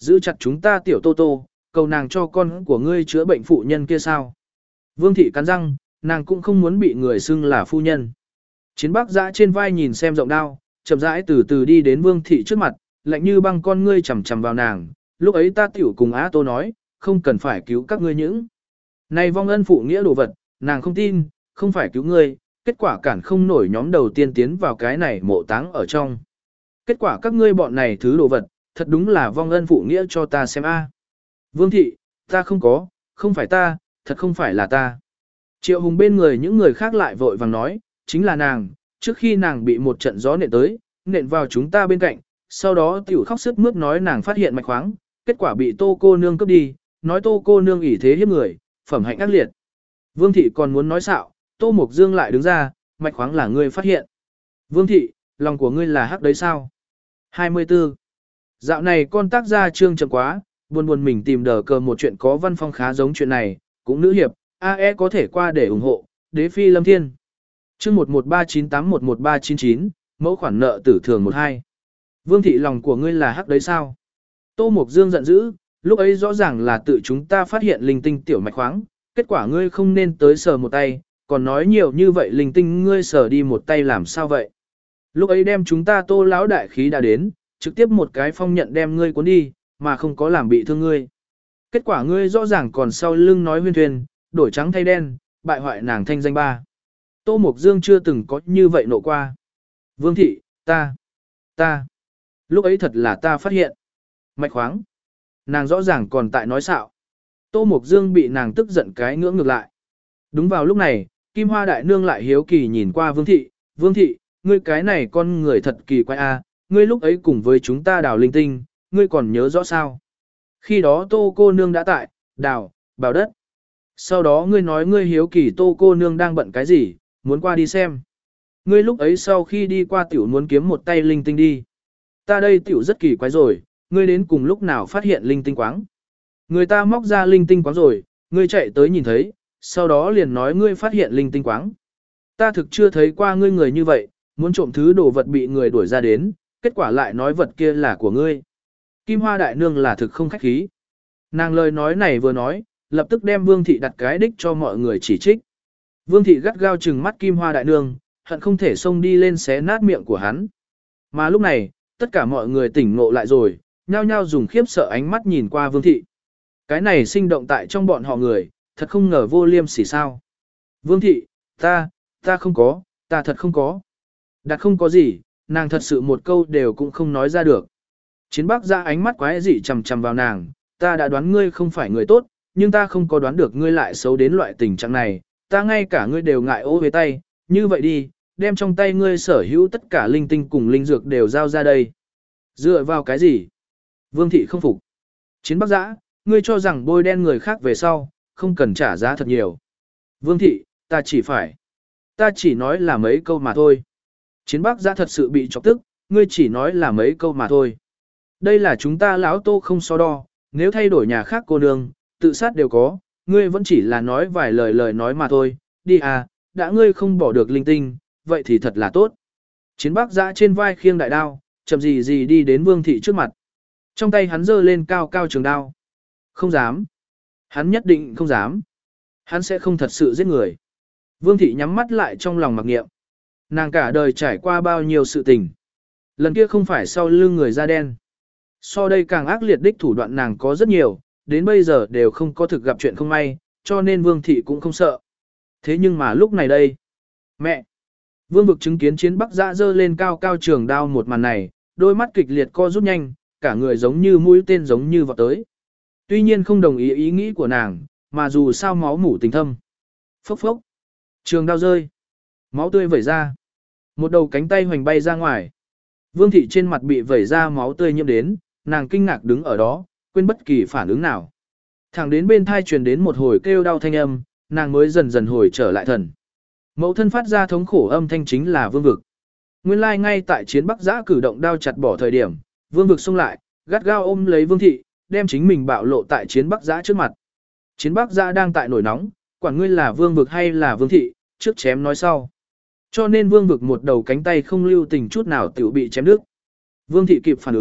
giữ chặt chúng ta tiểu Tô Tô, cầu nàng cho con của ngươi chữa bệnh phụ nhân kia sao. Vương thị cắn răng, nàng cũng không muốn bị người xưng là phu nhân. Chiến Bắc Giã trên vai nhìn xem rộng đao, chậm rãi từ từ đi đến Vương thị trước mặt, lạnh như băng con ngươi chằm chằm vào nàng, lúc ấy ta tiểu cùng Á Tô nói, không cần phải cứu các ngươi những. Này vong ân phụ nghĩa đồ vật, nàng không tin, không phải cứu ngươi, kết quả cản không nổi nhóm đầu tiên tiến vào cái này mộ táng ở trong. Kết quả các ngươi bọn này thứ đồ vật, thật đúng là vong ân phụ nghĩa cho ta xem a. Vương thị, ta không có, không phải ta, thật không phải là ta. Triệu Hùng bên người những người khác lại vội vàng nói, chính là nàng, trước khi nàng bị một trận gió nện tới, nện vào chúng ta bên cạnh, sau đó tiểu khóc sướt mướt nói nàng phát hiện mạch khoáng, kết quả bị Tô cô nương cướp đi, nói Tô cô nương ỷ thế hiếp người, phẩm hạnh ác liệt. Vương thị còn muốn nói xạo, Tô Mộc Dương lại đứng ra, mạch khoáng là ngươi phát hiện. Vương thị, lòng của ngươi là hắc đấy sao? hai mươi tư. Dạo này con tác gia trương chậm quá, buồn buồn mình tìm đờ cờ một chuyện có văn phong khá giống chuyện này, cũng nữ hiệp, a e có thể qua để ủng hộ, đế phi lâm thiên. Chương một một ba chín tám một một ba chín chín, mẫu khoản nợ tử thường một hai. Vương thị lòng của ngươi là hắc đấy sao? Tô Mộc Dương giận dữ, lúc ấy rõ ràng là tự chúng ta phát hiện linh tinh tiểu mạch khoáng, kết quả ngươi không nên tới sờ một tay, còn nói nhiều như vậy linh tinh ngươi sờ đi một tay làm sao vậy? Lúc ấy đem chúng ta Tô lão đại khí đã đến, trực tiếp một cái phong nhận đem ngươi cuốn đi, mà không có làm bị thương ngươi. Kết quả ngươi rõ ràng còn sau lưng nói huyên thuyền, đổi trắng thay đen, bại hoại nàng thanh danh ba. Tô Mộc Dương chưa từng có như vậy nộ qua. Vương thị, ta, ta, lúc ấy thật là ta phát hiện. Mạch khoáng. Nàng rõ ràng còn tại nói xạo. Tô Mộc Dương bị nàng tức giận cái ngưỡng ngược lại. Đúng vào lúc này, Kim Hoa Đại Nương lại hiếu kỳ nhìn qua Vương thị, Vương thị, ngươi cái này con người thật kỳ quái a, ngươi lúc ấy cùng với chúng ta đào linh tinh, ngươi còn nhớ rõ sao? Khi đó Tô cô nương đã tại, đào, bào đất. Sau đó ngươi nói ngươi hiếu kỳ Tô cô nương đang bận cái gì, muốn qua đi xem. Ngươi lúc ấy sau khi đi qua tiểu muốn kiếm một tay linh tinh đi. Ta đây tiểu rất kỳ quái rồi, ngươi đến cùng lúc nào phát hiện linh tinh quáng. Người ta móc ra linh tinh quáng rồi, ngươi chạy tới nhìn thấy, sau đó liền nói ngươi phát hiện linh tinh quáng. Ta thực chưa thấy qua ngươi người như vậy, muốn trộm thứ đồ vật bị người đuổi ra đến, kết quả lại nói vật kia là của ngươi. Kim Hoa Đại Nương là thực không khách khí. Nàng lời nói này vừa nói, lập tức đem Vương thị đặt cái đích cho mọi người chỉ trích. Vương thị gắt gao trừng mắt Kim Hoa Đại Nương, hận không thể xông đi lên xé nát miệng của hắn. Mà lúc này, tất cả mọi người tỉnh ngộ lại rồi, nhao nhao dùng khiếp sợ ánh mắt nhìn qua Vương thị. Cái này sinh động tại trong bọn họ người, thật không ngờ vô liêm sỉ sao. Vương thị, ta, ta không có, ta thật không có. Đặt không có gì, nàng thật sự một câu đều cũng không nói ra được. Chiến Bắc ra ánh mắt quái dị chằm chằm vào nàng, ta đã đoán ngươi không phải người tốt, nhưng ta không có đoán được ngươi lại xấu đến loại tình trạng này, ta ngay cả ngươi đều ngại ố về tay, như vậy đi, đem trong tay ngươi sở hữu tất cả linh tinh cùng linh dược đều giao ra đây. Dựa vào cái gì? Vương thị không phục. Chiến Bắc Giã, ngươi cho rằng bôi đen người khác về sau, không cần trả giá thật nhiều. Vương thị, ta chỉ phải. Ta chỉ nói là mấy câu mà thôi. Chiến Bắc Giã thật sự bị chọc tức, ngươi chỉ nói là mấy câu mà thôi. Đây là chúng ta lão Tô không so đo, nếu thay đổi nhà khác cô nương, tự sát đều có, ngươi vẫn chỉ là nói vài lời lời nói mà thôi, đi à, đã ngươi không bỏ được linh tinh, vậy thì thật là tốt. Chiến Bắc Giã trên vai khiêng đại đao, chậm gì gì đi đến Vương thị trước mặt. Trong tay hắn giơ lên cao cao trường đao. Không dám. Hắn nhất định không dám. Hắn sẽ không thật sự giết người. Vương thị nhắm mắt lại trong lòng mặc niệm. Nàng cả đời trải qua bao nhiêu sự tình. Lần kia không phải sau lưng người da đen. So đây càng ác liệt đích thủ đoạn nàng có rất nhiều, đến bây giờ đều không có thực gặp chuyện không may, cho nên Vương thị cũng không sợ. Thế nhưng mà lúc này đây. Mẹ! Vương vực chứng kiến Chiến Bắc Giã giơ lên cao cao trường đao một màn này, đôi mắt kịch liệt co rút nhanh, cả người giống như mũi tên giống như vọt tới. Tuy nhiên không đồng ý ý nghĩ của nàng, mà dù sao máu mủ tình thâm. Phốc phốc. Trường đao rơi. Máu tươi vẩy ra. Một đầu cánh tay hoành bay ra ngoài. Vương thị trên mặt bị vẩy ra máu tươi nhiễm đến, nàng kinh ngạc đứng ở đó, quên bất kỳ phản ứng nào. Thẳng đến bên thai truyền đến một hồi kêu đau thanh âm, nàng mới dần dần hồi trở lại thần. Mẫu thân phát ra thống khổ âm thanh chính là Vương vực. Nguyên lai like ngay tại Chiến Bắc Giã cử động đao chặt bỏ thời điểm, Vương vực xông lại, gắt gao ôm lấy Vương thị, đem chính mình bạo lộ tại Chiến Bắc Giã trước mặt. Chiến Bắc Giã đang tại nổi nóng, quản ngươi là Vương vực hay là Vương thị, trước chém nói sau. Cho nên Vương vực một đầu cánh tay không lưu tình chút nào tiểu bị chém đứt. Vương thị kịp phản ứng,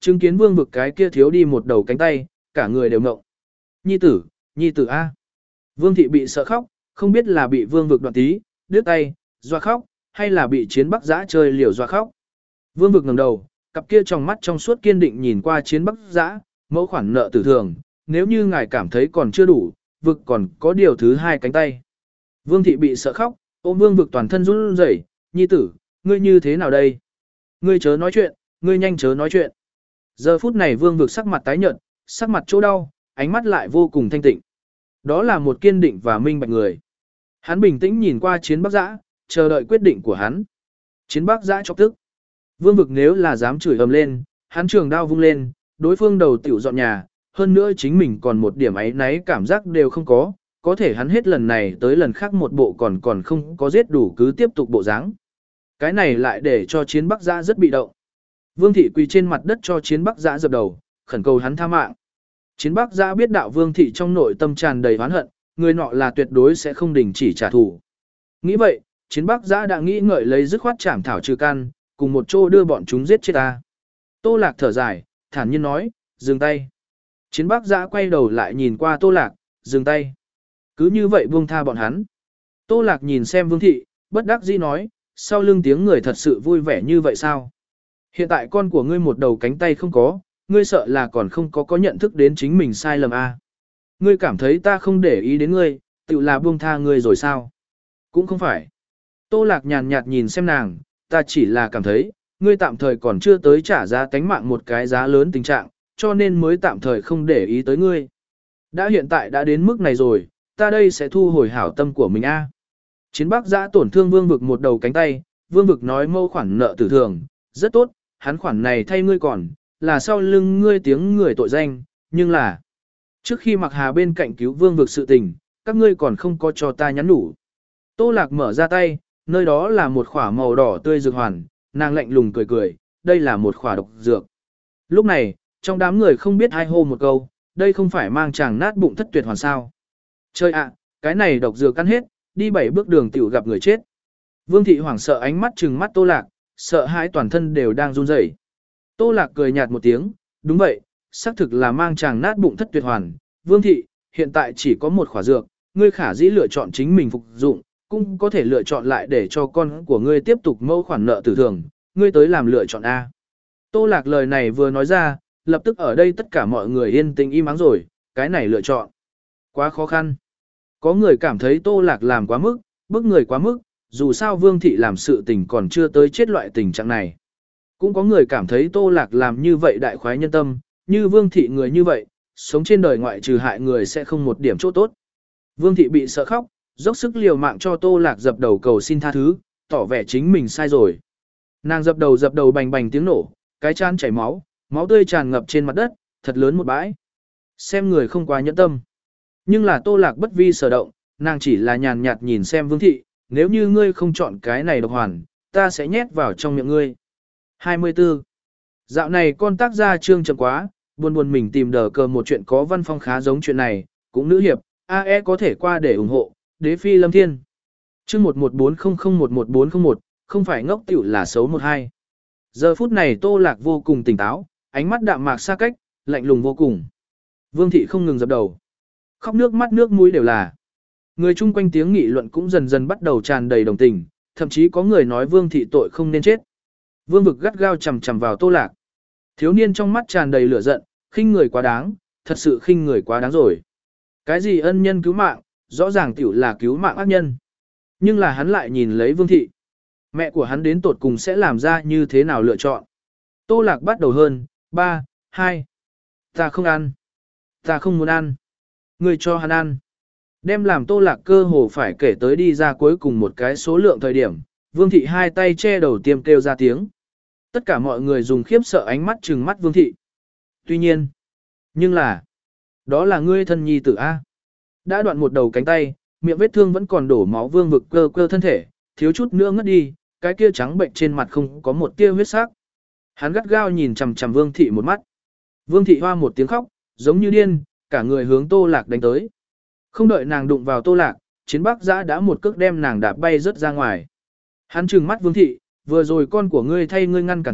chứng kiến vương vực cái kia thiếu đi một đầu cánh tay, cả người đều ngộng. Nhi tử, nhi tử A. Vương thị bị sợ khóc, không biết là bị vương vực đoạn tí, đứt tay, doa khóc, hay là bị chiến bắc giã chơi liều doa khóc. Vương vực ngẩng đầu, cặp kia trong mắt trong suốt kiên định nhìn qua chiến bắc giã, mẫu khoản nợ tử thường, nếu như ngài cảm thấy còn chưa đủ, vực còn có điều thứ hai cánh tay. Vương thị bị sợ khóc, ôm vương vực toàn thân run rẩy, nhi tử, ngươi như thế nào đây? Ngươi chớ nói chuyện, ngươi nhanh chớ nói chuyện. Giờ phút này vương vực sắc mặt tái nhợt, sắc mặt chỗ đau, ánh mắt lại vô cùng thanh tịnh. Đó là một kiên định và minh bạch người. Hắn bình tĩnh nhìn qua chiến bắc giã, chờ đợi quyết định của hắn. Chiến bắc giã chọc tức. Vương vực nếu là dám chửi ầm lên, hắn trường đao vung lên, đối phương đầu tiểu dọn nhà, hơn nữa chính mình còn một điểm ấy náy cảm giác đều không có, có thể hắn hết lần này tới lần khác một bộ còn còn không có giết đủ cứ tiếp tục bộ dáng. Cái này lại để cho chiến bắc giã rất bị động. Vương thị quỳ trên mặt đất cho chiến bắc giã dập đầu, khẩn cầu hắn tha mạng. Chiến bắc giã biết đạo vương thị trong nội tâm tràn đầy oán hận, người nọ là tuyệt đối sẽ không đình chỉ trả thù. Nghĩ vậy, chiến bắc giã đã nghĩ ngợi lấy dứt khoát chảm thảo trừ căn, cùng một chỗ đưa bọn chúng giết chết ta. Tô Lạc thở dài, thản nhiên nói, dừng tay. Chiến bắc giã quay đầu lại nhìn qua Tô Lạc, dừng tay. Cứ như vậy buông tha bọn hắn. Tô Lạc nhìn xem vương thị, bất đắc dĩ nói, sau lưng tiếng người thật sự vui vẻ như vậy sao? Hiện tại con của ngươi một đầu cánh tay không có, ngươi sợ là còn không có có nhận thức đến chính mình sai lầm à? Ngươi cảm thấy ta không để ý đến ngươi, tự là buông tha ngươi rồi sao? Cũng không phải. Tô Lạc nhàn nhạt nhìn xem nàng, ta chỉ là cảm thấy, ngươi tạm thời còn chưa tới trả giá tánh mạng một cái giá lớn tình trạng, cho nên mới tạm thời không để ý tới ngươi. Đã hiện tại đã đến mức này rồi, ta đây sẽ thu hồi hảo tâm của mình a. Chiến bắc giã tổn thương vương vực một đầu cánh tay, vương vực nói mâu khoản nợ tử thường, rất tốt, hắn khoản này thay ngươi còn, là sau lưng ngươi tiếng người tội danh, nhưng là, trước khi mặc hà bên cạnh cứu vương vực sự tình, các ngươi còn không có cho ta nhắn đủ. Tô Lạc mở ra tay, nơi đó là một khỏa màu đỏ tươi dược hoàn, nàng lạnh lùng cười cười, đây là một khỏa độc dược. Lúc này, trong đám người không biết ai hô một câu, đây không phải mang chàng nát bụng thất tuyệt hoàn sao. Chơi ạ, cái này độc dược ăn hết, đi bảy bước đường tiểu gặp người chết. Vương thị hoảng sợ ánh mắt trừng mắt Tô Lạc, sợ hãi toàn thân đều đang run rẩy. Tô Lạc cười nhạt một tiếng, đúng vậy, xác thực là mang chàng nát bụng thất tuyệt hoàn. Vương thị, hiện tại chỉ có một khỏa dược, ngươi khả dĩ lựa chọn chính mình phục dụng, cũng có thể lựa chọn lại để cho con của ngươi tiếp tục mâu khoản nợ tử thường, ngươi tới làm lựa chọn A. Tô Lạc lời này vừa nói ra, lập tức ở đây tất cả mọi người yên tĩnh im ắng rồi, cái này lựa chọn. Quá khó khăn. Có người cảm thấy Tô Lạc làm quá mức, bức người quá mức, dù sao Vương thị làm sự tình còn chưa tới chết loại tình trạng này. Cũng có người cảm thấy Tô Lạc làm như vậy đại khoái nhân tâm, như Vương thị người như vậy, sống trên đời ngoại trừ hại người sẽ không một điểm chỗ tốt. Vương thị bị sợ khóc, dốc sức liều mạng cho Tô Lạc dập đầu cầu xin tha thứ, tỏ vẻ chính mình sai rồi. Nàng dập đầu dập đầu bành bành tiếng nổ, cái chán chảy máu, máu tươi tràn ngập trên mặt đất, thật lớn một bãi. Xem người không quá nhẫn tâm. Nhưng là Tô Lạc bất vi sở động, nàng chỉ là nhàn nhạt nhìn xem Vương thị, nếu như ngươi không chọn cái này độc hoàn, ta sẽ nhét vào trong miệng ngươi. hai mươi tư. Dạo này con tác gia trương chậm quá, buồn buồn mình tìm đờ cờ một chuyện có văn phong khá giống chuyện này, cũng nữ hiệp, a e có thể qua để ủng hộ, đế phi lâm thiên. Chương một một bốn không không một một bốn không một, không phải ngốc tiểu là xấu một hai. Giờ phút này Tô Lạc vô cùng tỉnh táo, ánh mắt đạm mạc xa cách, lạnh lùng vô cùng. Vương thị không ngừng dập đầu. Khóc nước mắt nước mũi đều là. Người chung quanh tiếng nghị luận cũng dần dần bắt đầu tràn đầy đồng tình, thậm chí có người nói Vương thị tội không nên chết. Vương vực gắt gao chằm chằm vào Tô Lạc. Thiếu niên trong mắt tràn đầy lửa giận, khinh người quá đáng, thật sự khinh người quá đáng rồi. Cái gì ân nhân cứu mạng, rõ ràng tiểu là cứu mạng ác nhân. Nhưng là hắn lại nhìn lấy Vương thị. Mẹ của hắn đến tột cùng sẽ làm ra như thế nào lựa chọn. Tô Lạc bắt đầu hơn, ba, hai. Ta không ăn. Ta không muốn ăn. Người cho hắn ăn. Đem làm Tô Lạc cơ hồ phải kể tới đi ra cuối cùng một cái số lượng thời điểm. Vương thị hai tay che đầu tiêm kêu ra tiếng. Tất cả mọi người dùng khiếp sợ ánh mắt trừng mắt Vương thị. Tuy nhiên. Nhưng là. Đó là ngươi thân nhi tử A. Đã đoạn một đầu cánh tay, miệng vết thương vẫn còn đổ máu Vương vực cơ cơ thân thể, thiếu chút nữa ngất đi, cái kia trắng bệnh trên mặt không có một tia huyết sắc. Hắn gắt gao nhìn chằm chằm Vương thị một mắt. Vương thị hoa một tiếng khóc, giống như điên, cả người hướng Tô Lạc đánh tới. Không đợi nàng đụng vào Tô Lạc, chiến bắc giã đã một cước đem nàng đạp bay rớt ra ngoài. Hắn trừng mắt Vương thị, vừa rồi con của ngươi thay ngươi ngăn cản chết,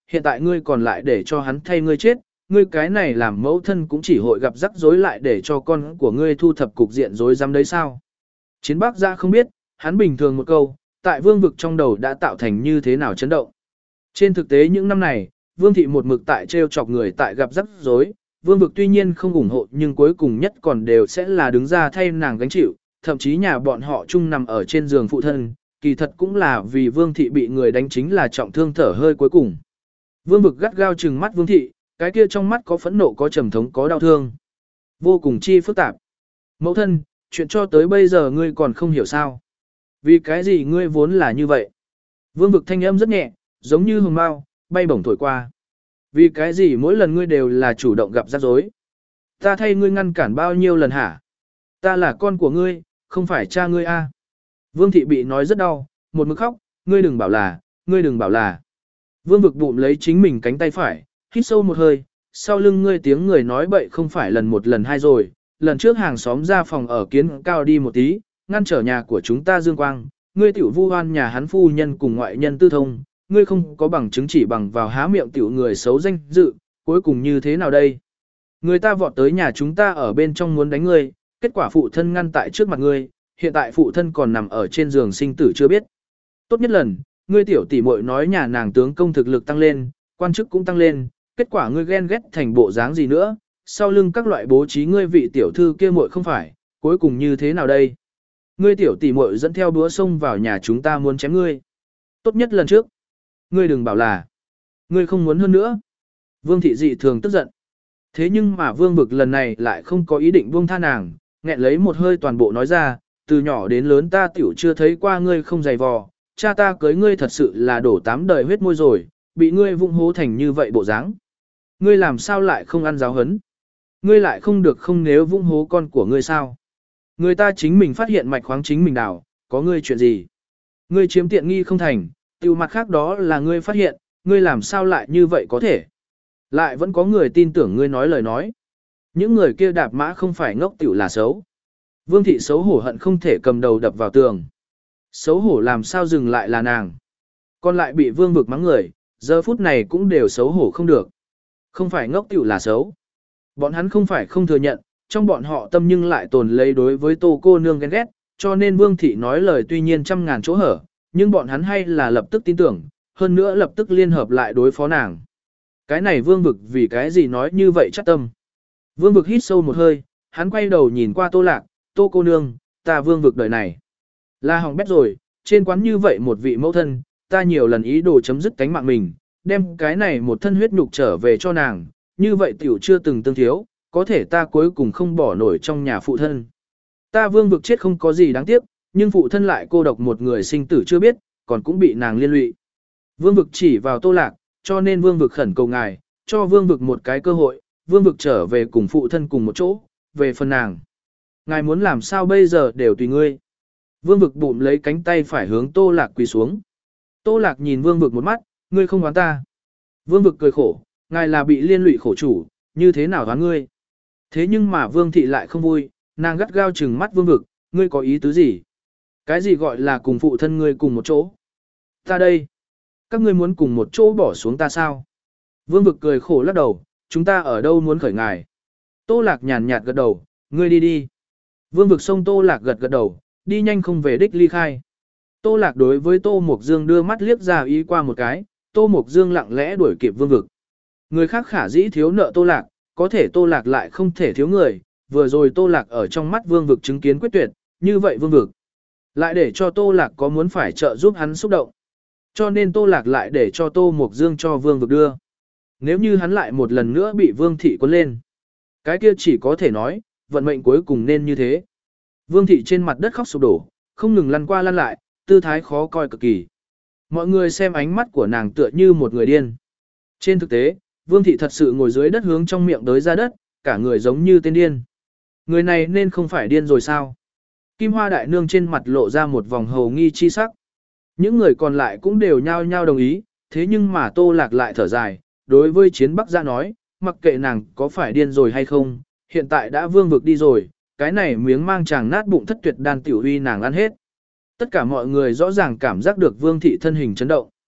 hiện tại ngươi còn lại để cho hắn thay ngươi chết, ngươi cái này làm mẫu thân cũng chỉ hội gặp rắc rối lại để cho con của ngươi thu thập cục diện rối rắm đấy sao. Chiến Bắc Giã không biết, hắn bình thường một câu, tại vương vực trong đầu đã tạo thành như thế nào chấn động. Trên thực tế những năm này, vương thị một mực tại trêu chọc người tại gặp rắc rối, vương vực tuy nhiên không ủng hộ nhưng cuối cùng nhất còn đều sẽ là đứng ra thay nàng gánh chịu, thậm chí nhà bọn họ chung nằm ở trên giường phụ thân, kỳ thật cũng là vì vương thị bị người đánh chính là trọng thương thở hơi cuối cùng. Vương vực gắt gao trừng mắt vương thị, cái kia trong mắt có phẫn nộ có trầm thống có đau thương. Vô cùng chi phức tạp. Mẫu thân, chuyện cho tới bây giờ ngươi còn không hiểu sao. Vì cái gì ngươi vốn là như vậy? Vương vực thanh âm rất nhẹ, giống như hồng mao, bay bổng thổi qua. Vì cái gì mỗi lần ngươi đều là chủ động gặp rắc rối? Ta thay ngươi ngăn cản bao nhiêu lần hả? Ta là con của ngươi, không phải cha ngươi a. Vương thị bị nói rất đau, một mực khóc, ngươi đừng bảo là, ngươi đừng bảo là. Vương vực bụng lấy chính mình cánh tay phải, hít sâu một hơi, sau lưng ngươi tiếng người nói bậy không phải lần một lần hai rồi, lần trước hàng xóm ra phòng ở kiến cao đi một tí, ngăn trở nhà của chúng ta dương quang, ngươi tiểu vu oan nhà hắn phu nhân cùng ngoại nhân tư thông, ngươi không có bằng chứng chỉ bằng vào há miệng tiểu người xấu danh dự, cuối cùng như thế nào đây? Người ta vọt tới nhà chúng ta ở bên trong muốn đánh ngươi, kết quả phụ thân ngăn tại trước mặt ngươi, hiện tại phụ thân còn nằm ở trên giường sinh tử chưa biết. Tốt nhất lần, ngươi tiểu tỷ muội nói nhà nàng tướng công thực lực tăng lên, quan chức cũng tăng lên, kết quả ngươi ghen ghét thành bộ dáng gì nữa, sau lưng các loại bố trí ngươi vị tiểu thư kia muội không phải, cuối cùng như thế nào đây? Ngươi tiểu tỷ muội dẫn theo đũa xông vào nhà chúng ta muốn chém ngươi. Tốt nhất lần trước, ngươi đừng bảo là, ngươi không muốn hơn nữa. Vương thị dị thường tức giận. Thế nhưng mà vương vực lần này lại không có ý định buông tha nàng, nghẹn lấy một hơi toàn bộ nói ra, từ nhỏ đến lớn ta tiểu chưa thấy qua ngươi không dày vò, cha ta cưới ngươi thật sự là đổ tám đời huyết môi rồi, bị ngươi vụng hố thành như vậy bộ dáng. Ngươi làm sao lại không ăn giáo hấn? Ngươi lại không được không nếu vụng hố con của ngươi sao? Người ta chính mình phát hiện mạch khoáng chính mình đào, có ngươi chuyện gì? Ngươi chiếm tiện nghi không thành, tiêu mặt khác đó là ngươi phát hiện, ngươi làm sao lại như vậy có thể? Lại vẫn có người tin tưởng ngươi nói lời nói. Những người kia đạp mã không phải ngốc tiểu là xấu. Vương thị xấu hổ hận không thể cầm đầu đập vào tường. Xấu hổ làm sao dừng lại là nàng. Còn lại bị vương vực mắng người, giờ phút này cũng đều xấu hổ không được. Không phải ngốc tiểu là xấu. Bọn hắn không phải không thừa nhận, trong bọn họ tâm nhưng lại tồn lấy đối với tô cô nương ghen ghét, cho nên vương thị nói lời tuy nhiên trăm ngàn chỗ hở, nhưng bọn hắn hay là lập tức tin tưởng, hơn nữa lập tức liên hợp lại đối phó nàng. Cái này vương vực vì cái gì nói như vậy chắc tâm. Vương vực hít sâu một hơi, hắn quay đầu nhìn qua tô lạc, tô cô nương, ta vương vực đời này. Là hỏng bét rồi, trên quán như vậy một vị mẫu thân, ta nhiều lần ý đồ chấm dứt cánh mạng mình, đem cái này một thân huyết nhục trở về cho nàng, như vậy tiểu chưa từng tương thiếu, có thể ta cuối cùng không bỏ nổi trong nhà phụ thân. Ta vương vực chết không có gì đáng tiếc, nhưng phụ thân lại cô độc một người sinh tử chưa biết, còn cũng bị nàng liên lụy. Vương vực chỉ vào tô lạc, cho nên vương vực khẩn cầu ngài, cho vương vực một cái cơ hội, vương vực trở về cùng phụ thân cùng một chỗ, về phần nàng. Ngài muốn làm sao bây giờ đều tùy ngươi. Vương vực bụm lấy cánh tay phải hướng tô lạc quỳ xuống. Tô lạc nhìn vương vực một mắt, ngươi không oán ta. Vương vực cười khổ, ngài là bị liên lụy khổ chủ, như thế nào oán ngươi. Thế nhưng mà vương thị lại không vui, nàng gắt gao trừng mắt vương vực, ngươi có ý tứ gì? Cái gì gọi là cùng phụ thân ngươi cùng một chỗ? Ta đây. Các ngươi muốn cùng một chỗ bỏ xuống ta sao? Vương vực cười khổ lắc đầu, chúng ta ở đâu muốn khởi ngài? Tô lạc nhàn nhạt gật đầu, ngươi đi đi. Vương vực xông tô lạc gật gật đầu, đi nhanh không về đích ly khai. Tô lạc đối với tô mục dương đưa mắt liếc ra ý qua một cái, tô mục dương lặng lẽ đuổi kịp vương vực. Người khác khả dĩ thiếu nợ tô lạc, có thể tô lạc lại không thể thiếu người, vừa rồi tô lạc ở trong mắt vương vực chứng kiến quyết tuyệt, như vậy vương vực. Lại để cho tô lạc có muốn phải trợ giúp hắn xúc động. Cho nên tô lạc lại để cho tô mục dương cho vương vực đưa. Nếu như hắn lại một lần nữa bị vương thị cuốn lên, cái kia chỉ có thể nói, vận mệnh cuối cùng nên như thế. Vương thị trên mặt đất khóc sụp đổ, không ngừng lăn qua lăn lại, tư thái khó coi cực kỳ. Mọi người xem ánh mắt của nàng tựa như một người điên. Trên thực tế, vương thị thật sự ngồi dưới đất hướng trong miệng đới ra đất, cả người giống như tên điên. Người này nên không phải điên rồi sao? Kim Hoa đại nương trên mặt lộ ra một vòng hầu nghi chi sắc. Những người còn lại cũng đều nhao nhao đồng ý, thế nhưng mà tô lạc lại thở dài, đối với chiến bắc gia nói, mặc kệ nàng có phải điên rồi hay không, hiện tại đã vương vực đi rồi, cái này miếng mang chàng nát bụng thất tuyệt đan tiểu uy nàng ăn hết. Tất cả mọi người rõ ràng cảm giác được vương thị thân hình chấn động.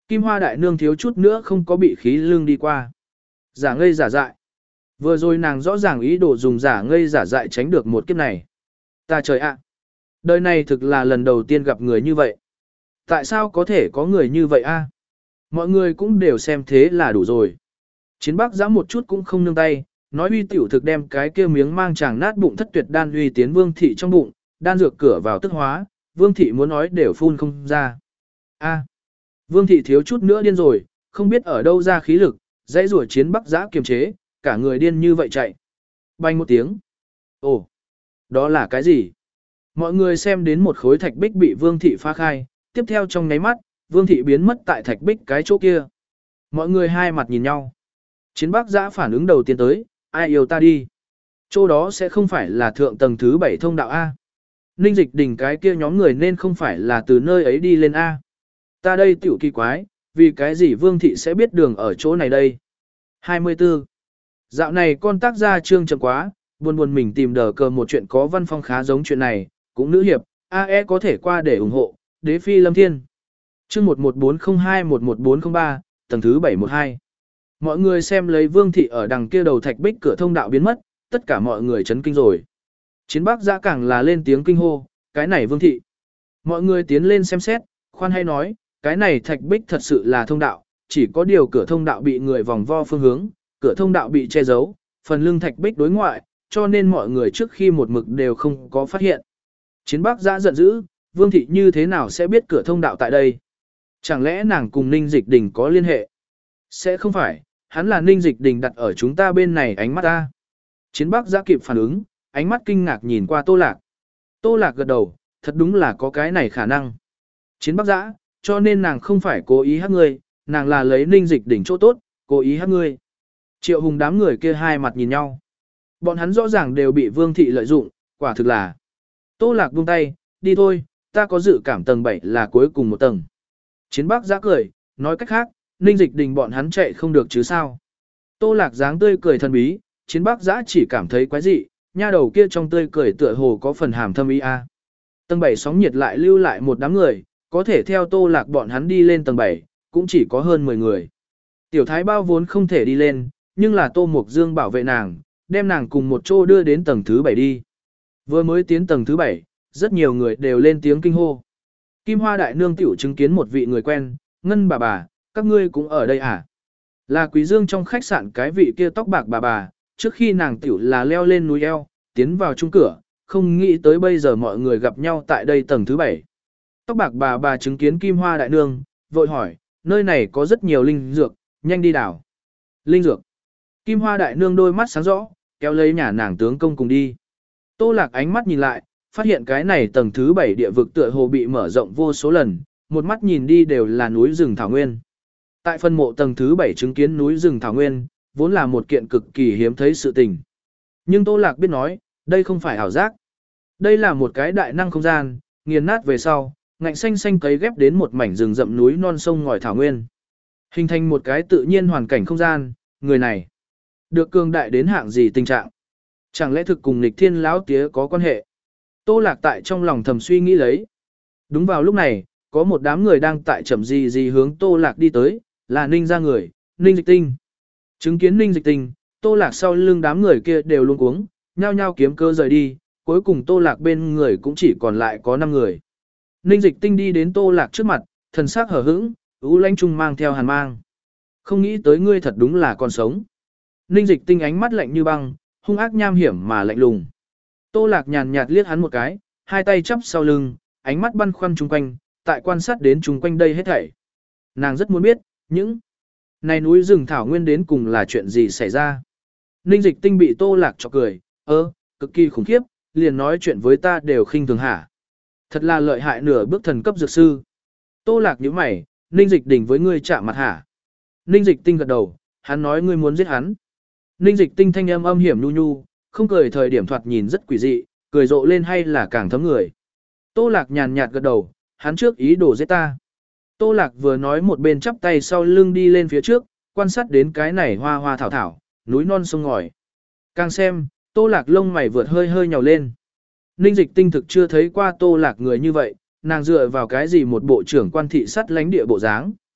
Kim Hoa đại nương thiếu chút nữa không có bị khí lương đi qua. Giả ngây giả dại. Vừa rồi nàng rõ ràng ý đồ dùng giả ngây giả dại tránh được một kiếp này. Ta trời ạ! Đời này thực là lần đầu tiên gặp người như vậy. Tại sao có thể có người như vậy a? Mọi người cũng đều xem thế là đủ rồi. Chiến Bắc giã một chút cũng không nương tay, nói uy tiểu thực đem cái kia miếng mang chàng nát bụng thất tuyệt đan uy tiến Vương thị trong bụng, đan dược cửa vào tức hóa, Vương thị muốn nói đều phun không ra. A. Vương thị thiếu chút nữa điên rồi, không biết ở đâu ra khí lực, dãy rủa Chiến Bắc giã kiềm chế, cả người điên như vậy chạy. Bành một tiếng. Ồ, đó là cái gì? Mọi người xem đến một khối thạch bích bị Vương thị phá khai, tiếp theo trong nháy mắt, Vương thị biến mất tại thạch bích cái chỗ kia. Mọi người hai mặt nhìn nhau. Chiến Bắc giã phản ứng đầu tiên tới, ai yêu ta đi. Chỗ đó sẽ không phải là thượng tầng thứ bảy thông đạo A. Ninh Dịch Đình cái kia nhóm người nên không phải là từ nơi ấy đi lên A. Ta đây tiểu kỳ quái, vì cái gì Vương thị sẽ biết đường ở chỗ này đây. hai mươi tư. Dạo này con tác gia trương chậm quá, buồn buồn mình tìm đờ cờ một chuyện có văn phong khá giống chuyện này, cũng nữ hiệp, a e có thể qua để ủng hộ, đế phi lâm thiên. Chương một một bốn không hai một một bốn không ba, tầng thứ bảy một hai. Mọi người xem lấy Vương thị ở đằng kia đầu thạch bích cửa thông đạo biến mất, tất cả mọi người chấn kinh rồi. Chiến Bắc giã càng là lên tiếng kinh hô, cái này Vương thị. Mọi người tiến lên xem xét, khoan hay nói, cái này thạch bích thật sự là thông đạo, chỉ có điều cửa thông đạo bị người vòng vo phương hướng, cửa thông đạo bị che giấu, phần lưng thạch bích đối ngoại, cho nên mọi người trước khi một mực đều không có phát hiện. Chiến Bắc giã giận dữ, Vương thị như thế nào sẽ biết cửa thông đạo tại đây? Chẳng lẽ nàng cùng Ninh Dịch Đình có liên hệ? Sẽ không phải, hắn là Ninh Dịch Đình đặt ở chúng ta bên này ánh mắt ta. Chiến Bắc giã kịp phản ứng, ánh mắt kinh ngạc nhìn qua Tô Lạc. Tô Lạc gật đầu, thật đúng là có cái này khả năng. Chiến Bắc giã, cho nên nàng không phải cố ý hát ngươi, nàng là lấy Ninh Dịch Đình chỗ tốt, cố ý hát ngươi. Triệu Hùng đám người kia hai mặt nhìn nhau. Bọn hắn rõ ràng đều bị Vương thị lợi dụng, quả thực là. Tô Lạc buông tay, đi thôi, ta có dự cảm tầng bảy là cuối cùng một tầng. Chiến Bắc giã cười, nói cách khác, Ninh Dịch Đình bọn hắn chạy không được chứ sao. Tô Lạc dáng tươi cười thần bí, Chiến Bắc giã chỉ cảm thấy quái dị, nha đầu kia trong tươi cười tựa hồ có phần hàm thâm ý a. Tầng bảy sóng nhiệt lại lưu lại một đám người, có thể theo Tô Lạc bọn hắn đi lên tầng bảy, cũng chỉ có hơn mười người. Tiểu Thái Bao vốn không thể đi lên, nhưng là Tô Mục Dương bảo vệ nàng, đem nàng cùng một chỗ đưa đến tầng thứ bảy đi. Vừa mới tiến tầng thứ bảy, rất nhiều người đều lên tiếng kinh hô. Kim Hoa đại nương tiểu chứng kiến một vị người quen, Ngân bà bà, các ngươi cũng ở đây à? Là Quý Dương trong khách sạn cái vị kia tóc bạc bà bà, trước khi nàng tiểu là leo lên núi eo, tiến vào trung cửa, không nghĩ tới bây giờ mọi người gặp nhau tại đây tầng thứ bảy. Tóc bạc bà bà chứng kiến Kim Hoa đại nương, vội hỏi, nơi này có rất nhiều linh dược, nhanh đi đảo. Linh dược. Kim Hoa đại nương đôi mắt sáng rõ, kéo lấy nhà nàng tướng công cùng đi. Tô Lạc ánh mắt nhìn lại, phát hiện cái này tầng thứ bảy địa vực tựa hồ bị mở rộng vô số lần, một mắt nhìn đi đều là núi rừng thảo nguyên. Tại phân mộ tầng thứ bảy chứng kiến núi rừng thảo nguyên, vốn là một kiện cực kỳ hiếm thấy sự tình. Nhưng Tô Lạc biết nói, đây không phải ảo giác. Đây là một cái đại năng không gian, nghiền nát về sau, ngạnh xanh xanh cấy ghép đến một mảnh rừng rậm núi non sông ngòi thảo nguyên. Hình thành một cái tự nhiên hoàn cảnh không gian, người này được cường đại đến hạng gì tình trạng? Chẳng lẽ thực cùng nghịch thiên lão tía có quan hệ? Tô Lạc tại trong lòng thầm suy nghĩ lấy. Đúng vào lúc này, có một đám người đang tại chậm gì gì hướng Tô Lạc đi tới, là Ninh ra người, Ninh Dịch Tinh. Chứng kiến Ninh Dịch Tinh, Tô Lạc sau lưng đám người kia đều luống cuống, nhao nhao kiếm cơ rời đi, cuối cùng Tô Lạc bên người cũng chỉ còn lại có năm người. Ninh Dịch Tinh đi đến Tô Lạc trước mặt, thần sắc hở hững, ưu lãnh trung mang theo hàn mang. Không nghĩ tới ngươi thật đúng là còn sống. Ninh Dịch Tinh ánh mắt lạnh như băng, hung ác nham hiểm mà lạnh lùng. Tô Lạc nhàn nhạt liếc hắn một cái, hai tay chắp sau lưng, ánh mắt băn khoăn chung quanh, tại quan sát đến chung quanh đây hết thảy. Nàng rất muốn biết, những này núi rừng thảo nguyên đến cùng là chuyện gì xảy ra. Ninh Dịch Tinh bị Tô Lạc chọc cười, ơ, cực kỳ khủng khiếp, liền nói chuyện với ta đều khinh thường hả. Thật là lợi hại nửa bước thần cấp dược sư. Tô Lạc nhíu mày, Ninh Dịch Đình với ngươi chạm mặt hả. Ninh Dịch Tinh gật đầu, hắn nói ngươi muốn giết hắn. Ninh Dịch Tinh thanh âm âm hiểm nhu nhu, không cười thời điểm thoạt nhìn rất quỷ dị, cười rộ lên hay là càng thấm người. Tô Lạc nhàn nhạt gật đầu, hắn trước ý đồ giết ta. Tô Lạc vừa nói một bên chắp tay sau lưng đi lên phía trước, quan sát đến cái này hoa hoa thảo thảo, núi non sông ngòi. Càng xem, Tô Lạc lông mày vượt hơi hơi nhào lên. Ninh Dịch Tinh thực chưa thấy qua Tô Lạc người như vậy, nàng dựa vào cái gì một bộ trưởng quan thị sắt lánh địa bộ dáng.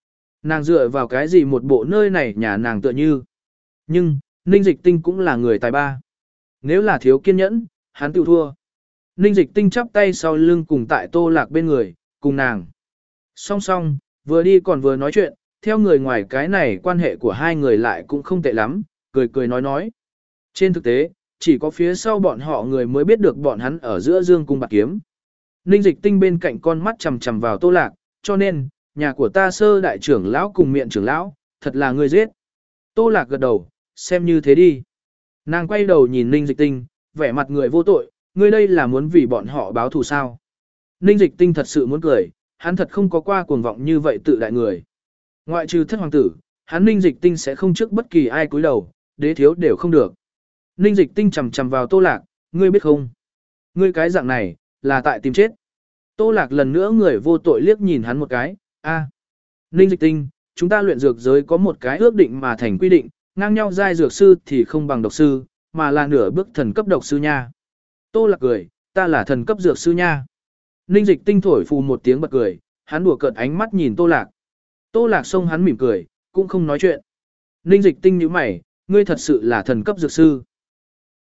Nàng dựa vào cái gì một bộ nơi này nhà nàng tựa như. Nhưng, Ninh Dịch Tinh cũng là người tài ba. Nếu là thiếu kiên nhẫn, hắn tự thua. Ninh Dịch Tinh chắp tay sau lưng cùng tại Tô Lạc bên người, cùng nàng. Song song, vừa đi còn vừa nói chuyện, theo người ngoài cái này quan hệ của hai người lại cũng không tệ lắm, cười cười nói nói. Trên thực tế, chỉ có phía sau bọn họ người mới biết được bọn hắn ở giữa dương cung bạc kiếm. Ninh Dịch Tinh bên cạnh con mắt chằm chằm vào Tô Lạc, cho nên, nhà của ta sơ đại trưởng lão cùng miệng trưởng lão, thật là người giết. Tô Lạc gật đầu, xem như thế đi. Nàng quay đầu nhìn Ninh Dịch Tinh, vẻ mặt người vô tội, ngươi đây là muốn vì bọn họ báo thù sao. Ninh Dịch Tinh thật sự muốn cười, hắn thật không có qua cuồng vọng như vậy tự đại người. Ngoại trừ thất hoàng tử, hắn Ninh Dịch Tinh sẽ không trước bất kỳ ai cúi đầu, đế thiếu đều không được. Ninh Dịch Tinh chầm chầm vào Tô Lạc, ngươi biết không? Ngươi cái dạng này, là tại tìm chết. Tô Lạc lần nữa người vô tội liếc nhìn hắn một cái, a, Ninh Dịch Tinh, chúng ta luyện dược giới có một cái ước định mà thành quy định, ngang nhau giai dược sư thì không bằng độc sư, mà là nửa bước thần cấp độc sư nha. Tô Lạc cười, ta là thần cấp dược sư nha. Ninh Dịch Tinh thổi phù một tiếng bật cười, hắn đùa cợt ánh mắt nhìn Tô Lạc. Tô Lạc xông hắn mỉm cười, cũng không nói chuyện. Ninh Dịch Tinh nhíu mày, ngươi thật sự là thần cấp dược sư.